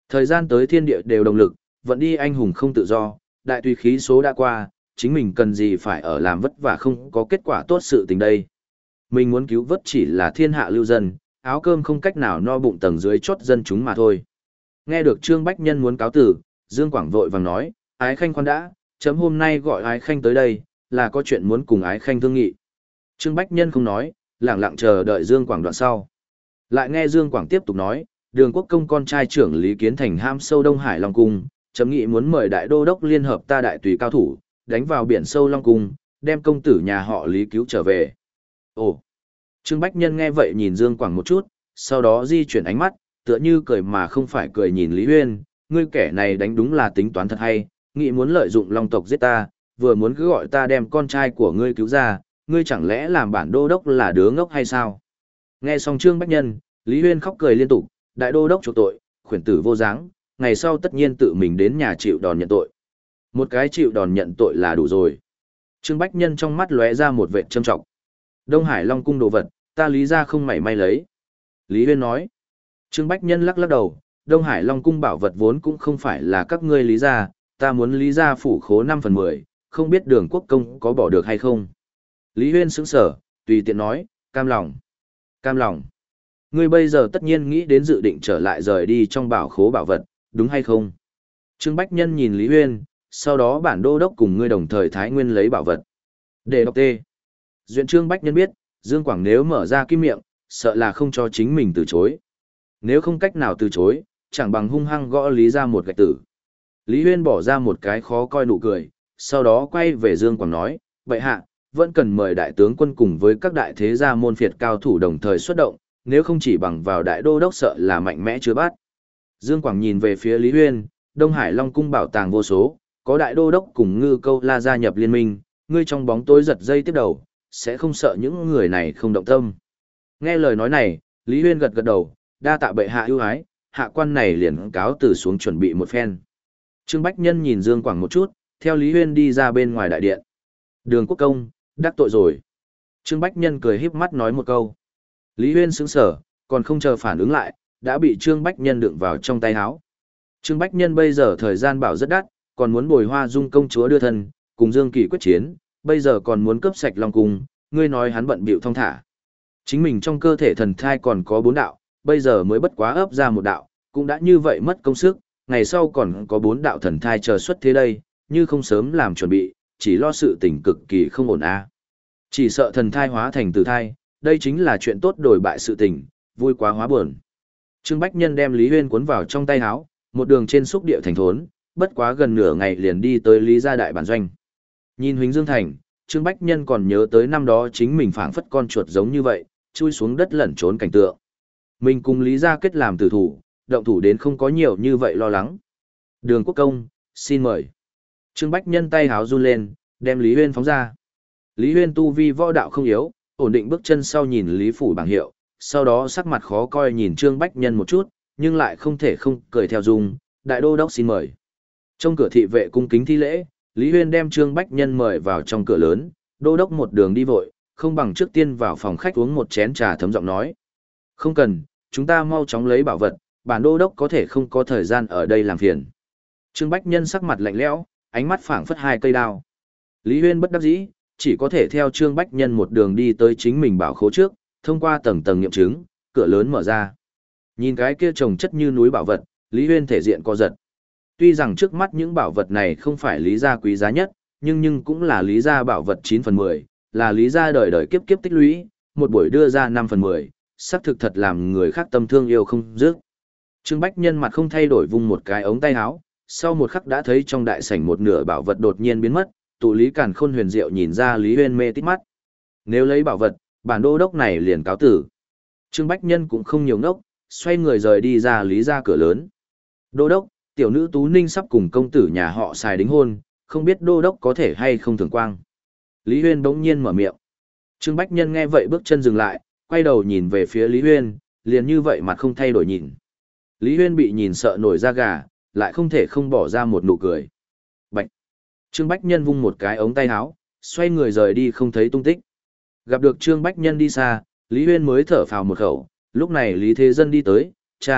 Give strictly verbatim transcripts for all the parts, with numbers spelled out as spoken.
Thời gian tới thiên địa đều đồng lực, vẫn đi anh hùng không tự do, đại tùy khí số đã qua, chính mình cần gì phải ở làm vất vả không có kết quả tốt sự tình đây. Mình muốn cứu vớt chỉ là thiên hạ lưu dân, áo cơm không cách nào no bụng tầng dưới chốt dân chúng mà thôi. Nghe được Trương Bách Nhân muốn cáo tử, Dương Quảng vội vàng nói, Ái Khanh khoan đã, chấm hôm nay gọi Ái Khanh tới đây, là có chuyện muốn cùng Ái Khanh thương nghị. Trương Bách Nhân không nói, lặng lặng chờ đợi Dương Quảng đoạn sau. Lại nghe Dương Quảng tiếp tục nói, Đường Quốc Công con trai trưởng Lý Kiến Thành ham sâu Đông Hải Long Cung, chấm nghị muốn mời đại đô đốc liên hợp ta đại tùy cao thủ, đánh vào biển sâu Long Cung, đem công tử nhà họ Lý cứu trở về. Ồ! Trương Bách Nhân nghe vậy nhìn Dương Quảng một chút, sau đó di chuyển ánh mắt, tựa như cười mà không phải cười nhìn Lý Huyên, ngươi kẻ này đánh đúng là tính toán thật hay, nghị muốn lợi dụng Long tộc giết ta, vừa muốn cứ gọi ta đem con trai của ngươi cứu ra, ngươi chẳng lẽ làm bản đô đốc là đứa ngốc hay sao? Nghe xong Trương Bách Nhân, Lý Huyên khóc cười liên tục, đại đô đốc chuộc tội, khuyển tử vô dáng, ngày sau tất nhiên tự mình đến nhà chịu đòn nhận tội. Một cái chịu đòn nhận tội là đủ rồi. Trương Bách Nhân trong mắt lóe ra một vệt châm trọng. Đông Hải Long cung đồ vật, ta Lý ra không mảy may lấy. Lý Huyên nói. Trương Bách Nhân lắc lắc đầu, Đông Hải Long cung bảo vật vốn cũng không phải là các ngươi Lý ra, ta muốn Lý ra phủ khố năm phần mười, không biết Đường Quốc Công có bỏ được hay không. Lý Huyên sững sở, tùy tiện nói, cam lòng. Cam lòng. Ngươi bây giờ tất nhiên nghĩ đến dự định trở lại rời đi trong bảo khố bảo vật, đúng hay không? Trương Bách Nhân nhìn Lý Huyên, sau đó bản đô đốc cùng ngươi đồng thời thái nguyên lấy bảo vật. Để đọc tê. Duyện Trương Bách Nhân biết, Dương Quảng nếu mở ra kim miệng, sợ là không cho chính mình từ chối. Nếu không cách nào từ chối, chẳng bằng hung hăng gõ Lý ra một gạch tử. Lý Huyên bỏ ra một cái khó coi nụ cười, sau đó quay về Dương Quảng nói, vậy hạ, vẫn cần mời đại tướng quân cùng với các đại thế gia môn phiệt cao thủ đồng thời xuất động, nếu không chỉ bằng vào đại đô đốc sợ là mạnh mẽ chưa bắt. Dương Quảng nhìn về phía Lý Huyên, Đông Hải Long cung bảo tàng vô số, có đại đô đốc cùng Ngư Câu La gia nhập liên minh, ngươi trong bóng tối giật dây tiếp đầu, sẽ không sợ những người này không động tâm. Nghe lời nói này, Lý Huyên gật gật đầu, đa tạ bệ hạ ưu ái, hạ quan này liền cáo từ xuống chuẩn bị một phen. Trương Bách Nhân nhìn Dương Quảng một chút, theo Lý Huyên đi ra bên ngoài đại điện. Đường Quốc Công, đắc tội rồi. Trương Bách Nhân cười híp mắt nói một câu. Lý Huyên sững sờ, còn không chờ phản ứng lại, đã bị Trương Bách Nhân đựng vào trong tay áo. Trương Bách Nhân bây giờ thời gian bảo rất đắt, còn muốn bồi Hoa Dung công chúa đưa thân, cùng Dương Kỳ quyết chiến, bây giờ còn muốn cướp sạch Long cung, ngươi nói hắn bận bịu thong thả. Chính mình trong cơ thể thần thai còn có bốn đạo, bây giờ mới bất quá ấp ra một đạo, cũng đã như vậy mất công sức, ngày sau còn có bốn đạo thần thai chờ xuất thế đây, như không sớm làm chuẩn bị, chỉ lo sự tình cực kỳ không ổn a. Chỉ sợ thần thai hóa thành tử thai, đây chính là chuyện tốt đổi bại sự tình, vui quá hóa buồn. Trương Bách Nhân đem Lý Huyên cuốn vào trong tay áo, một đường trên xúc địa thành thốn, bất quá gần nửa ngày liền đi tới Lý gia đại bản doanh. Nhìn Huỳnh Dương Thành, Trương Bách Nhân còn nhớ tới năm đó chính mình phảng phất con chuột giống như vậy, chui xuống đất lẩn trốn cảnh tượng. Mình cùng Lý gia kết làm tử thủ, động thủ đến không có nhiều như vậy lo lắng. Đường Quốc Công, xin mời. Trương Bách Nhân tay háo run lên, đem Lý Huyên phóng ra. Lý Huyên tu vi võ đạo không yếu, ổn định bước chân sau nhìn Lý Phủ bảng hiệu, sau đó sắc mặt khó coi nhìn Trương Bách Nhân một chút, nhưng lại không thể không cười theo dung, đại đô đốc xin mời. Trong cửa thị vệ cung kính thi lễ, Lý Huyên đem Trương Bách Nhân mời vào trong cửa lớn, đô đốc một đường đi vội, không bằng trước tiên vào phòng khách uống một chén trà thấm giọng nói. Không cần, chúng ta mau chóng lấy bảo vật, bản đô đốc có thể không có thời gian ở đây làm phiền. Trương Bách Nhân sắc mặt lạnh lẽo, ánh mắt phảng phất hai cây đao. Lý Huyên bất đắc dĩ, chỉ có thể theo Trương Bách Nhân một đường đi tới chính mình bảo khố trước, thông qua tầng tầng nghiệm chứng, cửa lớn mở ra. Nhìn cái kia trồng chất như núi bảo vật, Lý Huyên thể diện co giật. Tuy rằng trước mắt những bảo vật này không phải Lý gia quý giá nhất, nhưng nhưng cũng là Lý gia bảo vật chín phần mười, là Lý gia đời đời kiếp kiếp tích lũy, một buổi đưa ra năm phần mười, xác thực thật làm người khác tâm thương yêu không dứt. Trương Bách Nhân mặt không thay đổi vung một cái ống tay áo, sau một khắc đã thấy trong đại sảnh một nửa bảo vật đột nhiên biến mất, tụ Lý Càn Khôn huyền diệu nhìn ra Lý Huyên mê tít mắt. Nếu lấy bảo vật, bản đô đốc này liền cáo tử. Trương Bách Nhân cũng không nhiều ngốc, xoay người rời đi ra Lý gia cửa lớn. Đô đốc, tiểu nữ Tú Ninh sắp cùng công tử nhà họ Sài đính hôn, không biết đô đốc có thể hay không thường quang. Lý Huyên bỗng nhiên mở miệng. Trương Bách Nhân nghe vậy bước chân dừng lại, quay đầu nhìn về phía Lý Huyên, liền như vậy mặt không thay đổi nhìn. Lý Huyên bị nhìn sợ nổi da gà, lại không thể không bỏ ra một nụ cười. Bạch! Trương Bách Nhân vung một cái ống tay áo, xoay người rời đi không thấy tung tích. Gặp được Trương Bách Nhân đi xa, Lý Huyên mới thở phào một khẩu, lúc này Lý Thế Dân đi tới, cha,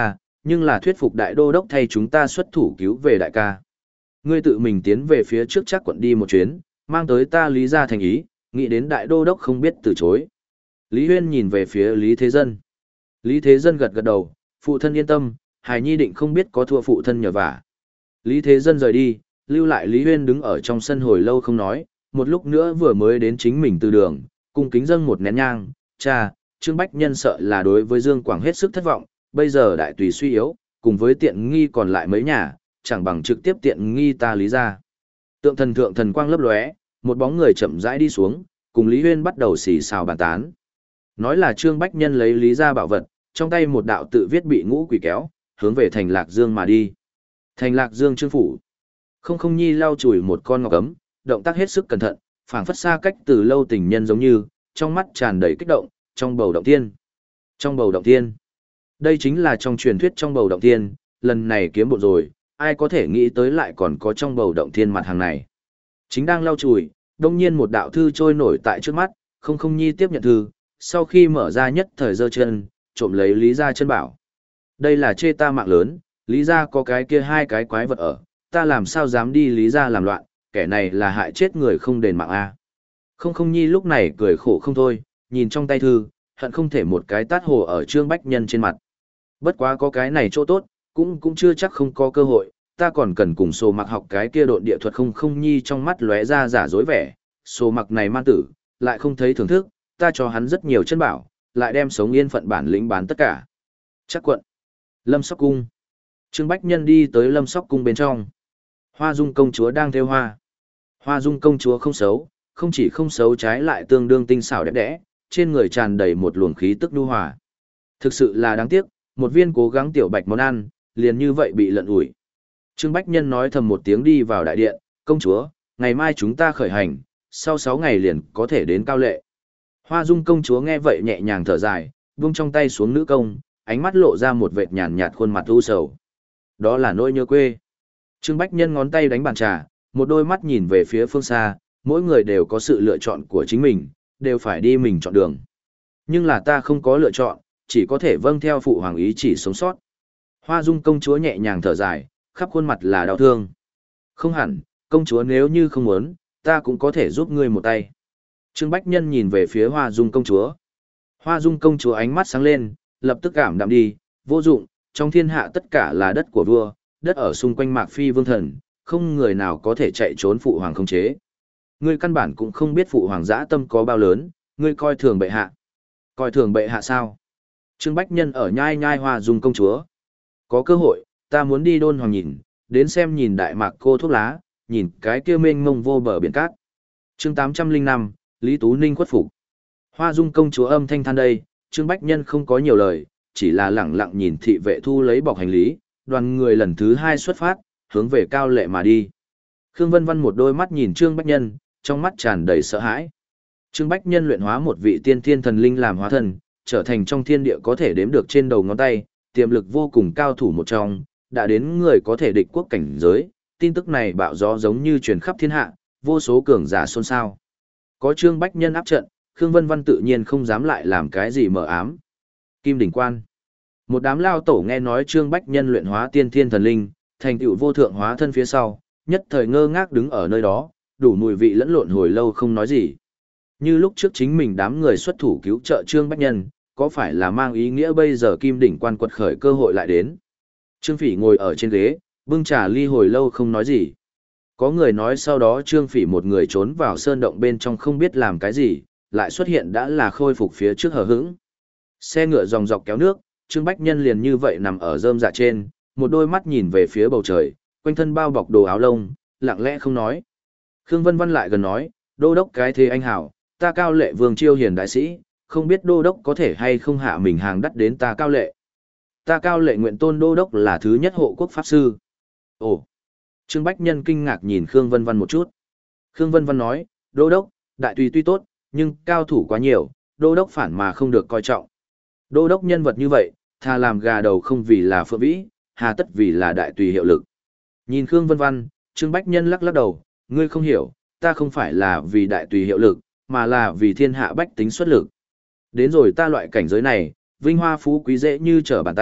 Nhưng là thuyết phục đại đô đốc thay chúng ta xuất thủ cứu về đại ca. Ngươi tự mình tiến về phía trước chắc quận đi một chuyến, mang tới ta Lý gia thành ý, nghĩ đến đại đô đốc không biết từ chối. Lý Huyên nhìn về phía Lý Thế Dân. Lý Thế Dân gật gật đầu, phụ thân yên tâm, hài nhi định không biết có thua phụ thân nhờ vả. Lý Thế Dân rời đi, lưu lại Lý Huyên đứng ở trong sân hồi lâu không nói, một lúc nữa vừa mới đến chính mình từ đường, cung kính dâng một nén nhang, cha, Trương Bách Nhân sợ là đối với Dương Quảng hết sức thất vọng, bây giờ đại tùy suy yếu, cùng với tiện nghi còn lại mấy nhà, chẳng bằng trực tiếp tiện nghi ta Lý ra. Tượng thần thượng thần quang lấp lóe, một bóng người chậm rãi đi xuống, cùng Lý Huyên bắt đầu xì xào bàn tán. Nói là Trương Bách Nhân lấy Lý ra bảo vật, trong tay một đạo tự viết bị ngũ quỷ kéo, hướng về thành Lạc Dương mà đi. Thành Lạc Dương Trương phủ. Không Không Nhi lau chùi một con ngọc ấm, động tác hết sức cẩn thận, phảng phất xa cách từ lâu tình nhân giống như, trong mắt tràn đầy kích động, trong bầu động thiên. Trong bầu động thiên. Đây chính là trong truyền thuyết trong bầu động thiên, lần này kiếm bộ rồi, ai có thể nghĩ tới lại còn có trong bầu động thiên mặt hàng này. Chính đang lau chùi, đông nhiên một đạo thư trôi nổi tại trước mắt, Không Không Nhi tiếp nhận thư, sau khi mở ra nhất thời giơ chân, trộm lấy Lý gia chân bảo. Đây là chê ta mạng lớn, Lý gia có cái kia hai cái quái vật ở, ta làm sao dám đi Lý gia làm loạn, kẻ này là hại chết người không đền mạng a. Không Không Nhi lúc này cười khổ không thôi, nhìn trong tay thư, hận không thể một cái tát hồ ở Trương Bách Nhân trên mặt. Bất quá có cái này chỗ tốt, cũng cũng chưa chắc không có cơ hội, ta còn cần cùng Sô Mặc học cái kia độn địa thuật. Không Không Nhi trong mắt lóe ra giả dối vẻ, Sô Mặc này man tử, lại không thấy thưởng thức, ta cho hắn rất nhiều chân bảo, lại đem sống yên phận bản lĩnh bán tất cả. Chắc quận. Lâm Sóc Cung. Trương Bách Nhân đi tới Lâm Sóc Cung bên trong. Hoa Dung công chúa đang thêu hoa. Hoa Dung công chúa không xấu, không chỉ không xấu trái lại tương đương tinh xảo đẹp đẽ, trên người tràn đầy một luồng khí tức nhu hòa. Thực sự là đáng tiếc, một viên cố gắng tiểu bạch món ăn, liền như vậy bị lận ủi. Trương Bách Nhân nói thầm một tiếng đi vào đại điện, công chúa, ngày mai chúng ta khởi hành, sau sáu ngày liền có thể đến Cao Lệ. Hoa Dung công chúa nghe vậy nhẹ nhàng thở dài, vung trong tay xuống nữ công, ánh mắt lộ ra một vệt nhàn nhạt khuôn mặt u sầu. Đó là nỗi nhớ quê. Trương Bách Nhân ngón tay đánh bàn trà, một đôi mắt nhìn về phía phương xa, mỗi người đều có sự lựa chọn của chính mình, đều phải đi mình chọn đường. Nhưng là ta không có lựa chọn, chỉ có thể vâng theo phụ hoàng ý chỉ sống sót. Hoa Dung công chúa nhẹ nhàng thở dài, khắp khuôn mặt là đau thương. Không hẳn, công chúa nếu như không muốn, ta cũng có thể giúp ngươi một tay. Trương Bách Nhân nhìn về phía Hoa Dung công chúa. Hoa Dung công chúa ánh mắt sáng lên, lập tức cảm đạm đi, vô dụng, trong thiên hạ tất cả là đất của vua, đất ở xung quanh Mạc Phi vương thần, không người nào có thể chạy trốn phụ hoàng không chế. Ngươi căn bản cũng không biết phụ hoàng dã tâm có bao lớn, ngươi coi thường bệ hạ. Coi thường bệ hạ sao? Trương Bách Nhân ở nhai nhai Hoa Dung công chúa. Có cơ hội, ta muốn đi đôn hoàng nhìn, đến xem nhìn đại mạc cô thuốc lá, nhìn cái kia mênh mông vô bờ biển cát. Chương tám trăm lẻ năm, Lý Tú Ninh khuất phục. Hoa Dung công chúa âm thanh than đây, Trương Bách Nhân không có nhiều lời, chỉ là lẳng lặng nhìn thị vệ thu lấy bọc hành lý, đoàn người lần thứ hai xuất phát, hướng về Cao Lệ mà đi. Khương Vân Vân một đôi mắt nhìn Trương Bách Nhân, trong mắt tràn đầy sợ hãi. Trương Bách Nhân luyện hóa một vị tiên thiên thần linh làm hóa thần, trở thành trong thiên địa có thể đếm được trên đầu ngón tay, tiềm lực vô cùng cao thủ một trong, đã đến người có thể địch quốc cảnh giới. Tin tức này bạo gió giống như truyền khắp thiên hạ, vô số cường giả xôn xao. Có Trương Bách Nhân áp trận, Khương Vân Vân tự nhiên không dám lại làm cái gì mờ ám. Kim Đỉnh Quan. Một đám lao tổ nghe nói Trương Bách Nhân luyện hóa tiên thiên thần linh, thành tựu vô thượng hóa thân phía sau, nhất thời ngơ ngác đứng ở nơi đó, đủ mùi vị lẫn lộn hồi lâu không nói gì. Như lúc trước chính mình đám người xuất thủ cứu trợ Trương Bách Nhân, có phải là mang ý nghĩa bây giờ Kim Đỉnh Quan quật khởi cơ hội lại đến. Trương Phỉ ngồi ở trên ghế, bưng trà ly hồi lâu không nói gì. Có người nói sau đó Trương Phỉ một người trốn vào sơn động bên trong không biết làm cái gì, lại xuất hiện đã là khôi phục phía trước hờ hững. Xe ngựa dòng dọc kéo nước, Trương Bách Nhân liền như vậy nằm ở rơm dạ trên, một đôi mắt nhìn về phía bầu trời, quanh thân bao bọc đồ áo lông, lặng lẽ không nói. Khương Vân Vân lại gần nói, đô đốc cái thế anh hảo, ta Cao Lệ vương chiêu hiền đại sĩ, không biết đô đốc có thể hay không hạ mình hàng đắt đến ta Cao Lệ. Ta Cao Lệ nguyện tôn đô đốc là thứ nhất hộ quốc pháp sư. Ồ! Trương Bách Nhân kinh ngạc nhìn Khương Vân Vân một chút. Khương Vân Vân nói, đô đốc, đại tùy tuy tốt, nhưng cao thủ quá nhiều, đô đốc phản mà không được coi trọng. Đô đốc nhân vật như vậy, thà làm gà đầu không vì là phượng vĩ, hà tất vì là đại tùy hiệu lực. Nhìn Khương Vân Vân, Trương Bách Nhân lắc lắc đầu, ngươi không hiểu, ta không phải là vì đại tùy hiệu lực, mà là vì thiên hạ bách tính xuất lực. Đến rồi ta loại cảnh giới này, vinh hoa phú quý dễ như trở bàn tay,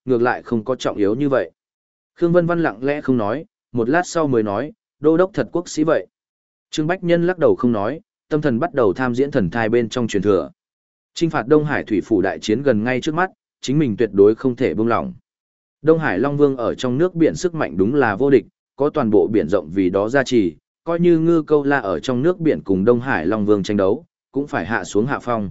ngược lại không có trọng yếu như vậy. Khương Vân Văn lặng lẽ không nói, một lát sau mới nói, đô đốc thật quốc sĩ vậy. Trương Bách Nhân lắc đầu không nói, tâm thần bắt đầu tham diễn thần thai bên trong truyền thừa. Chinh phạt Đông Hải thủy phủ đại chiến gần ngay trước mắt, chính mình tuyệt đối không thể buông lỏng. Đông Hải Long Vương ở trong nước biển sức mạnh đúng là vô địch, có toàn bộ biển rộng vì đó gia trì, coi như Ngư Câu La ở trong nước biển cùng Đông Hải Long Vương tranh đấu, cũng phải hạ xuống hạ phong.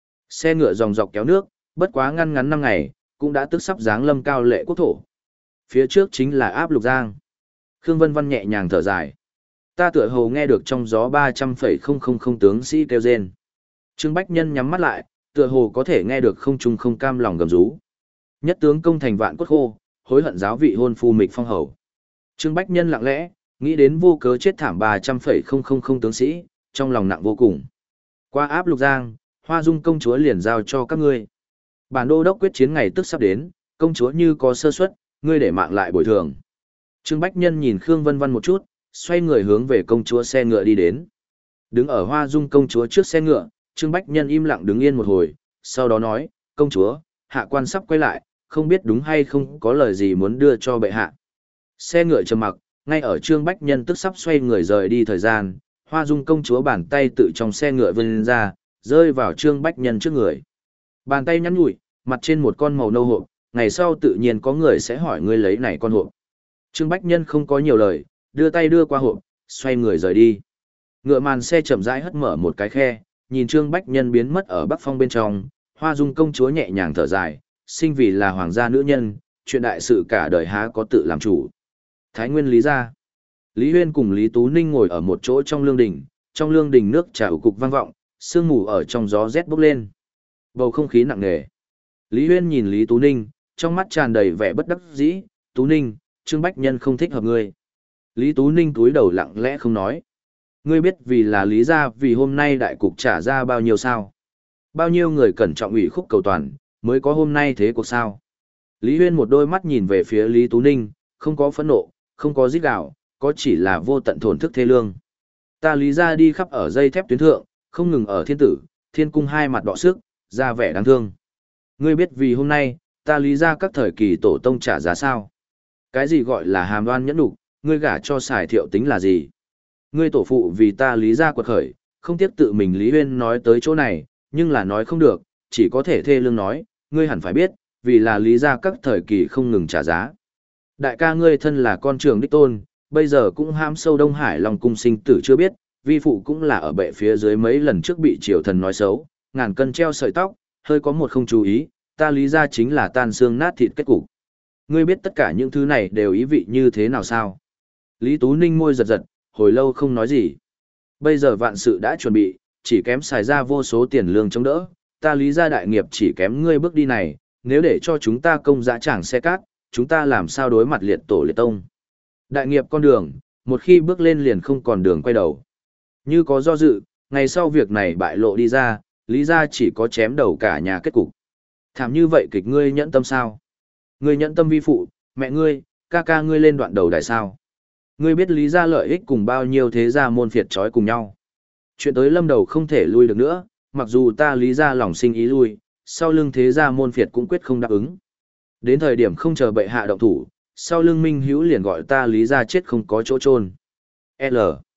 Xe ngựa dòng dọc kéo nước, bất quá ngăn ngắn năm ngày, cũng đã tức sắp giáng lâm cao lệ quốc thổ. Phía trước chính là áp lục giang. Khương Vân Văn nhẹ nhàng thở dài. Ta tựa hồ nghe được trong gió ba trăm phẩy không không không tướng sĩ kêu rên. Trương Bách Nhân nhắm mắt lại, tựa hồ có thể nghe được không trung không cam lòng gầm rú. Nhất tướng công thành vạn cốt khô, hối hận giáo vị hôn phu mịch phong hầu. Trương Bách Nhân lặng lẽ, nghĩ đến vô cớ chết thảm ba trăm phẩy không không không tướng sĩ, trong lòng nặng vô cùng. Qua áp lục giang, Hoa Dung công chúa liền giao cho các ngươi. Bản đô đốc quyết chiến ngày tức sắp đến, công chúa như có sơ suất, ngươi để mạng lại bồi thường. Trương Bách Nhân nhìn Khương Vân Văn một chút, xoay người hướng về công chúa xe ngựa đi đến. Đứng ở Hoa Dung công chúa trước xe ngựa, Trương Bách Nhân im lặng đứng yên một hồi, sau đó nói, công chúa, hạ quan sắp quay lại, không biết đúng hay không có lời gì muốn đưa cho bệ hạ. Xe ngựa trầm mặc, ngay ở Trương Bách Nhân tức sắp xoay người rời đi thời gian, Hoa Dung công chúa bàn tay tự trong xe ngựa vươn ra, rơi vào Trương Bách Nhân trước người. Bàn tay nhắn nhủi, mặt trên một con màu nâu hộp, ngày sau tự nhiên có người sẽ hỏi ngươi lấy này con hộp. Trương Bách Nhân không có nhiều lời, đưa tay đưa qua hộp, xoay người rời đi. Ngựa màn xe chậm rãi hất mở một cái khe, nhìn Trương Bách Nhân biến mất ở Bắc Phong bên trong, Hoa Dung công chúa nhẹ nhàng thở dài, sinh vì là hoàng gia nữ nhân, chuyện đại sự cả đời há có tự làm chủ. Thái Nguyên Lý gia. Lý Huyên cùng Lý Tú Ninh ngồi ở một chỗ trong lương đình, trong lương đình nước trà ủ cục vang vọng, sương mù ở trong gió rét bốc lên. Bầu không khí nặng nề. Lý Huyên nhìn Lý Tú Ninh, trong mắt tràn đầy vẻ bất đắc dĩ, Tú Ninh, Trương Bách Nhân không thích hợp ngươi. Lý Tú Ninh túi đầu lặng lẽ không nói. Ngươi biết vì là lý gia vì hôm nay đại cục trả ra bao nhiêu sao? Bao nhiêu người cẩn trọng ủy khúc cầu toàn, mới có hôm nay thế cuộc sao? Lý Huyên một đôi mắt nhìn về phía Lý Tú Ninh, không có phẫn nộ, không có giết gạo, có chỉ là vô tận thổn thức thê lương. Ta lý gia đi khắp ở dây thép tuyến thượng, không ngừng ở thiên tử, thiên cung hai mặt đọ sức, ra vẻ đáng thương. Ngươi biết vì hôm nay, ta lý gia các thời kỳ tổ tông trả giá sao? Cái gì gọi là hàm đoan nhẫn nhục, ngươi gả cho xài thiệu tính là gì? Ngươi tổ phụ vì ta lý gia quật khởi, không tiếc tự mình Lý Huyên nói tới chỗ này, nhưng là nói không được, chỉ có thể thê lương nói, ngươi hẳn phải biết, vì là lý gia các thời kỳ không ngừng trả giá. Đại ca ngươi thân là con trưởng đích tôn, bây giờ cũng ham sâu Đông Hải Long cung sinh tử chưa biết, vi phụ cũng là ở bệ phía dưới mấy lần trước bị triều thần nói xấu, ngàn cân treo sợi tóc, hơi có một không chú ý, ta lý gia chính là tan xương nát thịt kết cục. Ngươi biết tất cả những thứ này đều ý vị như thế nào sao? Lý Tú Ninh môi giật giật, hồi lâu không nói gì. Bây giờ vạn sự đã chuẩn bị, chỉ kém xài ra vô số tiền lương chống đỡ, ta lý gia đại nghiệp chỉ kém ngươi bước đi này, nếu để cho chúng ta công dã tràng xe cát, chúng ta làm sao đối mặt liệt tổ liệt tông. Đại nghiệp con đường, một khi bước lên liền không còn đường quay đầu. Như có do dự, ngày sau việc này bại lộ đi ra, lý gia chỉ có chém đầu cả nhà kết cục. Thảm như vậy kịch ngươi nhẫn tâm sao? Ngươi nhẫn tâm vi phụ, mẹ ngươi, ca ca ngươi lên đoạn đầu đài sao? Ngươi biết lý gia lợi ích cùng bao nhiêu thế gia môn phiệt trói cùng nhau. Chuyện tới lâm đầu không thể lui được nữa, mặc dù ta lý gia lòng sinh ý lui, sau lưng thế gia môn phiệt cũng quyết không đáp ứng. Đến thời điểm không chờ bệ hạ động thủ, sau lưng minh hữu liền gọi ta lý gia chết không có chỗ chôn. L.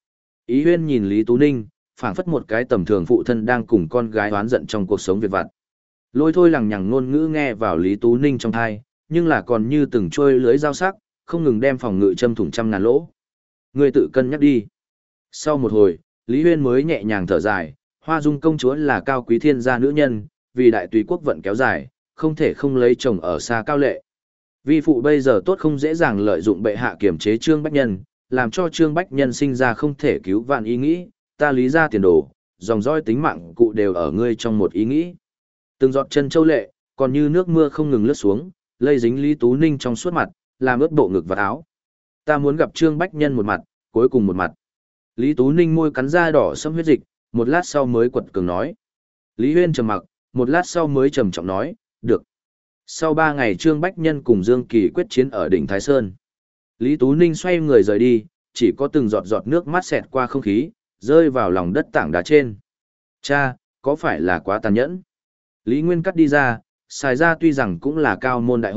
Ý Huyên nhìn Lý Tú Ninh, phảng phất một cái tầm thường phụ thân đang cùng con gái oán giận trong cuộc sống việc vặt. Lôi thôi lằng nhằng ngôn ngữ nghe vào Lý Tú Ninh trong thai, nhưng là còn như từng trôi lưới dao sắc, không ngừng đem phòng ngự châm thủng trăm ngàn lỗ. Ngươi tự cân nhắc đi. Sau một hồi, Lý Huyên mới nhẹ nhàng thở dài, Hoa Dung công chúa là cao quý thiên gia nữ nhân, vì đại tùy quốc vận kéo dài, không thể không lấy chồng ở xa cao lệ. Vi phụ bây giờ tốt không dễ dàng lợi dụng bệ hạ kiểm chế Trương Bách Nhân, làm cho Trương Bách Nhân sinh ra không thể cứu vạn ý nghĩ, ta lý ra tiền đồ, dòng dõi tính mạng cụ đều ở ngươi trong một ý nghĩ. Từng giọt chân châu lệ, còn như nước mưa không ngừng lướt xuống, lây dính Lý Tú Ninh trong suốt mặt, làm ướt bộ ngực và áo. Ta muốn gặp Trương Bách Nhân một mặt, cuối cùng một mặt. Lý Tú Ninh môi cắn da đỏ sẫm huyết dịch, một lát sau mới quật cường nói. Lý Huyên trầm mặc, một lát sau mới trầm trọng nói, được. Sau ba ngày Trương Bách Nhân cùng Dương Kỳ quyết chiến ở đỉnh Thái Sơn. Lý Tú Ninh xoay người rời đi, chỉ có từng giọt giọt nước mắt xẹt qua không khí, rơi vào lòng đất tảng đá trên. Cha, có phải là quá tàn nhẫn? Lý Nguyên cắt đi ra, xài ra tuy rằng cũng là cao môn đại hộ,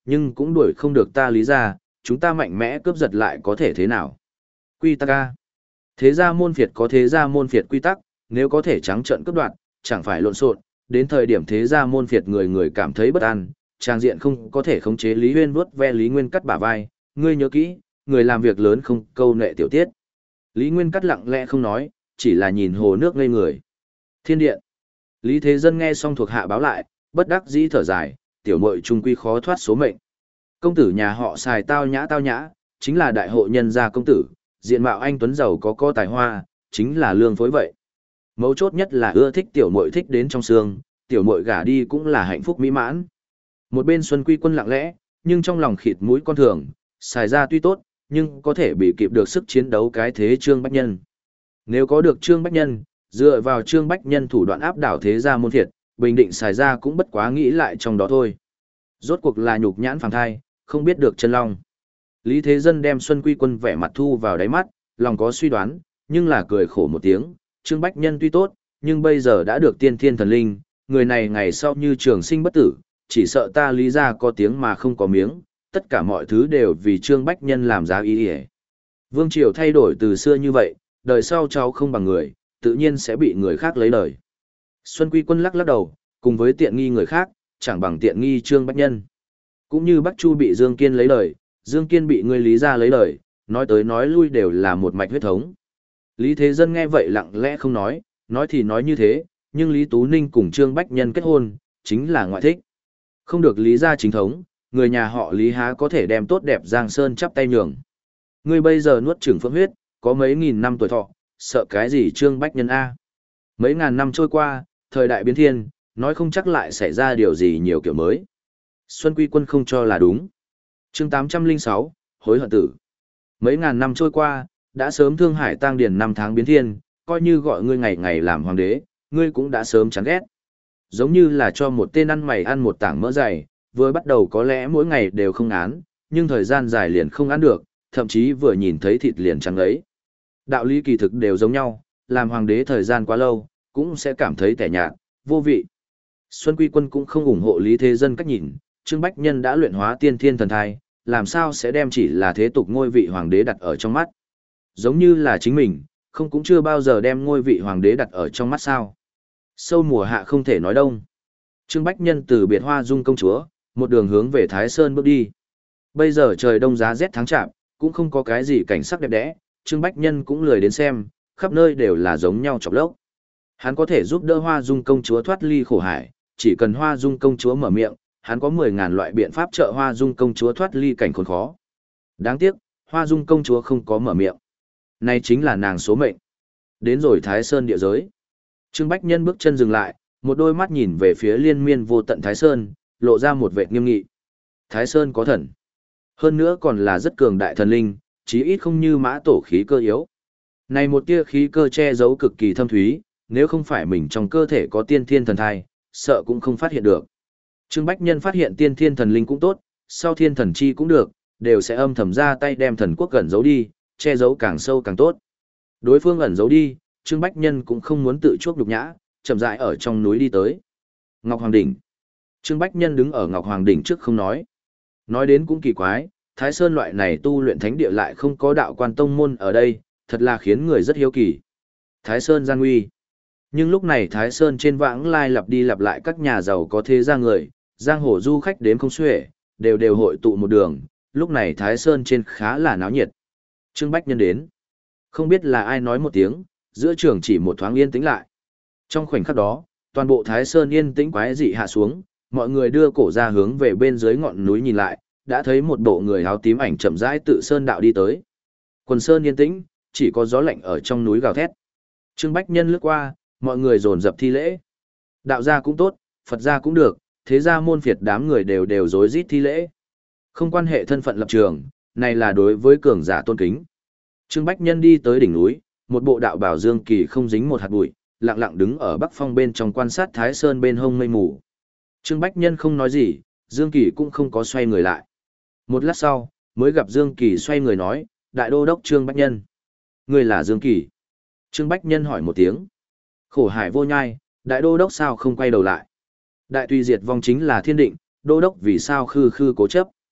nhưng cũng đuổi không được ta Lý gia, chúng ta mạnh mẽ cướp giật lại có thể thế nào? Quy tắc A. Thế gia môn phiệt có thế gia môn phiệt quy tắc, nếu có thể trắng trợn cướp đoạt, chẳng phải lộn xộn, đến thời điểm thế gia môn phiệt người người cảm thấy bất an, trang diện không có thể khống chế. Lý Huyên vuốt ve Lý Nguyên Cắt bả vai, ngươi nhớ kỹ, người làm việc lớn không câu nệ tiểu tiết. Lý Nguyên Cắt lặng lẽ không nói, chỉ là nhìn hồ nước ngây người. Thiên điện. Lý Thế Dân nghe xong thuộc hạ báo lại, bất đắc dĩ thở dài, tiểu muội trung quy khó thoát số mệnh. Công tử nhà họ xài tao nhã tao nhã, chính là đại hộ nhân gia công tử, diện mạo anh tuấn giàu có có tài hoa, chính là lương phối vậy. Mấu chốt nhất là ưa thích tiểu muội thích đến trong xương, tiểu muội gả đi cũng là hạnh phúc mỹ mãn. Một bên Xuân Quy Quân lặng lẽ, nhưng trong lòng khịt mũi con thường, xài ra tuy tốt, nhưng có thể bị kịp được sức chiến đấu cái thế Trương Bách Nhân. Nếu có được Trương Bách Nhân, dựa vào Trương Bách Nhân thủ đoạn áp đảo thế gia môn thiệt, bình định xài ra cũng bất quá nghĩ lại trong đó thôi. Rốt cuộc là nhục nhãn phàng thai, không biết được chân long. Lý Thế Dân đem Xuân Quy Quân vẻ mặt thu vào đáy mắt, lòng có suy đoán, nhưng là cười khổ một tiếng, Trương Bách Nhân tuy tốt, nhưng bây giờ đã được tiên thiên thần linh, người này ngày sau như trường sinh bất tử, chỉ sợ ta Lý gia có tiếng mà không có miếng, tất cả mọi thứ đều vì Trương Bách Nhân làm giá ý ỉa. Vương triều thay đổi từ xưa như vậy, đời sau cháu không bằng người, tự nhiên sẽ bị người khác lấy đời. Xuân Quy Quân lắc lắc đầu, cùng với tiện nghi người khác, chẳng bằng tiện nghi Trương Bách Nhân. Cũng như Bắc Chu bị Dương Kiên lấy đời, Dương Kiên bị người Lý gia lấy đời, nói tới nói lui đều là một mạch huyết thống. Lý Thế Dân nghe vậy lặng lẽ không nói, nói thì nói như thế, nhưng Lý Tú Ninh cùng Trương Bách Nhân kết hôn, chính là ngoại thích. Không được Lý gia chính thống, người nhà họ Lý há có thể đem tốt đẹp Giang Sơn chắp tay nhường. Ngươi bây giờ nuốt chửng phượng huyết, có mấy nghìn năm tuổi thọ, sợ cái gì Trương Bách Nhân A. Mấy ngàn năm trôi qua, thời đại biến thiên, nói không chắc lại xảy ra điều gì nhiều kiểu mới. Xuân Quy Quân không cho là đúng. Chương tám trăm lẻ sáu, hối hận tử. Mấy ngàn năm trôi qua, đã sớm Thương Hải tang điền năm tháng biến thiên, coi như gọi ngươi ngày ngày làm hoàng đế, ngươi cũng đã sớm chán ghét. Giống như là cho một tên ăn mày ăn một tảng mỡ dày, vừa bắt đầu có lẽ mỗi ngày đều không án, nhưng thời gian dài liền không ăn được, thậm chí vừa nhìn thấy thịt liền chẳng ấy. Đạo lý kỳ thực đều giống nhau, làm hoàng đế thời gian quá lâu, cũng sẽ cảm thấy tẻ nhạt, vô vị. Xuân Quy Quân cũng không ủng hộ Lý Thế Dân cách nhìn, Trương Bách Nhân đã luyện hóa tiên thiên thần thai, làm sao sẽ đem chỉ là thế tục ngôi vị hoàng đế đặt ở trong mắt. Giống như là chính mình, không cũng chưa bao giờ đem ngôi vị hoàng đế đặt ở trong mắt sao. Sâu mùa hạ không thể nói đông. Trương Bách Nhân từ biệt Hoa Dung công chúa, một đường hướng về Thái Sơn bước đi. Bây giờ trời đông giá rét tháng chạp, cũng không có cái gì cảnh sắc đẹp đẽ, Trương Bách Nhân cũng lười đến xem, khắp nơi đều là giống nhau chọc lốc. Hắn có thể giúp đỡ Hoa Dung công chúa thoát ly khổ hải, chỉ cần Hoa Dung công chúa mở miệng, hắn có mười ngàn loại biện pháp trợ Hoa Dung công chúa thoát ly cảnh khốn khó. Đáng tiếc, Hoa Dung công chúa không có mở miệng. Này chính là nàng số mệnh. Đến rồi Thái Sơn địa giới. Trương Bách Nhân bước chân dừng lại, một đôi mắt nhìn về phía liên miên vô tận Thái Sơn, lộ ra một vẻ nghiêm nghị. Thái Sơn có thần. Hơn nữa còn là rất cường đại thần linh, chí ít không như mã tổ khí cơ yếu. Này một tia khí cơ che giấu cực kỳ thâm thúy, nếu không phải mình trong cơ thể có tiên thiên thần thai, sợ cũng không phát hiện được. Trương Bách Nhân phát hiện tiên thiên thần linh cũng tốt, sau thiên thần chi cũng được, đều sẽ âm thầm ra tay đem thần quốc ẩn giấu đi, che giấu càng sâu càng tốt. Đối phương ẩn giấu đi, Trương Bách Nhân cũng không muốn tự chuốc nhục nhã, chậm rãi ở trong núi đi tới. Ngọc Hoàng Đỉnh. Trương Bách Nhân đứng ở Ngọc Hoàng Đỉnh trước không nói. Nói đến cũng kỳ quái, Thái Sơn loại này tu luyện thánh địa lại không có đạo quan tông môn ở đây, thật là khiến người rất hiếu kỳ. Thái Sơn gian nguy. Nhưng lúc này Thái Sơn trên vãng lai lặp đi lặp lại các nhà giàu có thế gia người, giang hồ du khách đến không xuể, đều đều hội tụ một đường, lúc này Thái Sơn trên khá là náo nhiệt. Trương Bách Nhân đến. Không biết là ai nói một tiếng, giữa trường chỉ một thoáng yên tĩnh lại. Trong khoảnh khắc đó, toàn bộ Thái Sơn yên tĩnh quái dị hạ xuống, mọi người đưa cổ ra hướng về bên dưới ngọn núi nhìn lại, đã thấy một bộ người áo tím ảnh chậm rãi tự sơn đạo đi tới. Quần sơn yên tĩnh, chỉ có gió lạnh ở trong núi gào thét. Trương Bách Nhân lướt qua, mọi người dồn dập thi lễ. Đạo gia cũng tốt, Phật gia cũng được, thế gia môn phiệt đám người đều đều rối rít thi lễ. Không quan hệ thân phận lập trường, này là đối với cường giả tôn kính. Trương Bách Nhân đi tới đỉnh núi, một bộ đạo bào dương kỳ không dính một hạt bụi, lặng lặng đứng ở bắc phong bên trong quan sát Thái Sơn bên hông mây mù. Trương Bách Nhân không nói gì, Dương Kỳ cũng không có xoay người lại. Một lát sau, mới gặp Dương Kỳ xoay người nói, Đại Đô Đốc Trương Bách Nhân. Người là Dương Kỳ. Trương Bách Nhân hỏi một tiếng. Khổ hải vô nhai, Đại Đô Đốc sao không quay đầu lại. Đại tùy diệt vong chính là thiên định, Đô Đốc vì sao khư khư cố chấp.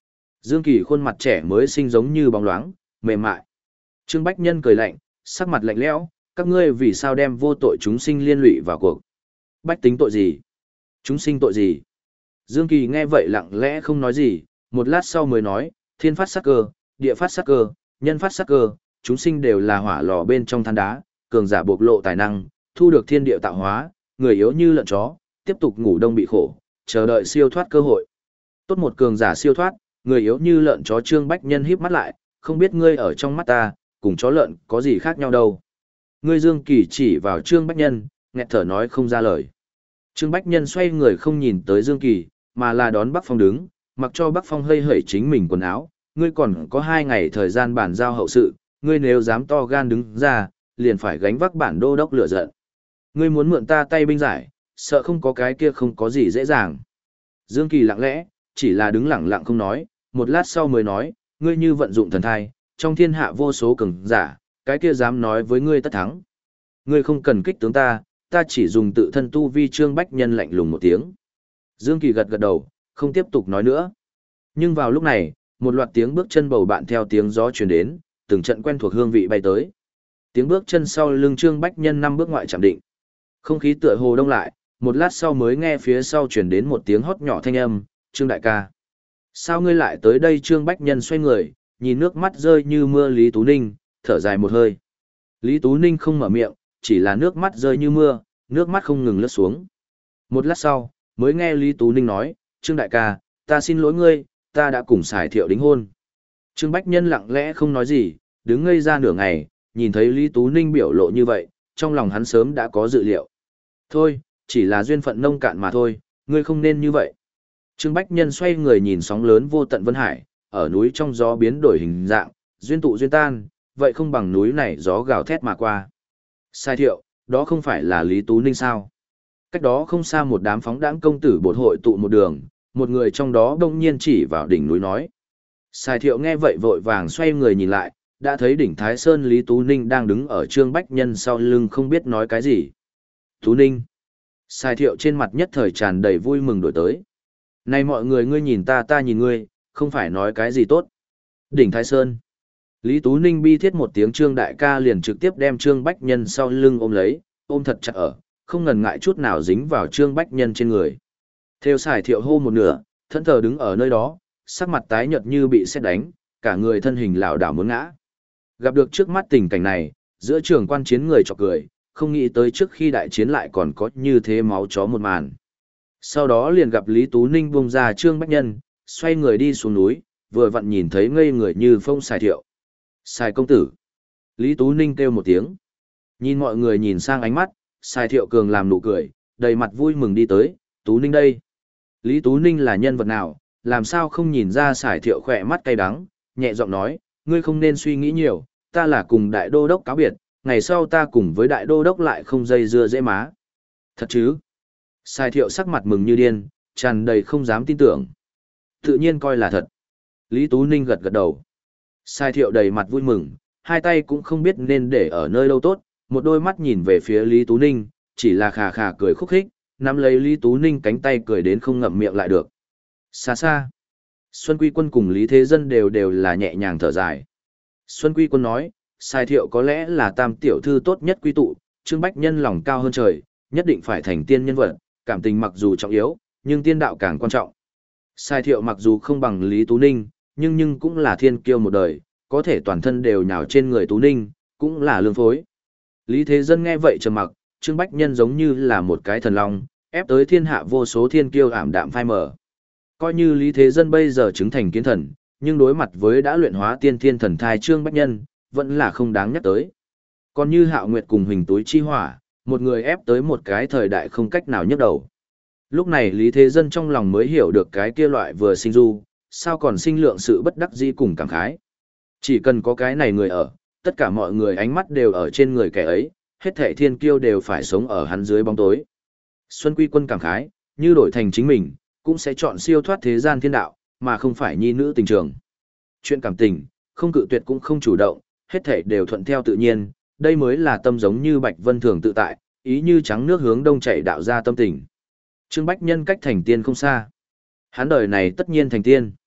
Dương Kỳ khuôn mặt trẻ mới sinh giống như bóng loáng, mềm mại. Trương Bách Nhân cười lạnh, sắc mặt lạnh lẽo, các ngươi vì sao đem vô tội chúng sinh liên lụy vào cuộc? Bách tính tội gì? Chúng sinh tội gì? Dương Kỳ nghe vậy lặng lẽ không nói gì, một lát sau mới nói, thiên phát sát cơ, địa phát sát cơ, nhân phát sát cơ, chúng sinh đều là hỏa lò bên trong than đá, cường giả bộc lộ tài năng, thu được thiên địa tạo hóa, người yếu như lợn chó, tiếp tục ngủ đông bị khổ, chờ đợi siêu thoát cơ hội. Tốt một cường giả siêu thoát, người yếu như lợn chó. Trương Bách Nhân híp mắt lại, không biết ngươi ở trong mắt ta, cùng chó lợn có gì khác nhau đâu. Ngươi Dương Kỳ chỉ vào Trương Bách Nhân, nghẹt thở nói không ra lời. Trương Bách Nhân xoay người không nhìn tới Dương Kỳ, mà là đón Bắc Phong đứng, mặc cho Bắc Phong hơi hởi chính mình quần áo, ngươi còn có hai ngày thời gian bàn giao hậu sự, ngươi nếu dám to gan đứng ra, liền phải gánh vác bản đô đốc lửa giận. Ngươi muốn mượn ta tay binh giải, sợ không có cái kia không có gì dễ dàng. Dương Kỳ lặng lẽ, chỉ là đứng lặng lặng không nói, một lát sau mới nói, ngươi như vận dụng thần thai, trong thiên hạ vô số cường giả, cái kia dám nói với ngươi tất thắng. Ngươi không cần kích tướng ta, ta chỉ dùng tự thân tu vi. Trương Bách Nhân lạnh lùng một tiếng. Dương Kỳ gật gật đầu, không tiếp tục nói nữa. Nhưng vào lúc này, một loạt tiếng bước chân bầu bạn theo tiếng gió truyền đến, từng trận quen thuộc hương vị bay tới. Tiếng bước chân sau lưng Trương Bách Nhân năm bước ngoại chạm định. Không khí tựa hồ đông lại, một lát sau mới nghe phía sau truyền đến một tiếng hót nhỏ thanh âm, Trương đại ca. Sao ngươi lại tới đây? Trương Bách Nhân xoay người, nhìn nước mắt rơi như mưa Lý Tú Ninh, thở dài một hơi. Lý Tú Ninh không mở miệng, chỉ là nước mắt rơi như mưa, nước mắt không ngừng lướt xuống. Một lát sau, mới nghe Lý Tú Ninh nói, Trương đại ca, ta xin lỗi ngươi, ta đã cùng Sài Thiệu đính hôn. Trương Bách Nhân lặng lẽ không nói gì, đứng ngây ra nửa ngày, nhìn thấy Lý Tú Ninh biểu lộ như vậy, trong lòng hắn sớm đã có dự liệu. Thôi, chỉ là duyên phận nông cạn mà thôi, ngươi không nên như vậy. Trương Bách Nhân xoay người nhìn sóng lớn vô tận Vân Hải, ở núi trong gió biến đổi hình dạng, duyên tụ duyên tan, vậy không bằng núi này gió gào thét mà qua. Sai Thiệu, đó không phải là Lý Tú Ninh sao? Cách đó không xa một đám phóng đãng công tử bột hội tụ một đường, một người trong đó đông nhiên chỉ vào đỉnh núi nói. Sai Thiệu nghe vậy vội vàng xoay người nhìn lại, đã thấy đỉnh Thái Sơn Lý Tú Ninh đang đứng ở Trương Bách Nhân sau lưng không biết nói cái gì. Tú Ninh. Sai Thiệu trên mặt nhất thời tràn đầy vui mừng đổi tới. Này mọi người, ngươi nhìn ta ta nhìn ngươi, không phải nói cái gì tốt. Đỉnh Thái Sơn. Lý Tú Ninh bi thiết một tiếng. Trương đại ca liền trực tiếp đem Trương Bách Nhân sau lưng ôm lấy, ôm thật chặt ở, không ngần ngại chút nào dính vào Trương Bách Nhân trên người. Theo Sài Thiệu hô một nửa, thân thờ đứng ở nơi đó, sắc mặt tái nhợt như bị sét đánh, cả người thân hình lảo đảo muốn ngã. Gặp được trước mắt tình cảnh này, giữa trường quan chiến người chọc cười, không nghĩ tới trước khi đại chiến lại còn có như thế máu chó một màn. Sau đó liền gặp Lý Tú Ninh buông ra Trương Bách Nhân, xoay người đi xuống núi, vừa vặn nhìn thấy ngây người như phong Sài Thiệu. Sài công tử. Lý Tú Ninh kêu một tiếng. Nhìn mọi người nhìn sang ánh mắt, Sài Thiệu cường làm nụ cười, đầy mặt vui mừng đi tới, Tú Ninh đây. Lý Tú Ninh là nhân vật nào, làm sao không nhìn ra Sài Thiệu khỏe mắt cay đắng, nhẹ giọng nói, ngươi không nên suy nghĩ nhiều, ta là cùng đại đô đốc cáo biệt, ngày sau ta cùng với đại đô đốc lại không dây dưa dễ má. Thật chứ? Sài Thiệu sắc mặt mừng như điên, tràn đầy không dám tin tưởng. Tự nhiên coi là thật. Lý Tú Ninh gật gật đầu. Sài Thiệu đầy mặt vui mừng, hai tay cũng không biết nên để ở nơi đâu tốt, một đôi mắt nhìn về phía Lý Tú Ninh, chỉ là khà khà cười khúc khích, nắm lấy Lý Tú Ninh cánh tay cười đến không ngậm miệng lại được. Xa xa, Xuân Quy Quân cùng Lý Thế Dân đều đều là nhẹ nhàng thở dài. Xuân Quy Quân nói, Sài Thiệu có lẽ là tam tiểu thư tốt nhất quy tụ, Trương Bách Nhân lòng cao hơn trời, nhất định phải thành tiên nhân vật, cảm tình mặc dù trọng yếu, nhưng tiên đạo càng quan trọng. Sài Thiệu mặc dù không bằng Lý Tú Ninh, nhưng nhưng cũng là thiên kiêu một đời, có thể toàn thân đều nhào trên người Tú Ninh, cũng là lương phối. Lý Thế Dân nghe vậy trầm mặc, Trương Bách Nhân giống như là một cái thần long, ép tới thiên hạ vô số thiên kiêu ảm đạm phai mờ. Coi như Lý Thế Dân bây giờ chứng thành kiến thần, nhưng đối mặt với đã luyện hóa tiên thiên thần thai Trương Bách Nhân, vẫn là không đáng nhắc tới. Còn như Hạo Nguyệt cùng Huỳnh Túi Chi Hỏa, một người ép tới một cái thời đại không cách nào nhấc đầu. Lúc này Lý Thế Dân trong lòng mới hiểu được cái kia loại vừa sinh du, sao còn sinh lượng sự bất đắc dĩ cùng cảm khái. Chỉ cần có cái này người ở, tất cả mọi người ánh mắt đều ở trên người kẻ ấy, hết thảy thiên kiêu đều phải sống ở hắn dưới bóng tối. Xuân Quy Quân cảm khái, như đổi thành chính mình, cũng sẽ chọn siêu thoát thế gian thiên đạo, mà không phải nhi nữ tình trường. Chuyện cảm tình, không cự tuyệt cũng không chủ động, hết thảy đều thuận theo tự nhiên, đây mới là tâm giống như Bạch Vân Thường tự tại, ý như trắng nước hướng đông chảy đạo ra tâm tình. Trương Bách Nhân cách thành tiên không xa. Hắn đời này tất nhiên thành tiên.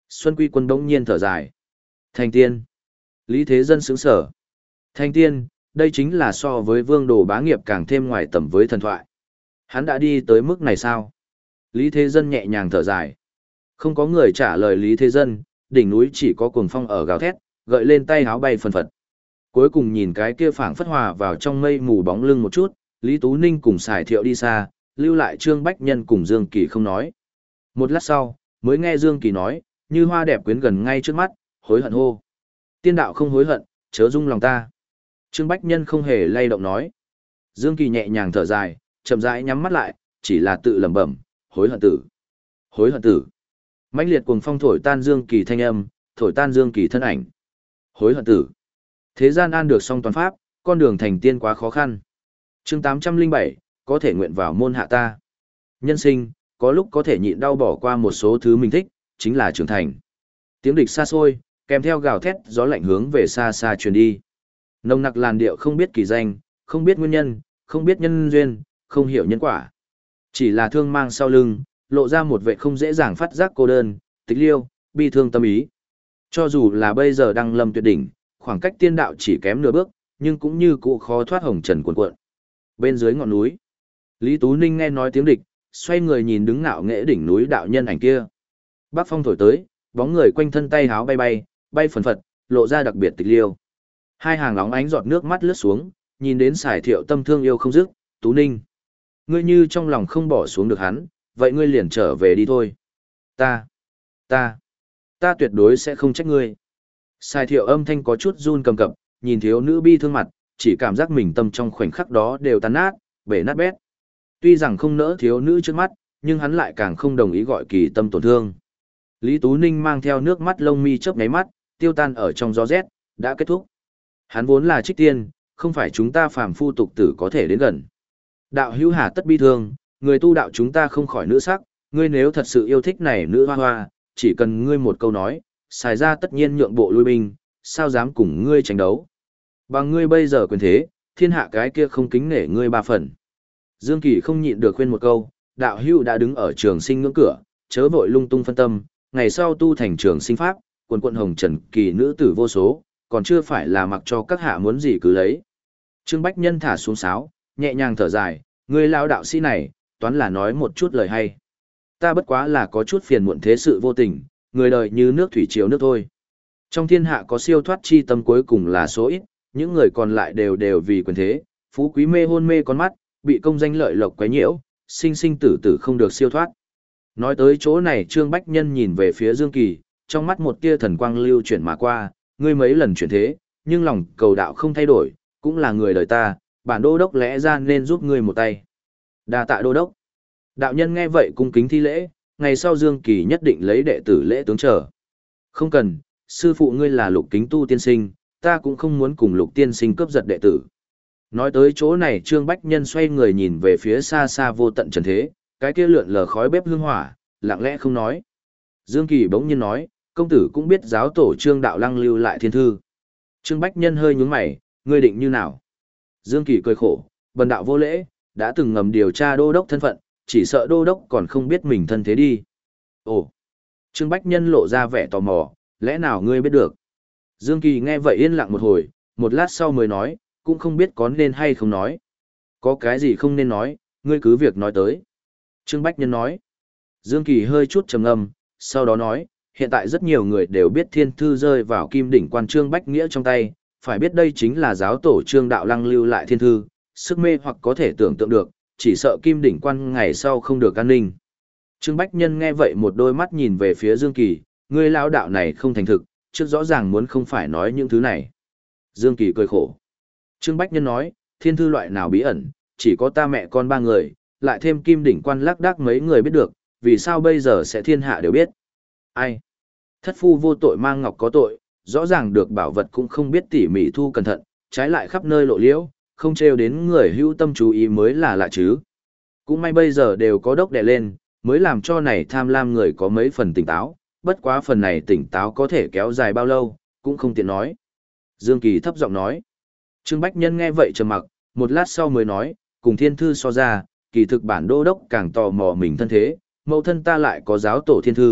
Xuân Quy Quân bỗng nhiên thở dài. Thành tiên. Lý Thế Dân sững sở. Thành tiên, đây chính là so với vương đồ bá nghiệp càng thêm ngoài tầm với thần thoại. Hắn đã đi tới mức này sao? Lý Thế Dân nhẹ nhàng thở dài. Không có người trả lời Lý Thế Dân, đỉnh núi chỉ có cuồng phong ở gào thét, gợi lên tay háo bay phân phật. Cuối cùng nhìn cái kia phảng phất hòa vào trong mây mù bóng lưng một chút, Lý Tú Ninh cùng Sài Thiệu đi xa, lưu lại Trương Bách Nhân cùng Dương Kỳ không nói. Một lát sau, mới nghe Dương Kỳ nói, như hoa đẹp quyến gần ngay trước mắt, hối hận hô. Tiên đạo không hối hận, chớ dung lòng ta. Trương Bách Nhân không hề lay động nói. Dương Kỳ nhẹ nhàng thở dài, chậm rãi nhắm mắt lại, chỉ là tự lẩm bẩm, hối hận tử. Hối hận tử. Mãnh liệt cuồng phong thổi tan Dương Kỳ thanh âm, thổi tan Dương Kỳ thân ảnh. Hối hận tử. Thế gian an được song toàn pháp, con đường thành tiên quá khó khăn. Chương tám trăm lẻ bảy, có thể nguyện vào môn hạ ta. Nhân sinh, có lúc có thể nhịn đau bỏ qua một số thứ mình thích, chính là trưởng thành. Tiếng địch xa xôi, kèm theo gào thét gió lạnh hướng về xa xa truyền đi. Nồng nặc làn điệu không biết kỳ danh, không biết nguyên nhân, không biết nhân duyên, không hiểu nhân quả. Chỉ là thương mang sau lưng, lộ ra một vẻ không dễ dàng phát giác cô đơn, tịch liêu, bi thương tâm ý. Cho dù là bây giờ đang lâm tuyệt đỉnh, khoảng cách tiên đạo chỉ kém nửa bước, nhưng cũng như cũ khó thoát hồng trần cuộn cuộn. Bên dưới ngọn núi, Lý Tú Ninh nghe nói tiếng địch, xoay người nhìn đứng ngạo nghễ đỉnh núi đạo nhân ảnh kia. Bắc phong thổi tới, bóng người quanh thân tay háo bay bay, bay phần phật, lộ ra đặc biệt tịch liêu. Hai hàng óng ánh giọt nước mắt lướt xuống, nhìn đến Sài Thiệu tâm thương yêu không dứt, Tú Ninh. Ngươi như trong lòng không bỏ xuống được hắn, vậy ngươi liền trở về đi thôi. Ta, ta, ta tuyệt đối sẽ không trách ngươi. Sài Thiệu âm thanh có chút run cầm cập, nhìn thiếu nữ bi thương mặt, chỉ cảm giác mình tâm trong khoảnh khắc đó đều tan nát, bể nát bét. Tuy rằng không nỡ thiếu nữ trước mắt, nhưng hắn lại càng không đồng ý gọi kỳ tâm tổn thương. Lý Tú Ninh mang theo nước mắt lông mi chớp nháy mắt, tiêu tan ở trong gió rét, đã kết thúc. Hắn vốn là trích tiên, không phải chúng ta phàm phu tục tử có thể đến gần. Đạo hữu hà tất bi thương, người tu đạo chúng ta không khỏi nữ sắc, ngươi nếu thật sự yêu thích này nữ hoa hoa, chỉ cần ngươi một câu nói, xài ra tất nhiên nhượng bộ lui binh, sao dám cùng ngươi tranh đấu. Bằng ngươi bây giờ quyền thế, thiên hạ cái kia không kính nể ngươi ba phần. Dương Kỳ không nhịn được khuyên một câu, đạo hữu đã đứng ở trường sinh ngưỡng cửa, chớ vội lung tung phân tâm, ngày sau tu thành trường sinh pháp, quần quận hồng trần kỳ nữ tử vô số, còn chưa phải là mặc cho các hạ muốn gì cứ lấy. Trương Bách Nhân thả xuống sáo, nhẹ nhàng thở dài, người lão đạo sĩ này, toán là nói một chút lời hay. Ta bất quá là có chút phiền muộn thế sự vô tình, người đời như nước thủy triều nước thôi. Trong thiên hạ có siêu thoát chi tâm cuối cùng là số ít, những người còn lại đều đều vì quyền thế, phú quý mê hôn mê con mắt, bị công danh lợi lộc quấy nhiễu, sinh sinh tử tử không được siêu thoát. Nói tới chỗ này Trương Bách Nhân nhìn về phía Dương Kỳ, trong mắt một tia thần quang lưu chuyển mà qua, ngươi mấy lần chuyển thế, nhưng lòng cầu đạo không thay đổi, cũng là người đời ta, bản đô đốc lẽ ra nên giúp ngươi một tay. Đa tạ đô đốc. Đạo nhân nghe vậy cung kính thi lễ, ngày sau Dương Kỳ nhất định lấy đệ tử lễ tướng trở. Không cần, sư phụ ngươi là Lục Kính Tu tiên sinh, ta cũng không muốn cùng Lục tiên sinh cướp giật đệ tử. Nói tới chỗ này Trương Bách Nhân xoay người nhìn về phía xa xa vô tận trần thế, cái kia lượn lờ khói bếp hương hỏa, lặng lẽ không nói. Dương Kỳ bỗng nhiên nói, công tử cũng biết giáo tổ Trương Đạo Lăng lưu lại thiên thư. Trương Bách Nhân hơi nhướng mày, ngươi định như nào? Dương Kỳ cười khổ, bần đạo vô lễ, đã từng ngầm điều tra đô đốc thân phận, chỉ sợ đô đốc còn không biết mình thân thế đi. Ồ! Trương Bách Nhân lộ ra vẻ tò mò, lẽ nào ngươi biết được? Dương Kỳ nghe vậy yên lặng một hồi, một lát sau mới nói, cũng không biết có nên hay không nói. Có cái gì không nên nói, ngươi cứ việc nói tới. Trương Bách Nhân nói. Dương Kỳ hơi chút trầm ngâm, sau đó nói, hiện tại rất nhiều người đều biết thiên thư rơi vào kim đỉnh quan Trương Bách Nghĩa trong tay, phải biết đây chính là giáo tổ Trương Đạo Lăng lưu lại thiên thư, sức mê hoặc có thể tưởng tượng được, chỉ sợ kim đỉnh quan ngày sau không được an ninh. Trương Bách Nhân nghe vậy một đôi mắt nhìn về phía Dương Kỳ, ngươi lão đạo này không thành thực, trước rõ ràng muốn không phải nói những thứ này. Dương Kỳ cười khổ. Trương Bách Nhân nói, thiên thư loại nào bí ẩn, chỉ có ta mẹ con ba người, lại thêm kim đỉnh quan lác đác mấy người biết được, vì sao bây giờ sẽ thiên hạ đều biết. Ai? Thất phu vô tội mang ngọc có tội, rõ ràng được bảo vật cũng không biết tỉ mỉ thu cẩn thận, trái lại khắp nơi lộ liễu, không trêu đến người hữu tâm chú ý mới là lạ chứ. Cũng may bây giờ đều có đốc đè lên, mới làm cho này tham lam người có mấy phần tỉnh táo, bất quá phần này tỉnh táo có thể kéo dài bao lâu, cũng không tiện nói. Dương Kỳ thấp giọng nói. Trương Bách Nhân nghe vậy trầm mặc, một lát sau mới nói, cùng thiên thư so ra, kỳ thực bản đô đốc càng tò mò mình thân thế, mẫu thân ta lại có giáo tổ thiên thư,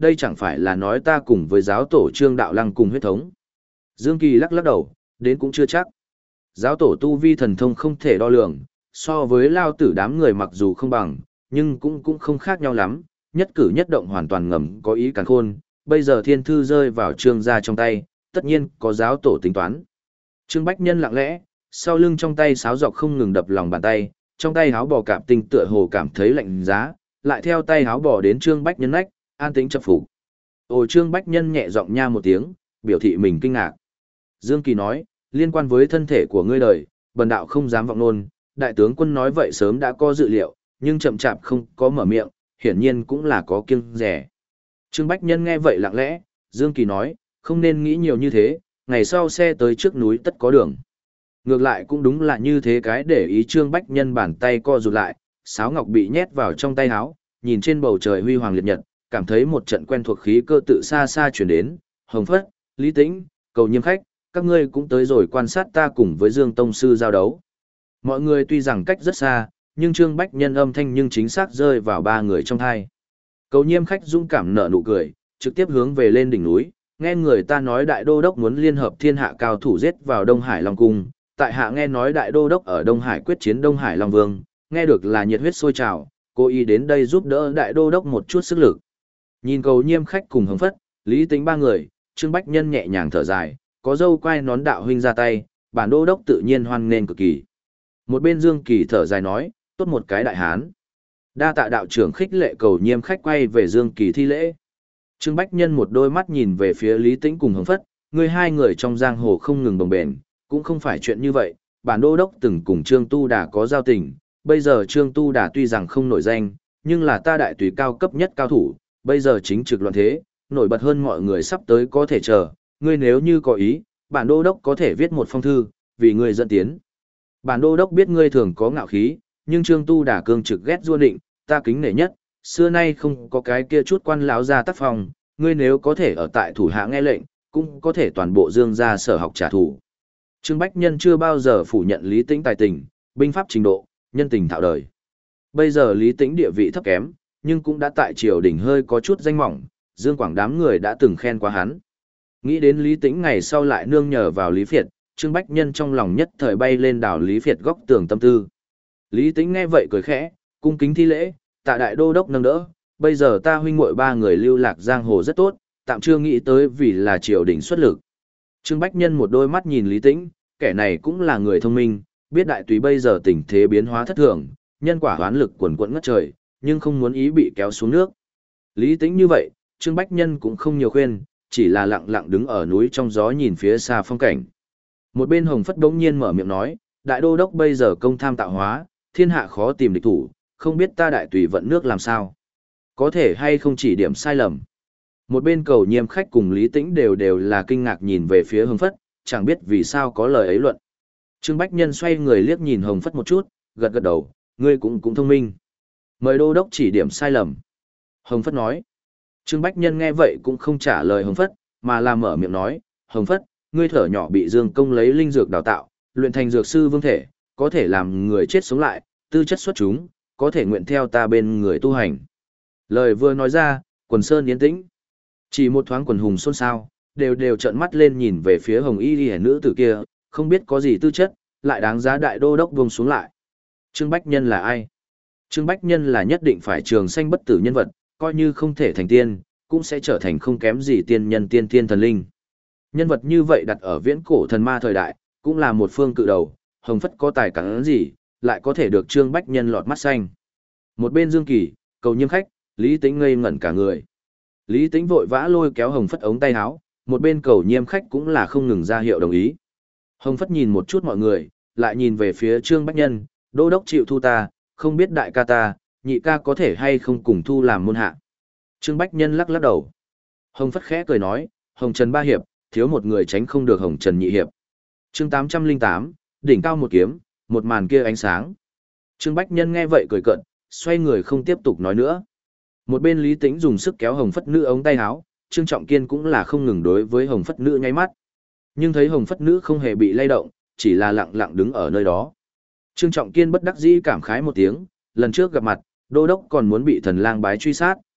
đây chẳng phải là nói ta cùng với giáo tổ Trương Đạo Lăng cùng huyết thống. Dương Kỳ lắc lắc đầu, đến cũng chưa chắc. Giáo tổ tu vi thần thông không thể đo lường, so với lao tử đám người mặc dù không bằng, nhưng cũng cũng không khác nhau lắm, nhất cử nhất động hoàn toàn ngầm có ý càn khôn, bây giờ thiên thư rơi vào Trương gia trong tay, tất nhiên có giáo tổ tính toán. Trương Bách Nhân lặng lẽ, sau lưng trong tay sáo dọc không ngừng đập lòng bàn tay, trong tay háo bò cạp tinh tựa hồ cảm thấy lạnh giá, lại theo tay háo bò đến Trương Bách Nhân nách, an tĩnh chập phục. Ồ, Trương Bách Nhân nhẹ giọng nha một tiếng, biểu thị mình kinh ngạc. Dương Kỳ nói, liên quan với thân thể của ngươi đời, bần đạo không dám vọng nôn, đại tướng quân nói vậy sớm đã có dự liệu, nhưng chậm chạp không có mở miệng, hiển nhiên cũng là có kiêng dè. Trương Bách Nhân nghe vậy lặng lẽ, Dương Kỳ nói, không nên nghĩ nhiều như thế, ngày sau xe tới trước núi tất có đường. Ngược lại cũng đúng là như thế, cái để ý Trương Bách Nhân bàn tay co rụt lại, sáo ngọc bị nhét vào trong tay áo, nhìn trên bầu trời huy hoàng liệt nhật, cảm thấy một trận quen thuộc khí cơ tự xa xa chuyển đến, Hồng Phất, Lý Tĩnh, Cầu Nhiêm khách, các ngươi cũng tới rồi quan sát ta cùng với Dương Tông Sư giao đấu. Mọi người tuy rằng cách rất xa, nhưng Trương Bách Nhân âm thanh nhưng chính xác rơi vào ba người trong thai. Cầu Nhiêm khách dũng cảm nở nụ cười, trực tiếp hướng về lên đỉnh núi, nghe người ta nói đại đô đốc muốn liên hợp thiên hạ cao thủ giết vào Đông Hải Long Cung, tại hạ nghe nói đại đô đốc ở Đông Hải quyết chiến Đông Hải Long Vương, nghe được là nhiệt huyết sôi trào, cô ý đến đây giúp đỡ đại đô đốc một chút sức lực. Nhìn Cầu Nhiêm khách cùng Hồng Phất, Lý Tính ba người, Trương Bách Nhân nhẹ nhàng thở dài, có dâu quai nón đạo huynh ra tay, bản đô đốc tự nhiên hoan nghênh cực kỳ. Một bên Dương Kỳ thở dài nói, tốt một cái đại hán. Đa tạ đạo trưởng khích lệ. Cầu Nhiêm khách quay về Dương Kỳ thi lễ. Trương Bách Nhân một đôi mắt nhìn về phía Lý Tĩnh cùng Hồng Phất, người hai người trong giang hồ không ngừng đồng bền, cũng không phải chuyện như vậy, bản đô đốc từng cùng Trương Tu Đà có giao tình, bây giờ Trương Tu Đà tuy rằng không nổi danh, nhưng là ta đại tùy cao cấp nhất cao thủ, bây giờ chính trực loạn thế, nổi bật hơn mọi người sắp tới có thể chờ, ngươi nếu như có ý, bản đô đốc có thể viết một phong thư, vì ngươi dẫn tiến. Bản đô đốc biết ngươi thường có ngạo khí, nhưng Trương Tu Đà cương trực ghét du định, ta kính nể nhất, xưa nay không có cái kia chút quan lão ra tác phong, ngươi nếu có thể ở tại thủ hạ nghe lệnh, cũng có thể toàn bộ Dương gia sở học trả thù. Trương Bách Nhân chưa bao giờ phủ nhận Lý Tĩnh tài tình, binh pháp trình độ, nhân tình thạo đời. Bây giờ Lý Tĩnh địa vị thấp kém, nhưng cũng đã tại triều đình hơi có chút danh mỏng, Dương Quảng đám người đã từng khen qua hắn. Nghĩ đến Lý Tĩnh ngày sau lại nương nhờ vào Lý Phiệt, Trương Bách Nhân trong lòng nhất thời bay lên đảo Lý Phiệt góc tường tâm tư. Lý Tĩnh nghe vậy cười khẽ, cung kính thi lễ, tạ đại đô đốc nâng đỡ, bây giờ ta huynh muội ba người lưu lạc giang hồ rất tốt, tạm chưa nghĩ tới vì là triều đình xuất lực. Trương Bách Nhân một đôi mắt nhìn Lý Tĩnh, kẻ này cũng là người thông minh, biết đại tùy bây giờ tình thế biến hóa thất thường, nhân quả hoán lực quần quẫn ngất trời, nhưng không muốn ý bị kéo xuống nước. Lý Tĩnh như vậy, Trương Bách Nhân cũng không nhiều khuyên, chỉ là lặng lặng đứng ở núi trong gió nhìn phía xa phong cảnh. Một bên Hồng Phất đống nhiên mở miệng nói, đại đô đốc bây giờ công tham tạo hóa, thiên hạ khó tìm địch thủ, không biết ta đại tùy vận nước làm sao. Có thể hay không chỉ điểm sai lầm. Một bên Cầu Nhiêm khách cùng Lý Tĩnh đều đều là kinh ngạc nhìn về phía Hồng Phất, chẳng biết vì sao có lời ấy luận. Trương Bách Nhân xoay người liếc nhìn Hồng Phất một chút, gật gật đầu, ngươi cũng cũng thông minh. Mời đô đốc chỉ điểm sai lầm. Hồng Phất nói. Trương Bách Nhân nghe vậy cũng không trả lời Hồng Phất, mà là mở miệng nói, Hồng Phất, ngươi thở nhỏ bị Dương Công lấy linh dược đào tạo, luyện thành dược sư vương thể, có thể làm người chết sống lại, tư chất xuất chúng, có thể nguyện theo ta bên người tu hành. Lời vừa nói ra, quần sơn yên tĩnh. Chỉ một thoáng quần hùng xôn xao, đều đều trợn mắt lên nhìn về phía Hồng Y Liễu nữ tử kia, không biết có gì tư chất, lại đáng giá đại đô đốc buông xuống lại. Trương Bách Nhân là ai? Trương Bách Nhân là nhất định phải trường sanh bất tử nhân vật, coi như không thể thành tiên, cũng sẽ trở thành không kém gì tiên nhân tiên tiên thần linh. Nhân vật như vậy đặt ở viễn cổ thần ma thời đại, cũng là một phương cự đầu, Hồng Phất có tài cán gì, lại có thể được Trương Bách Nhân lọt mắt xanh. Một bên Dương Kỳ, Cầu Nhiêm khách, Lý Tĩnh ngây ngẩn cả người. Lý Tĩnh vội vã lôi kéo Hồng Phất ống tay áo, một bên Cầu Nhiêm khách cũng là không ngừng ra hiệu đồng ý. Hồng Phất nhìn một chút mọi người, lại nhìn về phía Trương Bách Nhân, đô đốc chịu thu ta, không biết đại ca ta, nhị ca có thể hay không cùng thu làm môn hạ. Trương Bách Nhân lắc lắc đầu. Hồng Phất khẽ cười nói, Hồng Trần ba hiệp, thiếu một người tránh không được Hồng Trần nhị hiệp. Chương tám trăm lẻ tám, đỉnh cao một kiếm, một màn kia ánh sáng. Trương Bách Nhân nghe vậy cười cợt, xoay người không tiếp tục nói nữa. Một bên Lý Tĩnh dùng sức kéo Hồng Phất nữ ống tay áo, Trương Trọng Kiên cũng là không ngừng đối với Hồng Phất nữ nháy mắt. Nhưng thấy Hồng Phất nữ không hề bị lay động, chỉ là lặng lặng đứng ở nơi đó. Trương Trọng Kiên bất đắc dĩ cảm khái một tiếng, lần trước gặp mặt, đô đốc còn muốn bị thần lang bái truy sát,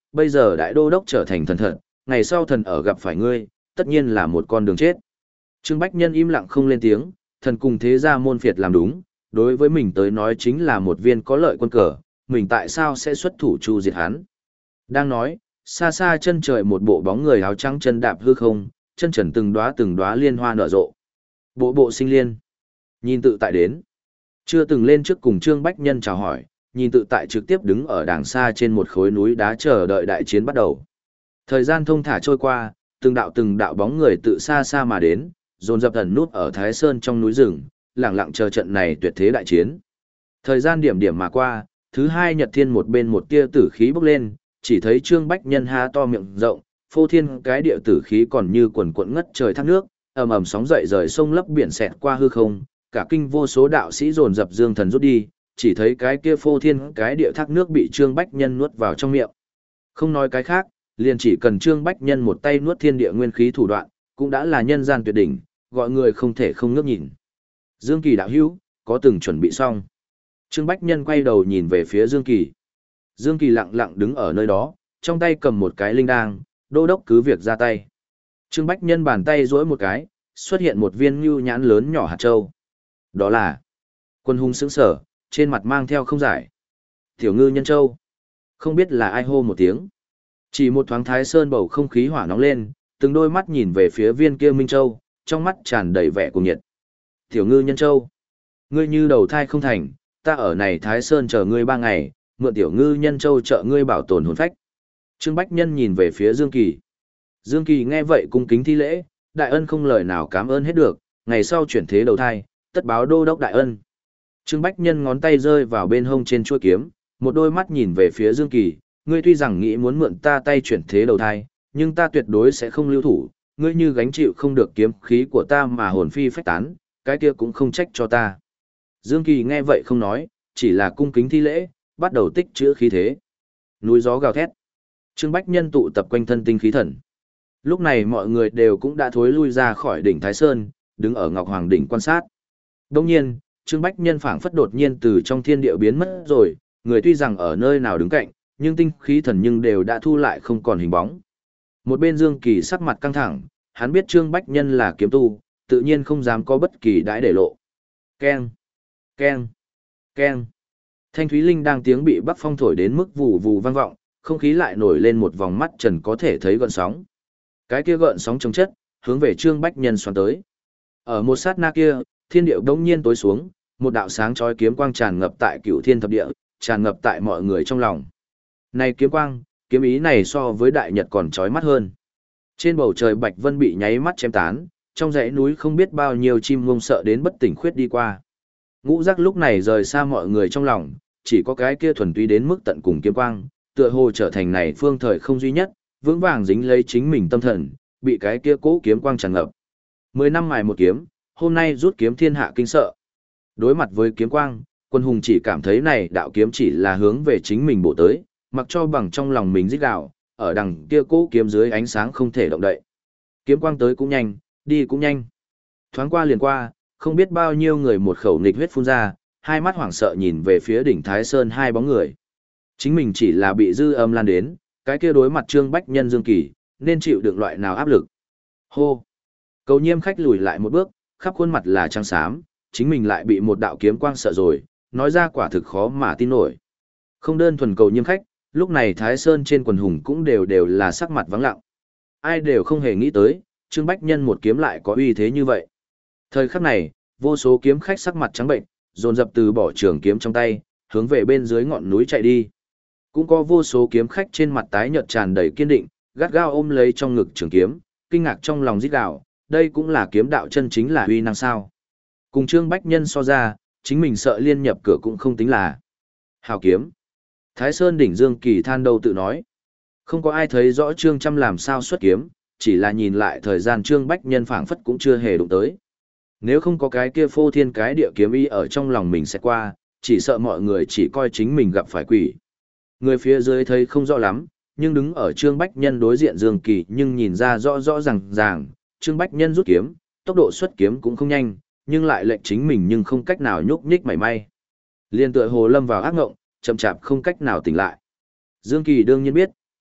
bây giờ đại đô đốc trở thành thần thật, ngày sau thần ở gặp phải ngươi, tất nhiên là một con đường chết. Trương Bách Nhân im lặng không lên tiếng, thần cùng thế gia môn phiệt làm đúng, đối với mình tới nói chính là một viên có lợi quân cờ, mình tại sao sẽ xuất thủ chu diệt hắn. Đang nói, xa xa chân trời một bộ bóng người áo trắng chân đạp hư không, chân trần từng đóa từng đóa liên hoa nở rộ. Bộ bộ sinh liên. Nhìn tự tại đến. Chưa từng lên trước cùng Trương Bách Nhân chào hỏi, nhìn tự tại trực tiếp đứng ở đàng xa trên một khối núi đá chờ đợi đại chiến bắt đầu. Thời gian thông thả trôi qua, từng đạo từng đạo bóng người tự xa xa mà đến, dồn dập ẩn nút ở Thái Sơn trong núi rừng, lặng lặng chờ trận này tuyệt thế đại chiến. Thời gian điểm điểm mà qua, thứ hai nhật thiên một bên một tia tử khí bốc lên, chỉ thấy Trương Bách Nhân há to miệng rộng, phô thiên cái địa tử khí còn như quần quần ngất trời thác nước, ầm ầm sóng dậy rời sông lấp biển xẹt qua hư không, cả kinh vô số đạo sĩ dồn dập dương thần rút đi, chỉ thấy cái kia phô thiên cái địa thác nước bị Trương Bách Nhân nuốt vào trong miệng. Không nói cái khác, liền chỉ cần Trương Bách Nhân một tay nuốt thiên địa nguyên khí thủ đoạn, cũng đã là nhân gian tuyệt đỉnh, gọi người không thể không ngước nhìn. Dương Kỳ đạo hữu, có từng chuẩn bị xong. Trương Bách Nhân quay đầu nhìn về phía Dương Kỳ. Dương Kỳ lặng lặng đứng ở nơi đó, trong tay cầm một cái linh đang, đô đốc cứ việc ra tay. Trương Bách Nhân bàn tay duỗi một cái, xuất hiện một viên nhu nhãn lớn nhỏ hạt châu. Đó là Quân hùng sững sở, trên mặt mang theo không giải. Tiểu ngư nhân châu. Không biết là ai hô một tiếng. Chỉ một thoáng Thái Sơn bầu không khí hỏa nóng lên, từng đôi mắt nhìn về phía viên kia Minh Châu, trong mắt tràn đầy vẻ cuồng nhiệt. Tiểu ngư nhân châu. Ngươi như đầu thai không thành, ta ở này Thái Sơn chờ ngươi ba ngày, mượn tiểu ngư nhân châu trợ ngươi bảo tồn hồn phách. Trương Bách Nhân nhìn về phía Dương Kỳ. Dương Kỳ nghe vậy cung kính thi lễ, đại ân không lời nào cảm ơn hết được, ngày sau chuyển thế đầu thai, tất báo đô đốc đại ân. Trương Bách Nhân ngón tay rơi vào bên hông trên chuôi kiếm, một đôi mắt nhìn về phía Dương Kỳ, ngươi tuy rằng nghĩ muốn mượn ta tay chuyển thế đầu thai, nhưng ta tuyệt đối sẽ không lưu thủ, ngươi như gánh chịu không được kiếm khí của ta mà hồn phi phách tán, cái kia cũng không trách cho ta. Dương Kỳ nghe vậy không nói, chỉ là cung kính thi lễ, bắt đầu tích trữ khí thế. Núi gió gào thét. Trương Bách Nhân tụ tập quanh thân tinh khí thần. Lúc này mọi người đều cũng đã thối lui ra khỏi đỉnh Thái Sơn, đứng ở Ngọc Hoàng đỉnh quan sát. Đồng nhiên, Trương Bách Nhân phảng phất đột nhiên từ trong thiên địa biến mất rồi, người tuy rằng ở nơi nào đứng cạnh, nhưng tinh khí thần nhưng đều đã thu lại không còn hình bóng. Một bên Dương Kỳ sắc mặt căng thẳng, hắn biết Trương Bách Nhân là kiếm tu, tự nhiên không dám có bất kỳ đãi để lộ. Keng, keng, keng. Thanh thúy linh đang tiếng bị bắc phong thổi đến mức vù vù vang vọng, không khí lại nổi lên một vòng mắt trần có thể thấy gợn sóng. Cái kia gợn sóng chống chất, hướng về Trương Bách Nhân xoắn tới. Ở một sát na kia, thiên địa bỗng nhiên tối xuống, một đạo sáng chói kiếm quang tràn ngập tại Cửu Thiên thập địa, tràn ngập tại mọi người trong lòng. Này kiếm quang, kiếm ý này so với đại nhật còn chói mắt hơn. Trên bầu trời bạch vân bị nháy mắt chém tán, trong dãy núi không biết bao nhiêu chim ngông sợ đến bất tỉnh khuyết đi qua. Ngũ giác lúc này rời xa mọi người trong lòng, chỉ có cái kia thuần túy đến mức tận cùng kiếm quang, tựa hồ trở thành này phương thời không duy nhất, vững vàng dính lấy chính mình tâm thần, bị cái kia cố kiếm quang tràn ngập. Mười năm mài một kiếm, hôm nay rút kiếm thiên hạ kinh sợ. Đối mặt với kiếm quang, Quân hùng chỉ cảm thấy này đạo kiếm chỉ là hướng về chính mình bổ tới, mặc cho bằng trong lòng mình rít gào, ở đằng kia cố kiếm dưới ánh sáng không thể động đậy. Kiếm quang tới cũng nhanh, đi cũng nhanh. Thoáng qua liền qua, không biết bao nhiêu người một khẩu nghịch huyết phun ra, hai mắt hoảng sợ nhìn về phía đỉnh Thái Sơn hai bóng người. Chính mình chỉ là bị dư âm lan đến, cái kia đối mặt Trương Bách Nhân Dương Kỳ, nên chịu được loại nào áp lực. Hô! Cầu Nhiêm khách lùi lại một bước, khắp khuôn mặt là trắng xám, chính mình lại bị một đạo kiếm quang sợ rồi, nói ra quả thực khó mà tin nổi. Không đơn thuần Cầu Nhiêm khách, lúc này Thái Sơn trên quần hùng cũng đều đều là sắc mặt vắng lặng. Ai đều không hề nghĩ tới, Trương Bách Nhân một kiếm lại có uy thế như vậy. Thời khắc này, vô số kiếm khách sắc mặt trắng bệnh, dồn dập từ bỏ trường kiếm trong tay, hướng về bên dưới ngọn núi chạy đi. Cũng có vô số kiếm khách trên mặt tái nhợt tràn đầy kiên định, gắt gao ôm lấy trong ngực trường kiếm, kinh ngạc trong lòng rít gào, đây cũng là kiếm đạo chân chính là uy năng sao? Cùng Trương Bách Nhân so ra, chính mình sợ liên nhập cửa cũng không tính là hào kiếm. Thái Sơn đỉnh Dương Kỳ than đầu tự nói, không có ai thấy rõ Trương Trăm làm sao xuất kiếm, chỉ là nhìn lại thời gian Trương Bách Nhân phảng phất cũng chưa hề đụng tới. Nếu không có cái kia phô thiên cái địa kiếm ý ở trong lòng mình sẽ qua, chỉ sợ mọi người chỉ coi chính mình gặp phải quỷ. Người phía dưới thấy không rõ lắm, nhưng đứng ở Trương Bách Nhân đối diện Dương Kỳ nhưng nhìn ra rõ rõ ràng ràng, Trương Bách Nhân rút kiếm, tốc độ xuất kiếm cũng không nhanh, nhưng lại lệnh chính mình nhưng không cách nào nhúc nhích mảy may. Liên tựa hồ lâm vào ác ngộng, chậm chạp không cách nào tỉnh lại. Dương Kỳ đương nhiên biết,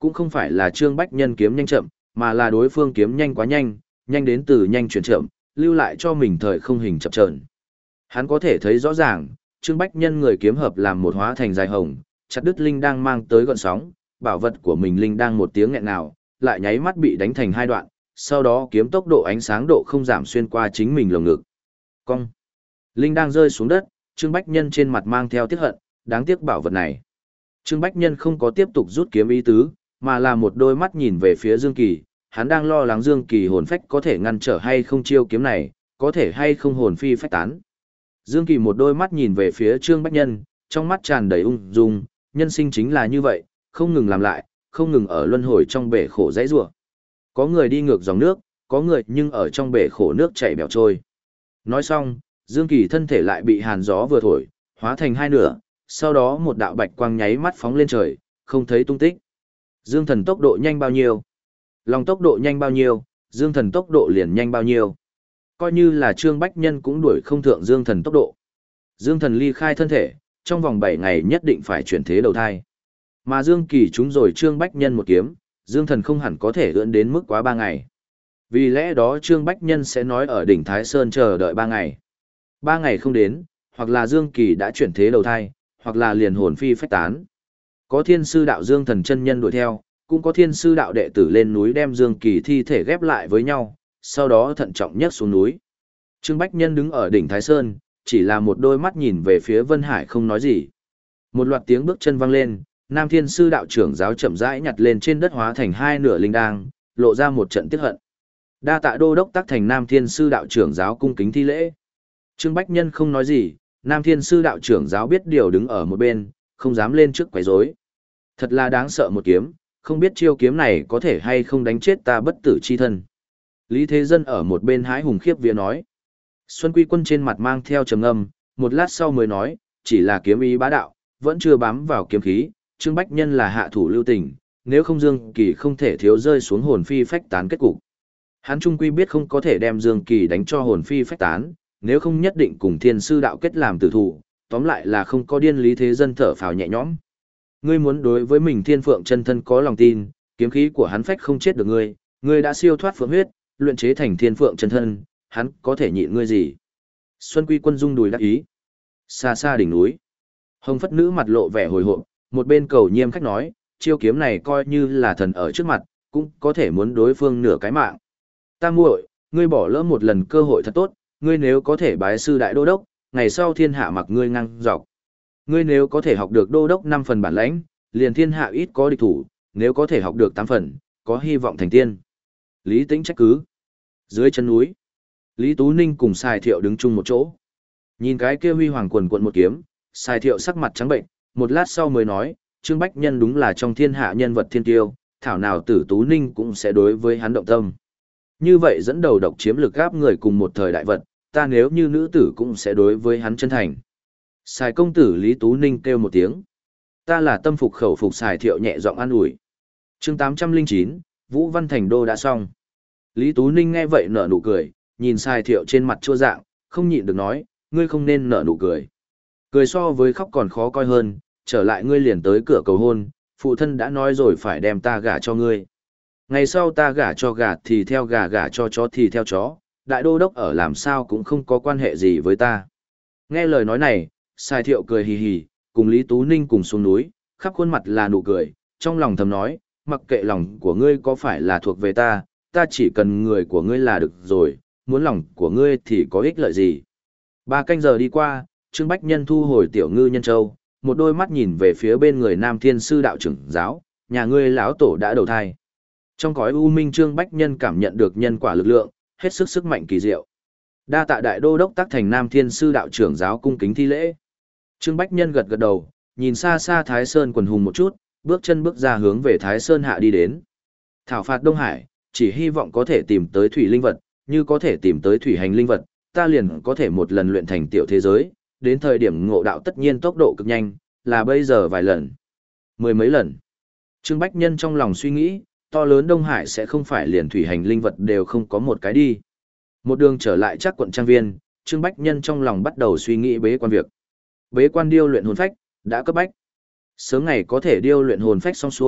cũng không phải là Trương Bách Nhân kiếm nhanh chậm, mà là đối phương kiếm nhanh quá nhanh, nhanh đến từ nhanh chuyển chậm, lưu lại cho mình thời không hình chập chờn. Hắn có thể thấy rõ ràng, Trương Bách Nhân người kiếm hợp làm một hóa thành dài hồng, chặt đứt linh đang mang tới gọn sóng, bảo vật của mình linh đang một tiếng nghẹn nào, lại nháy mắt bị đánh thành hai đoạn, sau đó kiếm tốc độ ánh sáng độ không giảm xuyên qua chính mình lồng ngực. Cong. Linh đang rơi xuống đất, Trương Bách Nhân trên mặt mang theo tiếc hận, đáng tiếc bảo vật này. Trương Bách Nhân không có tiếp tục rút kiếm ý tứ, mà là một đôi mắt nhìn về phía Dương Kỳ, hắn đang lo lắng Dương Kỳ hồn phách có thể ngăn trở hay không chiêu kiếm này, có thể hay không hồn phi phách tán. Dương Kỳ một đôi mắt nhìn về phía Trương Bách Nhân, trong mắt tràn đầy ung dung, nhân sinh chính là như vậy, không ngừng làm lại, không ngừng ở luân hồi trong bể khổ dãy rủa. Có người đi ngược dòng nước, có người nhưng ở trong bể khổ nước chảy bèo trôi. Nói xong, Dương Kỳ thân thể lại bị hàn gió vừa thổi, hóa thành hai nửa, sau đó một đạo bạch quang nháy mắt phóng lên trời, không thấy tung tích. Dương Thần tốc độ nhanh bao nhiêu? Lòng tốc độ nhanh bao nhiêu, Dương Thần tốc độ liền nhanh bao nhiêu. Coi như là Trương Bách Nhân cũng đuổi không thượng Dương Thần tốc độ. Dương Thần ly khai thân thể, trong vòng bảy ngày nhất định phải chuyển thế đầu thai. Mà Dương Kỳ trúng rồi Trương Bách Nhân một kiếm, Dương Thần không hẳn có thể ưỡn đến mức quá ba ngày. Vì lẽ đó Trương Bách Nhân sẽ nói ở đỉnh Thái Sơn chờ đợi ba ngày. Ba ngày không đến, hoặc là Dương Kỳ đã chuyển thế đầu thai, hoặc là liền hồn phi phách tán. Có thiên sư đạo Dương Thần chân nhân đuổi theo, cũng có thiên sư đạo đệ tử lên núi đem Dương Kỳ thi thể ghép lại với nhau, sau đó thận trọng nhất xuống núi. Trương Bách Nhân đứng ở đỉnh Thái Sơn, chỉ là một đôi mắt nhìn về phía Vân Hải không nói gì. Một loạt tiếng bước chân vang lên, Nam Thiên sư đạo trưởng giáo chậm rãi nhặt lên trên đất hóa thành hai nửa linh đang, lộ ra một trận tiếc hận. Đa tạ đô đốc tác thành Nam Thiên sư đạo trưởng giáo cung kính thi lễ. Trương Bách Nhân không nói gì, Nam Thiên sư đạo trưởng giáo biết điều đứng ở một bên, không dám lên trước quấy rối. Thật là đáng sợ một kiếm, không biết chiêu kiếm này có thể hay không đánh chết ta bất tử chi thân. Lý Thế Dân ở một bên hái hùng khiếp vía nói. Xuân Quy Quân trên mặt mang theo trầm ngâm, một lát sau mới nói, chỉ là kiếm ý bá đạo, vẫn chưa bám vào kiếm khí, Trương Bách Nhân là hạ thủ lưu tình, nếu không Dương Kỳ không thể thiếu rơi xuống hồn phi phách tán kết cục. Hắn trung quy biết không có thể đem Dương Kỳ đánh cho hồn phi phách tán, nếu không nhất định cùng Thiên sư đạo kết làm tử thủ, tóm lại là không có điên. Lý Thế Dân thở phào nhẹ nhõm. Ngươi muốn đối với mình Thiên Phượng chân thân có lòng tin, kiếm khí của hắn phách không chết được ngươi, ngươi đã siêu thoát phượng huyết, luyện chế thành Thiên Phượng chân thân, hắn có thể nhịn ngươi gì? Xuân Quy Quân rung đùi đắc ý. Xa xa đỉnh núi, Hồng Phất Nữ mặt lộ vẻ hồi hộp, một bên cầu nhiêm khách nói, chiêu kiếm này coi như là thần ở trước mặt, cũng có thể muốn đối phương nửa cái mạng. Ta muội, ngươi bỏ lỡ một lần cơ hội thật tốt, ngươi nếu có thể bái sư đại đô đốc, ngày sau thiên hạ mặc ngươi ngang dọc. Ngươi nếu có thể học được đô đốc năm phần bản lãnh, liền thiên hạ ít có địch thủ, nếu có thể học được tám phần, có hy vọng thành tiên. Lý Tĩnh trách cứ. Dưới chân núi, Lý Tú Ninh cùng Sài Thiệu đứng chung một chỗ. Nhìn cái kia huy hoàng quần quận một kiếm, Sài Thiệu sắc mặt trắng bệnh, một lát sau mới nói, Trương Bách Nhân đúng là trong thiên hạ nhân vật thiên tiêu, thảo nào Tử Tú Ninh cũng sẽ đối với hắn động tâm. Như vậy dẫn đầu độc chiếm lực gáp người cùng một thời đại vật, ta nếu như nữ tử cũng sẽ đối với hắn chân thành. Sài công tử Lý Tú Ninh kêu một tiếng. Ta là tâm phục khẩu phục. Sài Thiệu nhẹ giọng an ủi. Chương tám trăm lẻ chín, Vũ Văn Thành Đô đã xong. Lý Tú Ninh nghe vậy nở nụ cười, nhìn Sài Thiệu trên mặt chua dạng, không nhịn được nói, ngươi không nên nở nụ cười. Cười so với khóc còn khó coi hơn, trở lại ngươi liền tới cửa cầu hôn, phụ thân đã nói rồi phải đem ta gả cho ngươi. Ngày sau ta gả cho gà thì theo gà, gả cho chó thì theo chó, đại đô đốc ở làm sao cũng không có quan hệ gì với ta. Nghe lời nói này, Sài Thiệu cười hì hì, cùng Lý Tú Ninh cùng xuống núi, khắp khuôn mặt là nụ cười, trong lòng thầm nói, mặc kệ lòng của ngươi có phải là thuộc về ta, ta chỉ cần người của ngươi là được rồi, muốn lòng của ngươi thì có ích lợi gì. Ba canh giờ đi qua, Trương Bách Nhân thu hồi tiểu ngư nhân châu, một đôi mắt nhìn về phía bên người Nam Thiên sư đạo trưởng giáo, nhà ngươi lão tổ đã đầu thai. Trong cõi u minh Trương Bách Nhân cảm nhận được nhân quả lực lượng, hết sức sức mạnh kỳ diệu. Đa tạ đại đô đốc tác thành Nam Thiên sư đạo trưởng giáo cung kính thi lễ. Trương Bách Nhân gật gật đầu, nhìn xa xa Thái Sơn quần hùng một chút, bước chân bước ra hướng về Thái Sơn hạ đi đến. Thảo phạt Đông Hải, chỉ hy vọng có thể tìm tới thủy linh vật, như có thể tìm tới thủy hành linh vật, ta liền có thể một lần luyện thành tiểu thế giới, đến thời điểm ngộ đạo tất nhiên tốc độ cực nhanh, là bây giờ vài lần, mười mấy lần. Trương Bách Nhân trong lòng suy nghĩ, to lớn Đông Hải sẽ không phải liền thủy hành linh vật đều không có một cái đi. Một đường trở lại chắc quận trang viên, Trương Bách Nhân trong lòng bắt đầu suy nghĩ bế quan việc. Bế quan điêu luyện hồn phách, đã cấp bách. Sớm ngày có thể điêu luyện hồn phách xong xuôi,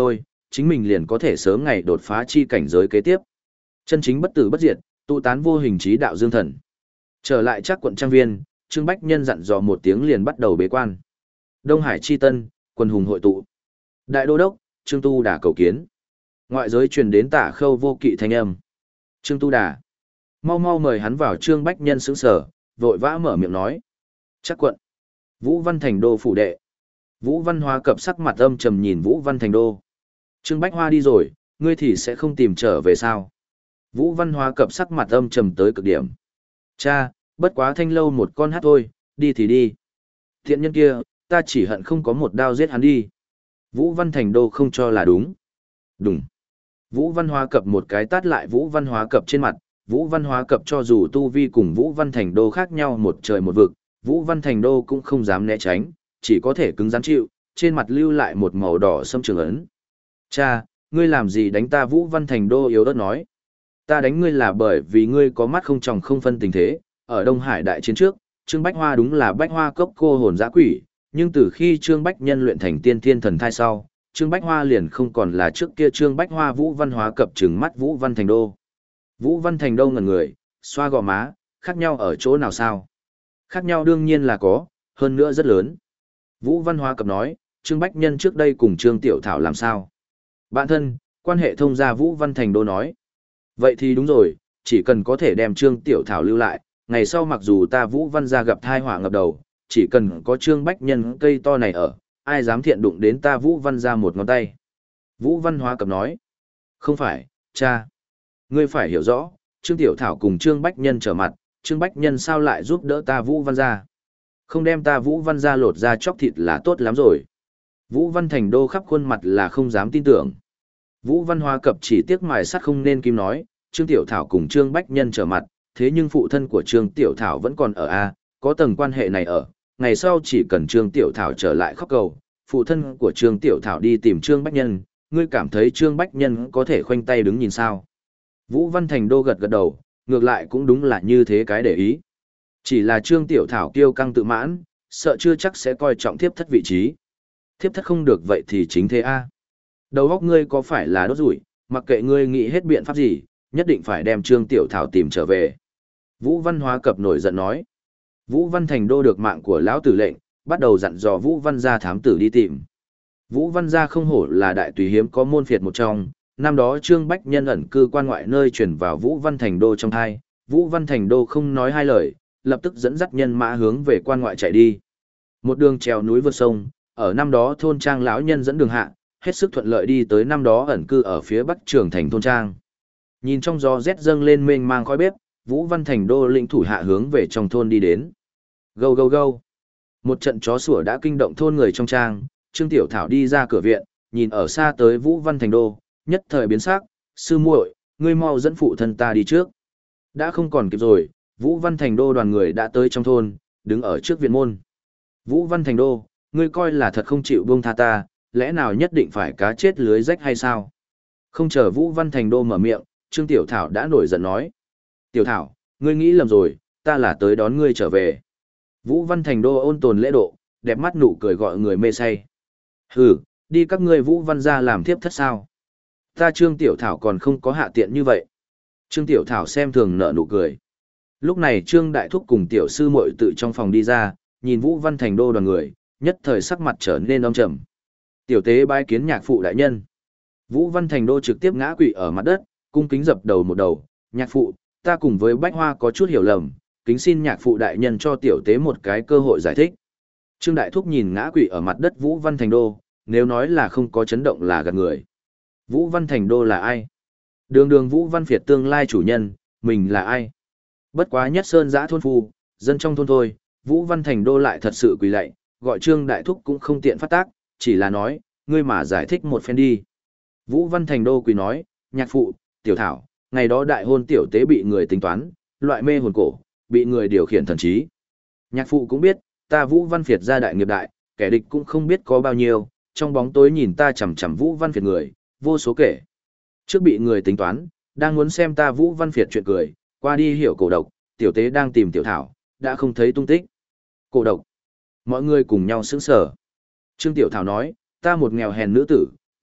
chính mình liền có thể sớm ngày đột phá chi cảnh giới kế tiếp. Chân chính bất tử bất diệt, tụ tán vô hình trí đạo dương thần. Trở lại chắc quận trang viên, Trương Bách Nhân dặn dò một tiếng liền bắt đầu bế quan. Đông Hải chi tân, quân hùng hội tụ. Đại đô đốc, Trương Tu Đà cầu kiến. Ngoại giới truyền đến Tả Khâu vô kỵ thanh âm. Trương Tu Đà. Mau mau mời hắn vào. Trương Bách Nhân sững sờ, vội vã mở miệng nói. Chắc quận. Vũ Văn Thành đô phủ đệ. Vũ Văn Hoa cập sắc mặt âm trầm nhìn Vũ Văn Thành đô. Trương Bách Hoa đi rồi, ngươi thì sẽ không tìm trở về sao? Vũ Văn Hoa cập sắc mặt âm trầm tới cực điểm. Cha, bất quá thanh lâu một con hát thôi, đi thì đi. Thiện nhân kia, ta chỉ hận không có một đao giết hắn đi. Vũ Văn Thành đô không cho là đúng. Đúng. Vũ Văn Hoa cập một cái tát lại Vũ Văn Hoa cập trên mặt. Vũ Văn Hoa cập cho dù tu vi cùng Vũ Văn Thành đô khác nhau một trời một vực, Vũ Văn Thành đô cũng không dám né tránh, chỉ có thể cứng rắn chịu, trên mặt lưu lại một màu đỏ sâm trường ấn. Cha, ngươi làm gì đánh ta? Vũ Văn Thành đô yếu ớt nói. Ta đánh ngươi là bởi vì ngươi có mắt không tròng không phân tình thế, ở Đông Hải đại chiến trước, Trương Bách Hoa đúng là Bách Hoa cốc cô hồn dã quỷ, nhưng từ khi Trương Bách Nhân luyện thành tiên thiên thần thai sau, Trương Bách Hoa liền không còn là trước kia Trương Bách Hoa. Vũ Văn Hóa cập trừng mắt Vũ Văn Thành đô. Vũ Văn Thành đô ngẩn người, xoa gò má, khác nhau ở chỗ nào sao? Khác nhau đương nhiên là có, hơn nữa rất lớn. Vũ Văn Hóa cập nói, Trương Bách Nhân trước đây cùng Trương Tiểu Thảo làm sao? Bạn thân, quan hệ thông gia. Vũ Văn Thành đô nói. Vậy thì đúng rồi, chỉ cần có thể đem Trương Tiểu Thảo lưu lại, ngày sau mặc dù ta Vũ Văn gia gặp thai họa ngập đầu, chỉ cần có Trương Bách Nhân cây to này ở, ai dám thiện đụng đến ta Vũ Văn gia một ngón tay. Vũ Văn Hóa cập nói. Không phải, cha. Ngươi phải hiểu rõ, Trương Tiểu Thảo cùng Trương Bách Nhân trở mặt, Trương Bách Nhân sao lại giúp đỡ ta Vũ Văn gia? Không đem ta Vũ Văn gia lột ra chóc thịt là tốt lắm rồi. Vũ Văn Thành đô khắp khuôn mặt là không dám tin tưởng. Vũ Văn Hoa cập chỉ tiếc mài sắt không nên kim nói, Trương Tiểu Thảo cùng Trương Bách Nhân trở mặt, thế nhưng phụ thân của Trương Tiểu Thảo vẫn còn ở A, có tầng quan hệ này ở, ngày sau chỉ cần Trương Tiểu Thảo trở lại khóc cầu, phụ thân của Trương Tiểu Thảo đi tìm Trương Bách Nhân, ngươi cảm thấy Trương Bách Nhân có thể khoanh tay đứng nhìn sao? Vũ Văn Thành đô gật gật đầu, ngược lại cũng đúng là như thế cái để ý. Chỉ là Trương Tiểu Thảo kiêu căng tự mãn, sợ chưa chắc sẽ coi trọng thiếp thất vị trí. Thiếp thất không được vậy thì chính thế A. Đầu óc ngươi có phải là đốt rủi, mặc kệ ngươi nghĩ hết biện pháp gì, nhất định phải đem Trương Tiểu Thảo tìm trở về. Vũ Văn Hóa cập nổi giận nói. Vũ Văn Thành đô được mạng của lão tử lệnh, bắt đầu dặn dò Vũ Văn gia thám tử đi tìm. Vũ Văn gia không hổ là đại tùy hiếm có môn phiệt một trong, năm đó Trương Bách Nhân ẩn cư quan ngoại nơi chuyển vào Vũ Văn Thành đô trong thai, Vũ Văn Thành đô không nói hai lời, lập tức dẫn dắt nhân mã hướng về quan ngoại chạy đi. Một đường trèo núi vượt sông, ở năm đó thôn trang lão nhân dẫn đường hạ, hết sức thuận lợi đi tới năm đó ẩn cư ở phía bắc trường thành thôn trang. Nhìn trong gió rét dâng lên mênh mang khói bếp, Vũ Văn Thành đô lĩnh thủ hạ hướng về trong thôn đi đến. Gâu gâu gâu. Một trận chó sủa đã kinh động thôn người trong trang, Trương Tiểu Thảo đi ra cửa viện, nhìn ở xa tới Vũ Văn Thành đô, nhất thời biến sắc, sư muội, ngươi mau dẫn phụ thân ta đi trước. Đã không còn kịp rồi, Vũ Văn Thành đô đoàn người đã tới trong thôn, đứng ở trước viện môn. Vũ Văn Thành đô, ngươi coi là thật không chịu buông tha ta, lẽ nào nhất định phải cá chết lưới rách hay sao? Không chờ Vũ Văn Thành đô mở miệng, Trương Tiểu Thảo đã nổi giận nói. Tiểu Thảo, ngươi nghĩ lầm rồi, ta là tới đón ngươi trở về. Vũ Văn Thành đô ôn tồn lễ độ, đẹp mắt nụ cười gọi người mê say. Hừ, đi các ngươi Vũ Văn gia làm thiếp thất sao? Ta Trương Tiểu Thảo còn không có hạ tiện như vậy. Trương Tiểu Thảo xem thường nở nụ cười. Lúc này Trương Đại Thúc cùng Tiểu Sư muội tự trong phòng đi ra, nhìn Vũ Văn Thành đô đoàn người, nhất thời sắc mặt trở nên âm trầm. Tiểu tế bái kiến nhạc phụ đại nhân. Vũ Văn Thành đô trực tiếp ngã quỵ ở mặt đất, cung kính dập đầu một đầu. Nhạc phụ, ta cùng với Bách Hoa có chút hiểu lầm, kính xin nhạc phụ đại nhân cho tiểu tế một cái cơ hội giải thích. Trương Đại Thúc nhìn ngã quỵ ở mặt đất Vũ Văn Thành đô, nếu nói là không có chấn động là gạt người. Vũ Văn Thành đô là ai? Đường đường Vũ Văn Việt tương lai chủ nhân, mình là ai? Bất quá nhất sơn giã thôn phu, dân trong thôn thôi, Vũ Văn Thành đô lại thật sự quỳ lạy, gọi Trương Đại Thúc cũng không tiện phát tác, chỉ là nói, ngươi mà giải thích một phen đi. Vũ Văn Thành đô quỳ nói, nhạc phụ, tiểu thảo, ngày đó đại hôn tiểu tế bị người tính toán, loại mê hồn cổ, bị người điều khiển thần trí. Nhạc phụ cũng biết, ta Vũ Văn Việt gia đại nghiệp đại, kẻ địch cũng không biết có bao nhiêu, trong bóng tối nhìn ta chằm chằm Vũ Văn Việt người, vô số kể. Trước bị người tính toán, đang muốn xem ta Vũ Văn Việt chuyện cười, qua đi hiểu cổ độc, tiểu tế đang tìm tiểu thảo, đã không thấy tung tích. Cổ độc. Mọi người cùng nhau sững sờ. Trương Tiểu Thảo nói, ta một nghèo hèn nữ tử,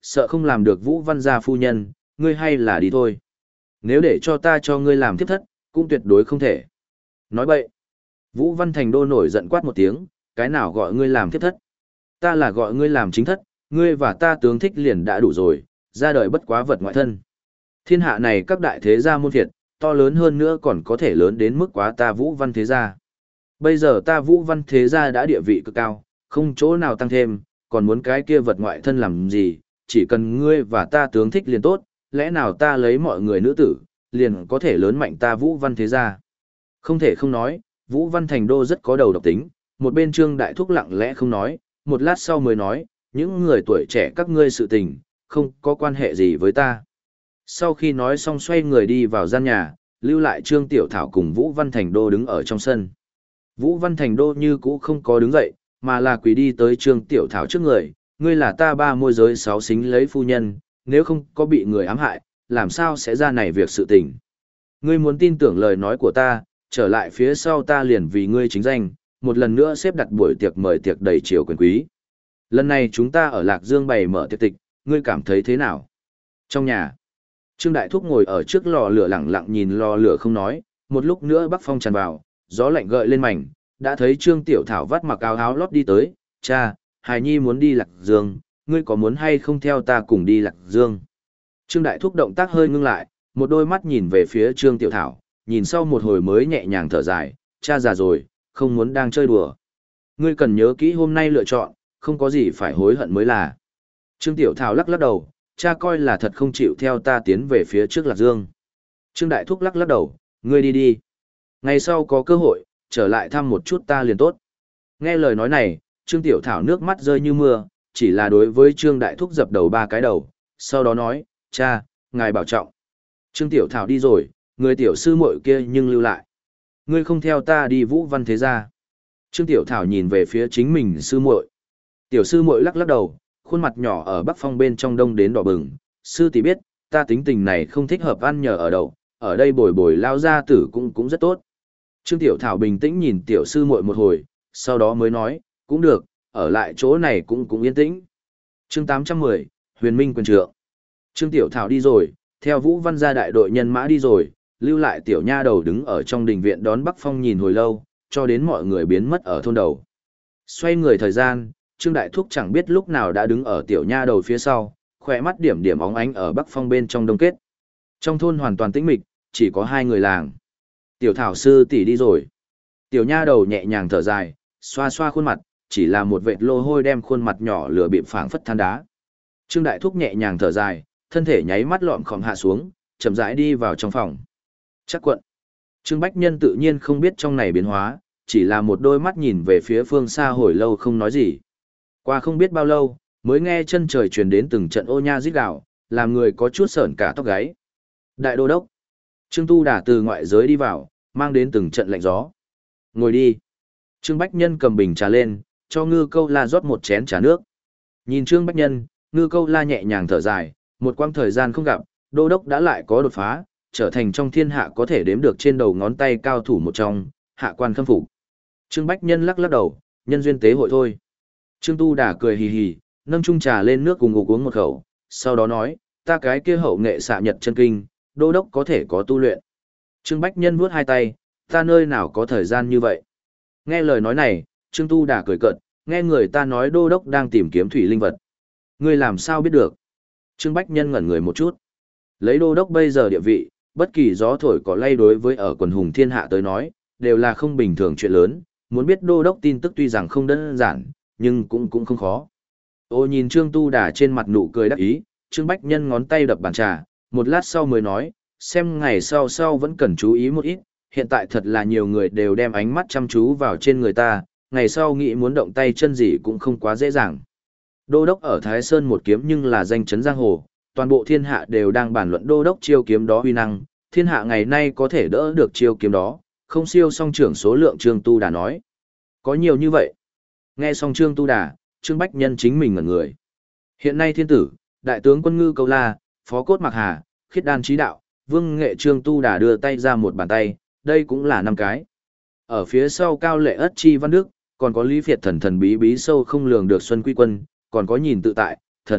sợ không làm được Vũ Văn gia phu nhân, ngươi hay là đi thôi. Nếu để cho ta cho ngươi làm thiếp thất, cũng tuyệt đối không thể. Nói bậy. Vũ Văn Thành Đô nổi giận quát một tiếng, cái nào gọi ngươi làm thiếp thất? Ta là gọi ngươi làm chính thất, ngươi và ta tướng thích liền đã đủ rồi, ra đời bất quá vật ngoại thân. Thiên hạ này các đại thế gia môn phiệt, to lớn hơn nữa còn có thể lớn đến mức quá ta Vũ Văn thế gia. Bây giờ ta Vũ Văn thế gia đã địa vị cực cao, không chỗ nào tăng thêm, còn muốn cái kia vật ngoại thân làm gì, chỉ cần ngươi và ta tướng thích liền tốt, lẽ nào ta lấy mọi người nữ tử, liền có thể lớn mạnh ta Vũ Văn thế gia. Không thể không nói, Vũ Văn Thành Đô rất có đầu độc tính, một bên Trương Đại Thúc lặng lẽ không nói, một lát sau mới nói, những người tuổi trẻ các ngươi sự tình, không có quan hệ gì với ta. Sau khi nói xong xoay người đi vào gian nhà, lưu lại Trương Tiểu Thảo cùng Vũ Văn Thành Đô đứng ở trong sân. Vũ Văn Thành Đô như cũ không có đứng dậy, mà là quỳ đi tới Trương Tiểu Thảo trước người, ngươi là ta ba môi giới sáu xính lấy phu nhân, nếu không có bị người ám hại, làm sao sẽ ra này việc sự tình. Ngươi muốn tin tưởng lời nói của ta, trở lại phía sau ta liền vì ngươi chính danh, một lần nữa xếp đặt buổi tiệc mời tiệc đầy triều quyền quý. Lần này chúng ta ở Lạc Dương bày mở tiệc tịch, ngươi cảm thấy thế nào? Trong nhà, Trương Đại Thúc ngồi ở trước lò lửa lặng lặng nhìn lò lửa không nói, một lúc nữa bắc phong tràn vào, gió lạnh gợi lên mảnh, đã thấy Trương Tiểu Thảo vắt mặc áo áo lót đi tới, cha, Hải Nhi muốn đi Lạc Dương, ngươi có muốn hay không theo ta cùng đi Lạc Dương? Trương Đại Thúc động tác hơi ngưng lại, một đôi mắt nhìn về phía Trương Tiểu Thảo, nhìn sau một hồi mới nhẹ nhàng thở dài, cha già rồi, không muốn đang chơi đùa. Ngươi cần nhớ kỹ hôm nay lựa chọn, không có gì phải hối hận mới là. Trương Tiểu Thảo lắc lắc đầu, cha coi là thật không chịu theo ta tiến về phía trước Lạc Dương. Trương Đại Thúc lắc lắc đầu, ngươi đi đi. Ngày sau có cơ hội, trở lại thăm một chút ta liền tốt. Nghe lời nói này, Trương Tiểu Thảo nước mắt rơi như mưa, chỉ là đối với Trương Đại Thúc dập đầu ba cái đầu, sau đó nói, cha, ngài bảo trọng. Trương Tiểu Thảo đi rồi, người tiểu sư muội kia nhưng lưu lại. Ngươi không theo ta đi Vũ Văn thế gia. Trương Tiểu Thảo nhìn về phía chính mình sư muội. Tiểu sư muội lắc lắc đầu, khuôn mặt nhỏ ở Bắc Phong bên trong đông đến đỏ bừng. Sư tỷ biết, ta tính tình này không thích hợp ăn nhờ ở đậu, ở đây bồi bồi lao gia tử cũng cũng rất tốt. Trương Tiểu Thảo bình tĩnh nhìn tiểu sư muội một hồi, sau đó mới nói, cũng được, ở lại chỗ này cũng cũng yên tĩnh. Chương tám trăm mười, Huyền Minh quyền trượng. Trương Tiểu Thảo đi rồi, theo Vũ Văn gia đại đội nhân mã đi rồi, lưu lại tiểu nha đầu đứng ở trong đình viện đón Bắc Phong nhìn hồi lâu, cho đến mọi người biến mất ở thôn đầu. Xoay người thời gian, Trương Đại Thúc chẳng biết lúc nào đã đứng ở tiểu nha đầu phía sau, khỏe mắt điểm điểm óng ánh ở Bắc Phong bên trong đông kết. Trong thôn hoàn toàn tĩnh mịch, chỉ có hai người làng. Tiểu Thảo sư tỷ đi rồi. Tiểu nha đầu nhẹ nhàng thở dài, xoa xoa khuôn mặt, chỉ là một vệt lô hôi đem khuôn mặt nhỏ lửa bịp phảng phất than đá. Trương Đại Thúc nhẹ nhàng thở dài, thân thể nháy mắt lọm khom hạ xuống, chậm rãi đi vào trong phòng. Chắc quận. Trương Bách Nhân tự nhiên không biết trong này biến hóa, chỉ là một đôi mắt nhìn về phía phương xa hồi lâu không nói gì. Qua không biết bao lâu, mới nghe chân trời truyền đến từng trận ô nha rít gào, làm người có chút sởn cả tóc gáy. Đại đô đốc. Trương Tu Đà từ ngoại giới đi vào, mang đến từng trận lạnh gió. Ngồi đi. Trương Bách Nhân cầm bình trà lên, cho Ngư Câu La rót một chén trà nước. Nhìn Trương Bách Nhân, Ngư Câu La nhẹ nhàng thở dài, một quãng thời gian không gặp, đô đốc đã lại có đột phá, trở thành trong thiên hạ có thể đếm được trên đầu ngón tay cao thủ một trong, hạ quan khâm phục. Trương Bách Nhân lắc lắc đầu, nhân duyên tế hội thôi. Trương Tu Đà cười hì hì, nâng chung trà lên nước cùng ngục uống một khẩu, sau đó nói, ta cái kia hậu nghệ xạ nhật chân kinh, đô đốc có thể có tu luyện. Trương Bách Nhân vuốt hai tay, ta nơi nào có thời gian như vậy. Nghe lời nói này, Trương Tu Đà cười cợt, nghe người ta nói đô đốc đang tìm kiếm thủy linh vật. Ngươi làm sao biết được? Trương Bách Nhân ngẩn người một chút. Lấy đô đốc bây giờ địa vị, bất kỳ gió thổi có lay đối với ở quần hùng thiên hạ tới nói, đều là không bình thường chuyện lớn, muốn biết đô đốc tin tức tuy rằng không đơn giản, nhưng cũng cũng không khó. Ô nhìn Trương Tu Đà trên mặt nụ cười đắc ý, Trương Bách Nhân ngón tay đập bàn trà, một lát sau mới nói, xem ngày sau sau vẫn cần chú ý một ít, hiện tại thật là nhiều người đều đem ánh mắt chăm chú vào trên người ta, ngày sau nghĩ muốn động tay chân gì cũng không quá dễ dàng. Đô đốc ở Thái Sơn một kiếm nhưng là danh chấn giang hồ, toàn bộ thiên hạ đều đang bàn luận đô đốc chiêu kiếm đó uy năng, thiên hạ ngày nay có thể đỡ được chiêu kiếm đó, không siêu song trưởng số lượng Trương Tu Đà nói. Có nhiều như vậy. Nghe xong Trương Tu Đà, Trương Bách Nhân chính mình ngẩn người. Hiện nay thiên tử, đại tướng quân Ngư Câu La, phó cốt Mạc Hà, khiết đan trí đạo, vương nghệ Trương Tu Đà đưa tay ra một bàn tay, đây cũng là năm cái. Ở phía sau cao lệ ất chi văn đức, còn có Lý Việt thần thần bí bí sâu không lường được Xuân Quy Quân, còn có nhìn tự tại, thần,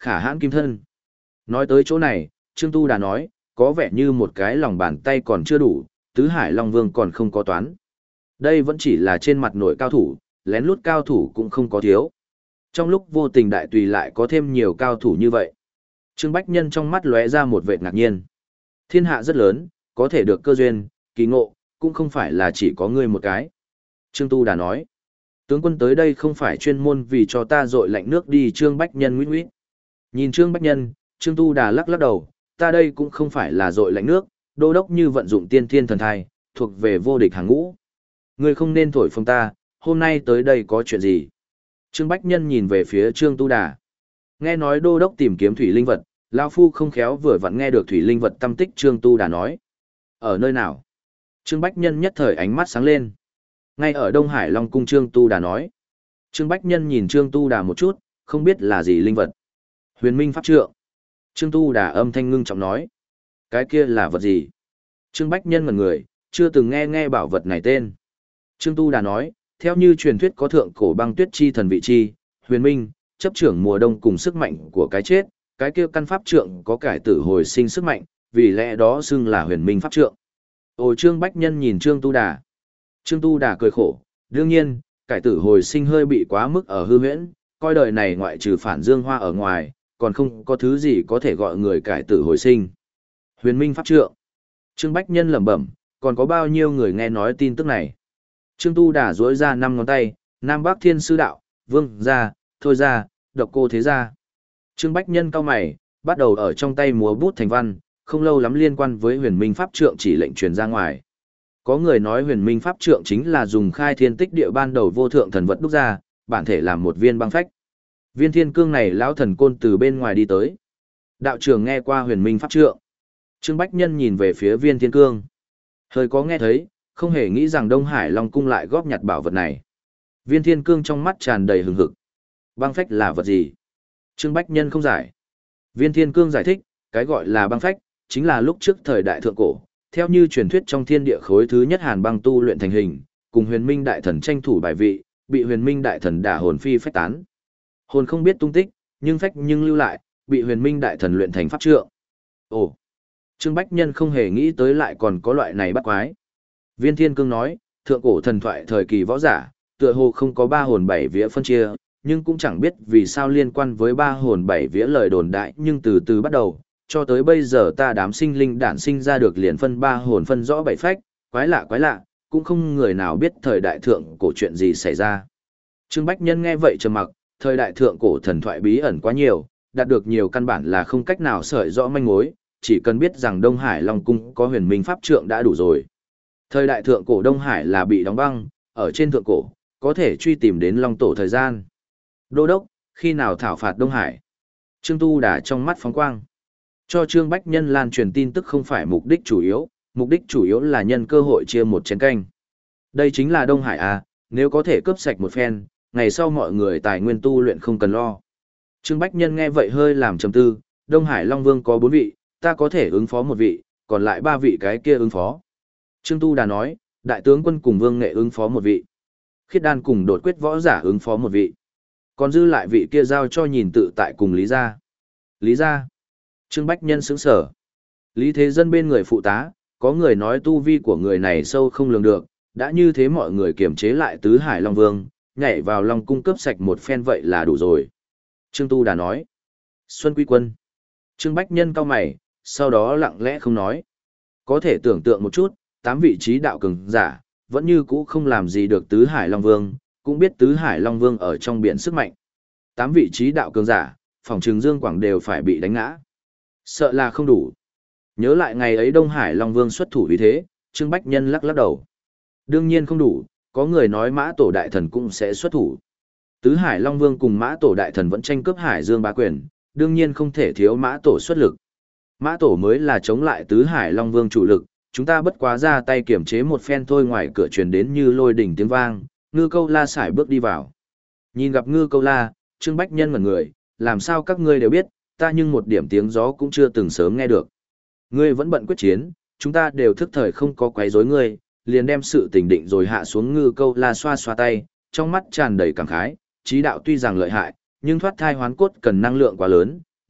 khả hãn kim thân. Nói tới chỗ này, Trương Tu Đà nói, có vẻ như một cái lòng bàn tay còn chưa đủ, tứ hải long vương còn không có toán. Đây vẫn chỉ là trên mặt nội cao thủ, lén lút cao thủ cũng không có thiếu. Trong lúc vô tình đại tùy lại có thêm nhiều cao thủ như vậy. Trương Bách Nhân trong mắt lóe ra một vẻ ngạc nhiên. Thiên hạ rất lớn, có thể được cơ duyên, kỳ ngộ, cũng không phải là chỉ có ngươi một cái. Trương Tu Đà nói, tướng quân tới đây không phải chuyên môn vì cho ta dội lạnh nước đi. Trương Bách Nhân nguyết nguyết. Nhìn Trương Bách Nhân, Trương Tu Đà lắc lắc đầu, ta đây cũng không phải là dội lạnh nước, đô đốc như vận dụng tiên thiên thần thai, thuộc về vô địch hàng ngũ. Ngươi không nên thổi phồng ta, hôm nay tới đây có chuyện gì? Trương Bách Nhân nhìn về phía Trương Tu Đà. Nghe nói đô đốc tìm kiếm thủy linh vật, lão phu không khéo vừa vặn nghe được thủy linh vật tâm tích. Trương Tu Đà nói. Ở nơi nào? Trương Bách Nhân nhất thời ánh mắt sáng lên. Ngay ở Đông Hải Long Cung. Trương Tu Đà nói. Trương Bách Nhân nhìn Trương Tu Đà một chút, không biết là gì linh vật. Huyền Minh Pháp Trượng. Trương Tu Đà âm thanh ngưng trọng nói. Cái kia là vật gì? Trương Bách Nhân ngẩn người, chưa từng nghe nghe bảo vật này tên. Trương Tu Đà nói, theo như truyền thuyết có thượng cổ băng tuyết chi thần vị chi, huyền minh, chấp trưởng mùa đông cùng sức mạnh của cái chết, cái kia căn pháp trượng có cải tử hồi sinh sức mạnh, vì lẽ đó xưng là huyền minh pháp trượng. Ồ, Trương Bách Nhân nhìn Trương Tu Đà. Trương Tu Đà cười khổ, đương nhiên, cải tử hồi sinh hơi bị quá mức ở hư huyễn, coi đời này ngoại trừ phản dương hoa ở ngoài, còn không có thứ gì có thể gọi người cải tử hồi sinh. Huyền minh pháp trượng. Trương Bách Nhân lẩm bẩm, còn có bao nhiêu người nghe nói tin tức này? Trương Tu Đà duỗi ra năm ngón tay, Nam Bắc Thiên Sư Đạo, Vương gia, Thôi gia, Độc Cô Thế gia. Trương Bách Nhân cau mày, bắt đầu ở trong tay múa bút thành văn, không lâu lắm liên quan với huyền minh pháp trượng chỉ lệnh truyền ra ngoài. Có người nói huyền minh pháp trượng chính là dùng khai thiên tích địa ban đầu vô thượng thần vật đúc ra, bản thể làm một viên băng phách. Viên thiên cương này lão thần côn từ bên ngoài đi tới. Đạo trưởng nghe qua huyền minh pháp trượng. Trương Bách Nhân nhìn về phía viên thiên cương. Hơi có nghe thấy, không hề nghĩ rằng Đông Hải Long Cung lại góp nhặt bảo vật này. Viên thiên cương trong mắt tràn đầy hừng hực. Băng phách là vật gì? Trương Bách Nhân không giải. Viên thiên cương giải thích, cái gọi là băng phách, chính là lúc trước thời đại thượng cổ, theo như truyền thuyết trong thiên địa khối thứ nhất hàn băng tu luyện thành hình, cùng huyền minh đại thần tranh thủ bài vị, bị huyền minh đại thần đả hồn phi phách tán. Hồn không biết tung tích, nhưng phách nhưng lưu lại, bị huyền minh đại thần luyện thành pháp trượng. Ồ! Trương Bách Nhân không hề nghĩ tới lại còn có loại này bắt quái. Viên Thiên Cương nói, thượng cổ thần thoại thời kỳ võ giả, tựa hồ không có ba hồn bảy vía phân chia, nhưng cũng chẳng biết vì sao liên quan với ba hồn bảy vía lời đồn đại, nhưng từ từ bắt đầu, cho tới bây giờ ta đám sinh linh đản sinh ra được liền phân ba hồn phân rõ bảy phách, quái lạ quái lạ, cũng không người nào biết thời đại thượng cổ chuyện gì xảy ra. Trương Bách Nhân nghe vậy trầm mặc, thời đại thượng cổ thần thoại bí ẩn quá nhiều, đạt được nhiều căn bản là không cách nào sợi rõ manh mối, chỉ cần biết rằng Đông Hải Long Cung có huyền minh pháp trượng đã đủ rồi. Thời đại thượng cổ Đông Hải là bị đóng băng, ở trên thượng cổ, có thể truy tìm đến Long Tổ thời gian. Đô đốc, khi nào thảo phạt Đông Hải? Trương Tu Đà trong mắt phóng quang. Cho Trương Bách Nhân lan truyền tin tức không phải mục đích chủ yếu, mục đích chủ yếu là nhân cơ hội chia một chén canh. Đây chính là Đông Hải à, nếu có thể cướp sạch một phen, ngày sau mọi người tài nguyên tu luyện không cần lo. Trương Bách Nhân nghe vậy hơi làm trầm tư, Đông Hải Long Vương có bốn vị, ta có thể ứng phó một vị, còn lại ba vị cái kia ứng phó. Trương Tu Đà nói, đại tướng quân cùng Vương Nghệ ứng phó một vị. Khiết Đan cùng đột quyết võ giả ứng phó một vị. Còn dư lại vị kia giao cho nhìn tự tại cùng Lý Gia. Lý Gia. Trương Bách Nhân sững sở. Lý Thế Dân bên người phụ tá, có người nói tu vi của người này sâu không lường được, đã như thế mọi người kiềm chế lại tứ hải Long Vương, nhảy vào Long Cung cướp sạch một phen vậy là đủ rồi. Trương Tu Đà nói. Xuân Quy Quân. Trương Bách Nhân cau mày, sau đó lặng lẽ không nói. Có thể tưởng tượng một chút, tám vị trí đạo cường giả, vẫn như cũ không làm gì được tứ hải Long Vương, cũng biết tứ hải Long Vương ở trong biển sức mạnh. Tám vị trí đạo cường giả, phòng trường Dương Quảng đều phải bị đánh ngã. Sợ là không đủ. Nhớ lại ngày ấy Đông Hải Long Vương xuất thủ vì thế, Trương Bách Nhân lắc lắc đầu. Đương nhiên không đủ, có người nói Mã Tổ Đại Thần cũng sẽ xuất thủ. Tứ Hải Long Vương cùng Mã Tổ Đại Thần vẫn tranh cướp Hải Dương bá quyền, đương nhiên không thể thiếu Mã Tổ xuất lực. Mã Tổ mới là chống lại Tứ Hải Long Vương chủ lực, chúng ta bất quá ra tay kiểm chế một phen thôi. Ngoài cửa truyền đến như lôi đỉnh tiếng vang, Ngư Câu La sải bước đi vào. Nhìn gặp Ngư Câu La, Trương Bách Nhân ngẩn người, làm sao các ngươi đều biết, ta nhưng một điểm tiếng gió cũng chưa từng sớm nghe được. Ngươi vẫn bận quyết chiến, chúng ta đều thức thời không có quấy rối ngươi, liền đem sự tình định rồi hạ xuống. Ngư Câu La xoa xoa tay, trong mắt tràn đầy cảm khái, trí đạo tuy rằng lợi hại, nhưng thoát thai hoán cốt cần năng lượng quá lớn,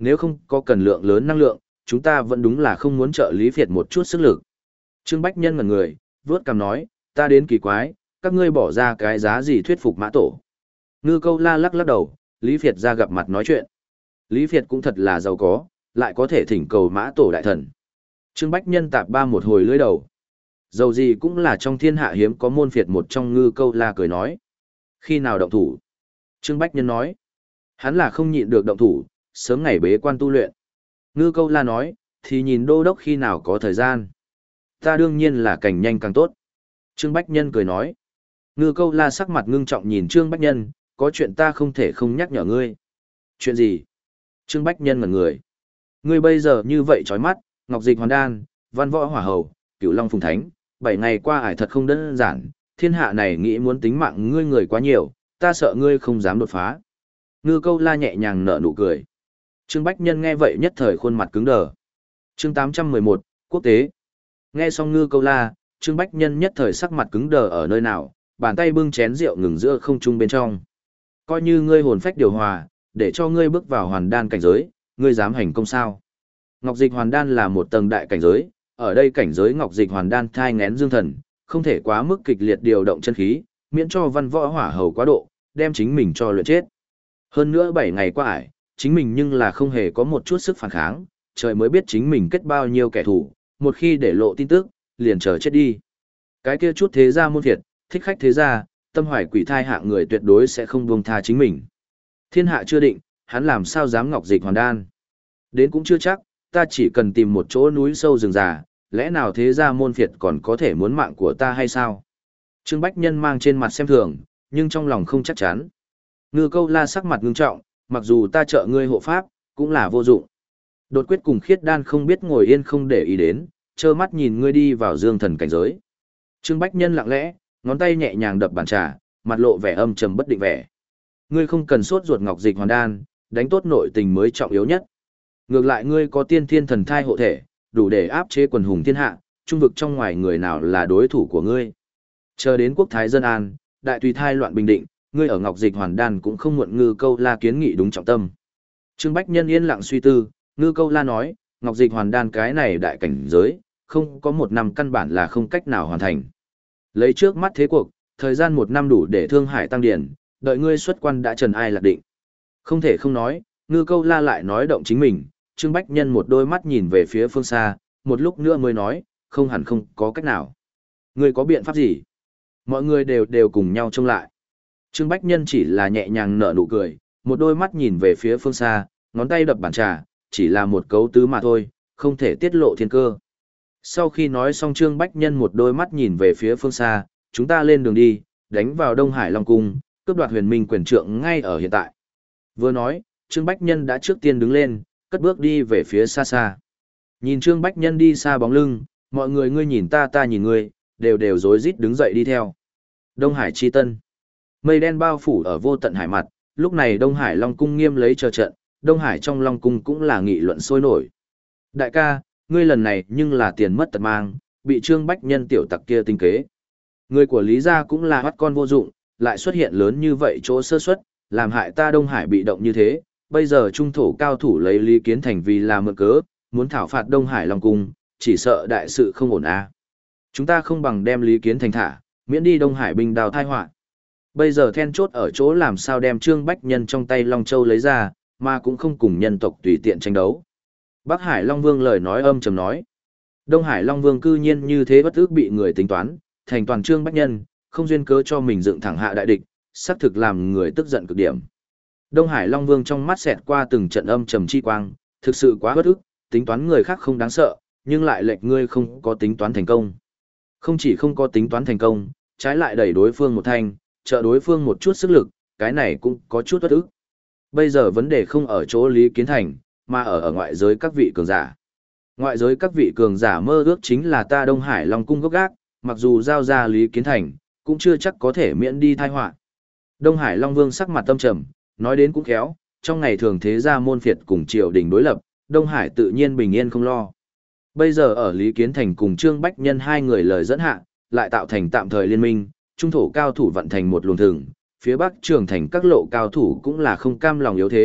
nếu không có cần lượng lớn năng lượng, chúng ta vẫn đúng là không muốn trợ Lý Việt một chút sức lực. Trương Bách Nhân ngẩn người, vớt cằm nói, ta đến kỳ quái, các ngươi bỏ ra cái giá gì thuyết phục Mã Tổ. Ngư Câu La lắc lắc đầu, Lý Việt ra gặp mặt nói chuyện. Lý Việt cũng thật là giàu có, lại có thể thỉnh cầu Mã Tổ đại thần. Trương Bách Nhân tạp ba một hồi lưỡi đầu. Dầu gì cũng là trong thiên hạ hiếm có môn phiệt một trong Ngư Câu La cười nói. Khi nào động thủ? Trương Bách Nhân nói. Hắn là không nhịn được động thủ, sớm ngày bế quan tu luyện. Ngư Câu La nói, thì nhìn đô đốc khi nào có thời gian. Ta đương nhiên là càng nhanh càng tốt. Trương Bách Nhân cười nói. Ngư Câu La sắc mặt ngưng trọng nhìn Trương Bách Nhân, có chuyện ta không thể không nhắc nhở ngươi. Chuyện gì? Trương Bách Nhân ngẩn người. Ngươi bây giờ như vậy chói mắt, Ngọc Dịch Hoàn Đan, Văn Võ Hỏa Hầu, Cửu Long Phùng Thánh, bảy ngày qua ải thật không đơn giản, thiên hạ này nghĩ muốn tính mạng ngươi người quá nhiều, ta sợ ngươi không dám đột phá. Ngư Câu La nhẹ nhàng nở nụ cười. Trương Bách Nhân nghe vậy nhất thời khuôn mặt cứng đờ. Chương tám trăm mười một, Quốc tế. Nghe xong Ngư Câu La, Trương Bách Nhân nhất thời sắc mặt cứng đờ ở nơi nào, bàn tay bưng chén rượu ngừng giữa không trung bên trong. Coi như ngươi hồn phách điều hòa, để cho ngươi bước vào hoàn đan cảnh giới, ngươi dám hành công sao? Ngọc Dịch Hoàn Đan là một tầng đại cảnh giới, ở đây cảnh giới Ngọc Dịch Hoàn Đan thai nghén dương thần, không thể quá mức kịch liệt điều động chân khí, miễn cho Văn Võ Hỏa Hầu quá độ, đem chính mình cho luyện chết. Hơn nữa bảy ngày qua ải, chính mình nhưng là không hề có một chút sức phản kháng, trời mới biết chính mình kết bao nhiêu kẻ thù, một khi để lộ tin tức, liền chờ chết đi. Cái kia chút thế gia môn phiệt, thích khách thế gia, tâm hoài quỷ thai hạng người tuyệt đối sẽ không buông tha chính mình. Thiên hạ chưa định, hắn làm sao dám Ngọc Dịch Hoàn Đan. Đến cũng chưa chắc, ta chỉ cần tìm một chỗ núi sâu rừng già, lẽ nào thế gia môn phiệt còn có thể muốn mạng của ta hay sao? Trương Bách Nhân mang trên mặt xem thường, nhưng trong lòng không chắc chắn. Ngư Câu La sắc mặt ngưng trọng, mặc dù ta trợ ngươi hộ pháp, cũng là vô dụng. Đột quyết cùng khiết đan không biết ngồi yên không để ý đến, trơ mắt nhìn ngươi đi vào dương thần cảnh giới. Trương Bách Nhân lặng lẽ, ngón tay nhẹ nhàng đập bàn trà, mặt lộ vẻ âm trầm bất định vẻ. Ngươi không cần sốt ruột Ngọc Dịch Hoàn Đan, đánh tốt nội tình mới trọng yếu nhất. Ngược lại ngươi có tiên thiên thần thai hộ thể, đủ để áp chế quần hùng thiên hạ, trung vực trong ngoài người nào là đối thủ của ngươi. Chờ đến quốc thái dân an, đại tùy thai loạn bình định, ngươi ở Ngọc Dịch Hoàn Đan cũng không muộn. Ngư Câu La kiến nghị đúng trọng tâm. Trương Bách Nhân yên lặng suy tư, Ngư Câu La nói, Ngọc Dịch Hoàn Đan cái này đại cảnh giới, không có một năm căn bản là không cách nào hoàn thành. Lấy trước mắt thế cuộc, thời gian một năm đủ để Thương Hải tăng điển, đợi ngươi xuất quan đã trần ai lạc định. Không thể không nói, Ngư Câu La lại nói động chính mình, Trương Bách Nhân một đôi mắt nhìn về phía phương xa, một lúc nữa mới nói, không hẳn không có cách nào. Ngươi có biện pháp gì? Mọi người đều đều cùng nhau trông lại. Trương Bách Nhân chỉ là nhẹ nhàng nở nụ cười, một đôi mắt nhìn về phía phương xa, ngón tay đập bàn trà, chỉ là một cấu tứ mà thôi, không thể tiết lộ thiên cơ. Sau khi nói xong Trương Bách Nhân một đôi mắt nhìn về phía phương xa, chúng ta lên đường đi, đánh vào Đông Hải Long Cung, cướp đoạt huyền minh quyền trượng ngay ở hiện tại. Vừa nói, Trương Bách Nhân đã trước tiên đứng lên, cất bước đi về phía xa xa. Nhìn Trương Bách Nhân đi xa bóng lưng, mọi người ngươi nhìn ta ta nhìn ngươi, đều đều rối rít đứng dậy đi theo. Đông Hải Chi Tân. Mây đen bao phủ ở vô tận hải mặt, lúc này Đông Hải Long Cung nghiêm lấy chờ trận, Đông Hải trong Long Cung cũng là nghị luận sôi nổi. Đại ca, ngươi lần này nhưng là tiền mất tật mang, bị Trương Bách Nhân tiểu tặc kia tinh kế. Người của Lý gia cũng là bắt con vô dụng, lại xuất hiện lớn như vậy chỗ sơ suất, làm hại ta Đông Hải bị động như thế. Bây giờ trung thổ cao thủ lấy Lý Kiến Thành vì là mượn cớ, muốn thảo phạt Đông Hải Long Cung, chỉ sợ đại sự không ổn à. Chúng ta không bằng đem Lý Kiến Thành thả, miễn đi Đông Hải binh đào thai họa. Bây giờ then chốt ở chỗ làm sao đem Trương Bách Nhân trong tay Long Châu lấy ra, mà cũng không cùng nhân tộc tùy tiện tranh đấu. Bắc Hải Long Vương lời nói âm trầm nói. Đông Hải Long Vương cư nhiên như thế bất ước bị người tính toán, thành toàn Trương Bách Nhân, không duyên cớ cho mình dựng thẳng hạ đại địch, xác thực làm người tức giận cực điểm. Đông Hải Long Vương trong mắt xẹt qua từng trận âm trầm chi quang, thực sự quá bất ức, tính toán người khác không đáng sợ, nhưng lại lệch ngươi không có tính toán thành công. Không chỉ không có tính toán thành công, trái lại đẩy đối phương một thanh, trợ đối phương một chút sức lực, cái này cũng có chút bất ức. Bây giờ vấn đề không ở chỗ Lý Kiến Thành, mà ở ở ngoại giới các vị cường giả. Ngoại giới các vị cường giả mơ ước chính là ta Đông Hải Long Cung gốc gác, mặc dù giao ra Lý Kiến Thành, cũng chưa chắc có thể miễn đi tai họa. Đông Hải Long Vương sắc mặt tâm trầm, nói đến cũng khéo, trong ngày thường thế gia môn phiệt cùng triều đình đối lập, Đông Hải tự nhiên bình yên không lo. Bây giờ ở Lý Kiến Thành cùng Trương Bách Nhân hai người lời dẫn hạ, lại tạo thành tạm thời liên minh, trung thổ cao thủ vận thành một luồng thường, phía bắc trường thành các lộ cao thủ cũng là không cam lòng yếu thế,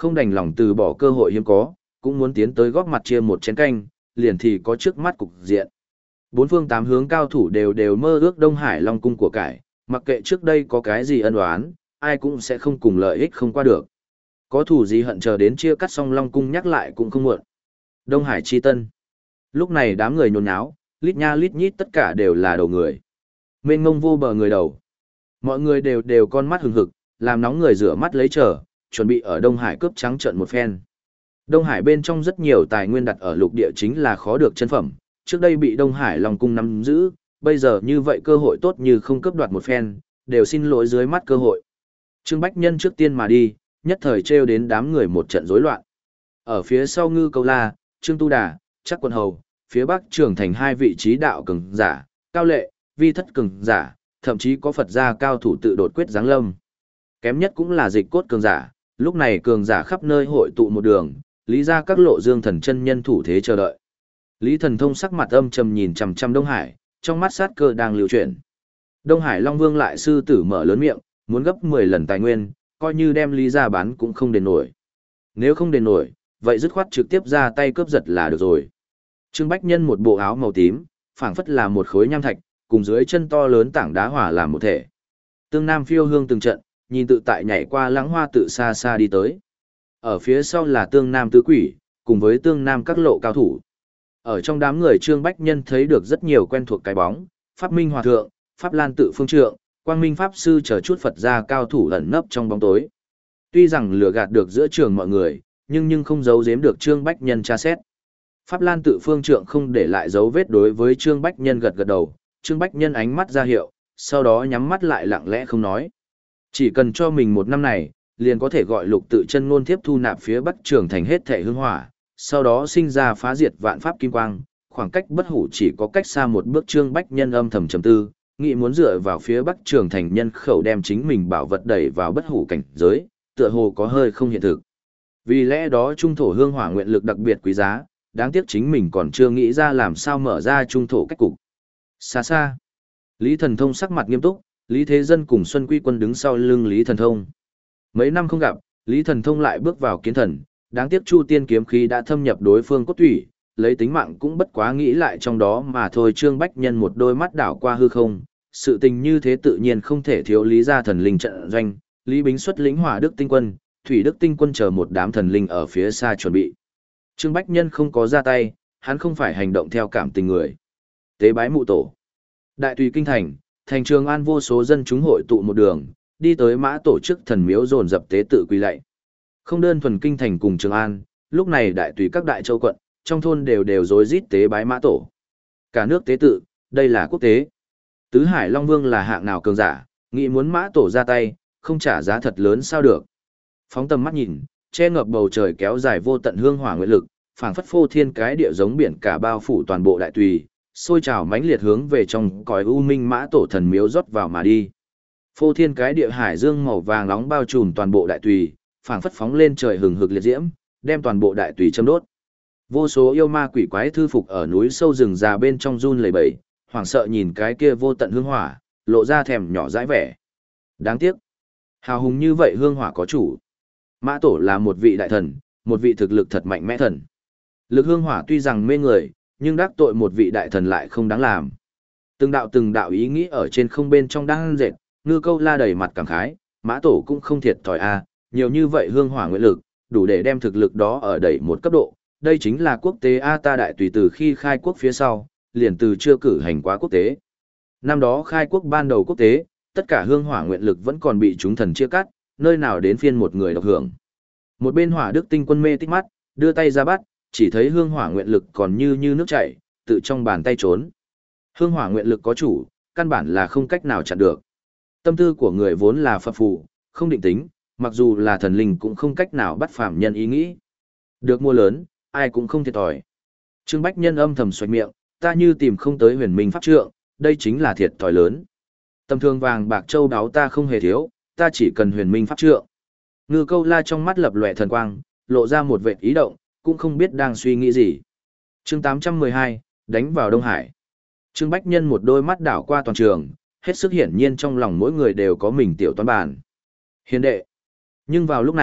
không đành lòng từ bỏ cơ hội hiếm có, cũng muốn tiến tới góp mặt chia một chén canh, liền thì có trước mắt cục diện. Bốn phương tám hướng cao thủ đều đều mơ ước Đông Hải Long cung của cải, mặc kệ trước đây có cái gì ân oán, ai cũng sẽ không cùng lợi ích không qua được. Có thủ gì hận chờ đến chia cắt xong Long cung nhắc lại cũng không muộn. Đông Hải chi tân. Lúc này đám người nhốn nháo, lít nha lít nhít tất cả đều là đầu người. Mênh mông vô bờ người đầu. Mọi người đều đều con mắt hừng hực, làm nóng người rửa mắt lấy chờ, chuẩn bị ở Đông Hải cướp trắng trợn một phen. Đông Hải bên trong rất nhiều tài nguyên đặt ở lục địa chính là khó được chân phẩm, trước đây bị Đông Hải Long cung nắm giữ, bây giờ như vậy cơ hội tốt như không cướp đoạt một phen, đều xin lỗi dưới mắt cơ hội. Trương Bách Nhân trước tiên mà đi, nhất thời trêu đến đám người một trận rối loạn. Ở phía sau Ngư Câu La, Trương Tu Đà, Chắc Quân Hầu, phía bắc trưởng thành hai vị trí đạo cường giả, Cao Lệ, Vi Thất cường giả, thậm chí có Phật gia cao thủ tự đột quyết giáng lâm. Kém nhất cũng là Dịch Cốt cường giả, lúc này cường giả khắp nơi hội tụ một đường, lý ra các lộ dương thần chân nhân thủ thế chờ đợi. Lý Thần Thông sắc mặt âm trầm nhìn chằm chằm Đông Hải, trong mắt sát cơ đang lưu chuyển. Đông Hải Long Vương lại sư tử mở lớn miệng, muốn gấp mười lần tài nguyên, coi như đem Lý ra bán cũng không đền nổi. Nếu không đền nổi, vậy dứt khoát trực tiếp ra tay cướp giật là được rồi. Trương Bách Nhân một bộ áo màu tím, phảng phất là một khối nham thạch, cùng dưới chân to lớn tảng đá hỏa làm một thể. Tương Nam phiêu hương từng trận, nhìn tự tại nhảy qua lãng hoa tự xa xa đi tới. Ở phía sau là Tương Nam tứ quỷ, cùng với Tương Nam các lộ cao thủ. Ở trong đám người Trương Bách Nhân thấy được rất nhiều quen thuộc cái bóng, Pháp Minh Hòa Thượng, Pháp Lan Tự Phương Trượng, Quang Minh Pháp Sư chờ chút Phật gia cao thủ ẩn nấp trong bóng tối. Tuy rằng lừa gạt được giữa trường mọi người, nhưng nhưng không giấu giếm được Trương Bách Nhân tra xét. Pháp Lan Tự Phương Trượng không để lại dấu vết đối với Trương Bách Nhân gật gật đầu, Trương Bách Nhân ánh mắt ra hiệu, sau đó nhắm mắt lại lặng lẽ không nói. Chỉ cần cho mình một năm này, liền có thể gọi lục tự chân ngôn tiếp thu nạp phía bắc trường thành hết thể hương hỏa, sau đó sinh ra phá diệt vạn pháp kim quang, khoảng cách bất hủ chỉ có cách xa một bước. Trương Bách Nhân âm thầm trầm tư, nghĩ muốn dựa vào phía bắc trường thành nhân khẩu đem chính mình bảo vật đẩy vào bất hủ cảnh giới, tựa hồ có hơi không hiện thực. Vì lẽ đó trung thổ hương hỏa nguyện lực đặc biệt quý giá, đáng tiếc chính mình còn chưa nghĩ ra làm sao mở ra trung thổ cách cục. Xa xa, Lý Thần Thông sắc mặt nghiêm túc, Lý Thế Dân cùng Xuân Quy Quân đứng sau lưng Lý Thần Thông. Mấy năm không gặp, Lý Thần Thông lại bước vào kiến thần, đáng tiếc Chu Tiên kiếm khí đã thâm nhập đối phương cốt thủy, lấy tính mạng cũng bất quá nghĩ lại trong đó mà thôi. Trương Bách Nhân một đôi mắt đảo qua hư không, sự tình như thế tự nhiên không thể thiếu Lý gia thần linh trận doanh, Lý Bính xuất lĩnh Hỏa Đức Tinh Quân, Thủy Đức Tinh Quân chờ một đám thần linh ở phía xa chuẩn bị. Trương Bách Nhân không có ra tay, hắn không phải hành động theo cảm tình người. Tế bái mụ tổ. Đại tùy kinh thành, thành Trường An vô số dân chúng hội tụ một đường, đi tới mã tổ chức thần miếu dồn dập tế tự quỳ lạy. Không đơn thuần kinh thành cùng Trường An, lúc này đại tùy các đại châu quận, trong thôn đều đều rối rít tế bái mã tổ. Cả nước tế tự, đây là quốc tế. Tứ Hải Long Vương là hạng nào cường giả, nghĩ muốn mã tổ ra tay, không trả giá thật lớn sao được. Phóng tầm mắt nhìn, che ngập bầu trời kéo dài vô tận hương hỏa nguyện lực, phảng phất phô thiên cái địa giống biển cả bao phủ toàn bộ đại tùy, sôi trào mãnh liệt hướng về trong cõi u minh mã tổ thần miếu rót vào mà đi. Phô thiên cái địa hải dương màu vàng nóng bao trùm toàn bộ đại tùy, phảng phất phóng lên trời hừng hực liệt diễm, đem toàn bộ đại tùy châm đốt. Vô số yêu ma quỷ quái thư phục ở núi sâu rừng già bên trong run lẩy bẩy, hoảng sợ nhìn cái kia vô tận hương hỏa, lộ ra thèm nhỏ dãi vẻ. Đáng tiếc, hào hùng như vậy hương hỏa có chủ. Mã tổ là một vị đại thần, một vị thực lực thật mạnh mẽ thần. Lực hương hỏa tuy rằng mê người, nhưng đắc tội một vị đại thần lại không đáng làm. Từng đạo từng đạo ý nghĩ ở trên không bên trong đang dệt, Ngư Câu La đầy mặt cảm khái, mã tổ cũng không thiệt thòi a, nhiều như vậy hương hỏa nguyện lực, đủ để đem thực lực đó ở đẩy một cấp độ. Đây chính là quốc tế a, ta đại tùy từ khi khai quốc phía sau, liền từ chưa cử hành quá quốc tế. Năm đó khai quốc ban đầu quốc tế, tất cả hương hỏa nguyện lực vẫn còn bị chúng thần chia cắt, nơi nào đến phiên một người độc hưởng. Một bên Hỏa Đức Tinh Quân mê tích mắt, đưa tay ra bắt, chỉ thấy hương hỏa nguyện lực còn như như nước chảy, tự trong bàn tay trốn. Hương hỏa nguyện lực có chủ, căn bản là không cách nào chặn được. Tâm tư của người vốn là phập phù, không định tính, mặc dù là thần linh cũng không cách nào bắt phàm nhân ý nghĩ. Được mua lớn, ai cũng không thiệt thòi. Trương Bách Nhân âm thầm xoạch miệng, ta như tìm không tới huyền minh pháp trượng, đây chính là thiệt thòi lớn. Tầm thường vàng bạc châu đáo ta không hề thiếu, ta chỉ cần huyền minh pháp trượng. Ngư Câu La trong mắt lập lòe thần quang, lộ ra một vệt ý động, cũng không biết đang suy nghĩ gì. Chương tám trăm mười hai, đánh vào Đông Hải. Trương Bách Nhân một đôi mắt đảo qua toàn trường, hết sức hiển nhiên trong lòng mỗi người đều có mình tiểu toán bản. Hiền đệ. Nhưng vào lúc này,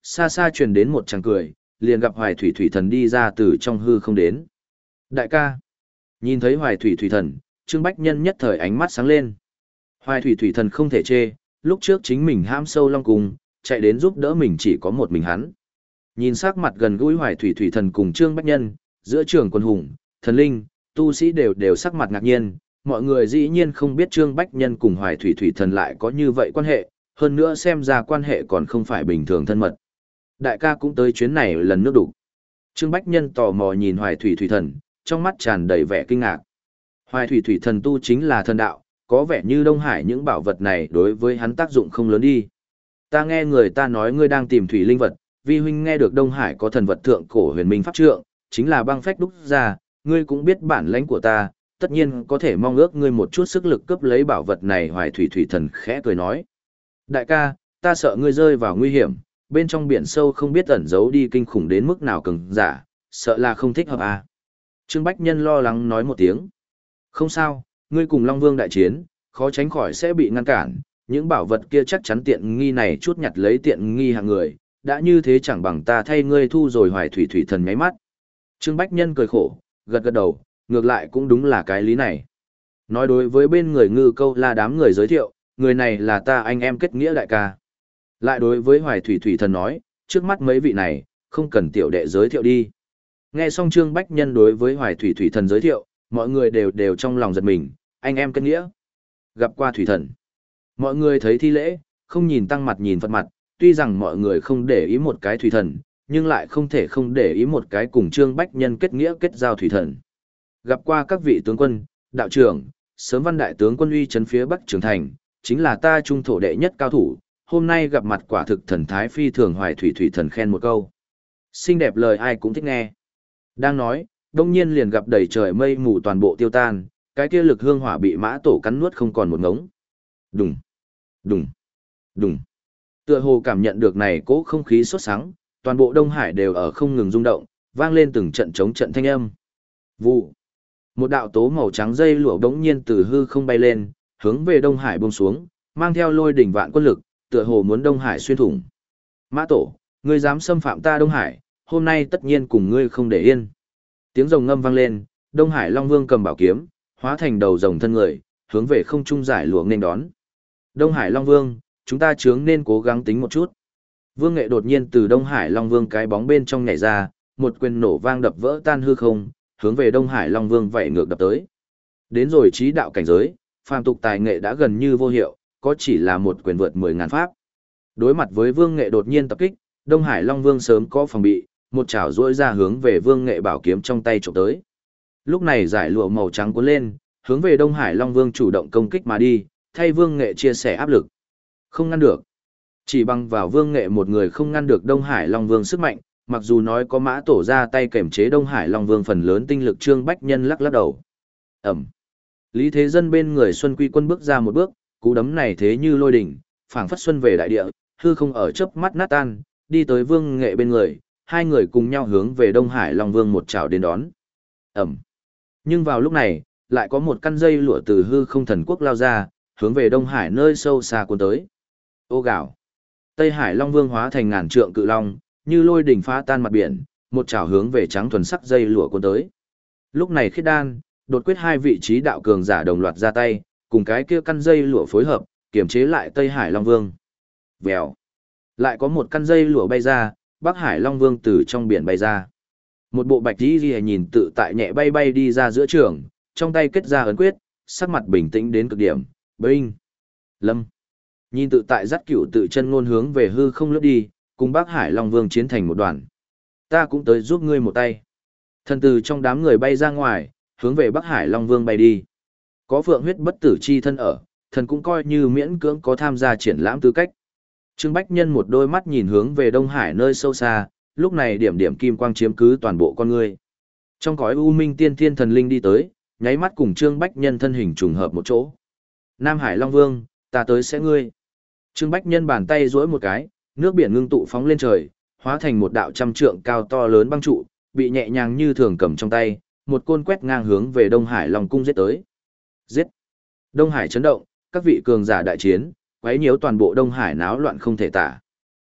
xa xa truyền đến một tràng cười, liền gặp Hoài Thủy Thủy Thần đi ra từ trong hư không đến. Đại ca, nhìn thấy Hoài Thủy Thủy Thần, Trương Bách Nhân nhất thời ánh mắt sáng lên. Hoài Thủy Thủy Thần không thể chê, lúc trước chính mình hãm sâu long cung, chạy đến giúp đỡ mình chỉ có một mình hắn. Nhìn sắc mặt gần gũi Hoài Thủy Thủy Thần cùng Trương Bách Nhân, giữa trường quân hùng, thần linh, tu sĩ đều đều sắc mặt ngạc nhiên, mọi người dĩ nhiên không biết Trương Bách Nhân cùng Hoài Thủy Thủy Thần lại có như vậy quan hệ, hơn nữa xem ra quan hệ còn không phải bình thường thân mật. Đại ca cũng tới chuyến này lần nước đủ. Trương Bách Nhân tò mò nhìn Hoài Thủy Thủy Thần, trong mắt tràn đầy vẻ kinh ngạc. Hoài Thủy Thủy Thần tu chính là thần đạo, có vẻ như Đông Hải những bảo vật này đối với hắn tác dụng không lớn đi. Ta nghe người ta nói ngươi đang tìm thủy linh vật, vi huynh nghe được Đông Hải có thần vật thượng cổ huyền minh pháp trượng, chính là băng phách đúc ra, ngươi cũng biết bản lãnh của ta, tất nhiên có thể mong ước ngươi một chút sức lực cướp lấy bảo vật này. Hoài Thủy Thủy Thần khẽ cười nói. Đại ca, ta sợ ngươi rơi vào nguy hiểm, bên trong biển sâu không biết ẩn giấu đi kinh khủng đến mức nào cường giả, sợ là không thích hợp à. Trương Bách Nhân lo lắng nói một tiếng. Không sao, ngươi cùng Long Vương đại chiến, khó tránh khỏi sẽ bị ngăn cản, những bảo vật kia chắc chắn tiện nghi này chút nhặt lấy tiện nghi hạng người, đã như thế chẳng bằng ta thay ngươi thu rồi. Hoài Thủy Thủy Thần nháy mắt. Trương Bách Nhân cười khổ, gật gật đầu, ngược lại cũng đúng là cái lý này. Nói đối với bên người Ngư Câu La đám người giới thiệu, người này là ta anh em kết nghĩa đại ca. Lại đối với Hoài Thủy Thủy Thần nói, trước mắt mấy vị này, không cần tiểu đệ giới thiệu đi. Nghe xong Trương Bách Nhân đối với Hoài Thủy Thủy Thần giới thiệu, mọi người đều đều trong lòng giật mình, anh em kết nghĩa. Gặp qua Thủy Thần. Mọi người thấy thi lễ, không nhìn tăng mặt nhìn Phật mặt, tuy rằng mọi người không để ý một cái Thủy Thần, nhưng lại không thể không để ý một cái cùng Trương Bách Nhân kết nghĩa kết giao Thủy Thần. Gặp qua các vị tướng quân, đạo trưởng, sớm văn đại tướng quân uy trấn phía Bắc Trường Thành, chính là ta trung thổ đệ nhất cao thủ, hôm nay gặp mặt quả thực thần thái phi thường. Hoài Thủy Thủy Thần khen một câu. Xinh đẹp lời ai cũng thích nghe. Đang nói, đông nhiên liền gặp đầy trời mây mù toàn bộ tiêu tan, cái kia lực hương hỏa bị mã tổ cắn nuốt không còn một ngống. Đùng, đùng, đùng. Tựa hồ cảm nhận được này cố không khí sốt sắng, toàn bộ Đông Hải đều ở không ngừng rung động, vang lên từng trận chống trận thanh âm. Vụ. Một đạo tố màu trắng dây lụa bỗng nhiên từ hư không bay lên, hướng về Đông Hải buông xuống, mang theo lôi đỉnh vạn quân lực, tựa hồ muốn Đông Hải xuyên thủng. Mã tổ, ngươi dám xâm phạm ta Đông Hải, hôm nay tất nhiên cùng ngươi không để yên. Tiếng rồng ngâm vang lên, Đông Hải Long Vương cầm bảo kiếm, hóa thành đầu rồng thân người, hướng về không trung giải lụa nên đón. Đông Hải Long Vương, chúng ta chướng nên cố gắng tính một chút. Vương Nghệ đột nhiên từ Đông Hải Long Vương cái bóng bên trong nhảy ra, một quyền nổ vang đập vỡ tan hư không, hướng về Đông Hải Long Vương vẩy ngược đập tới. Đến rồi trí đạo cảnh giới, phàm tục tài nghệ đã gần như vô hiệu, có chỉ là một quyền vượt mười ngàn pháp. Đối mặt với Vương Nghệ đột nhiên tập kích, Đông Hải Long Vương sớm có phòng bị, một chảo duỗi ra hướng về Vương Nghệ bảo kiếm trong tay chụp tới. Lúc này giải lụa màu trắng cuốn lên, hướng về Đông Hải Long Vương chủ động công kích mà đi, thay Vương Nghệ chia sẻ áp lực. Không ngăn được. Chỉ bằng vào Vương Nghệ một người không ngăn được Đông Hải Long Vương sức mạnh, mặc dù nói có mã tổ ra tay kềm chế Đông Hải Long Vương phần lớn tinh lực. Trương Bách Nhân lắc lắc đầu. Ẩm. Lý Thế Dân bên người Xuân Quy Quân bước ra một bước, cú đấm này thế như lôi đỉnh, phảng phất xuân về đại địa, hư không ở chớp mắt nát tan, đi tới Vương Nghệ bên người, hai người cùng nhau hướng về Đông Hải Long Vương một chảo đến đón. Ẩm. Nhưng vào lúc này, lại có một căn dây lụa từ hư không thần quốc lao ra, hướng về Đông Hải nơi sâu xa cuốn tới. Ô gạo. Tây Hải Long Vương hóa thành ngàn trượng cự long, như lôi đỉnh phá tan mặt biển, một chảo hướng về trắng thuần sắc dây lụa cuốn tới. Lúc này Khiết Đan, đột quyết hai vị trí đạo cường giả đồng loạt ra tay, cùng cái kia căn dây lụa phối hợp, kiểm chế lại Tây Hải Long Vương. Vèo. Lại có một căn dây lụa bay ra, Bắc Hải Long Vương từ trong biển bay ra. Một bộ bạch y liễu nhìn tự tại nhẹ bay bay đi ra giữa trường, trong tay kết ra ấn quyết, sắc mặt bình tĩnh đến cực điểm. Binh. Lâm. Nhìn tự tại dắt cửu tự chân ngôn hướng về hư không lướt đi, cùng Bắc Hải Long Vương chiến thành một đoàn. Ta cũng tới giúp ngươi một tay. Thần từ trong đám người bay ra ngoài, hướng về Bắc Hải Long Vương bay đi. Có phượng huyết bất tử chi thân ở, thần cũng coi như miễn cưỡng có tham gia triển lãm tư cách. Trương Bách Nhân một đôi mắt nhìn hướng về Đông Hải nơi sâu xa, lúc này điểm điểm kim quang chiếm cứ toàn bộ con người. Trong cõi u minh tiên thiên thần linh đi tới, nháy mắt cùng Trương Bách Nhân thân hình trùng hợp một chỗ. Nam Hải Long Vương, ta tới sẽ ngươi. Trương Bách Nhân bàn tay duỗi một cái, nước biển ngưng tụ phóng lên trời, hóa thành một đạo trăm trượng cao to lớn băng trụ, bị nhẹ nhàng như thường cầm trong tay, một côn quét ngang hướng về Đông Hải Long cung giết tới. Giết! Đông Hải chấn động, các vị cường giả đại chiến, quấy nhiễu toàn bộ Đông Hải náo loạn không thể tả.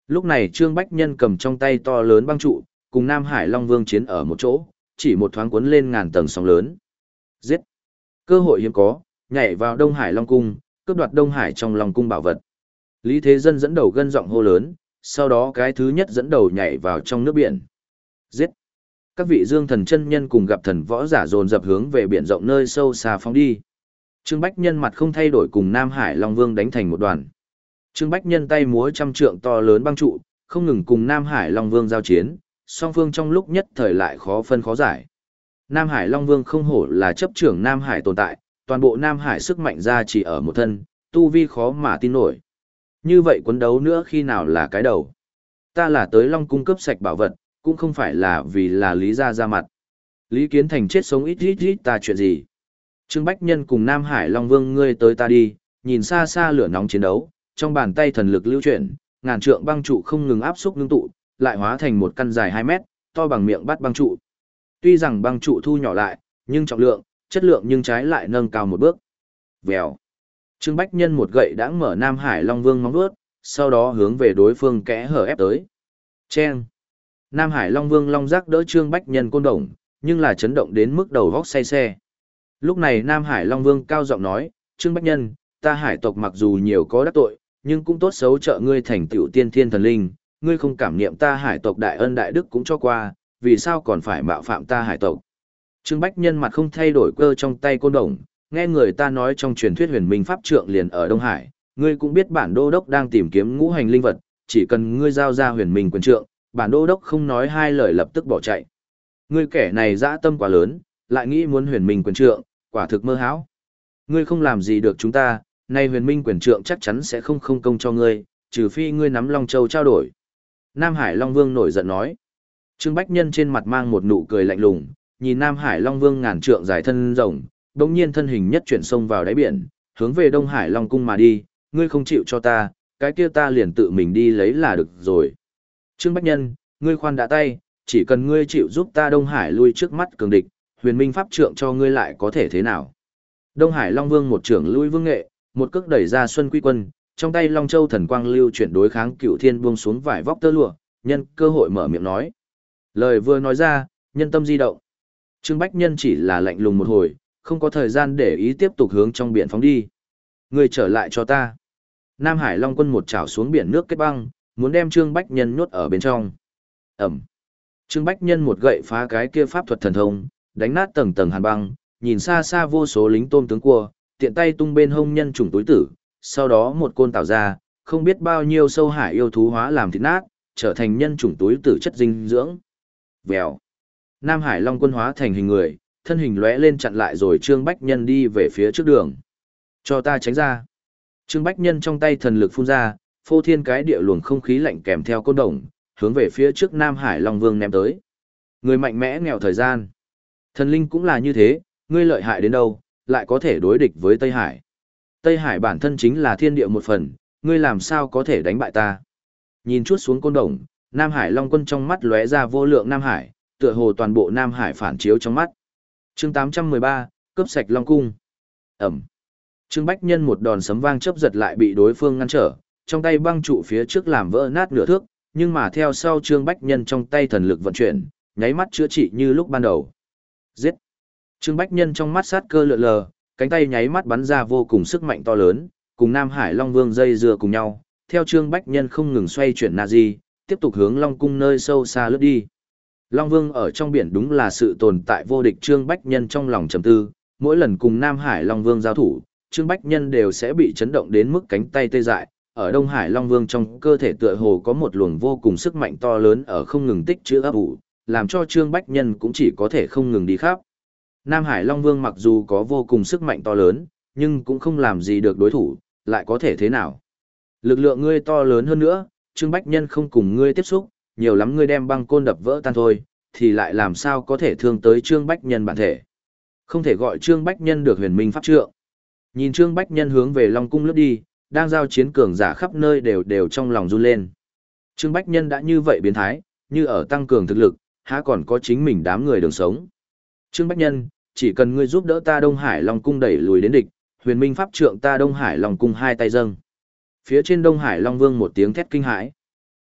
Lúc này Trương Bách Nhân cầm trong tay to lớn băng trụ, cùng Nam Hải Long Vương chiến ở một chỗ, chỉ một thoáng cuốn lên ngàn tầng sóng lớn. Giết! Cơ hội hiếm có, nhảy vào Đông Hải Long Cung, cướp đoạt Đông Hải trong Long Cung bảo vật. Lý Thế Dân dẫn đầu gân giọng hô lớn, sau đó cái thứ nhất dẫn đầu nhảy vào trong nước biển. Giết! Các vị dương thần chân nhân cùng gặp thần võ giả dồn dập hướng về biển rộng nơi sâu xa phóng đi. Trương Bách Nhân mặt không thay đổi cùng Nam Hải Long Vương đánh thành một đoàn. Trương Bách Nhân tay múa trăm trượng to lớn băng trụ, không ngừng cùng Nam Hải Long Vương giao chiến, song phương trong lúc nhất thời lại khó phân khó giải. Nam Hải Long Vương không hổ là chấp trưởng Nam Hải tồn tại, toàn bộ Nam Hải sức mạnh ra chỉ ở một thân, tu vi khó mà tin nổi. Như vậy quấn đấu nữa khi nào là cái đầu? Ta là tới Long Cung cướp sạch bảo vật, cũng không phải là vì là Lý gia ra mặt. Lý Kiến Thành chết sống ít ít ít ta chuyện gì? Trương Bách Nhân cùng Nam Hải Long Vương ngươi tới ta đi, nhìn xa xa lửa nóng chiến đấu, trong bàn tay thần lực lưu chuyển, ngàn trượng băng trụ không ngừng áp xúc ngưng tụ, lại hóa thành một căn dài hai mét, to bằng miệng bắt băng trụ. Tuy rằng băng trụ thu nhỏ lại, nhưng trọng lượng, chất lượng nhưng trái lại nâng cao một bước. Vèo. Trương Bách Nhân một gậy đã mở Nam Hải Long Vương móng vuốt, sau đó hướng về đối phương kẽ hở ép tới. Chen. Nam Hải Long Vương long giác đỡ Trương Bách Nhân côn đồng, nhưng là chấn động đến mức đầu vóc say xe. Lúc này Nam Hải Long Vương cao giọng nói, Trương Bách Nhân, ta hải tộc mặc dù nhiều có đắc tội, nhưng cũng tốt xấu trợ ngươi thành tựu tiên thiên thần linh, ngươi không cảm niệm ta hải tộc đại ân đại đức cũng cho qua, vì sao còn phải mạo phạm ta hải tộc. Trương Bách Nhân mặt không thay đổi cơ trong tay côn đồng, nghe người ta nói trong truyền thuyết huyền minh pháp trượng liền ở Đông Hải, ngươi cũng biết bản đô đốc đang tìm kiếm ngũ hành linh vật, chỉ cần ngươi giao ra huyền minh quyền trượng, bản đô đốc không nói hai lời lập tức bỏ chạy. Ngươi kẻ này dã tâm quá lớn, lại nghĩ muốn huyền minh quyền trượng, quả thực mơ hão. Ngươi không làm gì được chúng ta, nay huyền minh quyền trượng chắc chắn sẽ không không công cho ngươi, trừ phi ngươi nắm Long Châu trao đổi. Nam Hải Long Vương nổi giận nói. Trương Bách Nhân trên mặt mang một nụ cười lạnh lùng, nhìn Nam Hải Long Vương ngàn trượng dài thân rồng, đột nhiên thân hình nhất chuyển sông vào đáy biển, hướng về Đông Hải Long Cung mà đi, ngươi không chịu cho ta, cái kia ta liền tự mình đi lấy là được rồi. Trương Bách Nhân, ngươi khoan đã tay, chỉ cần ngươi chịu giúp ta Đông Hải lui trước mắt cường địch, huyền minh pháp trượng cho ngươi lại có thể thế nào. Đông Hải Long Vương một trưởng lui vương nghệ, một cước đẩy ra Xuân Quy Quân, trong tay Long Châu thần quang lưu chuyển đối kháng Cựu Thiên buông xuống vải vóc tơ lụa, nhân cơ hội mở miệng nói. Lời vừa nói ra, nhân tâm di động. Trương Bách Nhân chỉ là lạnh lùng một hồi, không có thời gian để ý tiếp tục hướng trong biển phóng đi. Ngươi trở lại cho ta. Nam Hải Long Quân một chảo xuống biển nước kết băng, muốn đem Trương Bách Nhân nhốt ở bên trong. Ẩm. Trương Bách Nhân một gậy phá cái kia pháp thuật thần thông, đánh nát tầng tầng hàn băng, nhìn xa xa vô số lính tôm tướng cua, tiện tay tung bên hông nhân trùng túi tử, sau đó một côn tạo ra, không biết bao nhiêu sâu hải yêu thú hóa làm thịt nát, trở thành nhân trùng túi tử chất dinh dưỡng. Vèo. Nam Hải Long Quân hóa thành hình người, thân hình lóe lên chặn lại rồi Trương Bách Nhân đi về phía trước đường. Cho ta tránh ra. Trương Bách Nhân trong tay thần lực phun ra, phô thiên cái địa luồng không khí lạnh kèm theo côn đồng, hướng về phía trước Nam Hải Long Vương ném tới. Người mạnh mẽ nghèo thời gian. Thần linh cũng là như thế, ngươi lợi hại đến đâu, lại có thể đối địch với Tây Hải. Tây Hải bản thân chính là thiên địa một phần, ngươi làm sao có thể đánh bại ta. Nhìn chút xuống côn đồng, Nam Hải Long Quân trong mắt lóe ra vô lượng Nam Hải, tựa hồ toàn bộ Nam Hải phản chiếu trong mắt. Chương tám trăm mười ba, cướp sạch Long Cung. Ẩm. Trương Bách Nhân một đòn sấm vang chớp giật lại bị đối phương ngăn trở, trong tay băng trụ phía trước làm vỡ nát nửa thước, nhưng mà theo sau Trương Bách Nhân trong tay thần lực vận chuyển, nháy mắt chữa trị như lúc ban đầu. Giết! Trương Bách Nhân trong mắt sát cơ lượn lờ, cánh tay nháy mắt bắn ra vô cùng sức mạnh to lớn, cùng Nam Hải Long Vương dây dưa cùng nhau, theo Trương Bách Nhân không ngừng xoay chuyển Nazi, tiếp tục hướng Long Cung nơi sâu xa lướt đi. Long Vương ở trong biển đúng là sự tồn tại vô địch. Trương Bách Nhân trong lòng trầm tư, mỗi lần cùng Nam Hải Long Vương giao thủ, Trương Bách Nhân đều sẽ bị chấn động đến mức cánh tay tê dại, ở Đông Hải Long Vương trong cơ thể tựa hồ có một luồng vô cùng sức mạnh to lớn ở không ngừng tích trữ ấp ủ, làm cho Trương Bách Nhân cũng chỉ có thể không ngừng đi khắp. Nam Hải Long Vương mặc dù có vô cùng sức mạnh to lớn, nhưng cũng không làm gì được đối thủ, lại có thể thế nào. Lực lượng ngươi to lớn hơn nữa, Trương Bách Nhân không cùng ngươi tiếp xúc, nhiều lắm ngươi đem băng côn đập vỡ tan thôi, thì lại làm sao có thể thương tới Trương Bách Nhân bản thể. Không thể gọi Trương Bách Nhân được huyền minh pháp trượng. Nhìn Trương Bách Nhân hướng về Long Cung lướt đi, đang giao chiến cường giả khắp nơi đều đều trong lòng run lên. Trương Bách Nhân đã như vậy biến thái, như ở tăng cường thực lực, há còn có chính mình đám người đường sống. Trương Bách Nhân, chỉ cần ngươi giúp đỡ ta Đông Hải Long Cung đẩy lùi đến địch, huyền minh pháp trượng ta Đông Hải Long Cung hai tay dâng. Phía trên Đông Hải Long Vương một tiếng thét kinh hãi.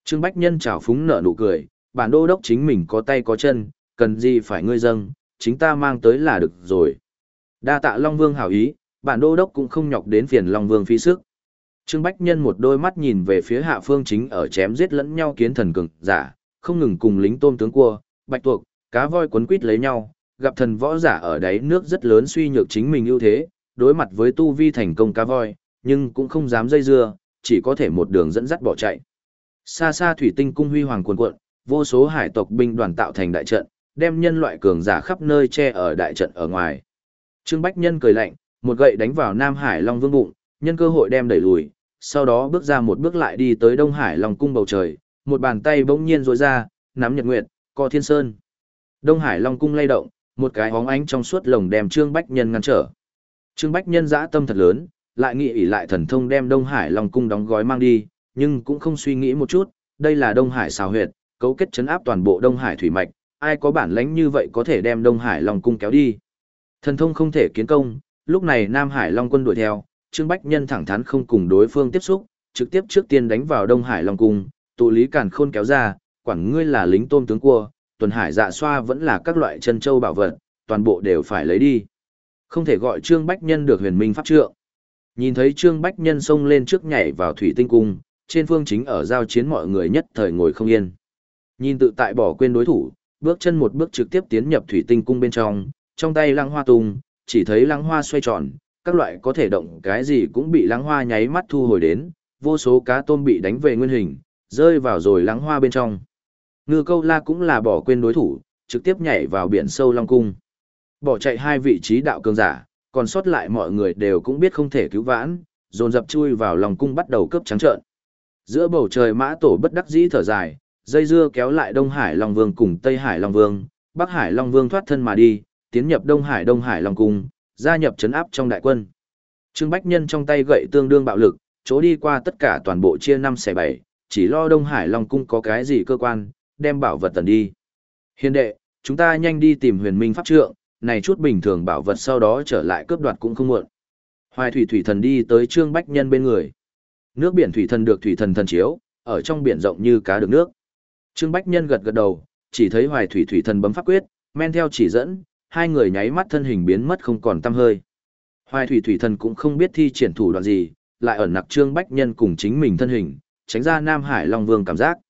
Trương Bách Nhân trào phúng nở nụ cười, bản đô đốc chính mình có tay có chân, cần gì phải ngươi dâng, chính ta mang tới là được rồi. Đa tạ Long Vương hảo ý, bản đô đốc cũng không nhọc đến phiền Long Vương phí sức. Trương Bách Nhân một đôi mắt nhìn về phía hạ phương chính ở chém giết lẫn nhau kiến thần cường giả, không ngừng cùng lính tôm tướng cua, bạch tuộc, cá voi quấn quít lấy nhau, gặp thần võ giả ở đáy nước rất lớn suy nhược chính mình ưu thế, đối mặt với tu vi thành công cá voi, nhưng cũng không dám dây dưa, chỉ có thể một đường dẫn dắt bỏ chạy. Xa xa thủy tinh cung huy hoàng cuồn cuộn, vô số hải tộc binh đoàn tạo thành đại trận, đem nhân loại cường giả khắp nơi che ở đại trận ở ngoài. Trương Bách Nhân cười lạnh, một gậy đánh vào Nam Hải Long Vương bụng, nhân cơ hội đem đẩy lùi, sau đó bước ra một bước lại đi tới Đông Hải Long cung bầu trời, một bàn tay bỗng nhiên duỗi ra, nắm nhật nguyệt, co thiên sơn. Đông Hải Long cung lay động, một cái hóng ánh trong suốt lồng đem Trương Bách Nhân ngăn trở. Trương Bách Nhân dã tâm thật lớn, lại nghĩ ỷ lại thần thông đem Đông Hải Long cung đóng gói mang đi, nhưng cũng không suy nghĩ một chút, đây là Đông Hải xào huyệt, cấu kết chấn áp toàn bộ Đông Hải thủy mạch, ai có bản lãnh như vậy có thể đem Đông Hải Long cung kéo đi. Thần thông không thể kiến công, lúc này Nam Hải Long quân đuổi theo, Trương Bách Nhân thẳng thắn không cùng đối phương tiếp xúc, trực tiếp trước tiên đánh vào Đông Hải Long cung, tụ lý càn khôn kéo ra, quản ngươi là lính tôm tướng cua, tuần hải dạ xoa vẫn là các loại chân châu bảo vật, toàn bộ đều phải lấy đi. Không thể gọi Trương Bách Nhân được huyền minh pháp trượng. Nhìn thấy Trương Bách Nhân xông lên trước nhảy vào thủy tinh cung, trên phương chính ở giao chiến mọi người nhất thời ngồi không yên. Nhìn tự tại bỏ quên đối thủ, bước chân một bước trực tiếp tiến nhập thủy tinh cung bên trong, trong tay lăng hoa tung, chỉ thấy lăng hoa xoay tròn, các loại có thể động cái gì cũng bị lăng hoa nháy mắt thu hồi đến, vô số cá tôm bị đánh về nguyên hình, rơi vào rồi lăng hoa bên trong. Ngư câu la cũng là bỏ quên đối thủ, trực tiếp nhảy vào biển sâu long cung. Bỏ chạy hai vị trí đạo cường giả, còn sót lại mọi người đều cũng biết không thể cứu vãn, dồn dập chui vào lòng cung bắt đầu cướp trắng trợn. Giữa bầu trời mã tổ bất đắc dĩ thở dài, dây dưa kéo lại Đông Hải Long Vương cùng Tây Hải Long Vương, Bắc Hải Long Vương thoát thân mà đi, tiến nhập Đông Hải Đông Hải Long cung, gia nhập trấn áp trong đại quân. Trương Bách Nhân trong tay gậy tương đương bạo lực, chỗ đi qua tất cả toàn bộ chia năm xẻ bảy, chỉ lo Đông Hải Long cung có cái gì cơ quan, đem bảo vật tần đi. Hiền đệ, chúng ta nhanh đi tìm huyền minh pháp trượng, này chút bình thường bảo vật sau đó trở lại cướp đoạt cũng không muộn. Hoài thủy thủy thần đi tới Trương Bách Nhân bên người. Nước biển thủy thần được thủy thần thần chiếu, ở trong biển rộng như cá được nước. Trương Bách Nhân gật gật đầu, chỉ thấy Hoài thủy thủy thần bấm pháp quyết, men theo chỉ dẫn, hai người nháy mắt thân hình biến mất không còn tăm hơi. Hoài thủy thủy thần cũng không biết thi triển thủ đoạn gì, lại ẩn nặc Trương Bách Nhân cùng chính mình thân hình, tránh ra Nam Hải Long Vương cảm giác.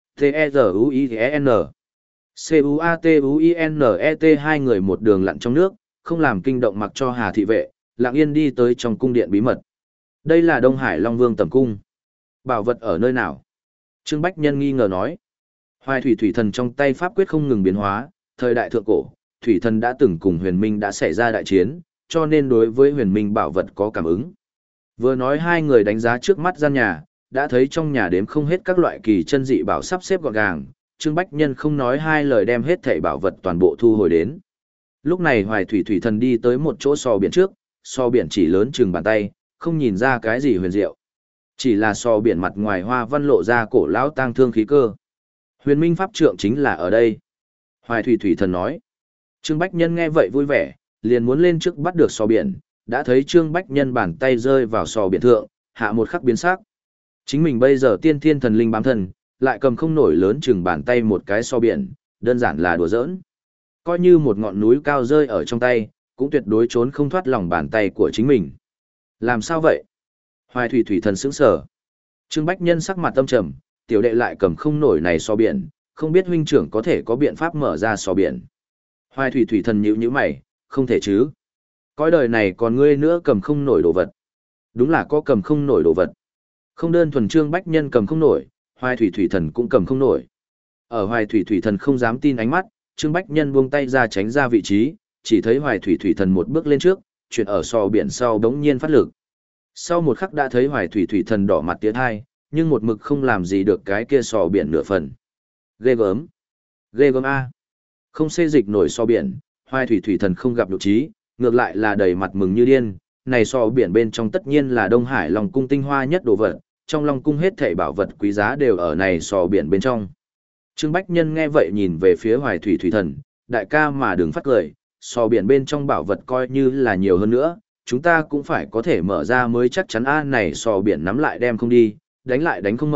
T-E-Z-U-I-E-N C-U-A-T-U-I-N-E-T hai người một đường lặn trong nước, không làm kinh động mặc cho Hà thị vệ, lặng yên đi tới trong cung điện bí mật. Đây là Đông Hải Long Vương tẩm cung. Bảo vật ở nơi nào? Trương Bách Nhân nghi ngờ nói. Hoài thủy thủy thần trong tay pháp quyết không ngừng biến hóa, thời đại thượng cổ, thủy thần đã từng cùng huyền minh đã xảy ra đại chiến, cho nên đối với huyền minh bảo vật có cảm ứng. Vừa nói hai người đánh giá trước mắt gian nhà, đã thấy trong nhà đếm không hết các loại kỳ chân dị bảo sắp xếp gọn gàng, Trương Bách Nhân không nói hai lời đem hết thảy bảo vật toàn bộ thu hồi đến. Lúc này Hoài thủy thủy thần đi tới một chỗ sò biển trước, sò biển chỉ lớn chừng bàn tay, không nhìn ra cái gì huyền diệu. Chỉ là sò biển mặt ngoài hoa văn lộ ra cổ lão tang thương khí cơ. Huyền minh pháp trượng chính là ở đây. Hoài thủy thủy thần nói. Trương Bách Nhân nghe vậy vui vẻ, liền muốn lên trước bắt được sò biển, đã thấy Trương Bách Nhân bàn tay rơi vào sò biển thượng, hạ một khắc biến sắc. Chính mình bây giờ tiên thiên thần linh bám thần, lại cầm không nổi lớn chừng bàn tay một cái sò biển, đơn giản là đùa giỡn. Coi như một ngọn núi cao rơi ở trong tay, cũng tuyệt đối trốn không thoát lòng bàn tay của chính mình. Làm sao vậy? Hoài thủy thủy thần sững sờ. Trương Bách Nhân sắc mặt tâm trầm, tiểu đệ lại cầm không nổi này sò biển, không biết huynh trưởng có thể có biện pháp mở ra sò biển. Hoài thủy thủy thần nhíu nhíu mày, không thể chứ. Cõi đời này còn ngươi nữa cầm không nổi đồ vật. Đúng là có cầm không nổi đồ vật. Không đơn thuần Trương Bách Nhân cầm không nổi, Hoài thủy thủy thần cũng cầm không nổi. Ở Hoài thủy thủy thần không dám tin ánh mắt, Trương Bách Nhân buông tay ra tránh ra vị trí, chỉ thấy Hoài thủy thủy thần một bước lên trước, chuyển ở sò biển sau đống nhiên phát lực. Sau một khắc đã thấy Hoài thủy thủy thần đỏ mặt tiến hai, nhưng một mực không làm gì được cái kia sò biển nửa phần. Ghê gớm. Ghê gớm A. Không xê dịch nổi sò biển, Hoài thủy thủy thần không gặp nhục trí, ngược lại là đầy mặt mừng như điên. Này sò biển bên trong tất nhiên là Đông Hải Long cung tinh hoa nhất đồ vật, trong Long cung hết thảy bảo vật quý giá đều ở này sò biển bên trong. Trương Bách Nhân nghe vậy nhìn về phía Hoài thủy thủy thần, đại ca mà đừng phát cười, sò biển bên trong bảo vật coi như là nhiều hơn nữa, chúng ta cũng phải có thể mở ra mới chắc chắn a này sò biển nắm lại đem không đi, đánh lại đánh không mở,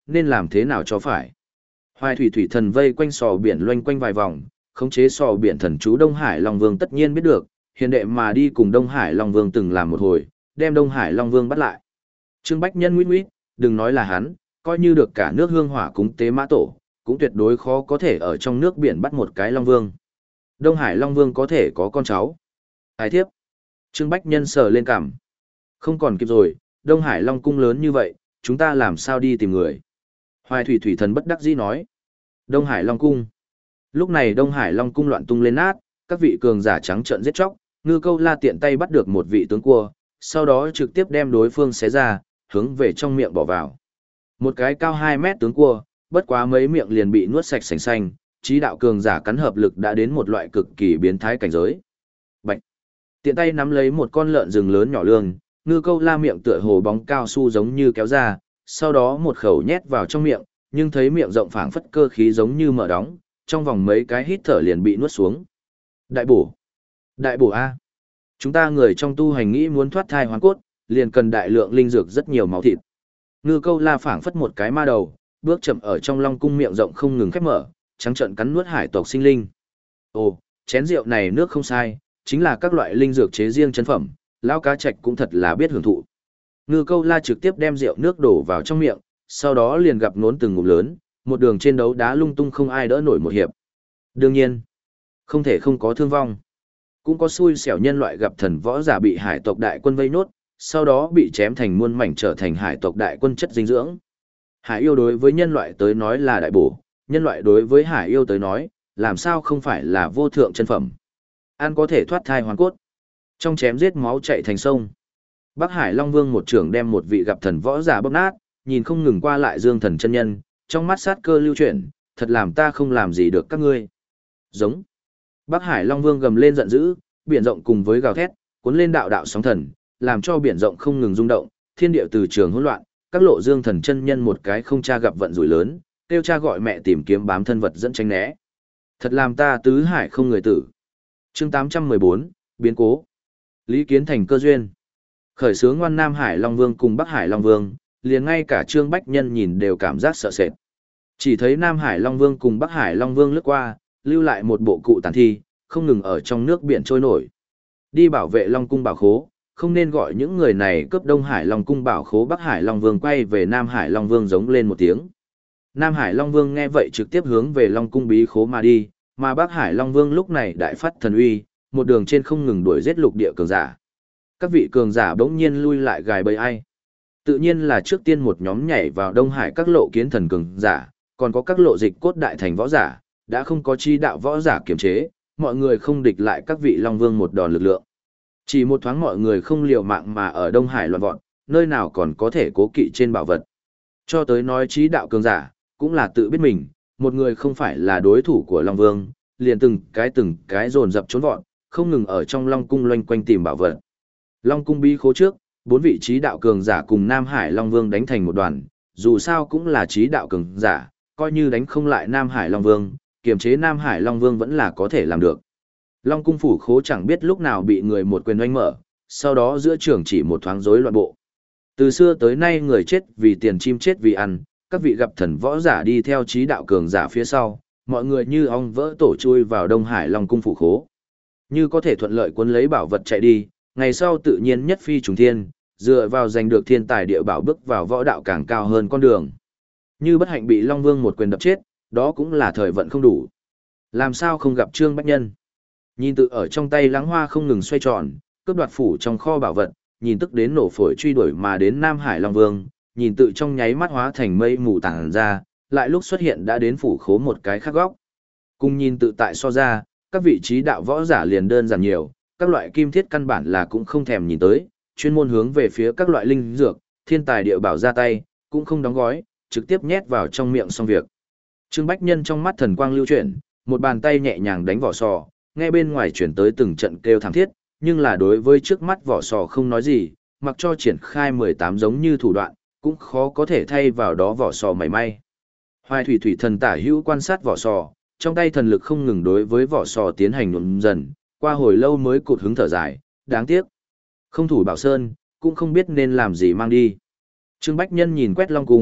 nên làm thế nào cho phải. Hoài thủy thủy thần vây quanh sò biển loanh quanh vài vòng, khống chế sò biển thần chú Đông Hải Long Vương tất nhiên biết được, hiền đệ mà đi cùng Đông Hải Long Vương từng làm một hồi, đem Đông Hải Long Vương bắt lại. Trương Bách Nhân nguyết nguyết, đừng nói là hắn, coi như được cả nước hương hỏa cúng tế mã tổ, cũng tuyệt đối khó có thể ở trong nước biển bắt một cái Long Vương. Đông Hải Long Vương có thể có con cháu. Ai thiếp. Trương Bách Nhân sờ lên cằm. Không còn kịp rồi, Đông Hải Long Cung lớn như vậy, chúng ta làm sao đi tìm người. Hoài thủy thủy thần bất đắc dĩ nói. Đông Hải Long Cung. Lúc này Đông Hải Long Cung loạn tung lên nát, các vị cường giả trắng trợn giết chóc, Ngư Câu La tiện tay bắt được một vị tướng cua, sau đó trực tiếp đem đối phương xé ra, hướng về trong miệng bỏ vào. Một cái cao hai mét tướng cua, bất quá mấy miệng liền bị nuốt sạch sành xanh, trí đạo cường giả cắn hợp lực đã đến một loại cực kỳ biến thái cảnh giới. Bạch. Tiện tay nắm lấy một con lợn rừng lớn nhỏ lương, Ngư Câu La miệng tựa hồ bóng cao su giống như kéo ra, sau đó một khẩu nhét vào trong miệng, nhưng thấy miệng rộng phảng phất cơ khí giống như mở đóng, trong vòng mấy cái hít thở liền bị nuốt xuống. Đại bổ. Đại bổ A. Chúng ta người trong tu hành nghĩ muốn thoát thai hoàn cốt, liền cần đại lượng linh dược rất nhiều máu thịt. Ngư Câu La phảng phất một cái ma đầu, bước chậm ở trong long cung miệng rộng không ngừng khép mở, trắng trợn cắn nuốt hải tộc sinh linh. Ồ, chén rượu này nước không sai, chính là các loại linh dược chế riêng chân phẩm, lão cá trạch cũng thật là biết hưởng thụ. Ngư Câu La trực tiếp đem rượu nước đổ vào trong miệng, sau đó liền gặp nốn từng ngụm lớn, một đường trên đấu đá lung tung không ai đỡ nổi một hiệp. Đương nhiên, không thể không có thương vong. Cũng có xui xẻo nhân loại gặp thần võ giả bị hải tộc đại quân vây nốt, sau đó bị chém thành muôn mảnh trở thành hải tộc đại quân chất dinh dưỡng. Hải yêu đối với nhân loại tới nói là đại bổ, nhân loại đối với hải yêu tới nói, làm sao không phải là vô thượng chân phẩm. Ăn có thể thoát thai hoàn cốt. Trong chém giết máu chạy thành sông. Bắc Hải Long Vương một trưởng đem một vị gặp thần võ giả bóp nát, nhìn không ngừng qua lại Dương Thần chân nhân, trong mắt sát cơ lưu chuyển, thật làm ta không làm gì được các ngươi. Giống. Bắc Hải Long Vương gầm lên giận dữ, biển rộng cùng với gào thét, cuốn lên đạo đạo sóng thần, làm cho biển rộng không ngừng rung động, thiên địa từ trường hỗn loạn, các lộ Dương Thần chân nhân một cái không cha gặp vận rủi lớn, kêu cha gọi mẹ tìm kiếm bám thân vật dẫn tránh né. Thật làm ta tứ hải không người tử. Chương tám trăm mười bốn, biến cố. Lý Kiến Thành cơ duyên. Khởi xướng ngoan Nam Hải Long Vương cùng Bắc Hải Long Vương, liền ngay cả Trương Bách Nhân nhìn đều cảm giác sợ sệt. Chỉ thấy Nam Hải Long Vương cùng Bắc Hải Long Vương lướt qua, lưu lại một bộ cụ tàn thi, không ngừng ở trong nước biển trôi nổi. Đi bảo vệ Long Cung bảo khố, không nên gọi những người này cướp Đông Hải Long Cung bảo khố. Bắc Hải Long Vương quay về Nam Hải Long Vương giống lên một tiếng. Nam Hải Long Vương nghe vậy trực tiếp hướng về Long Cung bí khố mà đi, mà Bắc Hải Long Vương lúc này đại phát thần uy, một đường trên không ngừng đuổi giết lục địa cường giả. Các vị cường giả bỗng nhiên lui lại gài bẫy ai. Tự nhiên là trước tiên một nhóm nhảy vào Đông Hải các lộ kiến thần cường giả, còn có các lộ dịch cốt đại thành võ giả, đã không có chi đạo võ giả kiềm chế, mọi người không địch lại các vị Long Vương một đòn lực lượng. Chỉ một thoáng mọi người không liều mạng mà ở Đông Hải loạn vọt, nơi nào còn có thể cố kỵ trên bảo vật. Cho tới nói trí đạo cường giả, cũng là tự biết mình, một người không phải là đối thủ của Long Vương, liền từng cái từng cái dồn dập trốn vọt, không ngừng ở trong Long Cung loanh quanh tìm bảo vật. Long Cung bí khố trước, bốn vị trí đạo cường giả cùng Nam Hải Long Vương đánh thành một đoàn, dù sao cũng là trí đạo cường giả, coi như đánh không lại Nam Hải Long Vương, kiềm chế Nam Hải Long Vương vẫn là có thể làm được. Long Cung phủ khố chẳng biết lúc nào bị người một quyền oanh mở, sau đó giữa trường chỉ một thoáng rối loạn bộ. Từ xưa tới nay người chết vì tiền, chim chết vì ăn, các vị gặp thần võ giả đi theo trí đạo cường giả phía sau, mọi người như ong vỡ tổ chui vào Đông Hải Long Cung phủ khố. Như có thể thuận lợi cuốn lấy bảo vật chạy đi, ngày sau tự nhiên nhất phi trùng thiên, dựa vào giành được thiên tài địa bảo bước vào võ đạo càng cao hơn con đường. Như bất hạnh bị Long Vương một quyền đập chết, đó cũng là thời vận không đủ. Làm sao không gặp Trương Bách Nhân? Nhìn tự ở trong tay lắng hoa không ngừng xoay tròn, cướp đoạt phủ trong kho bảo vật, nhìn tức đến nổ phổi truy đuổi mà đến Nam Hải Long Vương, nhìn tự trong nháy mắt hóa thành mây mù tàng ra, lại lúc xuất hiện đã đến phủ khố một cái khác góc. Cùng nhìn tự tại so ra, các vị trí đạo võ giả liền đơn giản nhiều, các loại kim thiết căn bản là cũng không thèm nhìn tới, chuyên môn hướng về phía các loại linh dược, thiên tài địa bảo ra tay, cũng không đóng gói, trực tiếp nhét vào trong miệng xong việc. Trương Bách Nhân trong mắt thần quang lưu chuyển, một bàn tay nhẹ nhàng đánh vỏ sò, nghe bên ngoài chuyển tới từng trận kêu thảm thiết, nhưng là đối với trước mắt vỏ sò không nói gì, mặc cho triển khai mười tám giống như thủ đoạn, cũng khó có thể thay vào đó vỏ sò mảy may. Hoài thủy thủy thần tả hữu quan sát vỏ sò, trong tay thần lực không ngừng đối với vỏ sò tiến hành nhuộm dần, qua hồi lâu mới cụt hứng thở dài, đáng tiếc. Không thủ bảo sơn, cũng không biết nên làm gì mang đi. Trương Bách Nhân nhìn quét Long Cung,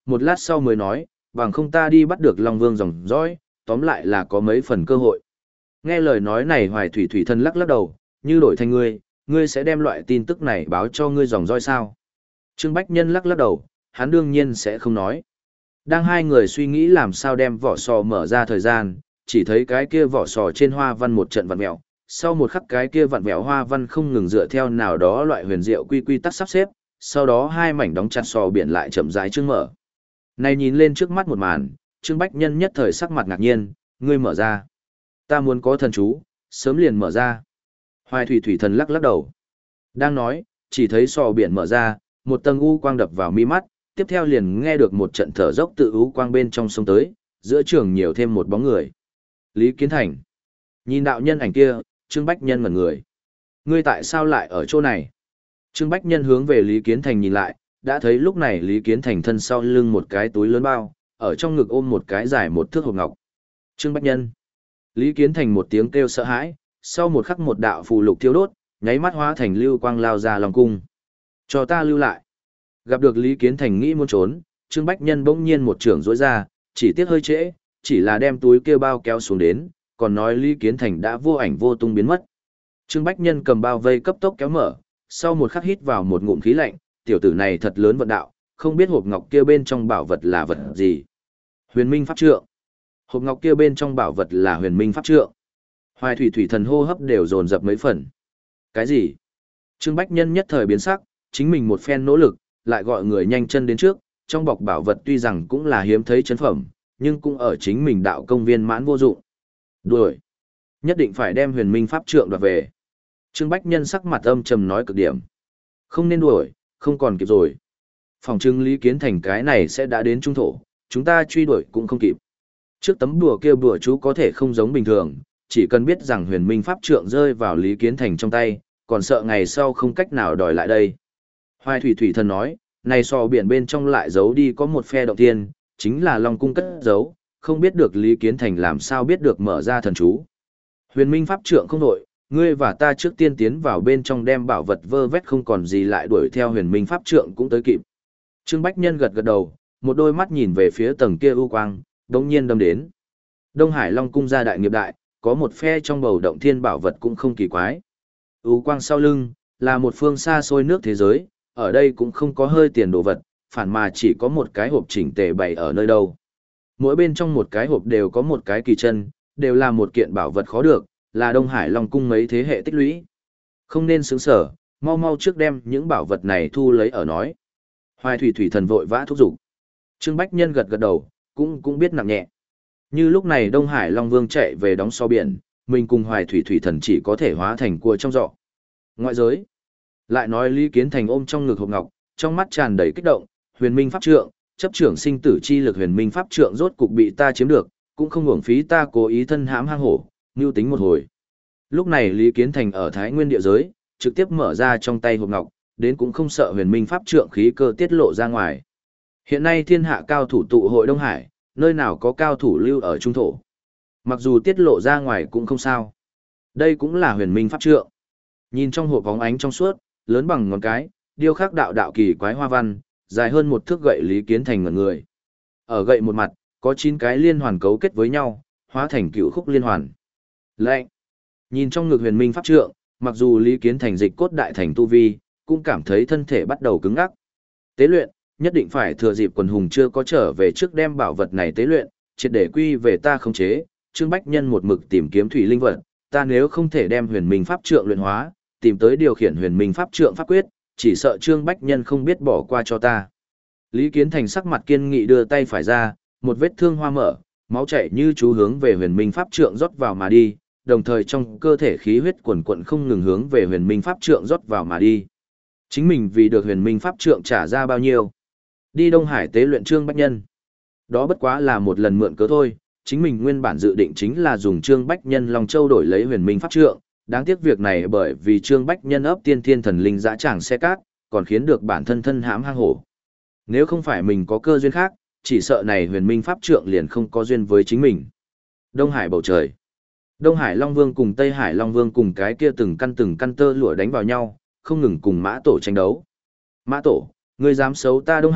một lát sau mới nói, bằng không ta đi bắt được Long Vương dòng dõi, tóm lại là có mấy phần cơ hội. Nghe lời nói này Hoài Thủy Thủy Thần lắc lắc đầu, như đổi thành ngươi, ngươi sẽ đem loại tin tức này báo cho ngươi dòng dõi sao? Trương Bách Nhân lắc lắc đầu, hắn đương nhiên sẽ không nói. Đang hai người suy nghĩ làm sao đem vỏ sò mở ra thời gian, chỉ thấy cái kia vỏ sò trên hoa văn một trận vặn mèo, sau một khắc cái kia vặn vẹo hoa văn không ngừng dựa theo nào đó loại huyền diệu quy quy tắc sắp xếp, sau đó hai mảnh đóng chặt sò biển lại chậm rãi trương mở. Này nhìn lên trước mắt một màn, Trương Bách Nhân nhất thời sắc mặt ngạc nhiên, ngươi mở ra. Ta muốn có thần chú, sớm liền mở ra. Hoài Thủy Thủy Thần lắc lắc đầu. Đang nói, chỉ thấy sò biển mở ra, một tầng u quang đập vào mi mắt, tiếp theo liền nghe được một trận thở dốc tự u quang bên trong sông tới, giữa trường nhiều thêm một bóng người. Lý Kiến Thành. Nhìn đạo nhân ảnh kia, Trương Bách Nhân ngẩn người. Ngươi tại sao lại ở chỗ này? Trương Bách Nhân hướng về Lý Kiến Thành nhìn lại, đã thấy lúc này Lý Kiến Thành thân sau lưng một cái túi lớn bao, ở trong ngực ôm một cái dài một thước hộp ngọc. Trương Bách Nhân. Lý Kiến Thành một tiếng kêu sợ hãi, sau một khắc một đạo phù lục thiêu đốt, nháy mắt hóa thành lưu quang lao ra lòng cung. Cho ta lưu lại. Gặp được Lý Kiến Thành nghĩ muốn trốn, Trương Bách Nhân bỗng nhiên một trường rỗi ra, chỉ tiếc hơi trễ, chỉ là đem túi kia bao kéo xuống đến, còn nói Lý Kiến Thành đã vô ảnh vô tung biến mất. Trương Bách Nhân cầm bao vây cấp tốc kéo mở, sau một khắc hít vào một ngụm khí lạnh, tiểu tử này thật lớn vận đạo, không biết hộp ngọc kia bên trong bảo vật là vật gì. Huyền Minh Pháp Trượng. Hộp ngọc kia bên trong bảo vật là Huyền Minh Pháp Trượng. Hoài Thủy Thủy Thần hô hấp đều dồn dập mấy phần. Cái gì? Trương Bách Nhân nhất thời biến sắc, chính mình một phen nỗ lực, lại gọi người nhanh chân đến trước, trong bọc bảo vật tuy rằng cũng là hiếm thấy chân phẩm, nhưng cũng ở chính mình đạo công viên mãn vô dụng. Đuổi. Nhất định phải đem Huyền Minh Pháp Trượng đoạt về. Trương Bách Nhân sắc mặt âm trầm nói cực điểm. Không nên đuổi, không còn kịp rồi. Phòng trưng Lý Kiến Thành cái này sẽ đã đến trung thổ, chúng ta truy đuổi cũng không kịp. Trước tấm bùa kia bùa chú có thể không giống bình thường, chỉ cần biết rằng Huyền Minh Pháp Trượng rơi vào Lý Kiến Thành trong tay, còn sợ ngày sau không cách nào đòi lại đây. Hoài Thủy Thủy Thần nói, này sò biển bên trong lại giấu đi có một phe động thiên, chính là Long Cung cất giấu, không biết được Lý Kiến Thành làm sao biết được mở ra thần chú. Huyền Minh Pháp Trượng không đổi, ngươi và ta trước tiên tiến vào bên trong đem bảo vật vơ vét không còn gì lại đuổi theo Huyền Minh Pháp Trượng cũng tới kịp. Trương Bách Nhân gật gật đầu, một đôi mắt nhìn về phía tầng kia u quang, đống nhiên đâm đến. Đông Hải Long Cung gia đại nghiệp đại, có một phe trong bầu động thiên bảo vật cũng không kỳ quái. U quang sau lưng, là một phương xa xôi nước thế giới, ở đây cũng không có hơi tiền đồ vật, phản mà chỉ có một cái hộp chỉnh tề bày ở nơi đâu. Mỗi bên trong một cái hộp đều có một cái kỳ chân, đều là một kiện bảo vật khó được, là Đông Hải Long Cung mấy thế hệ tích lũy. Không nên sướng sở, mau mau trước đem những bảo vật này thu lấy ở nói. Hoài Thủy Thủy Thần vội vã thúc giục. Trương Bách Nhân gật gật đầu, cũng cũng biết nặng nhẹ. Như lúc này Đông Hải Long Vương chạy về đóng so biển, mình cùng Hoài Thủy Thủy Thần chỉ có thể hóa thành cua trong giọ. Ngoại giới. Lại nói Lý Kiến Thành ôm trong ngực hộp ngọc, trong mắt tràn đầy kích động, Huyền Minh Pháp Trượng, chấp trưởng sinh tử chi lực Huyền Minh Pháp Trượng rốt cục bị ta chiếm được, cũng không uổng phí ta cố ý thân hãm hang hổ, mưu tính một hồi. Lúc này Lý Kiến Thành ở Thái Nguyên địa giới, trực tiếp mở ra trong tay hộp ngọc, đến cũng không sợ Huyền Minh Pháp Trượng khí cơ tiết lộ ra ngoài. Hiện nay thiên hạ cao thủ tụ hội Đông Hải, nơi nào có cao thủ lưu ở trung thổ. Mặc dù tiết lộ ra ngoài cũng không sao. Đây cũng là Huyền Minh Pháp Trượng. Nhìn trong hộp bóng ánh trong suốt, lớn bằng ngón cái, điêu khắc đạo đạo kỳ quái hoa văn, dài hơn một thước gậy Lý Kiến Thành ngẩn người. Ở gậy một mặt, có chín cái liên hoàn cấu kết với nhau, hóa thành cựu khúc liên hoàn. Lệnh. Nhìn trong ngực Huyền Minh Pháp Trượng, mặc dù Lý Kiến Thành dịch cốt đại thành tu vi, cũng cảm thấy thân thể bắt đầu cứng ngắc. Tế luyện, nhất định phải thừa dịp quần hùng chưa có trở về trước đem bảo vật này tế luyện, triệt để quy về ta khống chế. Trương Bách Nhân một mực tìm kiếm thủy linh vật, ta nếu không thể đem Huyền Minh Pháp Trượng luyện hóa, tìm tới điều khiển Huyền Minh Pháp Trượng pháp quyết, chỉ sợ Trương Bách Nhân không biết bỏ qua cho ta. Lý Kiến Thành sắc mặt kiên nghị đưa tay phải ra, một vết thương hoa mở, máu chảy như chú hướng về Huyền Minh Pháp Trượng rót vào mà đi, đồng thời trong cơ thể khí huyết quần quận không ngừng hướng về Huyền Minh Pháp Trượng rót vào mà đi. Chính mình vì được Huyền Minh Pháp Trượng trả ra bao nhiêu? Đi Đông Hải tế luyện Trương Bách Nhân. Đó bất quá là một lần mượn cớ thôi, chính mình nguyên bản dự định chính là dùng Trương Bách Nhân Long Châu đổi lấy Huyền Minh Pháp Trượng, đáng tiếc việc này bởi vì Trương Bách Nhân ấp tiên thiên thần linh dã tràng xe cát, còn khiến được bản thân thân hãm hang hổ. Nếu không phải mình có cơ duyên khác, chỉ sợ này Huyền Minh Pháp Trượng liền không có duyên với chính mình. Đông Hải bầu trời. Đông Hải Long Vương cùng Tây Hải Long Vương cùng cái kia từng căn từng căn tơ lụa đánh vào nhau, không ngừng cùng Mã Tổ tranh đấu. Mã Tổ, ngươi dám xấu ta Đông Hải,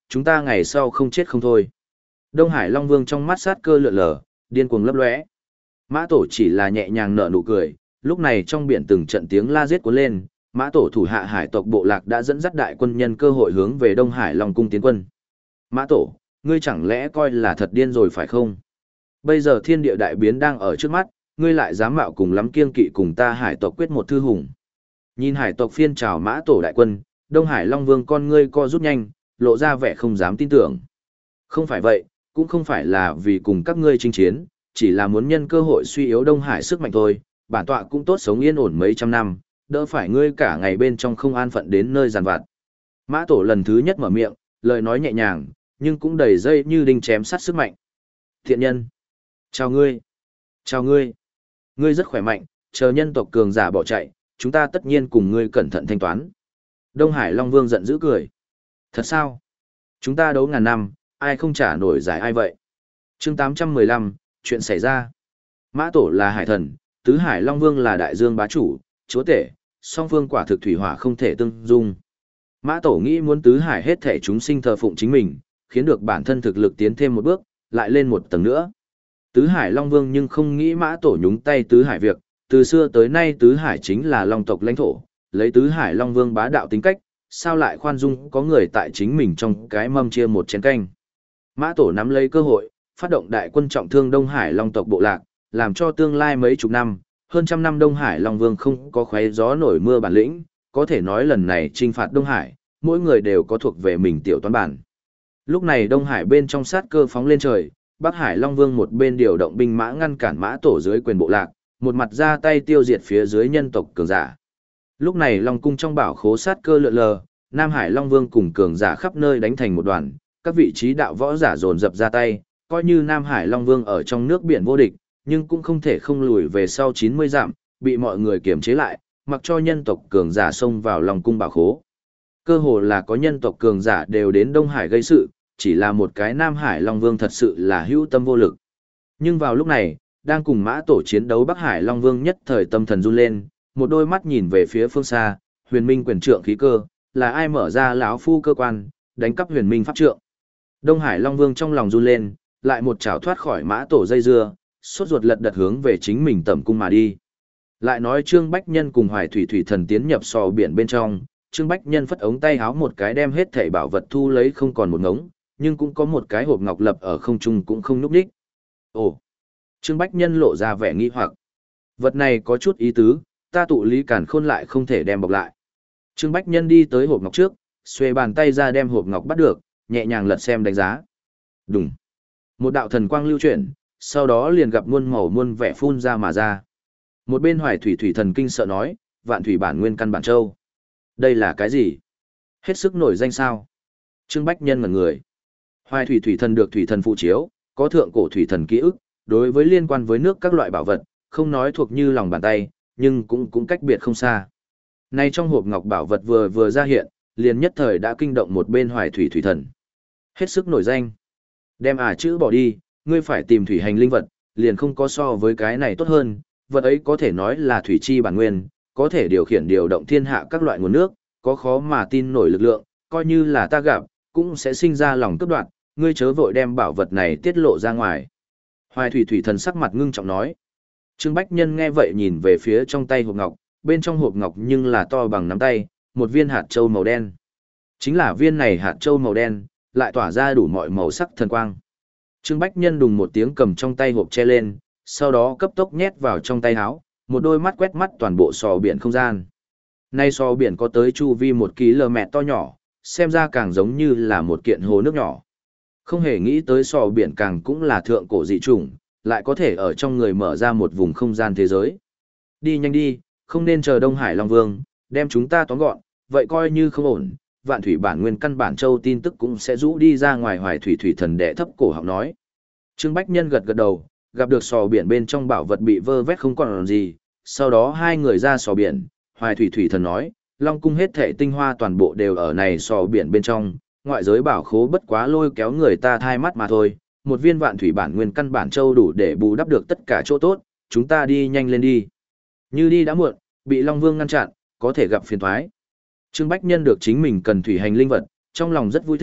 chúng ta ngày sau không chết không thôi. Đông Hải Long Vương trong mắt sát cơ lượn lờ, điên cuồng lấp lóe. Mã Tổ chỉ là nhẹ nhàng nở nụ cười, lúc này trong biển từng trận tiếng la giết cuốn lên, Mã Tổ thủ hạ hải tộc bộ lạc đã dẫn dắt đại quân nhân cơ hội hướng về Đông Hải Long cung tiến quân. Mã Tổ, ngươi chẳng lẽ coi là thật điên rồi phải không? Bây giờ thiên địa đại biến đang ở trước mắt, ngươi lại dám mạo cùng lắm kiêng kỵ cùng ta hải tộc quyết một thư hùng. Nhìn hải tộc phiên trào Mã Tổ đại quân, Đông Hải Long Vương con ngươi co rút nhanh, lộ ra vẻ không dám tin tưởng. Không phải vậy, cũng không phải là vì cùng các ngươi chinh chiến, chỉ là muốn nhân cơ hội suy yếu Đông Hải sức mạnh thôi, bản tọa cũng tốt sống yên ổn mấy trăm năm, đỡ phải ngươi cả ngày bên trong không an phận đến nơi giàn vặt. Mã Tổ lần thứ nhất mở miệng, lời nói nhẹ nhàng, nhưng cũng đầy dây như đinh chém sắt sức mạnh. Thiện nhân, chào ngươi, chào ngươi, ngươi rất khỏe mạnh, chờ nhân tộc cường giả bỏ chạy, chúng ta tất nhiên cùng ngươi cẩn thận thanh toán. Đông Hải Long Vương giận dữ cười. Thật sao? Chúng ta đấu ngàn năm, ai không trả nổi giải ai vậy? Chương tám trăm mười lăm, chuyện xảy ra. Mã Tổ là hải thần, Tứ Hải Long Vương là đại dương bá chủ, chúa tể, song phương quả thực thủy hỏa không thể tương dung. Mã Tổ nghĩ muốn Tứ Hải hết thể chúng sinh thờ phụng chính mình, khiến được bản thân thực lực tiến thêm một bước, lại lên một tầng nữa. Tứ Hải Long Vương nhưng không nghĩ Mã Tổ nhúng tay Tứ Hải việc, từ xưa tới nay Tứ Hải chính là Long tộc lãnh thổ, lấy Tứ Hải Long Vương bá đạo tính cách, sao lại khoan dung có người tại chính mình trong cái mâm chia một chén canh. Mã Tổ nắm lấy cơ hội, phát động đại quân trọng thương Đông Hải Long tộc bộ lạc, làm cho tương lai mấy chục năm, hơn trăm năm Đông Hải Long Vương không có khoé gió nổi mưa bản lĩnh, có thể nói lần này trinh phạt Đông Hải, mỗi người đều có thuộc về mình tiểu toán bản. Lúc này Đông Hải bên trong sát cơ phóng lên trời, Bắc Hải Long Vương một bên điều động binh mã ngăn cản Mã Tổ dưới quyền bộ lạc, một mặt ra tay tiêu diệt phía dưới nhân tộc cường giả. Lúc này Long cung trong bảo khố sát cơ lượn lờ, Nam Hải Long Vương cùng cường giả khắp nơi đánh thành một đoàn, các vị trí đạo võ giả dồn dập ra tay, coi như Nam Hải Long Vương ở trong nước biển vô địch, nhưng cũng không thể không lùi về sau chín mươi dặm, bị mọi người kiềm chế lại, mặc cho nhân tộc cường giả xông vào Long cung bảo khố. Cơ hồ là có nhân tộc cường giả đều đến Đông Hải gây sự, chỉ là một cái Nam Hải Long Vương thật sự là hữu tâm vô lực. Nhưng vào lúc này, đang cùng Mã Tổ chiến đấu Bắc Hải Long Vương nhất thời tâm thần run lên, một đôi mắt nhìn về phía phương xa, huyền minh quyền trượng khí cơ, là ai mở ra lão phu cơ quan, đánh cắp huyền minh pháp trượng. Đông Hải Long Vương trong lòng run lên, lại một chảo thoát khỏi Mã Tổ dây dưa, sốt ruột lật đật hướng về chính mình tẩm cung mà đi. Lại nói Trương Bách Nhân cùng Hoài Thủy Thủy Thần tiến nhập sò biển bên trong, Trương Bách Nhân phất ống tay háo một cái đem hết thảy bảo vật thu lấy không còn một ngống, nhưng cũng có một cái hộp ngọc lập ở không trung cũng không nhúc nhích. Ồ! Trương Bách Nhân lộ ra vẻ nghi hoặc. Vật này có chút ý tứ, ta tụ lý cản khôn lại không thể đem bọc lại. Trương Bách Nhân đi tới hộp ngọc trước, xuề bàn tay ra đem hộp ngọc bắt được, nhẹ nhàng lật xem đánh giá. Đùng! Một đạo thần quang lưu chuyển, sau đó liền gặp muôn màu muôn vẻ phun ra mà ra. Một bên Hoài Thủy Thủy Thần kinh sợ nói, vạn thủy bản nguyên căn bản châu. Đây là cái gì? Hết sức nổi danh sao? Trương Bách Nhân ngẩn người. Hoài Thủy Thủy Thần được Thủy Thần phụ chiếu, có thượng cổ Thủy Thần ký ức, đối với liên quan với nước các loại bảo vật, không nói thuộc như lòng bàn tay, nhưng cũng cũng cách biệt không xa. Nay trong hộp ngọc bảo vật vừa vừa ra hiện, liền nhất thời đã kinh động một bên Hoài Thủy Thủy Thần. Hết sức nổi danh. Đem à chữ bỏ đi, ngươi phải tìm thủy hành linh vật, liền không có so với cái này tốt hơn, vật ấy có thể nói là thủy chi bản nguyên, có thể điều khiển điều động thiên hạ các loại nguồn nước, có khó mà tin nổi lực lượng, coi như là ta gặp, cũng sẽ sinh ra lòng cướp đoạt, ngươi chớ vội đem bảo vật này tiết lộ ra ngoài. Hoài Thủy Thủy Thần sắc mặt ngưng trọng nói. Trương Bách Nhân nghe vậy nhìn về phía trong tay hộp ngọc, bên trong hộp ngọc nhưng là to bằng nắm tay, một viên hạt châu màu đen. Chính là viên này hạt châu màu đen, lại tỏa ra đủ mọi màu sắc thần quang. Trương Bách Nhân đùng một tiếng cầm trong tay hộp che lên, sau đó cấp tốc nhét vào trong tay áo, một đôi mắt quét mắt toàn bộ sò biển không gian. Nay sò biển có tới chu vi một km to nhỏ, xem ra càng giống như là một kiện hồ nước nhỏ. Không hề nghĩ tới sò biển càng cũng là thượng cổ dị chủng, lại có thể ở trong người mở ra một vùng không gian thế giới. Đi nhanh đi, không nên chờ Đông Hải Long Vương, đem chúng ta tóm gọn, vậy coi như không ổn, vạn thủy bản nguyên căn bản châu tin tức cũng sẽ rũ đi ra ngoài. Hoài Thủy Thủy Thần đệ thấp cổ họng nói. Trương Bách Nhân gật gật đầu, gặp được sò biển bên trong bảo vật bị vơ vét không còn gì, sau đó hai người ra sò biển, Hoài Thủy Thủy Thần nói, Long cung hết thảy tinh hoa toàn bộ đều ở này sò biển bên trong, ngoại giới bảo khố bất quá lôi kéo người ta thai mắt mà thôi, một viên vạn thủy bản nguyên căn bản châu đủ để bù đắp được tất cả chỗ tốt, chúng ta đi nhanh lên đi. Như đi đã muộn, bị Long Vương ngăn chặn, có thể gặp phiền toái. Trương Bách Nhân được chính mình cần thủy hành linh vật, trong lòng rất vui thích,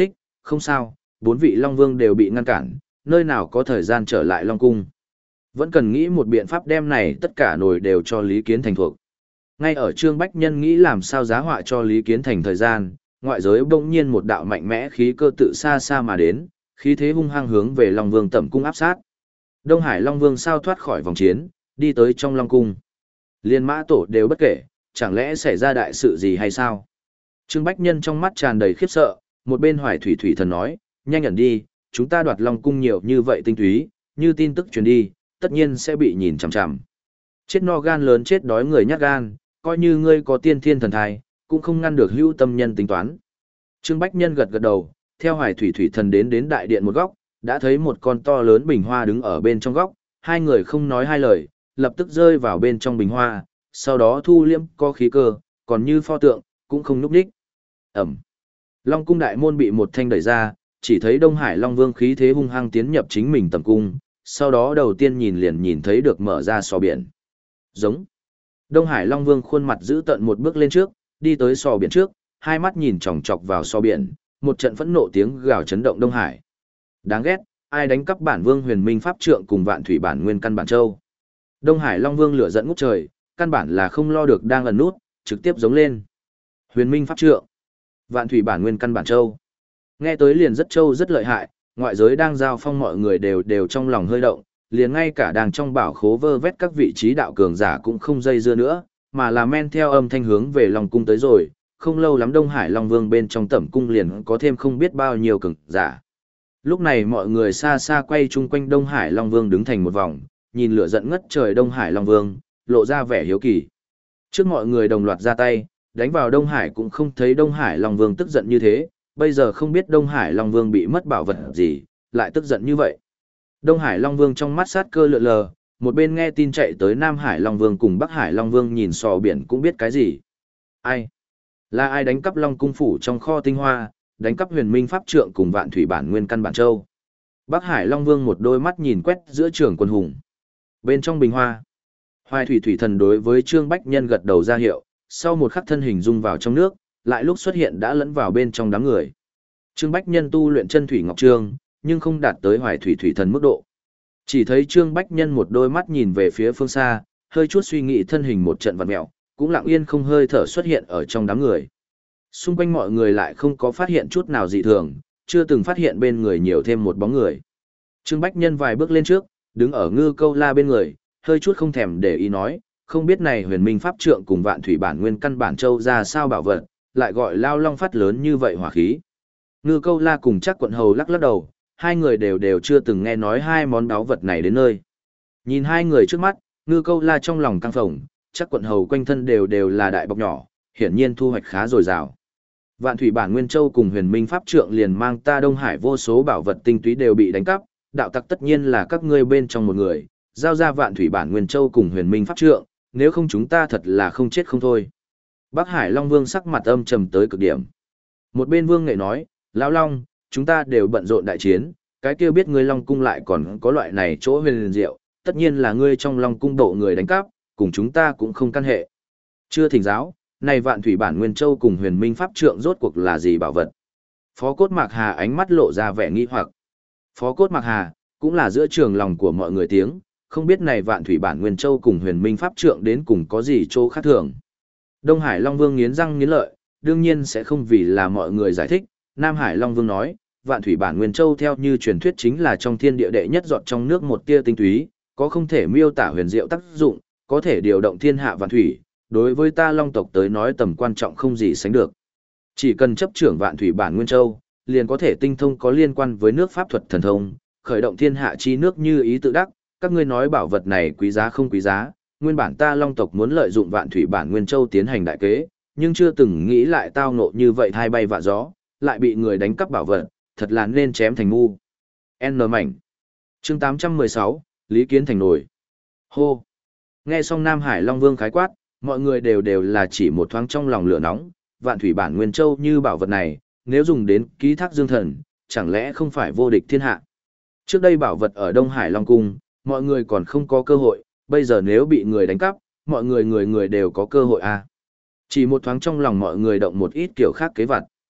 không sao, bốn vị Long Vương đều bị ngăn cản, nơi nào có thời gian trở lại Long Cung. Vẫn cần nghĩ một biện pháp đem này tất cả nồi đều cho Lý Kiến Thành thuộc. Ngay ở Trương Bách Nhân nghĩ làm sao giá họa cho Lý Kiến Thành thời gian, ngoại giới bỗng nhiên một đạo mạnh mẽ khí cơ tự xa xa mà đến, khí thế hung hăng hướng về Long Vương Tẩm Cung áp sát. Đông Hải Long Vương sao thoát khỏi vòng chiến, đi tới trong Long Cung. Liên mã tổ đều bất kể, chẳng lẽ xảy ra đại sự gì hay sao? Trương Bách Nhân trong mắt tràn đầy khiếp sợ, một bên Hoài Thủy Thủy Thần nói, nhanh ẩn đi, chúng ta đoạt Long Cung nhiều như vậy tinh túy, như tin tức truyền đi, tất nhiên sẽ bị nhìn chằm chằm. Chết no gan lớn chết đói người nhát gan, coi như ngươi có tiên thiên thần thai, cũng không ngăn được hữu tâm nhân tính toán. Trương Bách Nhân gật gật đầu, theo Hoài Thủy Thủy Thần đến đến đại điện một góc, đã thấy một con to lớn bình hoa đứng ở bên trong góc, hai người không nói hai lời, lập tức rơi vào bên trong bình hoa, sau đó thu liễm có khí cơ, còn như pho tượng, cũng không núp đích. Ẩm. Long cung đại môn bị một thanh đẩy ra, chỉ thấy Đông Hải Long Vương khí thế hung hăng tiến nhập chính mình tầm cung, sau đó đầu tiên nhìn liền nhìn thấy được mở ra sò biển. Giống. Đông Hải Long Vương khuôn mặt giữ tận một bước lên trước, đi tới sò biển trước, hai mắt nhìn chòng chọc vào sò biển, một trận phẫn nộ tiếng gào chấn động Đông Hải. Đáng ghét, ai đánh cắp bản Vương Huyền Minh pháp trượng cùng Vạn Thủy bản nguyên căn bản châu. Đông Hải Long Vương lửa giận ngút trời, căn bản là không lo được đang ẩn nút, trực tiếp giống lên. Huyền Minh pháp trượng, Vạn Thủy bản nguyên căn bản châu. Nghe tới liền rất châu rất lợi hại, ngoại giới đang giao phong mọi người đều đều trong lòng hơi động, liền ngay cả đang trong bảo khố vơ vét các vị trí đạo cường giả cũng không dây dưa nữa, mà là men theo âm thanh hướng về Long cung tới rồi, không lâu lắm Đông Hải Long Vương bên trong tẩm cung liền có thêm không biết bao nhiêu cường giả. Lúc này mọi người xa xa quay chung quanh Đông Hải Long Vương đứng thành một vòng, nhìn lửa giận ngất trời Đông Hải Long Vương, lộ ra vẻ hiếu kỳ. Trước mọi người đồng loạt ra tay, đánh vào Đông Hải cũng không thấy Đông Hải Long Vương tức giận như thế, bây giờ không biết Đông Hải Long Vương bị mất bảo vật gì, lại tức giận như vậy. Đông Hải Long Vương trong mắt sát cơ lượn lờ, một bên nghe tin chạy tới Nam Hải Long Vương cùng Bắc Hải Long Vương nhìn sò biển cũng biết cái gì. Ai? Là ai đánh cắp Long cung phủ trong kho tinh hoa, đánh cắp Huyền Minh pháp trượng cùng Vạn Thủy bản nguyên căn bản châu. Bắc Hải Long Vương một đôi mắt nhìn quét giữa trường quân hùng. Bên trong bình hoa, Hoài Thủy Thủy Thần đối với Trương Bách Nhân gật đầu ra hiệu, sau một khắc thân hình dung vào trong nước, lại lúc xuất hiện đã lẫn vào bên trong đám người. Trương Bách Nhân tu luyện chân thủy ngọc trương, nhưng không đạt tới Hoài Thủy Thủy Thần mức độ. Chỉ thấy Trương Bách Nhân một đôi mắt nhìn về phía phương xa, hơi chút suy nghĩ thân hình một trận vặn mèo, cũng lặng yên không hơi thở xuất hiện ở trong đám người. Xung quanh mọi người lại không có phát hiện chút nào dị thường, chưa từng phát hiện bên người nhiều thêm một bóng người. Trương Bách Nhân vài bước lên trước, đứng ở Ngư Câu La bên người, hơi chút không thèm để ý nói, không biết này Huyền Minh pháp trượng cùng Vạn Thủy bản nguyên căn bản châu ra sao bảo vật, lại gọi lao long phát lớn như vậy hỏa khí. Ngư Câu La cùng Chắc Quận Hầu lắc lắc đầu, hai người đều đều chưa từng nghe nói hai món báu vật này đến nơi. Nhìn hai người trước mắt, Ngư Câu La trong lòng căng phồng, Chắc Quận Hầu quanh thân đều đều là đại bọc nhỏ, hiển nhiên thu hoạch khá dồi dào. Vạn Thủy bản nguyên châu cùng Huyền Minh pháp trượng liền mang ta Đông Hải vô số bảo vật tinh túy đều bị đánh cắp, đạo tặc tất nhiên là các ngươi bên trong một người, giao ra Vạn Thủy bản nguyên châu cùng Huyền Minh pháp trượng, nếu không chúng ta thật là không chết không thôi. Bắc Hải Long Vương sắc mặt âm trầm tới cực điểm. Một bên Vương Nghệ nói, Lão Long, chúng ta đều bận rộn đại chiến, cái kia biết ngươi Long cung lại còn có loại này chỗ huyền diệu, tất nhiên là ngươi trong Long cung độ người đánh cắp, cùng chúng ta cũng không căn hệ. Chưa thỉnh giáo, này Vạn Thủy bản nguyên châu cùng Huyền Minh pháp trượng rốt cuộc là gì bảo vật? Phó Cốt Mạc Hà ánh mắt lộ ra vẻ nghi hoặc. Phó Cốt Mạc Hà cũng là giữa trường lòng của mọi người tiếng, không biết này Vạn Thủy bản nguyên châu cùng Huyền Minh pháp trượng đến cùng có gì chỗ khác thường. Đông Hải Long Vương nghiến răng nghiến lợi, đương nhiên sẽ không vì là mọi người giải thích. Nam Hải Long Vương nói, Vạn Thủy bản nguyên châu theo như truyền thuyết chính là trong thiên địa đệ nhất giọt trong nước một tia tinh túy, có không thể miêu tả huyền diệu tác dụng, có thể điều động thiên hạ vạn thủy, đối với ta Long tộc tới nói tầm quan trọng không gì sánh được. Chỉ cần chấp trưởng Vạn Thủy bản nguyên châu, liền có thể tinh thông có liên quan với nước pháp thuật thần thông, khởi động thiên hạ chi nước như ý tự đắc. Các ngươi nói bảo vật này quý giá không quý giá, nguyên bản ta Long tộc muốn lợi dụng Vạn Thủy bản nguyên châu tiến hành đại kế, nhưng chưa từng nghĩ lại tao ngộ như vậy hai bay vạ gió, lại bị người đánh cắp bảo vật, thật là nên chém thành ngu. N mảnh. Chương tám trăm mười sáu, Lý Kiến Thành nổi. Hô. Nghe xong Nam Hải Long Vương khái quát, mọi người đều đều là chỉ một thoáng trong lòng lửa nóng, Vạn Thủy bản nguyên châu như bảo vật này, nếu dùng đến ký thác dương thần, chẳng lẽ không phải vô địch thiên hạ. Trước đây bảo vật ở Đông Hải Long Cung, mọi người còn không có cơ hội, bây giờ nếu bị người đánh cắp, mọi người người người đều có cơ hội à. Chỉ một thoáng trong lòng mọi người động một ít kiểu khác kế vặt.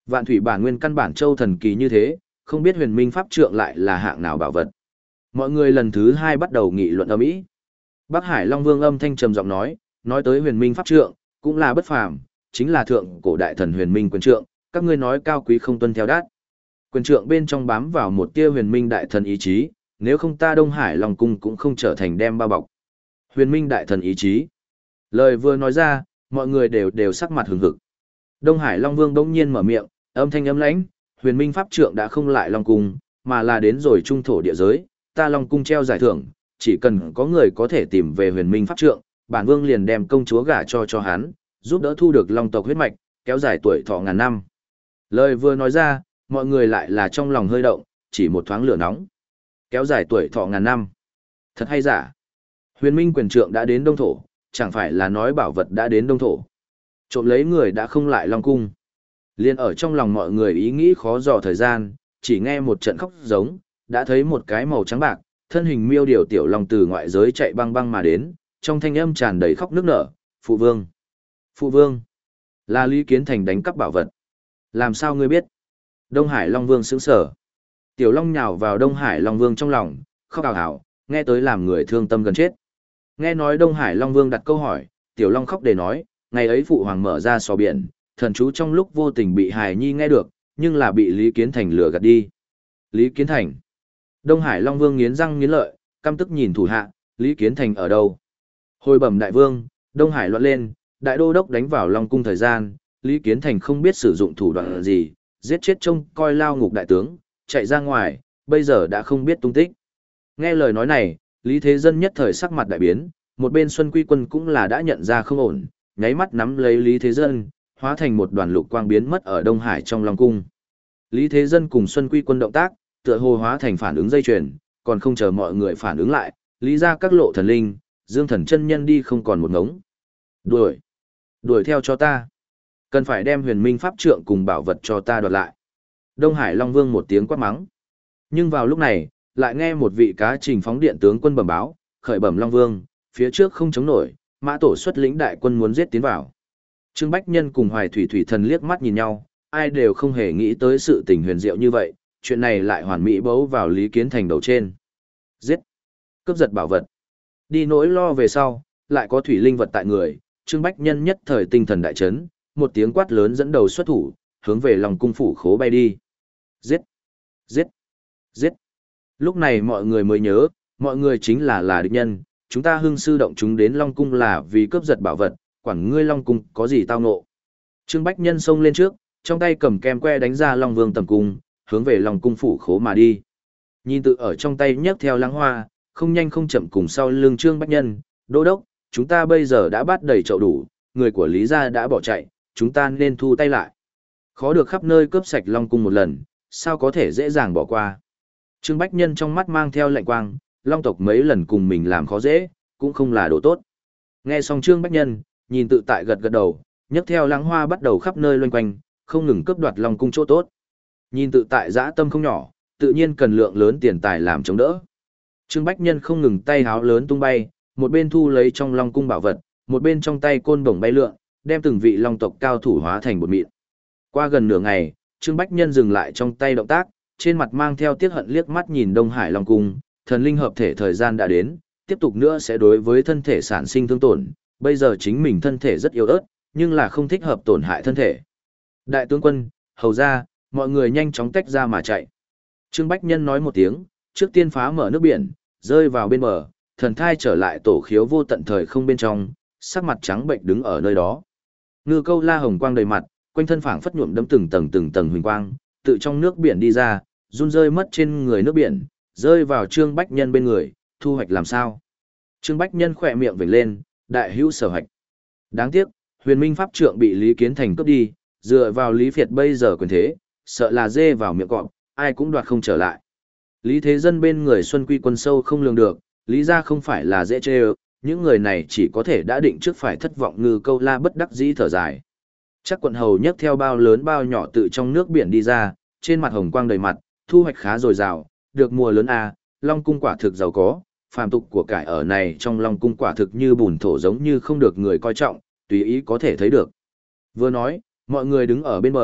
Vạn thủy bản nguyên căn bản châu thần kỳ như thế, không biết huyền minh pháp trượng lại là hạng nào bảo vật. Mọi người lần thứ hai bắt đầu nghị luận ầm ĩ. Bắc Hải Long Vương âm thanh trầm giọng nói, nói tới huyền minh pháp trượng, cũng là bất phàm, chính là thượng cổ đại thần huyền minh quyền trượng, các ngươi nói cao quý không tuân theo đát. Quyền trượng bên trong bám vào một tia huyền minh đại thần ý chí, nếu không ta Đông Hải Long cung cũng không trở thành đem bao bọc. Huyền minh đại thần ý chí. Lời vừa nói ra, mọi người đều đều sắc mặt hừng hực. Đông Hải Long Vương bỗng nhiên mở miệng, âm thanh ấm lãnh, huyền minh pháp trượng đã không lại Long cung, mà là đến rồi trung thổ địa giới, ta Long cung treo giải thưởng, chỉ cần có người có thể tìm về huyền minh pháp trượng, bản vương liền đem công chúa gả cho cho hắn, giúp đỡ thu được Long tộc huyết mạch, kéo dài tuổi thọ ngàn năm. Lời vừa nói ra, mọi người lại là trong lòng hơi động, chỉ một thoáng lửa nóng. Kéo dài tuổi thọ ngàn năm. Thật hay giả? Huyền minh quyền trượng đã đến Đông thổ, chẳng phải là nói bảo vật đã đến Đông thổ. Trộm lấy người đã không lại Long cung. Liên ở trong lòng mọi người ý nghĩ khó dò thời gian, chỉ nghe một trận khóc giống, đã thấy một cái màu trắng bạc, thân hình miêu điều tiểu long từ ngoại giới chạy băng băng mà đến, trong thanh âm tràn đầy khóc nức nở, "Phụ vương! Phụ vương!" Là Lý Kiến Thành đánh cắp bảo vật. Làm sao ngươi biết? Đông Hải Long Vương sững sờ. Tiểu Long nhào vào Đông Hải Long Vương trong lòng, khóc ào ào, nghe tới làm người thương tâm gần chết. Nghe nói Đông Hải Long Vương đặt câu hỏi, Tiểu Long khóc để nói, ngày ấy phụ hoàng mở ra sò biển, thần chú trong lúc vô tình bị Hải Nhi nghe được, nhưng là bị Lý Kiến Thành lừa gạt đi. Lý Kiến Thành. Đông Hải Long Vương nghiến răng nghiến lợi, căm tức nhìn thủ hạ, Lý Kiến Thành ở đâu? Hồi bẩm đại vương, Đông Hải loạn lên, đại đô đốc đánh vào Long cung thời gian, Lý Kiến Thành không biết sử dụng thủ đoạn gì, giết chết trông coi lao ngục đại tướng, chạy ra ngoài, bây giờ đã không biết tung tích. Nghe lời nói này, Lý Thế Dân nhất thời sắc mặt đại biến, một bên Xuân Quy Quân cũng là đã nhận ra không ổn, nháy mắt nắm lấy Lý Thế Dân, hóa thành một đoàn lục quang biến mất ở Đông Hải trong Long cung. Lý Thế Dân cùng Xuân Quy Quân động tác, tựa hồ hóa thành phản ứng dây chuyền, còn không chờ mọi người phản ứng lại, lý ra các lộ thần linh, Dương Thần chân nhân đi không còn một ngống. Đuổi, đuổi theo cho ta. Cần phải đem huyền minh pháp trượng cùng bảo vật cho ta đoạt lại. Đông Hải Long Vương một tiếng quát mắng. Nhưng vào lúc này, lại nghe một vị cá trình phóng điện tướng quân bẩm báo, khởi bẩm Long Vương, phía trước không chống nổi, Mã Tổ xuất lĩnh đại quân muốn giết tiến vào. Trương Bách Nhân cùng Hoài Thủy Thủy Thần liếc mắt nhìn nhau, ai đều không hề nghĩ tới sự tình huyền diệu như vậy, chuyện này lại hoàn mỹ bấu vào Lý Kiến Thành đầu trên. Giết! Cướp giật bảo vật! Đi nỗi lo về sau, lại có thủy linh vật tại người, Trương Bách Nhân nhất thời tinh thần đại chấn, một tiếng quát lớn dẫn đầu xuất thủ, hướng về lòng cung phủ khố bay đi. Giết! Giết! Giết! Lúc này mọi người mới nhớ, mọi người chính là là địch nhân, chúng ta hưng sư động chúng đến Long cung là vì cướp giật bảo vật, quản ngươi Long cung có gì tao ngộ. Trương Bách Nhân xông lên trước, trong tay cầm kem que đánh ra Long Vương tầm cung, hướng về Long cung phủ khố mà đi. Nhìn tự ở trong tay nhấc theo lăng hoa, không nhanh không chậm cùng sau lưng Trương Bách Nhân, đô đốc, chúng ta bây giờ đã bắt đầy chậu đủ, người của Lý gia đã bỏ chạy, chúng ta nên thu tay lại. Khó được khắp nơi cướp sạch Long cung một lần, sao có thể dễ dàng bỏ qua. Trương Bách Nhân trong mắt mang theo lạnh quang, Long tộc mấy lần cùng mình làm khó dễ, cũng không là đồ tốt. Nghe xong Trương Bách Nhân, nhìn tự tại gật gật đầu, nhấc theo lăng hoa bắt đầu khắp nơi loanh quanh, không ngừng cướp đoạt Long cung chỗ tốt. Nhìn tự tại dã tâm không nhỏ, tự nhiên cần lượng lớn tiền tài làm chống đỡ. Trương Bách Nhân không ngừng tay háo lớn tung bay, một bên thu lấy trong Long cung bảo vật, một bên trong tay côn bổng bay lượn, đem từng vị Long tộc cao thủ hóa thành bột mịn. Qua gần nửa ngày, Trương Bách Nhân dừng lại trong tay động tác, trên mặt mang theo tiếc hận liếc mắt nhìn Đông Hải Long cung, thần linh hợp thể thời gian đã đến, tiếp tục nữa sẽ đối với thân thể sản sinh thương tổn, bây giờ chính mình thân thể rất yếu ớt, nhưng là không thích hợp tổn hại thân thể. Đại tướng quân, hầu ra, mọi người nhanh chóng tách ra mà chạy. Trương Bách Nhân nói một tiếng, trước tiên phá mở nước biển, rơi vào bên bờ, thần thai trở lại tổ khiếu vô tận thời không bên trong, sắc mặt trắng bệnh đứng ở nơi đó. Ngư câu la hồng quang đầy mặt, quanh thân phảng phất nhuộm đẫm từng tầng từng tầng huỳnh quang, tự trong nước biển đi ra, run rơi mất trên người nước biển, rơi vào Trương Bách Nhân bên người, thu hoạch làm sao? Trương Bách Nhân khỏe miệng vểnh lên, đại hữu sở hoạch. Đáng tiếc, huyền minh pháp trượng bị Lý Kiến Thành cướp đi, dựa vào Lý Việt bây giờ quyền thế, sợ là dê vào miệng cọp, ai cũng đoạt không trở lại. Lý Thế Dân bên người Xuân Quy Quân sâu không lường được, lý ra không phải là dễ chê ơ, những người này chỉ có thể đã định trước phải thất vọng. Ngư câu la bất đắc dĩ thở dài. Chắc quận hầu nhấc theo bao lớn bao nhỏ tự trong nước biển đi ra, trên mặt hồng quang đầy mặt, thu hoạch khá dồi dào, được mùa lớn a, Long cung quả thực giàu có, phàm tục của cải ở này trong Long cung quả thực như bùn thổ giống như không được người coi trọng, tùy ý có thể thấy được. Vừa nói, mọi người đứng ở bên bờ,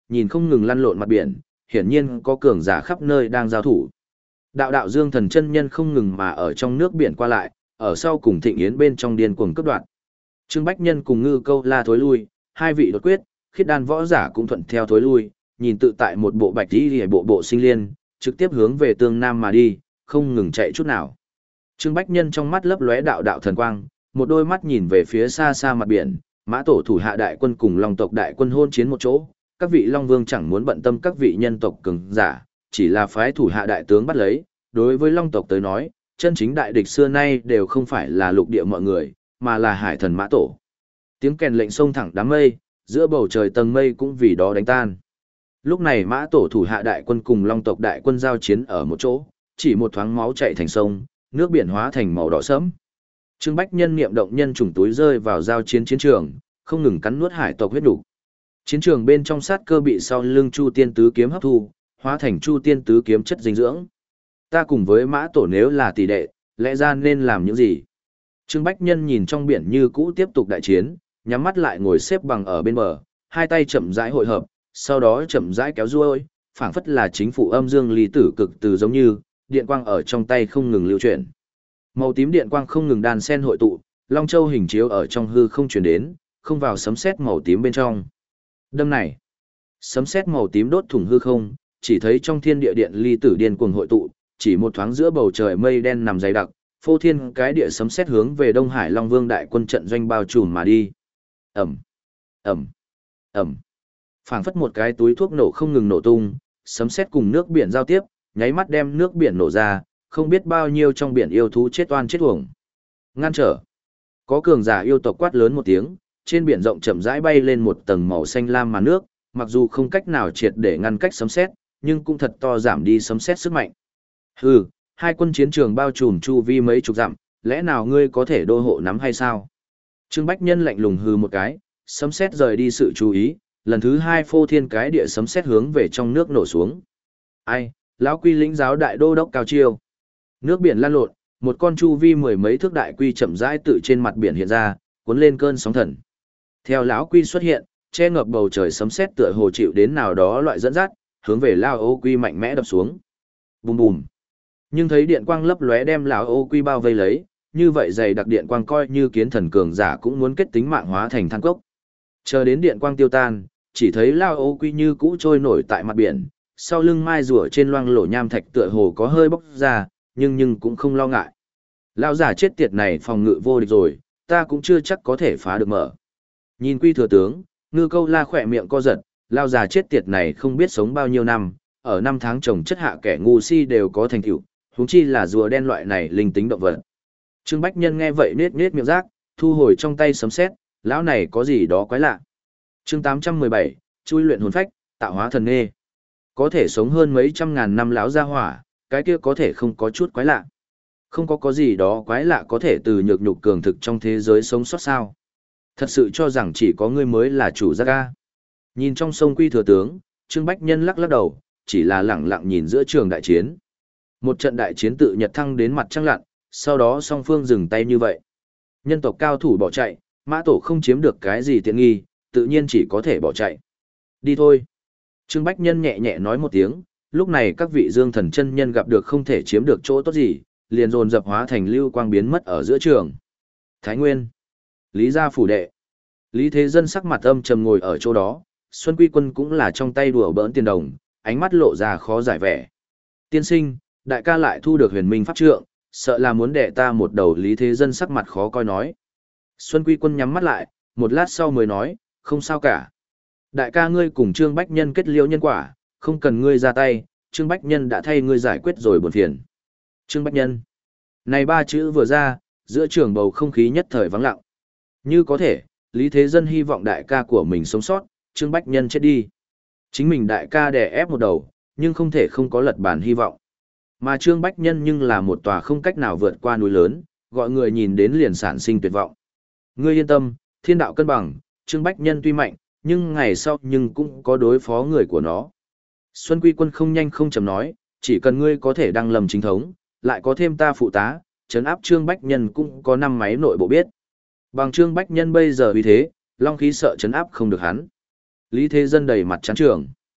nhìn không ngừng lăn lộn mặt biển, hiển nhiên có cường giả khắp nơi đang giao thủ. Đạo đạo Dương Thần chân nhân không ngừng mà ở trong nước biển qua lại, ở sau cùng Thịnh Yến bên trong điên cuồng cấp đoạn. Trương Bách Nhân cùng Ngư Câu La thối lui, hai vị đột quyết, khiết đan võ giả cũng thuận theo thối lui, nhìn tự tại một bộ bạch y liễu bộ bộ sinh liên, trực tiếp hướng về tương nam mà đi, không ngừng chạy chút nào. Trương Bách Nhân trong mắt lấp lóe đạo đạo thần quang, một đôi mắt nhìn về phía xa xa mặt biển, Mã Tổ thủ hạ đại quân cùng Long tộc đại quân hôn chiến một chỗ, các vị Long Vương chẳng muốn bận tâm các vị nhân tộc cường giả, chỉ là phái thủ hạ đại tướng bắt lấy, đối với Long tộc tới nói, chân chính đại địch xưa nay đều không phải là lục địa mọi người, mà là hải thần Mã Tổ. Tiếng kèn lệnh xông thẳng đám mây, giữa bầu trời tầng mây cũng vì đó đánh tan. Lúc này Mã Tổ thủ hạ đại quân cùng Long tộc đại quân giao chiến ở một chỗ, chỉ một thoáng máu chảy thành sông, nước biển hóa thành màu đỏ sẫm. Trương Bách Nhân niệm động nhân trùng túi rơi vào giao chiến chiến trường, không ngừng cắn nuốt hải tộc huyết đủ. Chiến trường bên trong sát cơ bị sau lưng Chu Tiên tứ kiếm hấp thu, hóa thành Chu Tiên tứ kiếm chất dinh dưỡng. Ta cùng với Mã Tổ nếu là tỷ đệ, lẽ ra nên làm những gì? Trương Bách Nhân nhìn trong biển như cũ tiếp tục đại chiến, nhắm mắt lại ngồi xếp bằng ở bên bờ, hai tay chậm rãi hội hợp, sau đó chậm rãi kéo ruôi, phảng phất là chính phủ âm dương ly tử cực từ giống như, điện quang ở trong tay không ngừng lưu chuyển. Màu tím điện quang không ngừng đan sen hội tụ, Long Châu hình chiếu ở trong hư không truyền đến, không vào sấm sét màu tím bên trong. Đâm này, sấm sét màu tím đốt thủng hư không, chỉ thấy trong thiên địa điện ly tử điên cuồng hội tụ, chỉ một thoáng giữa bầu trời mây đen nằm dày đặc, phô thiên cái địa sấm sét hướng về Đông Hải Long Vương đại quân trận doanh bao trùm mà đi. Ầm, ầm, ầm. Phảng phất một cái túi thuốc nổ không ngừng nổ tung, sấm sét cùng nước biển giao tiếp, nháy mắt đem nước biển nổ ra, không biết bao nhiêu trong biển yêu thú chết oan chết uổng. Ngăn trở. Có cường giả yêu tộc quát lớn một tiếng, trên biển rộng chậm rãi bay lên một tầng màu xanh lam màn nước, mặc dù không cách nào triệt để ngăn cách sấm sét, nhưng cũng thật to giảm đi sấm sét sức mạnh. Hừ, hai quân chiến trường bao trùm chu vi mấy chục dặm, lẽ nào ngươi có thể đô hộ nắm hay sao? Trương Bách Nhân lạnh lùng hừ một cái, sấm sét rời đi sự chú ý, lần thứ hai phô thiên cái địa sấm sét hướng về trong nước nổ xuống. Ai, lão quy lĩnh giáo đại đô đốc cao chiêu. Nước biển lan lộn, một con chu vi mười mấy thước đại quy chậm rãi tự trên mặt biển hiện ra, cuốn lên cơn sóng thần. Theo lão quy xuất hiện, che ngập bầu trời sấm sét tựa hồ chịu đến nào đó loại dẫn dắt, hướng về lão ô quy mạnh mẽ đập xuống. Bùm bùm. Nhưng thấy điện quang lấp lóe đem lão ô quy bao vây lấy, như vậy dày đặc điện quang coi như kiến thần cường giả cũng muốn kết tính mạng hóa thành than cốc. Chờ đến điện quang tiêu tan, chỉ thấy lão ô quy như cũ trôi nổi tại mặt biển, sau lưng mai rùa trên loang lổ nham thạch tựa hồ có hơi bốc ra, nhưng nhưng cũng không lo ngại. Lão giả chết tiệt này phòng ngự vô địch rồi, ta cũng chưa chắc có thể phá được mở. Nhìn Quy thừa tướng, Ngư Câu La khỏe miệng co giật, lão già chết tiệt này không biết sống bao nhiêu năm, ở năm tháng trồng chất hạ kẻ ngu si đều có thành tựu, huống chi là rùa đen loại này linh tính động vật. Trương Bách Nhân nghe vậy nết nết miệng rác, thu hồi trong tay sấm sét, lão này có gì đó quái lạ. Chương tám trăm mười bảy, chui luyện hồn phách, tạo hóa thần nghê. Có thể sống hơn mấy trăm ngàn năm lão gia hỏa, cái kia có thể không có chút quái lạ. Không có có gì đó quái lạ có thể từ nhược nhục cường thực trong thế giới sống sót sao. Thật sự cho rằng chỉ có ngươi mới là chủ giác ca. Nhìn trong sông Quy thừa tướng, Trương Bách Nhân lắc lắc đầu, chỉ là lẳng lặng nhìn giữa trường đại chiến. Một trận đại chiến tự nhật thăng đến mặt trăng lặn, sau đó song phương dừng tay như vậy. Nhân tộc cao thủ bỏ chạy, Mã Tổ không chiếm được cái gì tiện nghi, tự nhiên chỉ có thể bỏ chạy. Đi thôi. Trương Bách Nhân nhẹ nhẹ nói một tiếng, lúc này các vị dương thần chân nhân gặp được không thể chiếm được chỗ tốt gì, liền dồn dập hóa thành lưu quang biến mất ở giữa trường. Thái Nguyên, Lý gia phủ đệ. Lý Thế Dân sắc mặt âm trầm ngồi ở chỗ đó, Xuân Quy Quân cũng là trong tay đùa bỡn tiền đồng, ánh mắt lộ ra khó giải vẻ. Tiên sinh, đại ca lại thu được huyền minh pháp trượng, sợ là muốn đẻ ta một đầu. Lý Thế Dân sắc mặt khó coi nói. Xuân Quy Quân nhắm mắt lại, một lát sau mới nói, không sao cả. Đại ca ngươi cùng Trương Bách Nhân kết liễu nhân quả, không cần ngươi ra tay, Trương Bách Nhân đã thay ngươi giải quyết rồi buồn phiền. Trương Bách Nhân. Này ba chữ vừa ra, giữa trường bầu không khí nhất thời vắng lặng. Như có thể, Lý Thế Dân hy vọng đại ca của mình sống sót, Trương Bách Nhân chết đi. Chính mình đại ca đè ép một đầu, nhưng không thể không có lật bàn hy vọng. Mà Trương Bách Nhân nhưng là một tòa không cách nào vượt qua núi lớn, gọi người nhìn đến liền sản sinh tuyệt vọng. Ngươi yên tâm, thiên đạo cân bằng, Trương Bách Nhân tuy mạnh, nhưng ngày sau nhưng cũng có đối phó người của nó. Xuân Quy Quân không nhanh không chậm nói, chỉ cần ngươi có thể đăng lầm chính thống, lại có thêm ta phụ tá, trấn áp Trương Bách Nhân cũng có năm máy nội bộ biết. Bằng Trương Bách Nhân bây giờ vì thế, long khí sợ trấn áp không được hắn. Lý Thế Dân đầy mặt chán trường.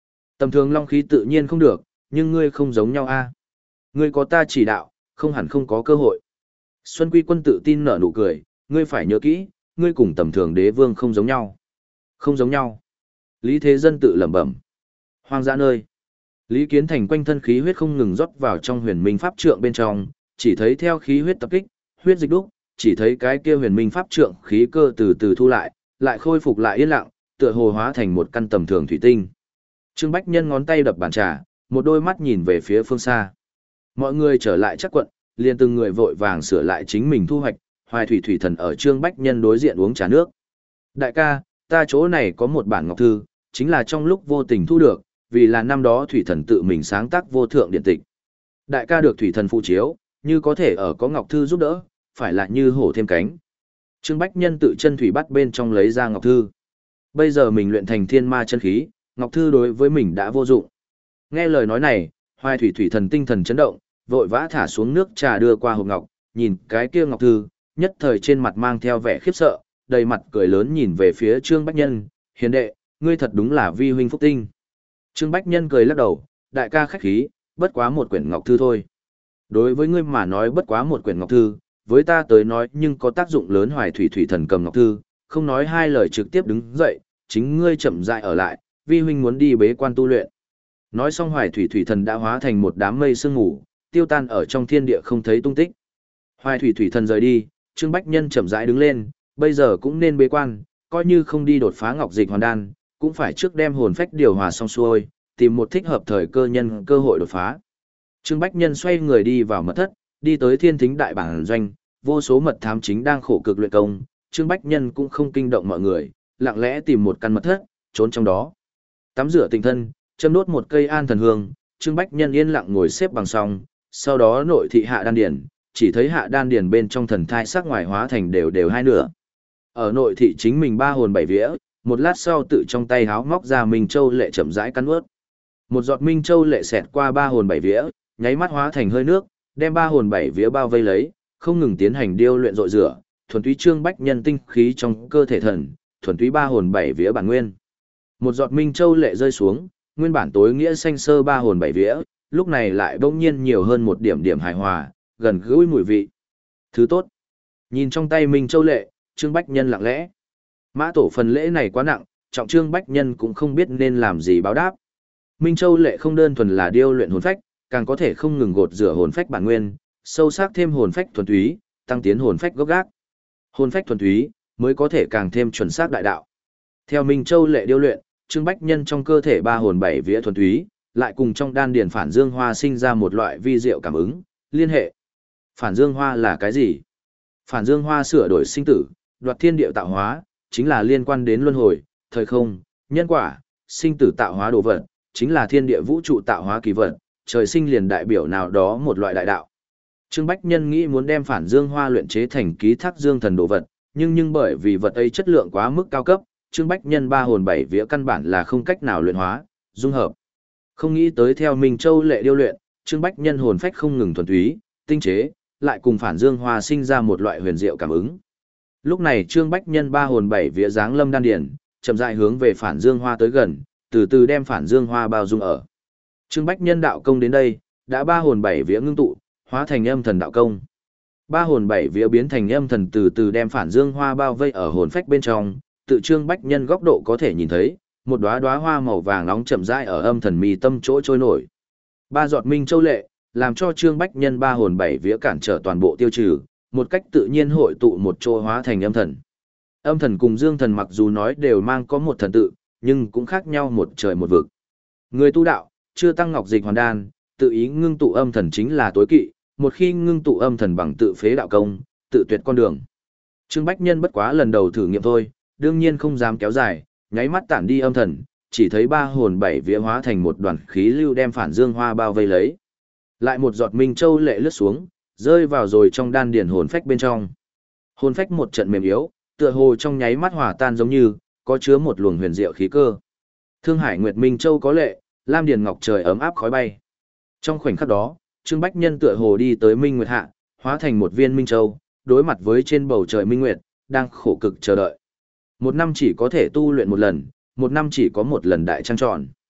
Tầm thường long khí tự nhiên không được, nhưng ngươi không giống nhau a. Ngươi có ta chỉ đạo, không hẳn không có cơ hội. Xuân Quy Quân tự tin nở nụ cười, ngươi phải nhớ kỹ, ngươi cùng tầm thường đế vương không giống nhau. Không giống nhau. Lý Thế Dân tự lẩm bẩm. Hoang dã nơi. Lý Kiến Thành quanh thân khí huyết không ngừng rót vào trong huyền minh pháp trượng bên trong, chỉ thấy theo khí huyết tập kích, huyết dịch đúc, chỉ thấy cái kia huyền minh pháp trượng khí cơ từ từ thu lại, lại khôi phục lại yên lặng, tựa hồ hóa thành một căn tầm thường thủy tinh. Trương Bách Nhân ngón tay đập bàn trà, một đôi mắt nhìn về phía phương xa. Mọi người trở lại chắc quận, liền từng người vội vàng sửa lại chính mình thu hoạch, Hoài Thủy Thủy Thần ở Trương Bách Nhân đối diện uống trà nước. Đại ca, ta chỗ này có một bản ngọc thư, chính là trong lúc vô tình thu được, vì là năm đó Thủy Thần tự mình sáng tác vô thượng điện tịch. Đại ca được Thủy Thần phụ chiếu, như có thể ở có ngọc thư giúp đỡ, phải là như hổ thêm cánh. Trương Bách Nhân tự chân thủy bắt bên trong lấy ra ngọc thư. Bây giờ mình luyện thành thiên ma chân khí, ngọc thư đối với mình đã vô dụng. Nghe lời nói này, Hoài Thủy Thủy Thần tinh thần chấn động, vội vã thả xuống nước trà đưa qua hộp ngọc, nhìn cái kia ngọc thư, nhất thời trên mặt mang theo vẻ khiếp sợ, đầy mặt cười lớn nhìn về phía Trương Bách Nhân, hiền đệ, ngươi thật đúng là vi huynh phúc tinh. Trương Bách Nhân cười lắc đầu, đại ca khách khí, bất quá một quyển ngọc thư thôi. Đối với ngươi mà nói bất quá một quyển ngọc thư, với ta tới nói nhưng có tác dụng lớn. Hoài Thủy Thủy Thần cầm ngọc thư, không nói hai lời trực tiếp đứng dậy, chính ngươi chậm rãi ở lại, vi huynh muốn đi bế quan tu luyện. Nói xong Hoài Thủy Thủy Thần đã hóa thành một đám mây sương ngủ, tiêu tan ở trong thiên địa không thấy tung tích. Hoài Thủy Thủy Thần rời đi, Trương Bách Nhân chậm rãi đứng lên, bây giờ cũng nên bế quan, coi như không đi đột phá ngọc dịch hoàn đan, cũng phải trước đem hồn phách điều hòa xong xuôi, tìm một thích hợp thời cơ nhân cơ hội đột phá. Trương Bách Nhân xoay người đi vào mật thất, đi tới Thiên Thính đại bản doanh, vô số mật thám chính đang khổ cực luyện công, Trương Bách Nhân cũng không kinh động mọi người, lặng lẽ tìm một căn mật thất, trốn trong đó. Tắm rửa tinh thân, châm đốt một cây an thần hương, Trương Bách Nhân yên lặng ngồi xếp bằng song, sau đó nội thị hạ đan điển, chỉ thấy hạ đan điển bên trong thần thai sắc ngoài hóa thành đều đều hai nửa. Ở nội thị chính mình ba hồn bảy vía, một lát sau tự trong tay háo móc ra Minh Châu lệ chậm rãi cắn ướt. Một giọt Minh Châu lệ xẹt qua ba hồn bảy vía, nháy mắt hóa thành hơi nước, đem ba hồn bảy vía bao vây lấy, không ngừng tiến hành điêu luyện rội rửa, thuần túy Trương Bách Nhân tinh khí trong cơ thể thần, thuần túy ba hồn bảy vía bản nguyên. Một giọt Minh Châu lệ rơi xuống, nguyên bản tối nghĩa xanh sơ ba hồn bảy vía, lúc này lại bỗng nhiên nhiều hơn một điểm điểm hài hòa, gần gũi mùi vị. Thứ tốt. Nhìn trong tay Minh Châu lệ, Trương Bách Nhân lặng lẽ. Mã tổ phần lễ này quá nặng, trọng Trương Bách Nhân cũng không biết nên làm gì báo đáp. Minh Châu lệ không đơn thuần là điêu luyện hồn phách, càng có thể không ngừng gột rửa hồn phách bản nguyên, sâu sắc thêm hồn phách thuần túy, tăng tiến hồn phách gốc gác. Hồn phách thuần túy mới có thể càng thêm chuẩn xác đại đạo. Theo Minh Châu lệ điêu luyện, Trương Bách Nhân trong cơ thể ba hồn bảy vía thuần túy, lại cùng trong đan điền phản dương hoa sinh ra một loại vi diệu cảm ứng, liên hệ. Phản dương hoa là cái gì? Phản dương hoa sửa đổi sinh tử, đoạt thiên địa tạo hóa, chính là liên quan đến luân hồi, thời không, nhân quả, sinh tử tạo hóa đồ vật, chính là thiên địa vũ trụ tạo hóa kỳ vật, trời sinh liền đại biểu nào đó một loại đại đạo. Trương Bách Nhân nghĩ muốn đem phản dương hoa luyện chế thành ký thác dương thần đồ vật, nhưng nhưng bởi vì vật ấy chất lượng quá mức cao cấp, Trương Bách Nhân ba hồn bảy vía căn bản là không cách nào luyện hóa, dung hợp. Không nghĩ tới theo Minh Châu lệ điêu luyện, Trương Bách Nhân hồn phách không ngừng thuần túy, tinh chế, lại cùng phản dương hoa sinh ra một loại huyền diệu cảm ứng. Lúc này Trương Bách Nhân ba hồn bảy vía dáng lâm đan điển, chậm rãi hướng về phản dương hoa tới gần, từ từ đem phản dương hoa bao dung ở. Trương Bách Nhân đạo công đến đây, đã ba hồn bảy vía ngưng tụ, hóa thành âm thần đạo công. Ba hồn bảy vía biến thành âm thần từ từ đem phản dương hoa bao vây ở hồn phách bên trong, tự Trương Bách Nhân góc độ có thể nhìn thấy, một đóa đóa hoa màu vàng nóng chậm rãi ở âm thần mi tâm chỗ trôi nổi. Ba giọt Minh Châu lệ, làm cho Trương Bách Nhân ba hồn bảy vía cản trở toàn bộ tiêu trừ, một cách tự nhiên hội tụ một chỗ hóa thành âm thần. Âm thần cùng dương thần mặc dù nói đều mang có một thần tự, nhưng cũng khác nhau một trời một vực. Người tu đạo, chưa tăng ngọc dịch hoàn đan, tự ý ngưng tụ âm thần chính là tối kỵ, một khi ngưng tụ âm thần bằng tự phế đạo công, tự tuyệt con đường. Trương Bách Nhân bất quá lần đầu thử nghiệm thôi, đương nhiên không dám kéo dài, nháy mắt tản đi âm thần, chỉ thấy ba hồn bảy vía hóa thành một đoàn khí lưu đem phản dương hoa bao vây lấy. Lại một giọt Minh Châu lệ lướt xuống, rơi vào rồi trong đan điển hồn phách bên trong. Hồn phách một trận mềm yếu, tựa hồ trong nháy mắt hòa tan giống như có chứa một luồng huyền diệu khí cơ. Thương Hải Nguyệt Minh Châu có lệ, lam điển ngọc trời ấm áp khói bay. Trong khoảnh khắc đó, Trương Bách Nhân tựa hồ đi tới Minh Nguyệt hạ, hóa thành một viên Minh Châu, đối mặt với trên bầu trời Minh Nguyệt, đang khổ cực chờ đợi. Một năm chỉ có thể tu luyện một lần, một năm chỉ có một lần đại trăng tròn.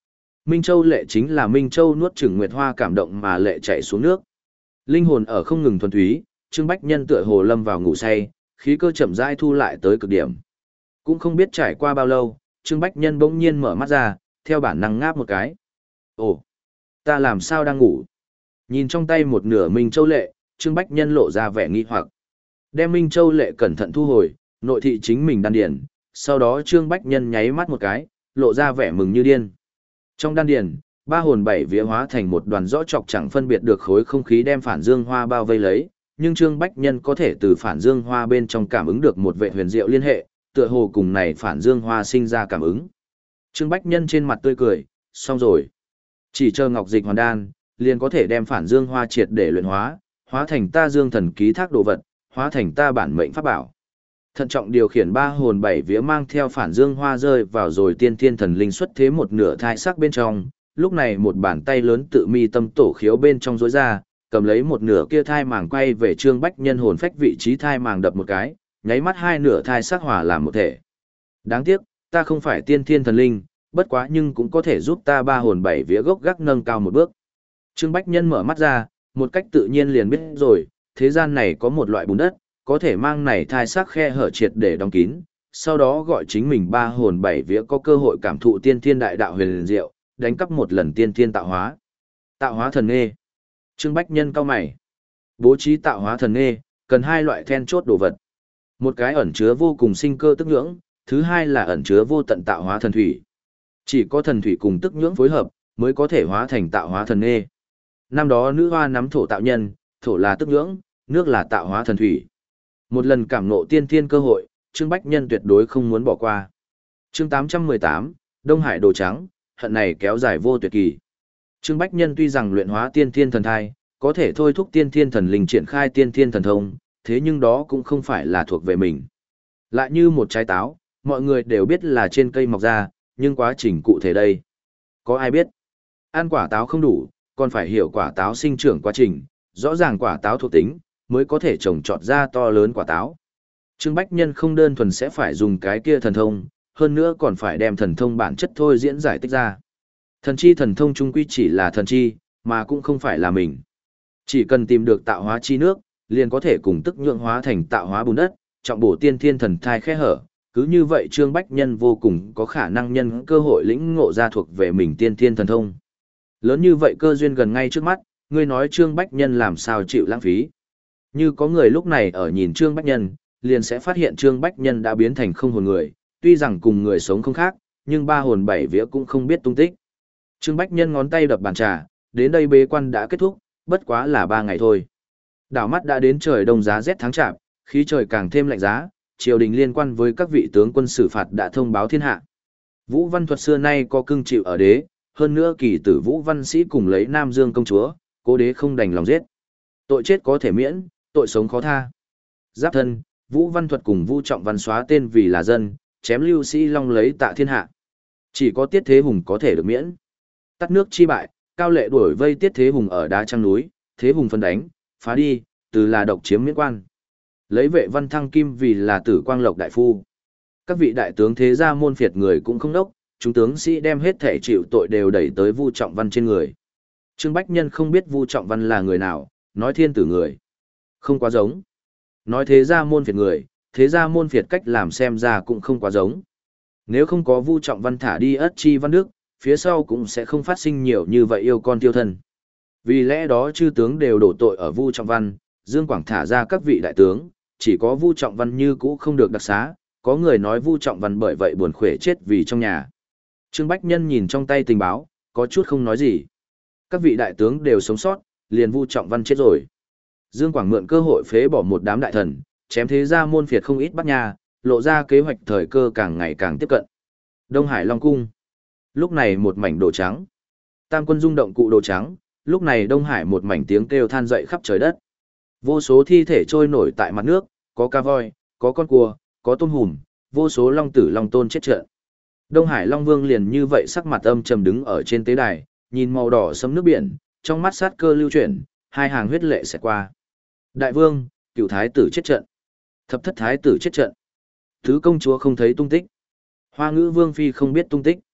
Minh Châu lệ chính là Minh Châu nuốt chửng nguyệt hoa cảm động mà lệ chảy xuống nước. Linh hồn ở không ngừng thuần túy, Trương Bách Nhân tựa hồ lâm vào ngủ say, khí cơ chậm rãi thu lại tới cực điểm. Cũng không biết trải qua bao lâu, Trương Bách Nhân bỗng nhiên mở mắt ra, theo bản năng ngáp một cái. Ồ, ta làm sao đang ngủ? Nhìn trong tay một nửa Minh Châu lệ, Trương Bách Nhân lộ ra vẻ nghi hoặc. Đem Minh Châu lệ cẩn thận thu hồi, nội thị chính mình đan điền, sau đó Trương Bách Nhân nháy mắt một cái, lộ ra vẻ mừng như điên. Trong đan điền, ba hồn bảy vía hóa thành một đoàn rõ chọc chẳng phân biệt được khối không khí đem phản dương hoa bao vây lấy, nhưng Trương Bách Nhân có thể từ phản dương hoa bên trong cảm ứng được một vệ huyền diệu liên hệ, tựa hồ cùng này phản dương hoa sinh ra cảm ứng. Trương Bách Nhân trên mặt tươi cười, xong rồi. Chỉ chờ ngọc dịch hoàn đan, liền có thể đem phản dương hoa triệt để luyện hóa, hóa thành ta dương thần ký thác đồ vật, hóa thành ta bản mệnh pháp bảo. Thận trọng điều khiển ba hồn bảy vía mang theo phản dương hoa rơi vào rồi tiên thiên thần linh xuất thế một nửa thai sắc bên trong, lúc này một bàn tay lớn tự mi tâm tổ khiếu bên trong rối ra, cầm lấy một nửa kia thai màng quay về Trương Bách Nhân hồn phách vị trí thai màng đập một cái, nháy mắt hai nửa thai sắc hòa làm một thể. Đáng tiếc, ta không phải tiên thiên thần linh, bất quá nhưng cũng có thể giúp ta ba hồn bảy vía gốc gác nâng cao một bước. Trương Bách Nhân mở mắt ra, một cách tự nhiên liền biết rồi, thế gian này có một loại bùn đất, có thể mang này thai sắc khe hở triệt để đóng kín, sau đó gọi chính mình ba hồn bảy vía có cơ hội cảm thụ tiên thiên đại đạo huyền diệu, đánh cắp một lần tiên thiên tạo hóa. Tạo hóa thần nghê. Trương Bách Nhân cao mày. Bố trí tạo hóa thần nghê, cần hai loại then chốt đồ vật. Một cái ẩn chứa vô cùng sinh cơ tức nhưỡng, thứ hai là ẩn chứa vô tận tạo hóa thần thủy. Chỉ có thần thủy cùng tức nhưỡng phối hợp, mới có thể hóa thành tạo hóa thần nghê. Năm đó nữ hoa nắm thổ tạo nhân, thổ là tức nhưỡng, nước là tạo hóa thần thủy. Một lần cảm ngộ tiên thiên cơ hội, Trương Bách Nhân tuyệt đối không muốn bỏ qua. Chương tám trăm mười tám, Đông Hải đồ trắng, hận này kéo dài vô tuyệt kỳ. Trương Bách Nhân tuy rằng luyện hóa tiên thiên thần thai, có thể thôi thúc tiên thiên thần linh triển khai tiên thiên thần thông, thế nhưng đó cũng không phải là thuộc về mình. Lại như một trái táo, mọi người đều biết là trên cây mọc ra, nhưng quá trình cụ thể đây. Có ai biết? Ăn quả táo không đủ, còn phải hiểu quả táo sinh trưởng quá trình, rõ ràng quả táo thuộc tính, mới có thể trồng trọt ra to lớn quả táo. Trương Bách Nhân không đơn thuần sẽ phải dùng cái kia thần thông, hơn nữa còn phải đem thần thông bản chất thôi diễn giải tích ra. Thần chi thần thông chung quy chỉ là thần chi, mà cũng không phải là mình. Chỉ cần tìm được tạo hóa chi nước, liền có thể cùng tức nhượng hóa thành tạo hóa bùn đất, trọng bổ tiên thiên thần thai khe hở. Cứ như vậy Trương Bách Nhân vô cùng có khả năng nhân cơ hội lĩnh ngộ ra thuộc về mình tiên thiên thần thông. Lớn như vậy cơ duyên gần ngay trước mắt, ngươi nói Trương Bách Nhân làm sao chịu lãng phí. Như có người lúc này ở nhìn Trương Bách Nhân, liền sẽ phát hiện Trương Bách Nhân đã biến thành không hồn người, tuy rằng cùng người sống không khác, nhưng ba hồn bảy vía cũng không biết tung tích. Trương Bách Nhân ngón tay đập bàn trà, đến đây bế quan đã kết thúc, bất quá là ba ngày thôi. Đảo mắt đã đến trời đông giá rét tháng chạp, khí trời càng thêm lạnh giá, triều đình liên quan với các vị tướng quân xử phạt đã thông báo thiên hạ. Vũ Văn Thuật xưa nay có cưng chịu ở đế, hơn nữa kỳ tử Vũ Văn Sĩ cùng lấy Nam Dương công chúa, cố đế không đành lòng giết. Tội chết có thể miễn, tội sống khó tha. Giáp thân, Vũ Văn Thuật cùng Vũ Trọng Văn xóa tên vì là dân, chém Lưu Sĩ Long lấy tạ thiên hạ. Chỉ có Tiết Thế Hùng có thể được miễn. Tắt nước chi bại, Cao Lệ đuổi vây Tiết Thế Hùng ở đá trăng núi, Thế Hùng phân đánh, phá đi, từ là độc chiếm miễn quan. Lấy vệ Văn Thăng Kim vì là tử quang lộc đại phu. Các vị đại tướng thế gia môn phiệt người cũng không đốc, chúng tướng sĩ đem hết thể chịu tội đều đẩy tới Vu Trọng Văn trên người. Trương Bách Nhân không biết Vu Trọng Văn là người nào, nói thiên tử người. Không quá giống. Nói thế gia môn phiệt người, thế gia môn phiệt cách làm xem ra cũng không quá giống. Nếu không có Vu Trọng Văn thả đi Ất Chi Văn Đức, phía sau cũng sẽ không phát sinh nhiều như vậy yêu con tiêu thân. Vì lẽ đó chư tướng đều đổ tội ở Vu Trọng Văn, Dương Quảng thả ra các vị đại tướng, chỉ có Vu Trọng Văn như cũ không được đặc xá, có người nói Vu Trọng Văn bởi vậy buồn khỏe chết vì trong nhà. Trương Bách Nhân nhìn trong tay tình báo, có chút không nói gì. Các vị đại tướng đều sống sót, liền Vu Trọng Văn chết rồi. Dương Quảng mượn cơ hội phế bỏ một đám đại thần, chém thế gia môn phiệt không ít bắt nhà, lộ ra kế hoạch thời cơ càng ngày càng tiếp cận. Đông Hải Long Cung. Lúc này một mảnh đồ trắng. Tam quân rung động cụ đồ trắng, lúc này Đông Hải một mảnh tiếng kêu than dậy khắp trời đất. Vô số thi thể trôi nổi tại mặt nước, có cá voi, có con cua, có tôm hùm, vô số long tử long tôn chết trận. Đông Hải Long Vương liền như vậy sắc mặt âm trầm đứng ở trên tế đài, nhìn màu đỏ sẫm nước biển, trong mắt sát cơ lưu chuyển, hai hàng huyết lệ sẽ qua. Đại vương, cựu thái tử chết trận. Thập thất thái tử chết trận. Thứ công chúa không thấy tung tích. Hoa ngữ vương phi không biết tung tích.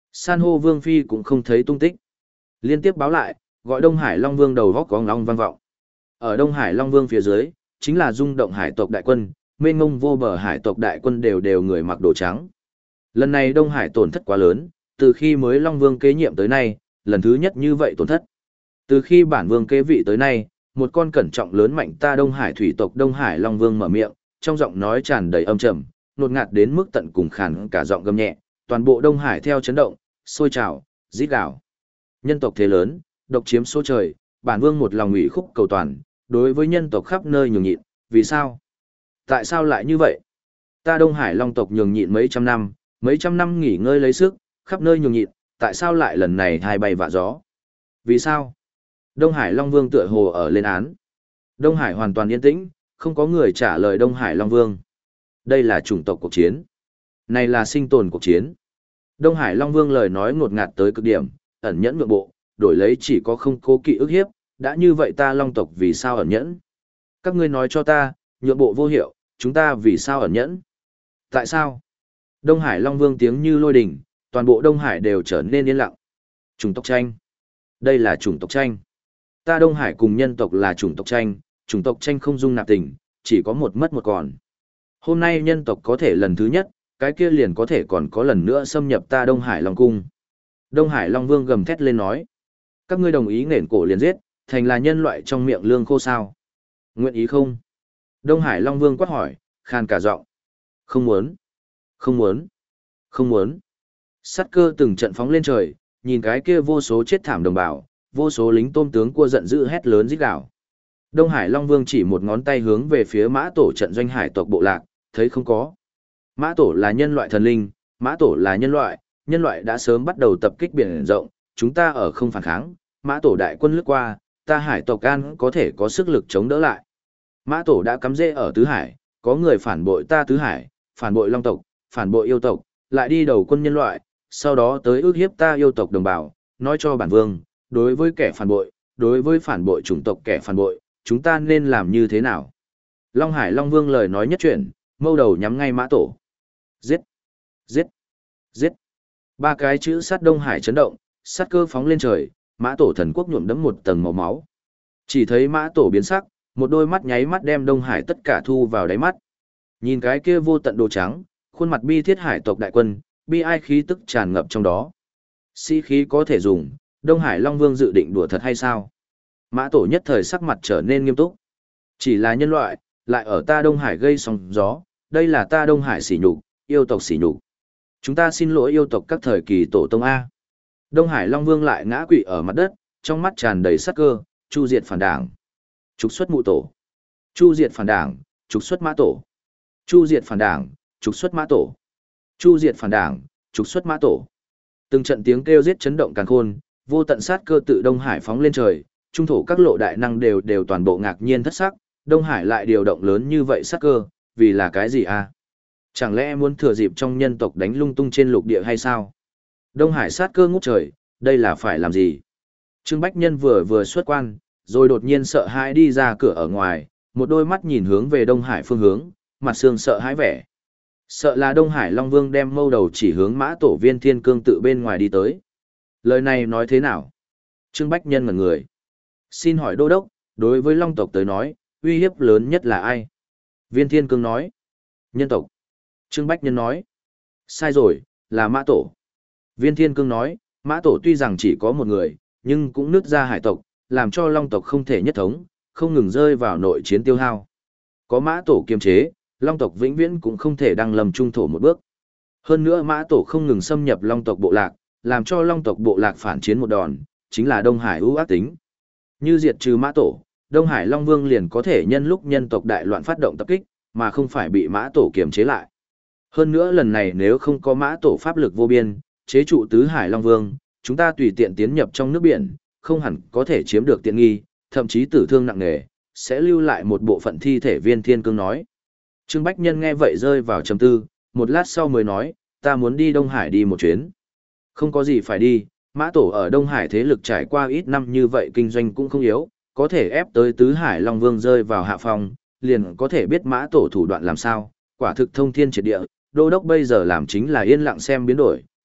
San hô Vương Phi cũng không thấy tung tích. Liên tiếp báo lại, gọi Đông Hải Long Vương đầu góc có long vang vọng. Ở Đông Hải Long Vương phía dưới, chính là rung động hải tộc đại quân, mênh ngông vô bờ hải tộc đại quân đều đều người mặc đồ trắng. Lần này Đông Hải tổn thất quá lớn, từ khi mới Long Vương kế nhiệm tới nay, lần thứ nhất như vậy tổn thất. Từ khi bản vương kế vị tới nay, một con cẩn trọng lớn mạnh ta Đông Hải thủy tộc Đông Hải Long Vương mở miệng, trong giọng nói tràn đầy âm trầm, nột ngạt đến mức tận cùng khàn cả giọng gầm nhẹ, toàn bộ Đông Hải theo chấn động, sôi trào, rít gào. Nhân tộc thế lớn, độc chiếm số trời, bản vương một lòng ủy khúc cầu toàn, đối với nhân tộc khắp nơi nhường nhịn, vì sao? Tại sao lại như vậy? Ta Đông Hải Long tộc nhường nhịn mấy trăm năm, mấy trăm năm nghỉ ngơi lấy sức, khắp nơi nhường nhịn, tại sao lại lần này hai bay vạ gió? Vì sao? Đông Hải Long Vương tựa hồ ở lên án. Đông Hải hoàn toàn yên tĩnh, không có người trả lời Đông Hải Long Vương. Đây là chủng tộc cuộc chiến. Này là sinh tồn cuộc chiến. Đông Hải Long Vương lời nói ngột ngạt tới cực điểm, ẩn nhẫn nhượng bộ, đổi lấy chỉ có không cố kỵ ức hiếp, đã như vậy ta Long tộc vì sao ẩn nhẫn? Các ngươi nói cho ta, nhượng bộ vô hiệu, chúng ta vì sao ẩn nhẫn? Tại sao? Đông Hải Long Vương tiếng như lôi đình, toàn bộ Đông Hải đều trở nên yên lặng. Chủng tộc tranh. Đây là chủng tộc tranh. Ta Đông Hải cùng nhân tộc là chủng tộc tranh, chủng tộc tranh không dung nạp tình, chỉ có một mất một còn. Hôm nay nhân tộc có thể lần thứ nhất, cái kia liền có thể còn có lần nữa xâm nhập ta Đông Hải Long Cung. Đông Hải Long Vương gầm thét lên nói. Các ngươi đồng ý nghển cổ liền giết, thành là nhân loại trong miệng lương khô sao? Nguyện ý không? Đông Hải Long Vương quát hỏi, khan cả giọng. Không muốn. Không muốn. Không muốn. Sắt cơ từng trận phóng lên trời, nhìn cái kia vô số chết thảm đồng bào, vô số lính tôm tướng cua giận dữ hét lớn rít gào. Đông Hải Long Vương chỉ một ngón tay hướng về phía Mã Tổ trận doanh hải tộc bộ lạc, thấy không có. Mã Tổ là nhân loại thần linh, Mã Tổ là nhân loại, nhân loại đã sớm bắt đầu tập kích biển rộng, chúng ta ở không phản kháng, Mã Tổ đại quân lướt qua, ta hải tộc can có thể có sức lực chống đỡ lại. Mã Tổ đã cắm rễ ở Tứ Hải, có người phản bội ta Tứ Hải, phản bội Long tộc, phản bội yêu tộc, lại đi đầu quân nhân loại, sau đó tới ước hiếp ta yêu tộc đồng bào, nói cho bản vương, đối với kẻ phản bội, đối với phản bội chủng tộc kẻ phản bội, chúng ta nên làm như thế nào? Long Hải Long Vương lời nói nhất chuyển, mâu đầu nhắm ngay Mã Tổ. Giết! Giết! Giết! Ba cái chữ sát Đông Hải chấn động, sát cơ phóng lên trời, Mã Tổ thần quốc nhuộm đẫm một tầng màu máu. Chỉ thấy Mã Tổ biến sắc, một đôi mắt nháy mắt đem Đông Hải tất cả thu vào đáy mắt. Nhìn cái kia vô tận đồ trắng, khuôn mặt bi thiết hải tộc đại quân, bi ai khí tức tràn ngập trong đó. Sĩ khí có thể dùng, Đông Hải Long Vương dự định đùa thật hay sao? Mã Tổ nhất thời sắc mặt trở nên nghiêm túc. Chỉ là nhân loại, lại ở ta Đông Hải gây sóng gió, đây là ta Đông Hải sỉ nhục, yêu tộc sỉ nhục. Chúng ta xin lỗi yêu tộc các thời kỳ tổ tông A. Đông Hải Long Vương lại ngã quỵ ở mặt đất, trong mắt tràn đầy sát cơ, chu diệt phản đảng. Trục xuất mụ tổ. Chu diệt phản đảng, trục xuất Mã Tổ. Chu diệt phản đảng, trục xuất Mã Tổ. Chu diệt phản đảng, trục xuất Mã Tổ. Từng trận tiếng kêu giết chấn động càn khôn, vô tận sát cơ tự Đông Hải phóng lên trời, trung thổ các lộ đại năng đều đều toàn bộ ngạc nhiên thất sắc, Đông Hải lại điều động lớn như vậy sát cơ, vì là cái gì a? Chẳng lẽ muốn thừa dịp trong nhân tộc đánh lung tung trên lục địa hay sao? Đông Hải sát cơ ngút trời, đây là phải làm gì? Trương Bách Nhân vừa vừa xuất quan, rồi đột nhiên sợ hãi đi ra cửa ở ngoài, một đôi mắt nhìn hướng về Đông Hải phương hướng, mặt sương sợ hãi vẻ. Sợ là Đông Hải Long Vương đem mâu đầu chỉ hướng Mã Tổ Viên Thiên Cương tự bên ngoài đi tới. Lời này nói thế nào? Trương Bách Nhân ngẩn người. Xin hỏi đô đốc, đối với Long tộc tới nói, uy hiếp lớn nhất là ai? Viên Thiên Cương nói. Nhân tộc. Trương Bách Nhân nói. Sai rồi, là Mã Tổ. Viên Thiên Cương nói, Mã Tổ tuy rằng chỉ có một người, nhưng cũng nứt ra hải tộc, làm cho Long tộc không thể nhất thống, không ngừng rơi vào nội chiến tiêu hao. Có Mã Tổ kiềm chế, Long tộc vĩnh viễn cũng không thể đăng lầm trung thổ một bước. Hơn nữa Mã Tổ không ngừng xâm nhập Long tộc bộ lạc, làm cho Long tộc bộ lạc phản chiến một đòn, chính là Đông Hải ưu ác tính. Như diệt trừ Mã Tổ, Đông Hải Long Vương liền có thể nhân lúc nhân tộc đại loạn phát động tập kích, mà không phải bị Mã Tổ kiềm chế lại. Hơn nữa lần này nếu không có Mã Tổ pháp lực vô biên, chế trụ tứ Hải Long Vương, chúng ta tùy tiện tiến nhập trong nước biển, không hẳn có thể chiếm được tiện nghi, thậm chí tử thương nặng nề, sẽ lưu lại một bộ phận thi thể. Viên Thiên Cương nói. Trương Bách Nhân nghe vậy rơi vào trầm tư, một lát sau mới nói, ta muốn đi Đông Hải đi một chuyến. Không có gì phải đi, Mã Tổ ở Đông Hải thế lực trải qua ít năm như vậy kinh doanh cũng không yếu, có thể ép tới tứ Hải Long Vương rơi vào hạ phòng, liền có thể biết Mã Tổ thủ đoạn làm sao, quả thực thông thiên triệt địa, đô đốc bây giờ làm chính là yên lặng xem biến đổi,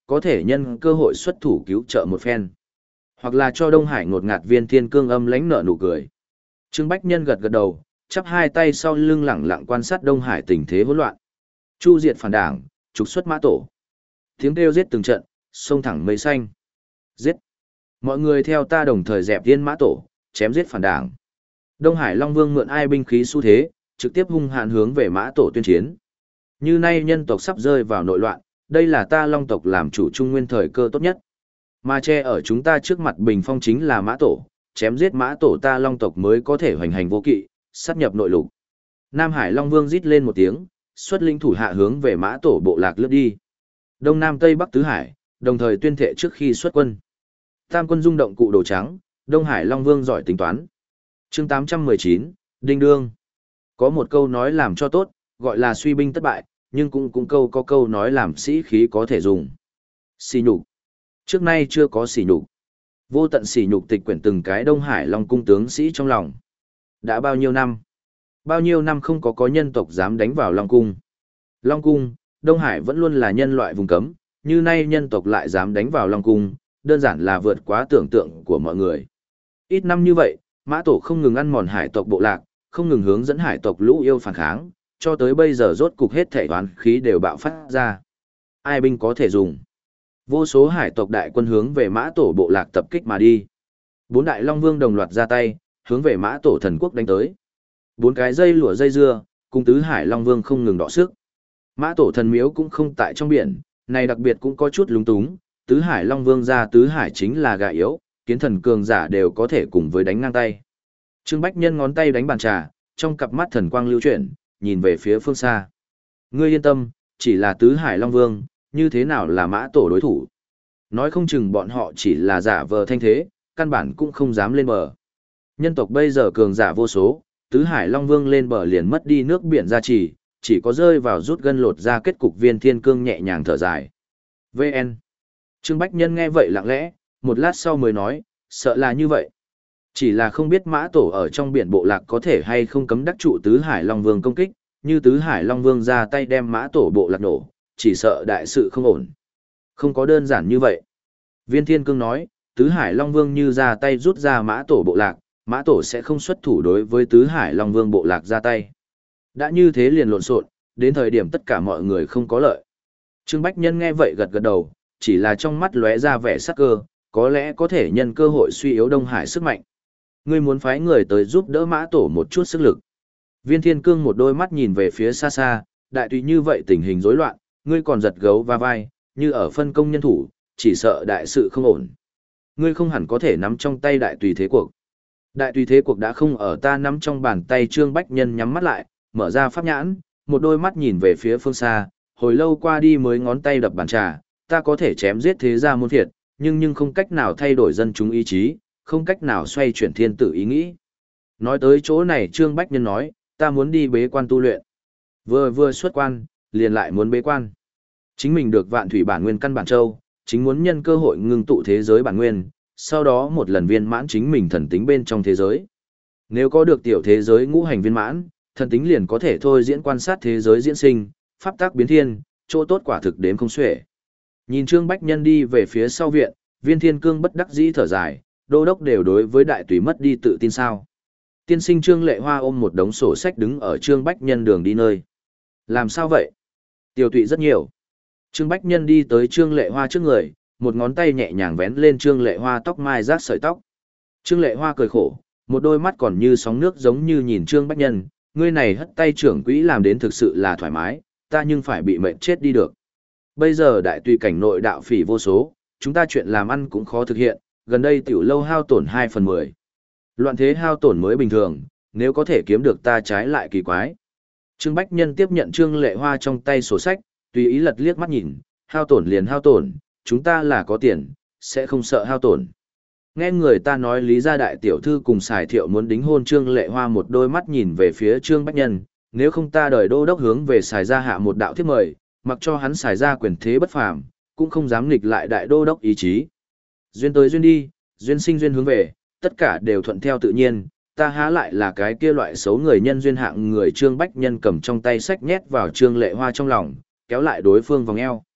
có thể nhân cơ hội xuất thủ cứu trợ một phen. Hoặc là cho Đông Hải ngột ngạt Viên Thiên Cương âm lãnh nở nụ cười. Trương Bách Nhân gật gật đầu, chắp hai tay sau lưng lẳng lặng quan sát Đông Hải tình thế hỗn loạn. Chu diệt phản đảng, trục xuất mã tổ. Tiếng kêu giết từng trận, xông thẳng mây xanh. Giết! Mọi người theo ta đồng thời dẹp tiên mã tổ, chém giết phản đảng. Đông Hải Long Vương mượn ai binh khí xu thế, trực tiếp hung hãn hướng về mã tổ tuyên chiến. Như nay nhân tộc sắp rơi vào nội loạn, đây là ta Long tộc làm chủ trung nguyên thời cơ tốt nhất. Mà che ở chúng ta trước mặt bình phong chính là mã tổ, chém giết mã tổ ta Long tộc mới có thể hoành hành vô kỵ, sát nhập nội lục. Nam Hải Long Vương rít lên một tiếng, xuất linh thủ hạ hướng về mã tổ bộ lạc lướt đi. Đông Nam Tây Bắc Tứ Hải, đồng thời tuyên thệ trước khi xuất quân. Tam quân rung động cụ đồ trắng, Đông Hải Long Vương giỏi tính toán. Chương tám trăm mười chín, Đinh Đương. Có một câu nói làm cho tốt, gọi là suy binh thất bại, nhưng cũng cũng câu có câu nói làm sĩ khí có thể dùng. Sỉ nhục. Trước nay chưa có sỉ nhục. Vô tận sỉ nhục tịch quyển từng cái Đông Hải Long cung tướng sĩ trong lòng. Đã bao nhiêu năm? Bao nhiêu năm không có có nhân tộc dám đánh vào Long cung. Long cung, Đông Hải vẫn luôn là nhân loại vùng cấm, như nay nhân tộc lại dám đánh vào Long cung, đơn giản là vượt quá tưởng tượng của mọi người. Ít năm như vậy, mã tổ không ngừng ăn mòn hải tộc bộ lạc, không ngừng hướng dẫn hải tộc lũ yêu phản kháng, cho tới bây giờ rốt cục hết thể toán khí đều bạo phát ra. Ai binh có thể dùng. Vô số hải tộc đại quân hướng về mã tổ bộ lạc tập kích mà đi. Bốn đại long vương đồng loạt ra tay, hướng về mã tổ thần quốc đánh tới. Bốn cái dây lụa dây dưa, cùng tứ hải long vương không ngừng đọ sức. Mã tổ thần miếu cũng không tại trong biển, này đặc biệt cũng có chút lúng túng, tứ hải long vương ra tứ hải chính là gà yếu, kiến thần cường giả đều có thể cùng với đánh ngang tay. Trương Bách Nhân ngón tay đánh bàn trà, trong cặp mắt thần quang lưu chuyển, nhìn về phía phương xa. Ngươi yên tâm, chỉ là tứ hải long vương, như thế nào là mã tổ đối thủ. Nói không chừng bọn họ chỉ là giả vờ thanh thế, căn bản cũng không dám lên bờ. Nhân tộc bây giờ cường giả vô số, tứ hải long vương lên bờ liền mất đi nước biển gia trì, chỉ có rơi vào rút gân lột ra kết cục Viên Thiên Cương nhẹ nhàng thở dài. vê en. Trương Bách Nhân nghe vậy lặng lẽ, một lát sau mới nói, sợ là như vậy. Chỉ là không biết mã tổ ở trong biển bộ lạc có thể hay không cấm đắc trụ tứ hải long vương công kích, như tứ hải long vương ra tay đem mã tổ bộ lạc nổ, chỉ sợ đại sự không ổn. Không có đơn giản như vậy. Viên Thiên Cương nói, tứ hải long vương như ra tay rút ra mã tổ bộ lạc, mã tổ sẽ không xuất thủ đối với tứ hải long vương bộ lạc ra tay. Đã như thế liền lộn xộn, đến thời điểm tất cả mọi người không có lợi. Trương Bách Nhân nghe vậy gật gật đầu, chỉ là trong mắt lóe ra vẻ sắc cơ, có lẽ có thể nhân cơ hội suy yếu Đông Hải sức mạnh. Ngươi muốn phái người tới giúp đỡ mã tổ một chút sức lực. Viên Thiên Cương một đôi mắt nhìn về phía xa xa, đại tùy như vậy tình hình rối loạn, ngươi còn giật gấu va vai, như ở phân công nhân thủ, chỉ sợ đại sự không ổn. Ngươi không hẳn có thể nắm trong tay đại tùy thế cuộc. Đại tùy thế cuộc đã không ở ta nắm trong bàn tay. Trương Bách Nhân nhắm mắt lại, mở ra pháp nhãn, một đôi mắt nhìn về phía phương xa, hồi lâu qua đi mới ngón tay đập bàn trà, ta có thể chém giết thế gia môn phiệt, nhưng nhưng không cách nào thay đổi dân chúng ý chí, không cách nào xoay chuyển thiên tử ý nghĩ. Nói tới chỗ này Trương Bách Nhân nói, ta muốn đi bế quan tu luyện. Vừa vừa xuất quan, liền lại muốn bế quan. Chính mình được vạn thủy bản nguyên căn bản châu, chính muốn nhân cơ hội ngưng tụ thế giới bản nguyên, sau đó một lần viên mãn chính mình thần tính bên trong thế giới. Nếu có được tiểu thế giới ngũ hành viên mãn, thần tính liền có thể thôi diễn quan sát thế giới diễn sinh, pháp tác biến thiên, chỗ tốt quả thực đếm không xuể. Nhìn Trương Bách Nhân đi về phía sau viện, Viên Thiên Cương bất đắc dĩ thở dài, đô đốc đều đối với đại tùy mất đi tự tin sao. Tiên sinh Trương Lệ Hoa ôm một đống sổ sách đứng ở Trương Bách Nhân đường đi nơi. Làm sao vậy? Tiểu tụy rất nhiều. Trương Bách Nhân đi tới Trương Lệ Hoa trước người, một ngón tay nhẹ nhàng vén lên Trương Lệ Hoa tóc mai rác sợi tóc. Trương Lệ Hoa cười khổ, một đôi mắt còn như sóng nước giống như nhìn Trương Bách Nhân, ngươi này hất tay trưởng quỹ làm đến thực sự là thoải mái, ta nhưng phải bị mệnh chết đi được. Bây giờ đại tùy cảnh nội đạo phỉ vô số, chúng ta chuyện làm ăn cũng khó thực hiện, gần đây tiểu lâu hao tổn hai phần mười. Loạn thế hao tổn mới bình thường, nếu có thể kiếm được ta trái lại kỳ quái. Trương Bách Nhân tiếp nhận Trương Lệ Hoa trong tay sổ sách, tùy ý lật liếc mắt nhìn, hao tổn liền hao tổn, chúng ta là có tiền, sẽ không sợ hao tổn. Nghe người ta nói Lý gia đại tiểu thư cùng xài thiệu muốn đính hôn Trương Lệ Hoa một đôi mắt nhìn về phía Trương Bách Nhân, nếu không ta đợi đô đốc hướng về xài gia hạ một đạo thiếp mời, mặc cho hắn xài gia quyền thế bất phàm, cũng không dám nghịch lại đại đô đốc ý chí. Duyên tới duyên đi, duyên sinh duyên hướng về, tất cả đều thuận theo tự nhiên, ta há lại là cái kia loại xấu người nhân duyên hạng người. Trương Bách Nhân cầm trong tay sách nhét vào Trương Lệ Hoa trong lòng, kéo lại đối phương vòng eo.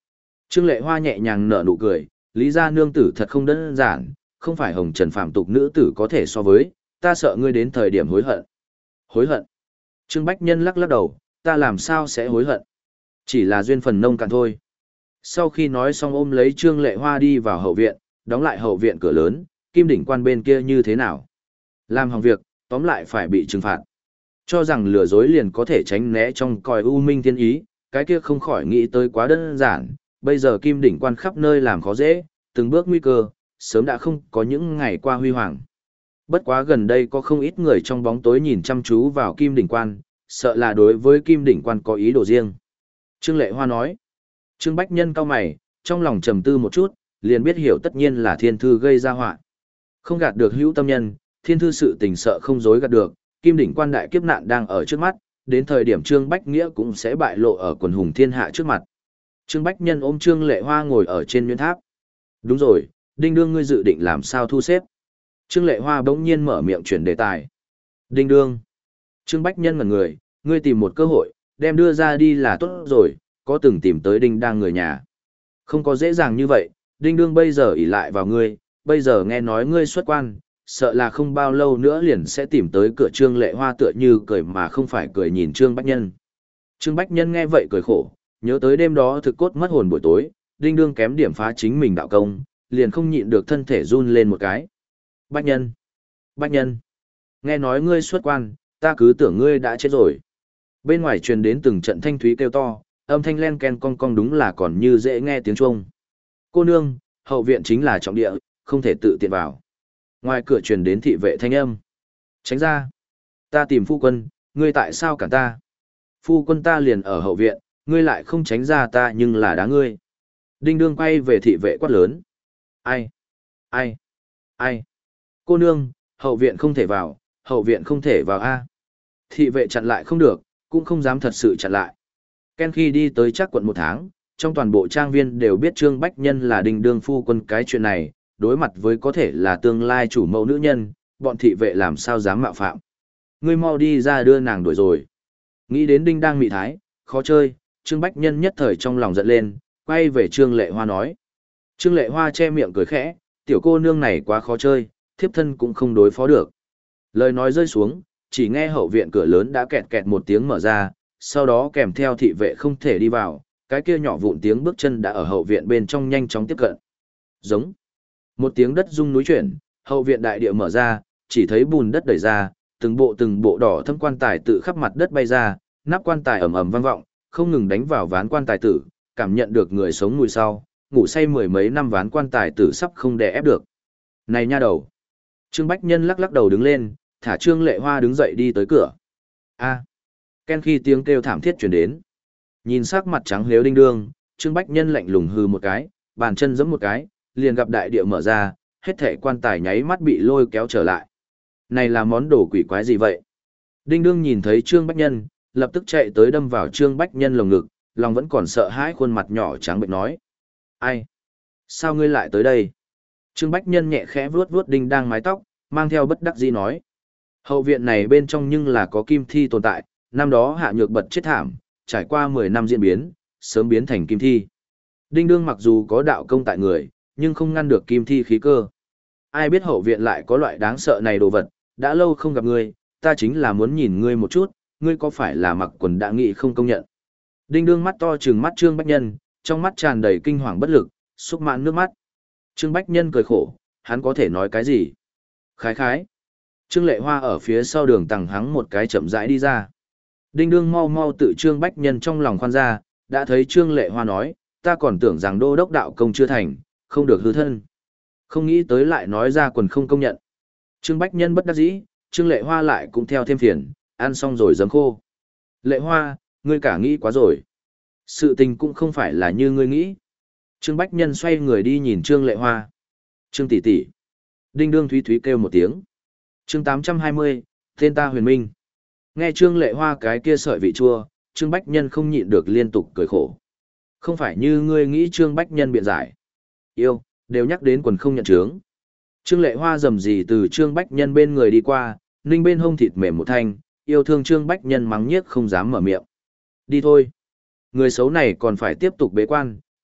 Trương Lệ Hoa nhẹ nhàng nở nụ cười, Lý gia nương tử thật không đơn giản, không phải hồng trần phạm tục nữ tử có thể so với, ta sợ ngươi đến thời điểm hối hận. Hối hận? Trương Bách Nhân lắc lắc đầu, ta làm sao sẽ hối hận? Chỉ là duyên phần nông cạn thôi. Sau khi nói xong ôm lấy Trương Lệ Hoa đi vào hậu viện, đóng lại hậu viện cửa lớn, Kim Đỉnh Quan bên kia như thế nào? Làm hỏng việc, tóm lại phải bị trừng phạt. Cho rằng lừa dối liền có thể tránh né trong còi u minh thiên ý, cái kia không khỏi nghĩ tới quá đơn giản, bây giờ Kim Đỉnh Quan khắp nơi làm khó dễ, từng bước nguy cơ, sớm đã không có những ngày qua huy hoàng. Bất quá gần đây có không ít người trong bóng tối nhìn chăm chú vào Kim Đỉnh Quan, sợ là đối với Kim Đỉnh Quan có ý đồ riêng. Trương Lệ Hoa nói. Trương Bách Nhân cau mày, trong lòng trầm tư một chút, liền biết hiểu tất nhiên là thiên thư gây ra họa. Không gạt được hữu tâm nhân, thiên thư sự tình sợ không dối gạt được, Kim Đỉnh Quan đại kiếp nạn đang ở trước mắt, đến thời điểm Trương Bách Nghĩa cũng sẽ bại lộ ở quần hùng thiên hạ trước mặt. Trương Bách Nhân ôm Trương Lệ Hoa ngồi ở trên nguyên tháp. Đúng rồi, Đinh Đương ngươi dự định làm sao thu xếp? Trương Lệ Hoa bỗng nhiên mở miệng chuyển đề tài. Đinh Đương. Trương Bách Nhân ngẩn người, ngươi tìm một cơ hội, đem đưa ra đi là tốt rồi, có từng tìm tới Đinh đang người nhà. Không có dễ dàng như vậy, Đinh Đương bây giờ ỷ lại vào ngươi, bây giờ nghe nói ngươi xuất quan, sợ là không bao lâu nữa liền sẽ tìm tới cửa. Trương Lệ Hoa tựa như cười mà không phải cười nhìn Trương Bách Nhân. Trương Bách Nhân nghe vậy cười khổ, nhớ tới đêm đó thực cốt mất hồn buổi tối, Đinh Đương kém điểm phá chính mình đạo công, liền không nhịn được thân thể run lên một cái. Bách Nhân! Bách Nhân! Nghe nói ngươi xuất quan, ta cứ tưởng ngươi đã chết rồi. Bên ngoài truyền đến từng trận thanh thúy kêu to, âm thanh len ken cong cong đúng là còn như dễ nghe tiếng chuông. Cô nương, hậu viện chính là trọng địa, không thể tự tiện vào. Ngoài cửa truyền đến thị vệ thanh âm. Tránh ra! Ta tìm phu quân, ngươi tại sao cản ta? Phu quân ta liền ở hậu viện, ngươi lại không tránh ra ta nhưng là đá ngươi. Đinh Đương quay về thị vệ quát lớn. Ai? Ai? Ai? Cô nương, hậu viện không thể vào, hậu viện không thể vào a. Thị vệ chặn lại không được, cũng không dám thật sự chặn lại. Ken khi đi tới chắc quận một tháng, trong toàn bộ trang viên đều biết Trương Bách Nhân là Đinh Đương phu quân. Cái chuyện này, đối mặt với có thể là tương lai chủ mẫu nữ nhân, bọn thị vệ làm sao dám mạo phạm. Ngươi mau đi ra đưa nàng đuổi rồi. Nghĩ đến Đinh đang mị thái, khó chơi, Trương Bách Nhân nhất thời trong lòng giận lên, quay về Trương Lệ Hoa nói. Trương Lệ Hoa che miệng cười khẽ, tiểu cô nương này quá khó chơi, thiếp thân cũng không đối phó được. Lời nói rơi xuống, chỉ nghe hậu viện cửa lớn đã kẹt kẹt một tiếng mở ra, sau đó kèm theo thị vệ không thể đi vào, cái kia nhỏ vụn tiếng bước chân đã ở hậu viện bên trong nhanh chóng tiếp cận. Giống. Một tiếng đất rung núi chuyển, hậu viện đại địa mở ra, chỉ thấy bùn đất đẩy ra, từng bộ từng bộ đỏ thâm quan tài tự khắp mặt đất bay ra, nắp quan tài ầm ầm vang vọng, không ngừng đánh vào ván quan tài tử, cảm nhận được người sống mùi sau, ngủ say mười mấy năm ván quan tài tử sắp không đè ép được. Này nha đầu. Trương Bách Nhân lắc lắc đầu đứng lên, thả Trương Lệ Hoa đứng dậy đi tới cửa. A. Ken khi tiếng kêu thảm thiết truyền đến. Nhìn sắc mặt trắng liếu Đinh Đương, Trương Bách Nhân lạnh lùng hừ một cái, bàn chân giẫm một cái, liền gặp đại địa mở ra, hết thảy quan tài nháy mắt bị lôi kéo trở lại. Này là món đồ quỷ quái gì vậy? Đinh Đương nhìn thấy Trương Bách Nhân, lập tức chạy tới đâm vào Trương Bách Nhân lồng ngực, lòng vẫn còn sợ hãi, khuôn mặt nhỏ trắng bệch nói. Ai? Sao ngươi lại tới đây? Trương Bách Nhân nhẹ khẽ vuốt vuốt Đinh đang mái tóc, mang theo bất đắc dĩ nói. Hậu viện này bên trong nhưng là có kim thi tồn tại, năm đó Hạ Nhược Bật chết thảm, trải qua mười năm diễn biến, sớm biến thành kim thi. Đinh Đương mặc dù có đạo công tại người, nhưng không ngăn được kim thi khí cơ. Ai biết hậu viện lại có loại đáng sợ này đồ vật, đã lâu không gặp ngươi, ta chính là muốn nhìn ngươi một chút, ngươi có phải là mặc quần đã nghị không công nhận. Đinh Đương mắt to trừng mắt Trương Bách Nhân, trong mắt tràn đầy kinh hoàng bất lực, xúc mãn nước mắt. Trương Bách Nhân cười khổ, hắn có thể nói cái gì? Khái khái. Trương Lệ Hoa ở phía sau đường tằng hắng một cái chậm rãi đi ra. Đinh Đương mau mau tự Trương Bách Nhân trong lòng khoan ra, đã thấy Trương Lệ Hoa nói, ta còn tưởng rằng đô đốc đạo công chưa thành, không được hư thân. Không nghĩ tới lại nói ra quần không công nhận. Trương Bách Nhân bất đắc dĩ, Trương Lệ Hoa lại cũng theo thêm phiền, ăn xong rồi giấm khô. Lệ Hoa, ngươi cả nghĩ quá rồi. Sự tình cũng không phải là như ngươi nghĩ. Trương Bách Nhân xoay người đi nhìn Trương Lệ Hoa. Trương tỷ tỷ. Đinh Đương thúy thúy kêu một tiếng. Chương tám trăm hai mươi, tên ta Huyền Minh. Nghe Trương Lệ Hoa cái kia sợi vị chua, Trương Bách Nhân không nhịn được liên tục cười khổ. Không phải như ngươi nghĩ Trương Bách Nhân biện giải. Yêu, đều nhắc đến quần không nhận chướng. Trương Lệ Hoa rầm rì từ Trương Bách Nhân bên người đi qua, ninh bên hông thịt mềm một thanh, yêu thương Trương Bách Nhân mắng nhiếc không dám mở miệng. Đi thôi. Người xấu này còn phải tiếp tục bế quan,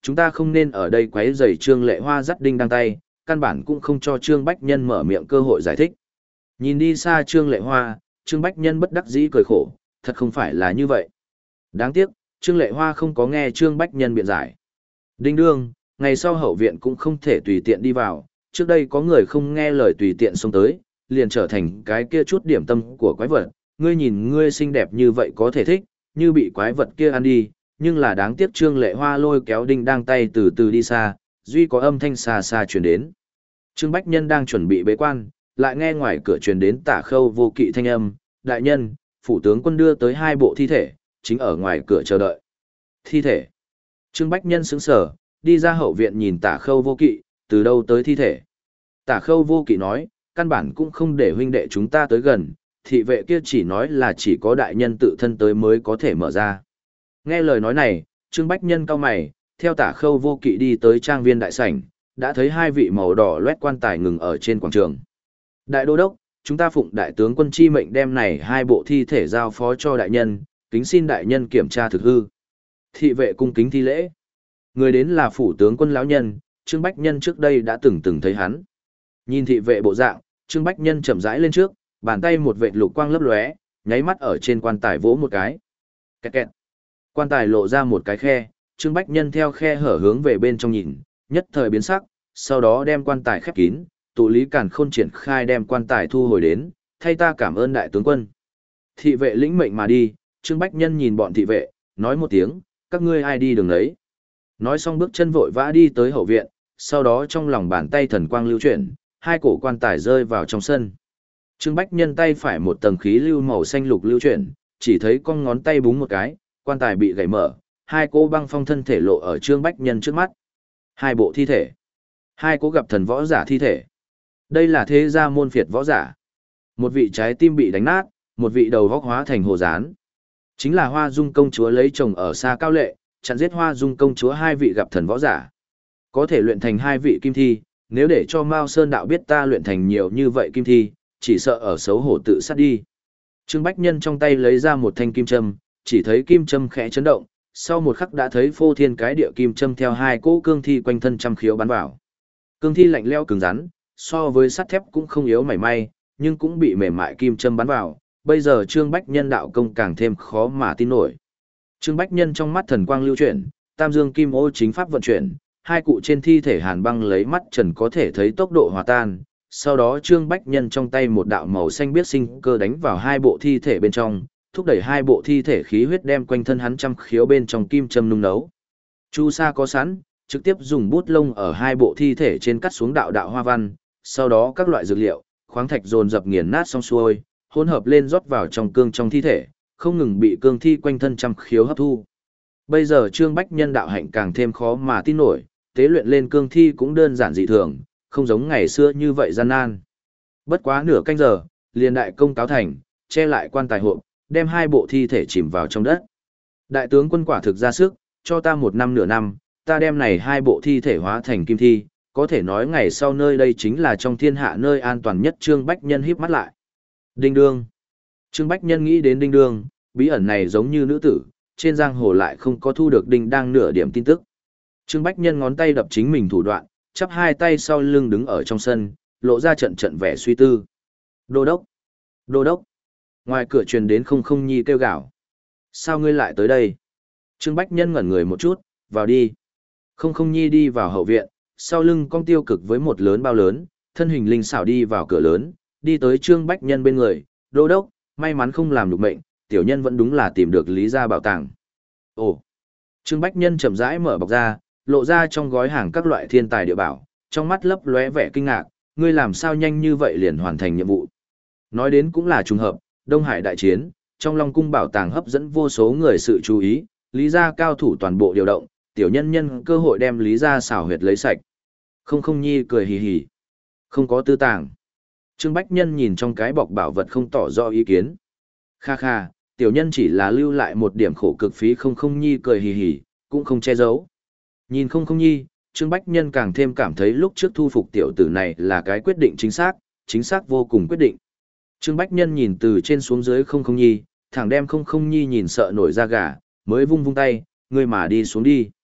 chúng ta không nên ở đây quấy rầy Trương Lệ Hoa dắt đinh đang tay, căn bản cũng không cho Trương Bách Nhân mở miệng cơ hội giải thích. Nhìn đi xa Trương Lệ Hoa, Trương Bách Nhân bất đắc dĩ cười khổ, thật không phải là như vậy. Đáng tiếc, Trương Lệ Hoa không có nghe Trương Bách Nhân biện giải. Đinh đương, ngày sau hậu viện cũng không thể tùy tiện đi vào, trước đây có người không nghe lời tùy tiện xông tới, liền trở thành cái kia chút điểm tâm của quái vật, ngươi nhìn ngươi xinh đẹp như vậy có thể thích, như bị quái vật kia ăn đi, nhưng là đáng tiếc Trương Lệ Hoa lôi kéo đinh đang tay từ từ đi xa, duy có âm thanh xa xa truyền đến. Trương Bách Nhân đang chuẩn bị bế quan, lại nghe ngoài cửa truyền đến Tả Khâu Vô Kỵ thanh âm, đại nhân, phủ tướng quân đưa tới hai bộ thi thể, chính ở ngoài cửa chờ đợi. Thi thể. Trương Bách Nhân sững sờ, đi ra hậu viện nhìn Tả Khâu Vô Kỵ, từ đâu tới thi thể. Tả Khâu Vô Kỵ nói, căn bản cũng không để huynh đệ chúng ta tới gần, thị vệ kia chỉ nói là chỉ có đại nhân tự thân tới mới có thể mở ra. Nghe lời nói này, Trương Bách Nhân cau mày, theo Tả Khâu Vô Kỵ đi tới trang viên đại sảnh, đã thấy hai vị màu đỏ loét quan tài ngừng ở trên quảng trường. Đại đô đốc, chúng ta phụng đại tướng quân chi mệnh đem này hai bộ thi thể giao phó cho đại nhân, kính xin đại nhân kiểm tra thực hư. Thị vệ cung kính thi lễ. Người đến là phủ tướng quân lão nhân, Trương Bách Nhân trước đây đã từng từng thấy hắn. Nhìn thị vệ bộ dạng, Trương Bách Nhân chậm rãi lên trước, bàn tay một vệt lục quang lấp lóe, nháy mắt ở trên quan tài vỗ một cái. Kẹt kẹt. Quan tài lộ ra một cái khe, Trương Bách Nhân theo khe hở hướng về bên trong nhìn, nhất thời biến sắc, sau đó đem quan tài khép kín, tụ lý càn khôn triển khai đem quan tài thu hồi đến, thay ta cảm ơn đại tướng quân. Thị vệ lĩnh mệnh mà đi, Trương Bách Nhân nhìn bọn thị vệ, nói một tiếng, các ngươi ai đi đường đấy. Nói xong bước chân vội vã đi tới hậu viện, sau đó trong lòng bàn tay thần quang lưu chuyển, hai cổ quan tài rơi vào trong sân. Trương Bách Nhân tay phải một tầng khí lưu màu xanh lục lưu chuyển, chỉ thấy con ngón tay búng một cái, quan tài bị gãy mở, hai cô băng phong thân thể lộ ở Trương Bách Nhân trước mắt. Hai bộ thi thể. Hai cô gặp thần võ giả thi thể. Đây là thế gia môn phiệt võ giả. Một vị trái tim bị đánh nát, một vị đầu vóc hóa thành hồ dán. Chính là Hoa Dung công chúa lấy chồng ở xa Cao Lệ, chặn giết Hoa Dung công chúa hai vị gặp thần võ giả. Có thể luyện thành hai vị kim thi, nếu để cho Mao Sơn đạo biết ta luyện thành nhiều như vậy kim thi, chỉ sợ ở xấu hổ tự sát đi. Trương Bách Nhân trong tay lấy ra một thanh kim châm, chỉ thấy kim châm khẽ chấn động, sau một khắc đã thấy phô thiên cái địa kim châm theo hai cỗ cương thi quanh thân trăm khiếu bắn vào. Cương thi lạnh lẽo cứng rắn, so với sắt thép cũng không yếu mảy may, nhưng cũng bị mềm mại kim châm bắn vào, bây giờ Trương Bách Nhân đạo công càng thêm khó mà tin nổi. Trương Bách Nhân trong mắt thần quang lưu chuyển, Tam Dương Kim Ô chính pháp vận chuyển, hai cụ trên thi thể hàn băng lấy mắt trần có thể thấy tốc độ hòa tan. Sau đó Trương Bách Nhân trong tay một đạo màu xanh biết sinh cơ đánh vào hai bộ thi thể bên trong, thúc đẩy hai bộ thi thể khí huyết đem quanh thân hắn trăm khiếu bên trong kim châm nung nấu. Chu sa có sẵn, trực tiếp dùng bút lông ở hai bộ thi thể trên cắt xuống đạo đạo hoa văn, sau đó các loại dược liệu, khoáng thạch dồn dập nghiền nát xong xuôi, hỗn hợp lên rót vào trong cương trong thi thể, không ngừng bị cương thi quanh thân trăm khiếu hấp thu. Bây giờ Trương Bách Nhân đạo hạnh càng thêm khó mà tin nổi, tế luyện lên cương thi cũng đơn giản dị thường, không giống ngày xưa như vậy gian nan. Bất quá nửa canh giờ, liền đại công cáo thành, che lại quan tài hộp, đem hai bộ thi thể chìm vào trong đất. Đại tướng quân quả thực ra sức, cho ta một năm nửa năm, ta đem này hai bộ thi thể hóa thành kim thi, có thể nói ngày sau nơi đây chính là trong thiên hạ nơi an toàn nhất. Trương Bách Nhân híp mắt lại. Đinh Đương. Trương Bách Nhân nghĩ đến Đinh Đương, bí ẩn này giống như nữ tử, trên giang hồ lại không có thu được Đinh đang nửa điểm tin tức. Trương Bách Nhân ngón tay đập chính mình thủ đoạn, chắp hai tay sau lưng đứng ở trong sân, lộ ra trận trận vẻ suy tư. Đô đốc! Đô đốc! Ngoài cửa truyền đến Không Không Nhi kêu gào. Sao ngươi lại tới đây? Trương Bách Nhân ngẩn người một chút, vào đi. Không Không Nhi đi vào hậu viện, sau lưng cong tiêu cực với một lớn bao lớn, thân hình linh xảo đi vào cửa lớn, đi tới Trương Bách Nhân bên người. Đô đốc, may mắn không làm được mệnh, tiểu nhân vẫn đúng là tìm được lý gia bảo tàng. Ồ! Trương Bách Nhân chậm rãi mở bọc ra, lộ ra trong gói hàng các loại thiên tài địa bảo, trong mắt lấp lóe vẻ kinh ngạc, ngươi làm sao nhanh như vậy liền hoàn thành nhiệm vụ. Nói đến cũng là trùng hợp, Đông Hải đại chiến, trong Long cung bảo tàng hấp dẫn vô số người sự chú ý, Lý gia cao thủ toàn bộ điều động, tiểu nhân nhân cơ hội đem Lý gia xảo huyệt lấy sạch. Không Không Nhi cười hì hì. Không có tư tàng. Trương Bách Nhân nhìn trong cái bọc bảo vật không tỏ rõ ý kiến. Kha kha, tiểu nhân chỉ là lưu lại một điểm khổ cực phí. Không Không Nhi cười hì hì, cũng không che giấu. Nhìn Không Không Nhi, Trương Bách Nhân càng thêm cảm thấy lúc trước thu phục tiểu tử này là cái quyết định chính xác, chính xác vô cùng quyết định. Trương Bách Nhân nhìn từ trên xuống dưới Không Không Nhi, thẳng đem Không Không Nhi nhìn sợ nổi da gà, mới vung vung tay, ngươi mà đi xuống đi.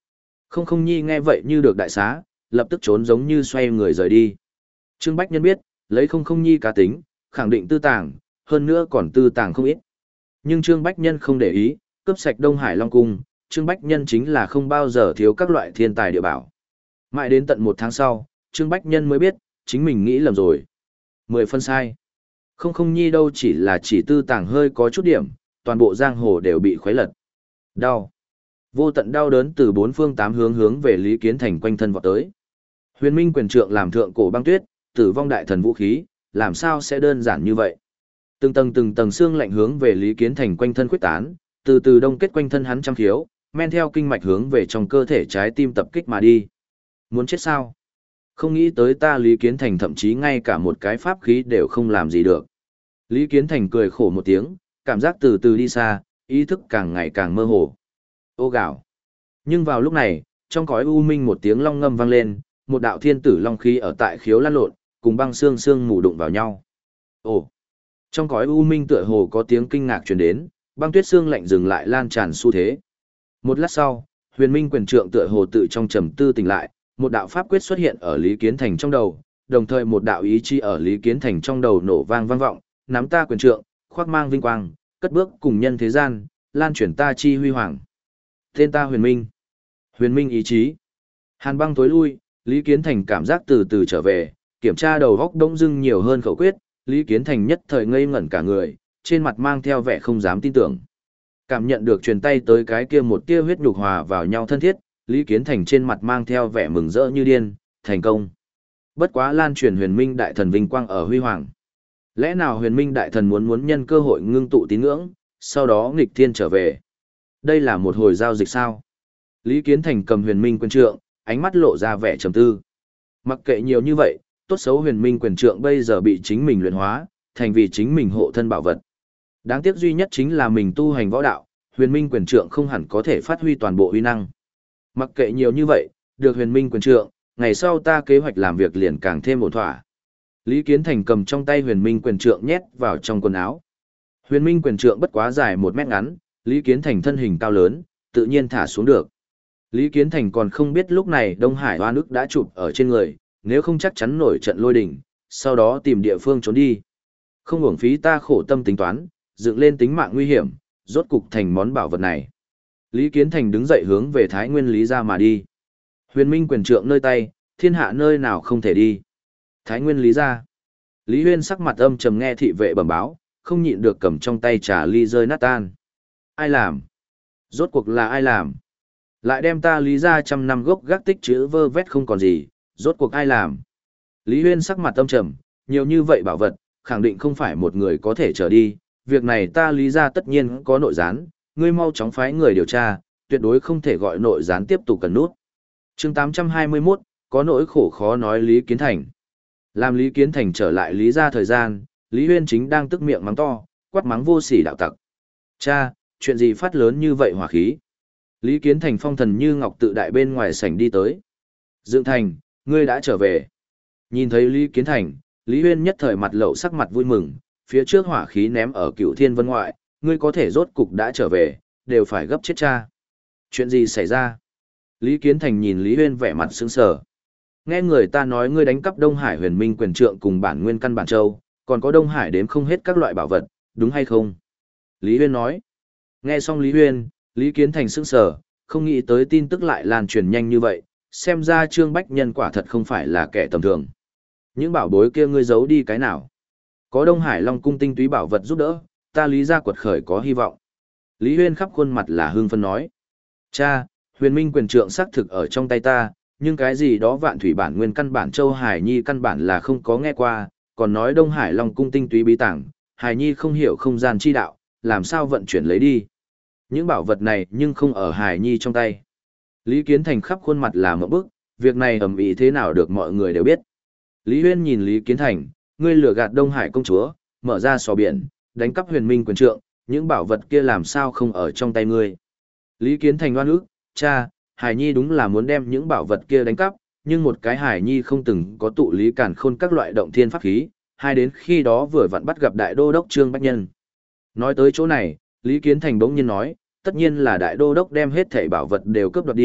Không không nhi nghe vậy như được đại xá, lập tức trốn giống như xoay người rời đi. Trương Bách Nhân biết, lấy không không nhi cá tính, khẳng định tư tàng, hơn nữa còn tư tàng không ít. Nhưng Trương Bách Nhân không để ý, cướp sạch Đông Hải Long Cung, Trương Bách Nhân chính là không bao giờ thiếu các loại thiên tài địa bảo. Mãi đến tận một tháng sau, Trương Bách Nhân mới biết, chính mình nghĩ lầm rồi. Mười phân sai. Không không nhi đâu chỉ là chỉ tư tàng hơi có chút điểm, toàn bộ giang hồ đều bị khuấy lật. Đau. Vô tận đau đớn từ bốn phương tám hướng hướng về Lý Kiến Thành quanh thân vọt tới. Huyền Minh quyền trượng làm thượng cổ băng tuyết, tử vong đại thần vũ khí, làm sao sẽ đơn giản như vậy? Từng tầng từng tầng xương lạnh hướng về Lý Kiến Thành quanh thân khuếch tán, từ từ đông kết quanh thân hắn trăm khiếu, men theo kinh mạch hướng về trong cơ thể trái tim tập kích mà đi. Muốn chết sao? Không nghĩ tới ta Lý Kiến Thành thậm chí ngay cả một cái pháp khí đều không làm gì được. Lý Kiến Thành cười khổ một tiếng, cảm giác từ từ đi xa, ý thức càng ngày càng mơ hồ. Ô gạo. Nhưng vào lúc này, trong cõi u minh một tiếng long ngâm vang lên, một đạo thiên tử long khí ở tại khiếu lăn lộn, cùng băng xương xương mù đụng vào nhau. Ồ. Trong cõi u minh tựa hồ có tiếng kinh ngạc truyền đến, băng tuyết xương lạnh dừng lại lan tràn xu thế. Một lát sau, Huyền Minh quyền trượng tựa hồ tự trong trầm tư tỉnh lại, một đạo pháp quyết xuất hiện ở Lý Kiến Thành trong đầu, đồng thời một đạo ý chí ở Lý Kiến Thành trong đầu nổ vang vang vọng, nắm ta quyền trượng, khoác mang vinh quang, cất bước cùng nhân thế gian, lan chuyển ta chi huy hoàng. Tên ta Huyền Minh. Huyền Minh ý chí. Hàn băng tối lui, Lý Kiến Thành cảm giác từ từ trở về, kiểm tra đầu góc đông dưng nhiều hơn khẩu quyết, Lý Kiến Thành nhất thời ngây ngẩn cả người, trên mặt mang theo vẻ không dám tin tưởng. Cảm nhận được truyền tay tới cái kia một tia huyết nhục hòa vào nhau thân thiết, Lý Kiến Thành trên mặt mang theo vẻ mừng rỡ như điên, thành công. Bất quá lan truyền Huyền Minh đại thần vinh quang ở huy hoàng. Lẽ nào Huyền Minh đại thần muốn muốn nhân cơ hội ngưng tụ tín ngưỡng, sau đó nghịch thiên trở về? Đây là một hồi giao dịch sao? Lý Kiến Thành cầm Huyền Minh quyền trượng, ánh mắt lộ ra vẻ trầm tư. Mặc kệ nhiều như vậy, tốt xấu Huyền Minh quyền trượng bây giờ bị chính mình luyện hóa, thành vì chính mình hộ thân bảo vật. Đáng tiếc duy nhất chính là mình tu hành võ đạo, Huyền Minh quyền trượng không hẳn có thể phát huy toàn bộ uy năng. Mặc kệ nhiều như vậy, được Huyền Minh quyền trượng, ngày sau ta kế hoạch làm việc liền càng thêm ổn thỏa. Lý Kiến Thành cầm trong tay Huyền Minh quyền trượng nhét vào trong quần áo. Huyền Minh quyền trượng bất quá dài một mét ngắn, Lý Kiến Thành thân hình cao lớn, tự nhiên thả xuống được. Lý Kiến Thành còn không biết lúc này Đông Hải Hoa Nước đã chụp ở trên người, nếu không chắc chắn nổi trận lôi đình, sau đó tìm địa phương trốn đi. Không uổng phí ta khổ tâm tính toán, dựng lên tính mạng nguy hiểm, rốt cục thành món bảo vật này. Lý Kiến Thành đứng dậy hướng về Thái Nguyên Lý gia mà đi. Huyền Minh quyền trượng nơi tay, thiên hạ nơi nào không thể đi. Thái Nguyên Lý gia. Lý Huyên sắc mặt âm trầm nghe thị vệ bẩm báo, không nhịn được cầm trong tay trà ly rơi nát tan. Ai làm? Rốt cuộc là ai làm? Lại đem ta Lý gia trăm năm gốc gác tích chữ vơ vét không còn gì, rốt cuộc ai làm? Lý Huyên sắc mặt âm trầm, nhiều như vậy bảo vật, khẳng định không phải một người có thể trở đi, việc này ta Lý gia tất nhiên có nội gián, ngươi mau chóng phái người điều tra, tuyệt đối không thể gọi nội gián tiếp tục cần nút. Chương tám trăm hai mươi mốt, có nỗi khổ khó nói Lý Kiến Thành. Làm Lý Kiến Thành trở lại Lý gia thời gian, Lý Huyên chính đang tức miệng mắng to, quát mắng vô sỉ đạo tặc. Cha, chuyện gì phát lớn như vậy hỏa khí? Lý Kiến Thành phong thần như ngọc tự đại bên ngoài sảnh đi tới. Dương Thành, ngươi đã trở về. Nhìn thấy Lý Kiến Thành, Lý Huyên nhất thời mặt lậu sắc mặt vui mừng, phía trước hỏa khí ném ở Cửu Thiên Vân ngoại, ngươi có thể rốt cục đã trở về, đều phải gấp chết cha. Chuyện gì xảy ra? Lý Kiến Thành nhìn Lý Huyên vẻ mặt sững sờ. Nghe người ta nói ngươi đánh cắp Đông Hải Huyền Minh quyền trượng cùng bản nguyên căn bản châu, còn có Đông Hải đếm không hết các loại bảo vật, đúng hay không? Lý Huyên nói. Nghe xong Lý Huyên, Lý Kiến Thành sững sờ, không nghĩ tới tin tức lại lan truyền nhanh như vậy, xem ra Trương Bách Nhân quả thật không phải là kẻ tầm thường. Những bảo bối kia ngươi giấu đi cái nào? Có Đông Hải Long cung tinh túy bảo vật giúp đỡ, ta Lý gia quật khởi có hy vọng. Lý Huyên khắp khuôn mặt là hưng phấn nói. Cha, Huyền Minh quyền trượng xác thực ở trong tay ta, nhưng cái gì đó vạn thủy bản nguyên căn bản châu Hải Nhi căn bản là không có nghe qua, còn nói Đông Hải Long cung tinh túy bí tàng, Hải Nhi không hiểu không gian chi đạo, làm sao vận chuyển lấy đi. Những bảo vật này nhưng không ở Hải Nhi trong tay. Lý Kiến Thành khắp khuôn mặt là một bức, việc này ầm ĩ thế nào được mọi người đều biết. Lý Huyên nhìn Lý Kiến Thành, ngươi lừa gạt Đông Hải công chúa, mở ra sò biển, đánh cắp Huyền Minh quyền trượng, những bảo vật kia làm sao không ở trong tay ngươi. Lý Kiến Thành oan ức, cha, Hải Nhi đúng là muốn đem những bảo vật kia đánh cắp, nhưng một cái Hải Nhi không từng có tụ lý càn khôn các loại động thiên pháp khí, hai đến khi đó vừa vặn bắt gặp đại đô đốc Trương Bách Nhân. Nói tới chỗ này, Lý Kiến Thành bỗng nhiên nói, tất nhiên là đại đô đốc đem hết thảy bảo vật đều cướp đoạt đi,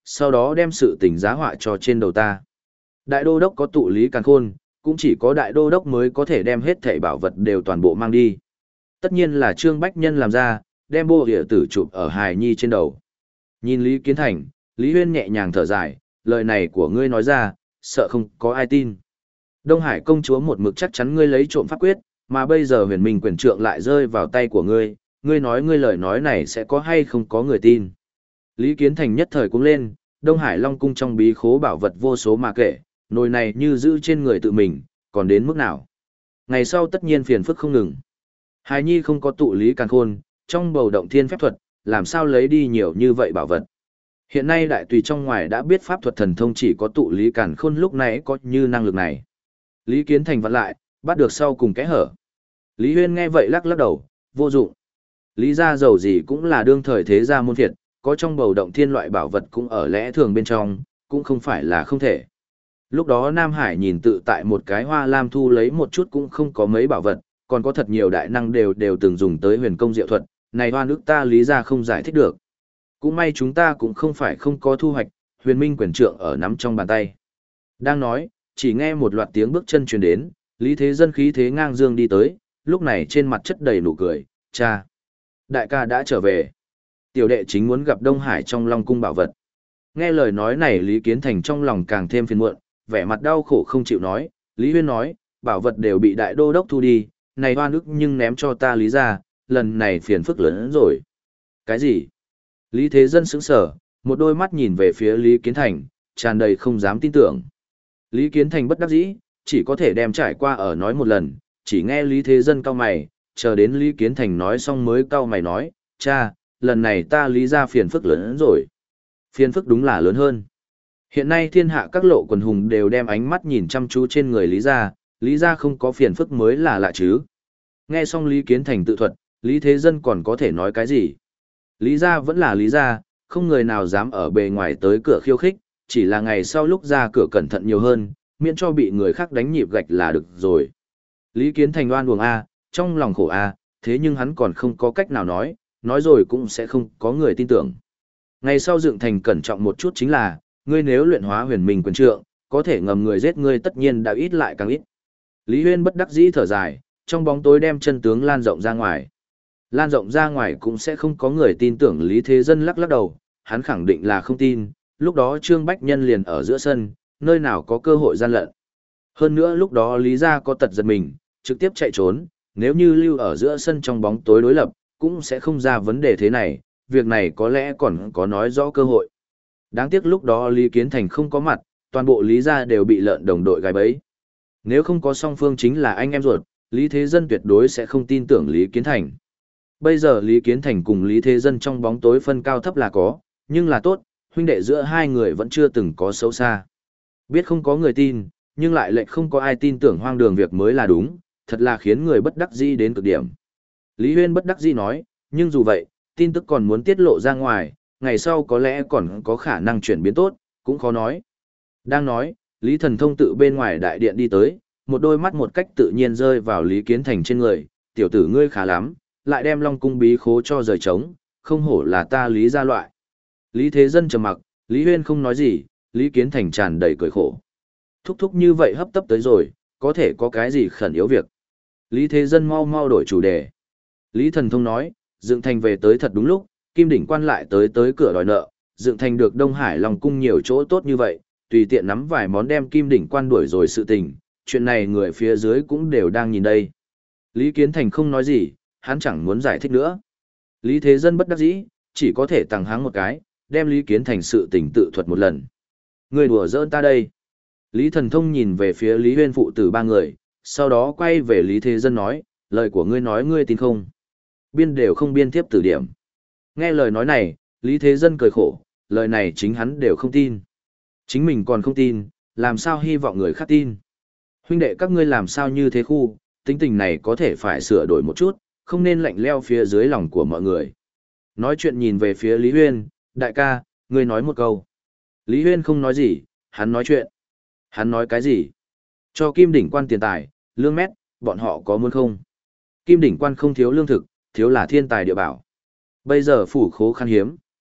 sau đó đem sự tình giá họa cho trên đầu ta. Đại đô đốc có tụ lý càn khôn, cũng chỉ có đại đô đốc mới có thể đem hết thảy bảo vật đều toàn bộ mang đi. Tất nhiên là Trương Bách Nhân làm ra, đem bộ địa tử chụp ở hài nhi trên đầu. Nhìn Lý Kiến Thành, Lý Huyên nhẹ nhàng thở dài, lời này của ngươi nói ra, sợ không có ai tin. Đông Hải công chúa một mực chắc chắn ngươi lấy trộm pháp quyết, mà bây giờ huyền minh quyền trượng lại rơi vào tay của ngươi, ngươi nói ngươi lời nói này sẽ có hay không có người tin. Lý Kiến Thành nhất thời cũng lên, Đông Hải Long cung trong bí khố bảo vật vô số mà kể, nồi này như giữ trên người tự mình, còn đến mức nào. Ngày sau tất nhiên phiền phức không ngừng. Hài nhi không có tụ lý càn khôn, trong bầu động thiên phép thuật, làm sao lấy đi nhiều như vậy bảo vật. Hiện nay đại tùy trong ngoài đã biết pháp thuật thần thông chỉ có tụ lý càn khôn lúc nãy có như năng lực này. Lý Kiến Thành vặn lại, bắt được sau cùng kẽ hở. Lý Huyên nghe vậy lắc lắc đầu, vô dụng. Lý gia giàu gì cũng là đương thời thế gia môn phiệt, có trong bầu động thiên loại bảo vật cũng ở lẽ thường bên trong, cũng không phải là không thể. Lúc đó Nam Hải nhìn tự tại một cái hoa lam thu lấy một chút cũng không có mấy bảo vật, còn có thật nhiều đại năng đều đều từng dùng tới huyền công diệu thuật, này hoa nước ta Lý gia không giải thích được. Cũng may chúng ta cũng không phải không có thu hoạch, huyền minh quyền trượng ở nắm trong bàn tay. Đang nói, chỉ nghe một loạt tiếng bước chân truyền đến, Lý Thế Dân khí thế ngang dương đi tới, lúc này trên mặt chất đầy nụ cười, cha. Đại ca đã trở về. Tiểu đệ chính muốn gặp Đông Hải trong Long cung bảo vật. Nghe lời nói này Lý Kiến Thành trong lòng càng thêm phiền muộn, vẻ mặt đau khổ không chịu nói, Lý Huyên nói, bảo vật đều bị đại đô đốc thu đi, này hoa nước nhưng ném cho ta Lý ra, lần này phiền phức lớn hơn rồi. Cái gì? Lý Thế Dân sững sờ, một đôi mắt nhìn về phía Lý Kiến Thành, tràn đầy không dám tin tưởng. Lý Kiến Thành bất đắc dĩ, chỉ có thể đem trải qua ở nói một lần, chỉ nghe Lý Thế Dân cau mày, chờ đến Lý Kiến Thành nói xong mới cau mày nói, cha, lần này ta Lý ra phiền phức lớn hơn rồi. Phiền phức đúng là lớn hơn. Hiện nay thiên hạ các lộ quần hùng đều đem ánh mắt nhìn chăm chú trên người Lý gia, Lý gia không có phiền phức mới là lạ chứ. Nghe xong Lý Kiến Thành tự thuật, Lý Thế Dân còn có thể nói cái gì? Lý gia vẫn là Lý gia, không người nào dám ở bề ngoài tới cửa khiêu khích, chỉ là ngày sau lúc ra cửa cẩn thận nhiều hơn, miễn cho bị người khác đánh nhịp gạch là được rồi. Lý Kiến Thành oan uổng A, trong lòng khổ A, thế nhưng hắn còn không có cách nào nói, nói rồi cũng sẽ không có người tin tưởng. Ngày sau dựng thành cẩn trọng một chút chính là, ngươi nếu luyện hóa huyền minh quyền trượng, có thể ngầm người giết ngươi tất nhiên đã ít lại càng ít. Lý Huyên bất đắc dĩ thở dài, trong bóng tối đem chân tướng lan rộng ra ngoài. Lan rộng ra ngoài cũng sẽ không có người tin tưởng Lý Thế Dân lắc lắc đầu, hắn khẳng định là không tin, lúc đó Trương Bách Nhân liền ở giữa sân, nơi nào có cơ hội gian lận. Hơn nữa lúc đó Lý gia có tật giật mình, trực tiếp chạy trốn, nếu như lưu ở giữa sân trong bóng tối đối lập, cũng sẽ không ra vấn đề thế này, việc này có lẽ còn có nói rõ cơ hội. Đáng tiếc lúc đó Lý Kiến Thành không có mặt, toàn bộ Lý gia đều bị lợn đồng đội gài bẫy. Nếu không có song phương chính là anh em ruột, Lý Thế Dân tuyệt đối sẽ không tin tưởng Lý Kiến Thành. Bây giờ Lý Kiến Thành cùng Lý Thế Dân trong bóng tối phân cao thấp là có, nhưng là tốt, huynh đệ giữa hai người vẫn chưa từng có xấu xa. Biết không có người tin, nhưng lại lệch không có ai tin tưởng hoang đường việc mới là đúng, thật là khiến người bất đắc dĩ đến cực điểm. Lý Huyên bất đắc dĩ nói, nhưng dù vậy, tin tức còn muốn tiết lộ ra ngoài, ngày sau có lẽ còn có khả năng chuyển biến tốt, cũng khó nói. Đang nói, Lý Thần Thông tự bên ngoài đại điện đi tới, một đôi mắt một cách tự nhiên rơi vào Lý Kiến Thành trên người, tiểu tử ngươi khá lắm, lại đem Long cung bí khố cho rời trống, không hổ là ta Lý gia loại. Lý Thế Dân trầm mặc, Lý Huyên không nói gì, Lý Kiến Thành tràn đầy cười khổ. Thúc thúc như vậy hấp tấp tới rồi, có thể có cái gì khẩn yếu việc. Lý Thế Dân mau mau đổi chủ đề. Lý Thần Thông nói, dựng thành về tới thật đúng lúc, Kim Đỉnh Quan lại tới tới cửa đòi nợ, dựng thành được Đông Hải Long cung nhiều chỗ tốt như vậy, tùy tiện nắm vài món đem Kim Đỉnh Quan đuổi rồi sự tình, chuyện này người phía dưới cũng đều đang nhìn đây. Lý Kiến Thành không nói gì, hắn chẳng muốn giải thích nữa. Lý Thế Dân bất đắc dĩ, chỉ có thể tăng háng một cái, đem Lý Kiến Thành sự tình tự thuật một lần. Người đùa giỡn ta đây. Lý Thần Thông nhìn về phía Lý Huyên phụ tử ba người, sau đó quay về Lý Thế Dân nói, lời của ngươi nói ngươi tin không? Biên đều không biên tiếp tử điểm. Nghe lời nói này, Lý Thế Dân cười khổ, lời này chính hắn đều không tin. Chính mình còn không tin, làm sao hy vọng người khác tin. Huynh đệ các ngươi làm sao như thế khu, tính tình này có thể phải sửa đổi một chút, không nên lạnh leo phía dưới lòng của mọi người. Nói chuyện nhìn về phía Lý Huyên, đại ca, ngươi nói một câu. Lý Huyên không nói gì, hắn nói chuyện. Hắn nói cái gì? Cho Kim Đỉnh Quan tiền tài, lương mét, bọn họ có muốn không? Kim Đỉnh Quan không thiếu lương thực, thiếu là thiên tài địa bảo. Bây giờ phủ khố khan hiếm,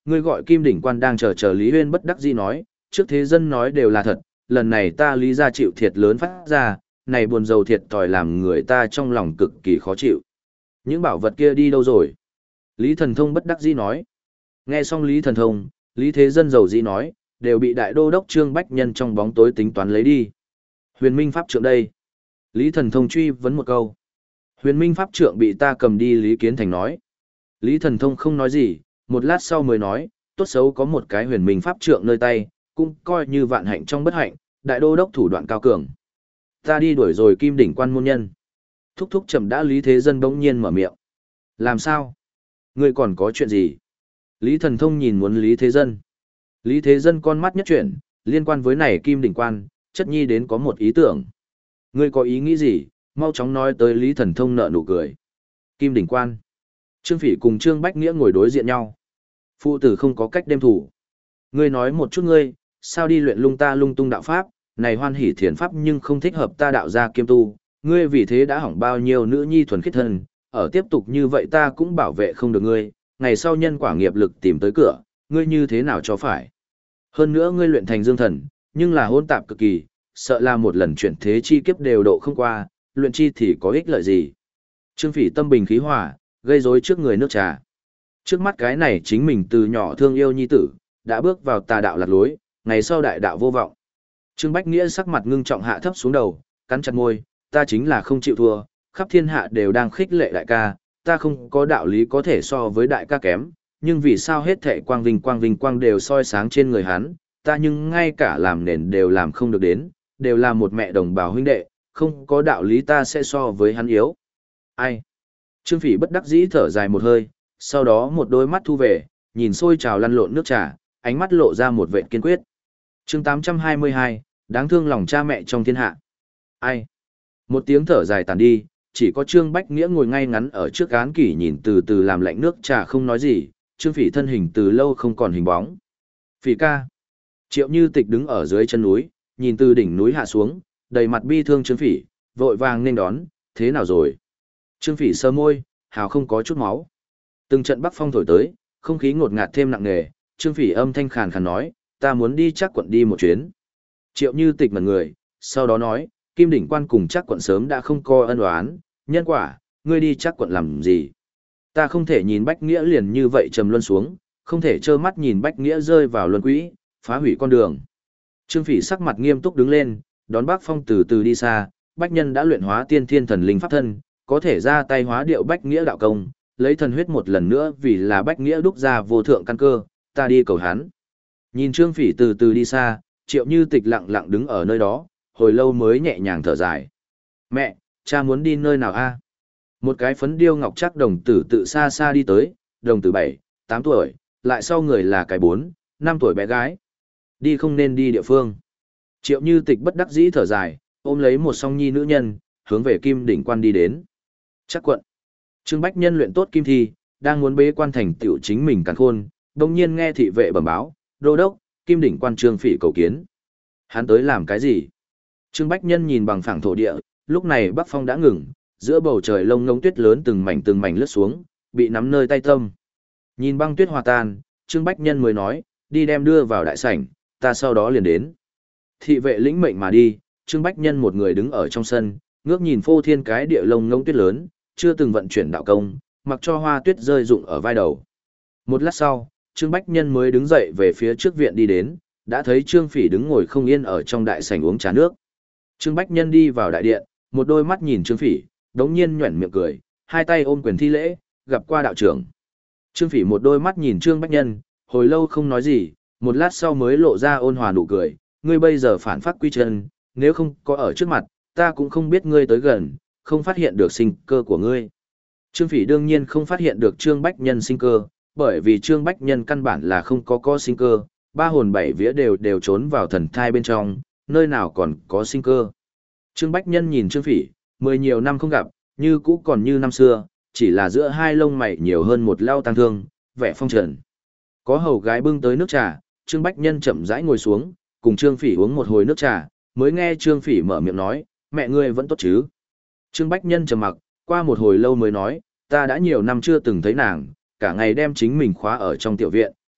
ngươi gọi Kim Đỉnh Quan đang chờ chờ Lý Huyên bất đắc dĩ nói, trước thế dân nói đều là thật, lần này ta Lý gia chịu thiệt lớn phát ra, này buồn rầu thiệt thòi làm người ta trong lòng cực kỳ khó chịu. Những bảo vật kia đi đâu rồi? Lý Thần Thông bất đắc dĩ nói. Nghe xong Lý Thần Thông, Lý Thế Dân giàu dĩ nói, đều bị đại đô đốc Trương Bách Nhân trong bóng tối tính toán lấy đi. Huyền Minh Pháp Trượng đây. Lý Thần Thông truy vấn một câu. Huyền Minh Pháp Trượng bị ta cầm đi, Lý Kiến Thành nói. Lý Thần Thông không nói gì, một lát sau mới nói, tốt xấu có một cái Huyền Minh Pháp Trượng nơi tay, cũng coi như vạn hạnh trong bất hạnh, đại đô đốc thủ đoạn cao cường. Ta đi đuổi rồi Kim Đỉnh Quan môn nhân. Thúc thúc chậm đã Lý Thế Dân bỗng nhiên mở miệng. Làm sao? Ngươi còn có chuyện gì? Lý Thần Thông nhìn muốn Lý Thế Dân. Lý Thế Dân con mắt nhất chuyển, liên quan với này Kim Đỉnh Quan, chất nhi đến có một ý tưởng. Ngươi có ý nghĩ gì? Mau chóng nói tới. Lý Thần Thông nở nụ cười. Kim Đỉnh Quan. Trương Phỉ cùng Trương Bách Nghĩa ngồi đối diện nhau. Phụ tử không có cách đem thủ. Ngươi nói một chút ngươi, sao đi luyện lung ta lung tung đạo pháp, này hoan hỷ thiền pháp nhưng không thích hợp ta đạo gia kiêm tu, ngươi vì thế đã hỏng bao nhiêu nữ nhi thuần khiết thân, ở tiếp tục như vậy ta cũng bảo vệ không được ngươi, ngày sau nhân quả nghiệp lực tìm tới cửa, ngươi như thế nào cho phải. Hơn nữa ngươi luyện thành dương thần, nhưng là hỗn tạp cực kỳ, sợ là một lần chuyển thế chi kiếp đều độ không qua, luyện chi thì có ích lợi gì. Trương Phỉ tâm bình khí hòa, gây rối trước người nước trà. Trước mắt cái này chính mình từ nhỏ thương yêu nhi tử, đã bước vào tà đạo lạc lối, ngày sau đại đạo vô vọng. Trương Bách Nghĩa sắc mặt ngưng trọng hạ thấp xuống đầu, cắn chặt môi, ta chính là không chịu thua, khắp thiên hạ đều đang khích lệ đại ca, ta không có đạo lý có thể so với đại ca kém, nhưng vì sao hết thệ quang vinh quang vinh quang đều soi sáng trên người hắn, ta nhưng ngay cả làm nền đều làm không được đến, đều là một mẹ đồng bào huynh đệ, không có đạo lý ta sẽ so với hắn yếu. Ai? Trương Phỉ bất đắc dĩ thở dài một hơi, sau đó một đôi mắt thu về, nhìn sôi trào lăn lộn nước trà, ánh mắt lộ ra một vẻ kiên quyết. Chương tám trăm hai mươi hai, đáng thương lòng cha mẹ trong thiên hạ. Ai? Một tiếng thở dài tàn đi, chỉ có Trương Bách Nghĩa ngồi ngay ngắn ở trước án kỷ nhìn từ từ làm lạnh nước trà không nói gì, Trương Phỉ thân hình từ lâu không còn hình bóng. Phỉ ca. Triệu Như Tịch đứng ở dưới chân núi, nhìn từ đỉnh núi hạ xuống, đầy mặt bi thương Trương Phỉ, vội vàng nên đón, thế nào rồi? Trương Phỉ sơ môi, hào không có chút máu. Từng trận bắc phong thổi tới, không khí ngột ngạt thêm nặng nề, Trương Phỉ âm thanh khàn khàn nói, ta muốn đi Trác Quận đi một chuyến. Triệu Như Tịch mẩn người, sau đó nói, Kim Đỉnh Quan cùng Trác Quận sớm đã không có ân oán, nhân quả, ngươi đi Trác Quận làm gì? Ta không thể nhìn Bách Nghĩa liền như vậy trầm luân xuống, không thể trơ mắt nhìn Bách Nghĩa rơi vào luân quỹ, phá hủy con đường. Trương Phỉ sắc mặt nghiêm túc đứng lên, đón Bác Phong từ từ đi xa, Bách Nhân đã luyện hóa tiên thiên thần linh pháp thân, có thể ra tay hóa điệu Bách Nghĩa đạo công, lấy thần huyết một lần nữa vì là Bách Nghĩa đúc ra vô thượng căn cơ, ta đi cầu hắn. Nhìn Trương Phỉ từ từ đi xa, Triệu Như Tịch lặng lặng đứng ở nơi đó, hồi lâu mới nhẹ nhàng thở dài. Mẹ, cha muốn đi nơi nào a? Một cái phấn điêu ngọc chắc đồng tử tự xa xa đi tới, đồng tử bảy, tám tuổi, lại sau người là cái bốn, năm tuổi bé gái. Đi không nên đi địa phương. Triệu Như Tịch bất đắc dĩ thở dài, ôm lấy một song nhi nữ nhân, hướng về Kim Đỉnh Quan đi đến. Trác Quận. Trương Bách Nhân luyện tốt kim thi, đang muốn bế quan thành tựu chính mình càn khôn, đồng nhiên nghe thị vệ bẩm báo, đô đốc, Kim Đỉnh Quan Trương Phỉ cầu kiến. Hắn tới làm cái gì? Trương Bách Nhân nhìn bằng phẳng thổ địa, lúc này bắc phong đã ngừng, giữa bầu trời lông ngông tuyết lớn từng mảnh từng mảnh lướt xuống, bị nắm nơi tay tâm. Nhìn băng tuyết hòa tan, Trương Bách Nhân mới nói, đi đem đưa vào đại sảnh, ta sau đó liền đến. Thị vệ lĩnh mệnh mà đi, Trương Bách Nhân một người đứng ở trong sân, ngước nhìn phô thiên cái địa lông ngông tuyết lớn, chưa từng vận chuyển đạo công, mặc cho hoa tuyết rơi rụng ở vai đầu. Một lát sau, Trương Bách Nhân mới đứng dậy về phía trước viện đi đến, đã thấy Trương Phỉ đứng ngồi không yên ở trong đại sảnh uống trà nước. Trương Bách Nhân đi vào đại điện, một đôi mắt nhìn Trương Phỉ, đống nhiên nhuẩn miệng cười, hai tay ôm quyền thi lễ, gặp qua đạo trưởng. Trương Phỉ một đôi mắt nhìn Trương Bách Nhân, hồi lâu không nói gì, một lát sau mới lộ ra ôn hòa nụ cười, ngươi bây giờ phản phát quy chân, nếu không có ở trước mặt, ta cũng không biết ngươi tới gần, không phát hiện được sinh cơ của ngươi. Trương Phỉ đương nhiên không phát hiện được Trương Bách Nhân sinh cơ, bởi vì Trương Bách Nhân căn bản là không có có sinh cơ, ba hồn bảy vía đều đều trốn vào thần thai bên trong, nơi nào còn có sinh cơ. Trương Bách Nhân nhìn Trương Phỉ, mười nhiều năm không gặp, như cũ còn như năm xưa, chỉ là giữa hai lông mày nhiều hơn một lao tăng thương, vẻ phong trần. Có hầu gái bưng tới nước trà, Trương Bách Nhân chậm rãi ngồi xuống, cùng Trương Phỉ uống một hồi nước trà, mới nghe Trương Phỉ mở miệng nói, mẹ ngươi vẫn tốt chứ. Trương Bách Nhân trầm mặc, qua một hồi lâu mới nói, ta đã nhiều năm chưa từng thấy nàng, cả ngày đem chính mình khóa ở trong tiểu viện,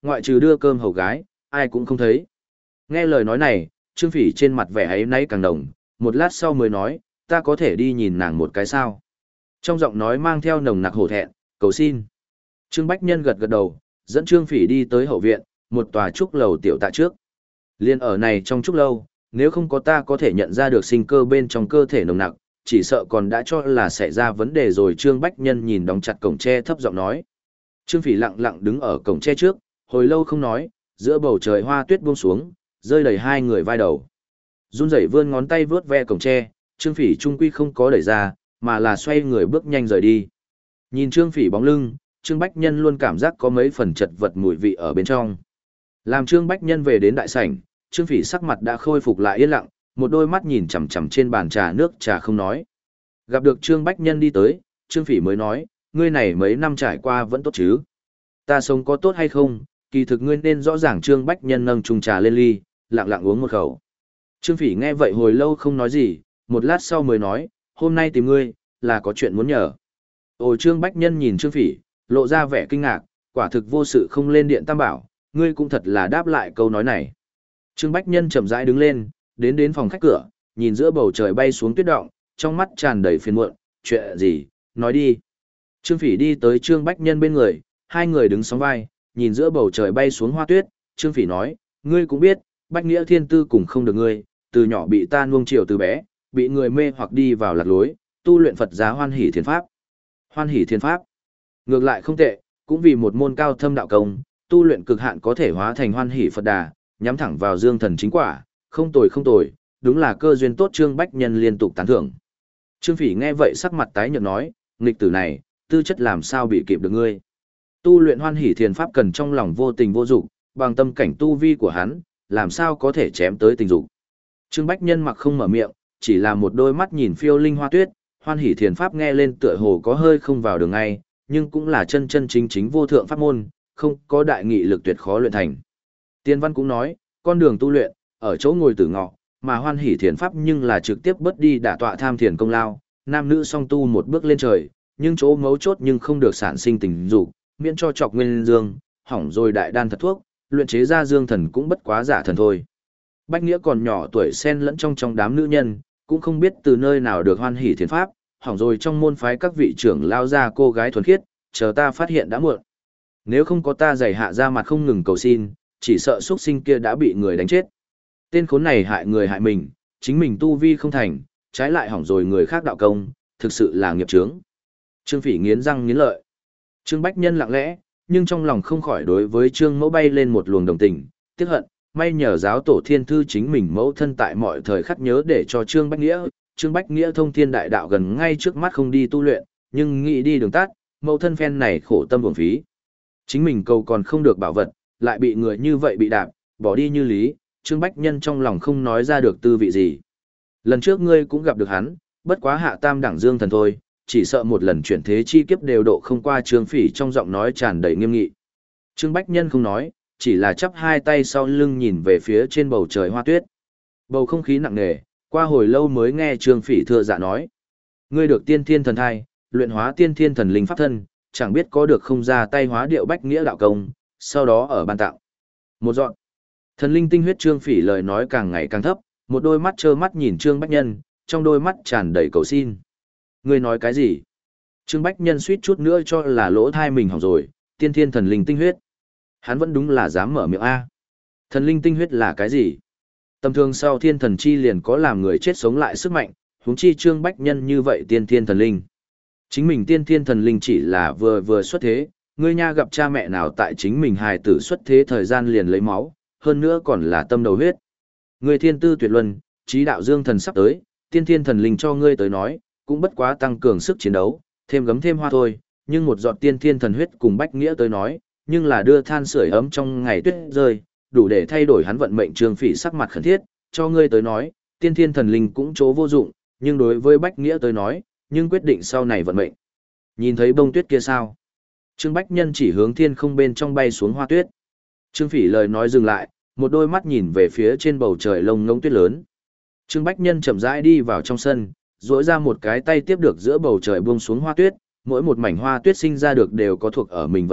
ngoại trừ đưa cơm hầu gái, ai cũng không thấy. Nghe lời nói này, Trương Phỉ trên mặt vẻ ấy náy càng đồng, một lát sau mới nói, ta có thể đi nhìn nàng một cái sao. Trong giọng nói mang theo nồng nặc hổ thẹn, cầu xin. Trương Bách Nhân gật gật đầu, dẫn Trương Phỉ đi tới hậu viện, một tòa trúc lầu tiểu tạ trước. Liên ở này trong trúc lâu, nếu không có ta có thể nhận ra được sinh cơ bên trong cơ thể nồng nặc, chỉ sợ còn đã cho là xảy ra vấn đề rồi. Trương Bách Nhân nhìn đóng chặt cổng tre thấp giọng nói. Trương Phỉ lặng lặng đứng ở cổng tre trước, hồi lâu không nói, giữa bầu trời hoa tuyết buông xuống, rơi đầy hai người vai đầu. Run rẩy vươn ngón tay vướt ve cổng tre, Trương Phỉ trung quy không có đẩy ra, mà là xoay người bước nhanh rời đi. Nhìn Trương Phỉ bóng lưng, Trương Bách Nhân luôn cảm giác có mấy phần chật vật mùi vị ở bên trong. Làm Trương Bách Nhân về đến đại sảnh, Trương Phỉ sắc mặt đã khôi phục lại yên lặng, một đôi mắt nhìn chằm chằm trên bàn trà nước trà không nói. Gặp được Trương Bách Nhân đi tới, Trương Phỉ mới nói, ngươi này mấy năm trải qua vẫn tốt chứ? Ta sống có tốt hay không? Kỳ thực ngươi nên rõ ràng. Trương Bách Nhân nâng chung trà lên ly, lặng lặng uống một khẩu. Trương Phỉ nghe vậy hồi lâu không nói gì, một lát sau mới nói, hôm nay tìm ngươi, là có chuyện muốn nhờ. Ồ, Trương Bách Nhân nhìn Trương Phỉ, lộ ra vẻ kinh ngạc, quả thực vô sự không lên điện tam bảo, ngươi cũng thật là đáp lại câu nói này. Trương Bách Nhân chậm rãi đứng lên, đến đến phòng khách cửa, nhìn giữa bầu trời bay xuống tuyết động, trong mắt tràn đầy phiền muộn, chuyện gì, nói đi. Trương Phỉ đi tới Trương Bách Nhân bên người, hai người đứng sóng vai, nhìn giữa bầu trời bay xuống hoa tuyết, Trương Phỉ nói, ngươi cũng biết, Bách Nghĩa Thiên Tư cùng không được ngươi, từ nhỏ bị ta nuông chiều từ bé, bị người mê hoặc đi vào lạc lối, tu luyện Phật giá Hoan Hỷ Thiền Pháp. Hoan Hỷ Thiền Pháp, ngược lại không tệ, cũng vì một môn cao thâm đạo công, tu luyện cực hạn có thể hóa thành Hoan Hỷ Phật Đà, nhắm thẳng vào dương thần chính quả, không tồi không tồi, đúng là cơ duyên tốt. Trương Bách Nhân liên tục tán thưởng. Trương Phỉ nghe vậy sắc mặt tái nhợt nói, nghịch tử này, tư chất làm sao bị kịp được ngươi? Tu luyện Hoan Hỷ Thiền Pháp cần trong lòng vô tình vô dục, bằng tâm cảnh tu vi của hắn, làm sao có thể chém tới tình dục. Trương Bách Nhân mặc không mở miệng, chỉ là một đôi mắt nhìn phiêu linh hoa tuyết, Hoan Hỷ Thiền Pháp nghe lên tựa hồ có hơi không vào đường ngay, nhưng cũng là chân chân chính chính vô thượng pháp môn, không có đại nghị lực tuyệt khó luyện thành. Tiên văn cũng nói, con đường tu luyện, ở chỗ ngồi tử ngọ, mà Hoan Hỷ Thiền Pháp nhưng là trực tiếp bớt đi đả tọa tham thiền công lao, nam nữ song tu một bước lên trời, nhưng chỗ mấu chốt nhưng không được sản sinh tình dục, miễn cho chọc nguyên dương, hỏng rồi đại đan thật thuốc, luyện chế ra dương thần cũng bất quá giả thần thôi. Bách Nghĩa còn nhỏ tuổi xen lẫn trong trong đám nữ nhân, cũng không biết từ nơi nào được Hoan Hỷ Thiền Pháp, hỏng rồi trong môn phái các vị trưởng lao ra cô gái thuần khiết, chờ ta phát hiện đã muộn. Nếu không có ta giày hạ ra mặt không ngừng cầu xin, chỉ sợ xuất sinh kia đã bị người đánh chết. Tên khốn này hại người hại mình, chính mình tu vi không thành, trái lại hỏng rồi người khác đạo công, thực sự là nghiệp chướng. Trương Phỉ nghiến răng nghiến lợi. Trương Bách Nhân lặng lẽ, nhưng trong lòng không khỏi đối với Trương Mẫu bay lên một luồng đồng tình, tiếc hận, may nhờ giáo tổ thiên thư chính mình mẫu thân tại mọi thời khắc nhớ để cho Trương Bách Nghĩa, Trương Bách Nghĩa thông thiên đại đạo gần ngay trước mắt không đi tu luyện, nhưng nghĩ đi đường tắt, mẫu thân phen này khổ tâm uổng phí. Chính mình cầu còn không được bảo vật, lại bị người như vậy bị đạp, bỏ đi như lý, Trương Bách Nhân trong lòng không nói ra được tư vị gì. Lần trước ngươi cũng gặp được hắn, bất quá hạ tam đẳng dương thần thôi, chỉ sợ một lần chuyển thế chi kiếp đều độ không qua. Trương Phỉ trong giọng nói tràn đầy nghiêm nghị. Trương Bách Nhân không nói, chỉ là chắp hai tay sau lưng nhìn về phía trên bầu trời hoa tuyết. Bầu không khí nặng nề, qua hồi lâu mới nghe Trương Phỉ thưa dạ nói. Ngươi được tiên thiên thần thai, luyện hóa tiên thiên thần linh pháp thân, chẳng biết có được không ra tay hóa điệu Bách Nghĩa đạo công, sau đó ở ban tặng. Một dọn. Thần linh tinh huyết. Trương Phỉ lời nói càng ngày càng thấp, một đôi mắt trơ mắt nhìn Trương Bách Nhân, trong đôi mắt tràn đầy cầu xin. Ngươi nói cái gì? Trương Bách Nhân suýt chút nữa cho là lỗ thai mình hỏng rồi, tiên thiên thần linh tinh huyết. Hắn vẫn đúng là dám mở miệng A. Thần linh tinh huyết là cái gì? Tầm thường sau thiên thần chi liền có làm người chết sống lại sức mạnh, huống chi Trương Bách Nhân như vậy tiên thiên thần linh. Chính mình tiên thiên thần linh chỉ là vừa vừa xuất thế, ngươi nha gặp cha mẹ nào tại chính mình hài tử xuất thế thời gian liền lấy máu, hơn nữa còn là tâm đầu huyết. Ngươi thiên tư tuyệt luân, trí đạo dương thần sắp tới, tiên thiên thần linh cho ngươi tới nói, cũng bất quá tăng cường sức chiến đấu, thêm gấm thêm hoa thôi, nhưng một giọt tiên thiên thần huyết cùng Bách Nghĩa tới nói, nhưng là đưa than sưởi ấm trong ngày tuyết rơi, đủ để thay đổi hắn vận mệnh. Trương Phỉ sắc mặt khẩn thiết, cho ngươi tới nói, tiên thiên thần linh cũng chỗ vô dụng, nhưng đối với Bách Nghĩa tới nói, nhưng quyết định sau này vận mệnh. Nhìn thấy bông tuyết kia sao? Trương Bách Nhân chỉ hướng thiên không bên trong bay xuống hoa tuyết. Trương Phỉ lời nói dừng lại, một đôi mắt nhìn về phía trên bầu trời lông ngông tuyết lớn. Trương Bách Nhân chậm rãi đi vào trong sân, duỗi ra một cái tay tiếp được giữa bầu trời buông xuống hoa tuyết, mỗi một mảnh hoa tuyết sinh ra được đều có thuộc ở mình vận mệnh,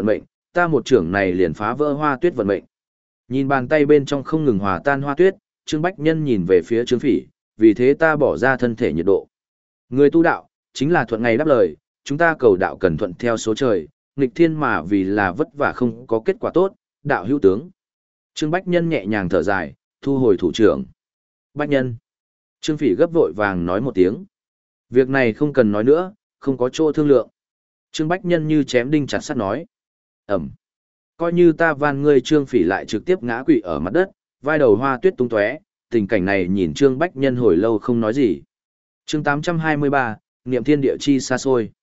ta một trưởng này liền phá vỡ hoa tuyết vận mệnh. Nhìn bàn tay bên trong không ngừng hòa tan hoa tuyết, Trương Bách Nhân nhìn về phía Trương Phỉ, vì thế ta bỏ ra thân thể nhiệt độ. Người tu đạo, chính là thuận ngày đáp lời, chúng ta cầu đạo cần thuận theo số trời, nghịch thiên mà vì là vất vả không có kết quả tốt, đạo hữu tướng. Trương Bách Nhân nhẹ nhàng thở dài, thu hồi thủ trưởng. Bách Nhân. Trương Phỉ gấp vội vàng nói một tiếng. Việc này không cần nói nữa, không có chỗ thương lượng. Trương Bách Nhân như chém đinh chặt sắt nói. Ẩm. Coi như ta van ngươi Trương Phỉ lại trực tiếp ngã quỵ ở mặt đất, vai đầu hoa tuyết tung tóe, tình cảnh này nhìn Trương Bách Nhân hồi lâu không nói gì. Chương tám trăm hai mươi ba, niệm thiên địa chi xa xôi.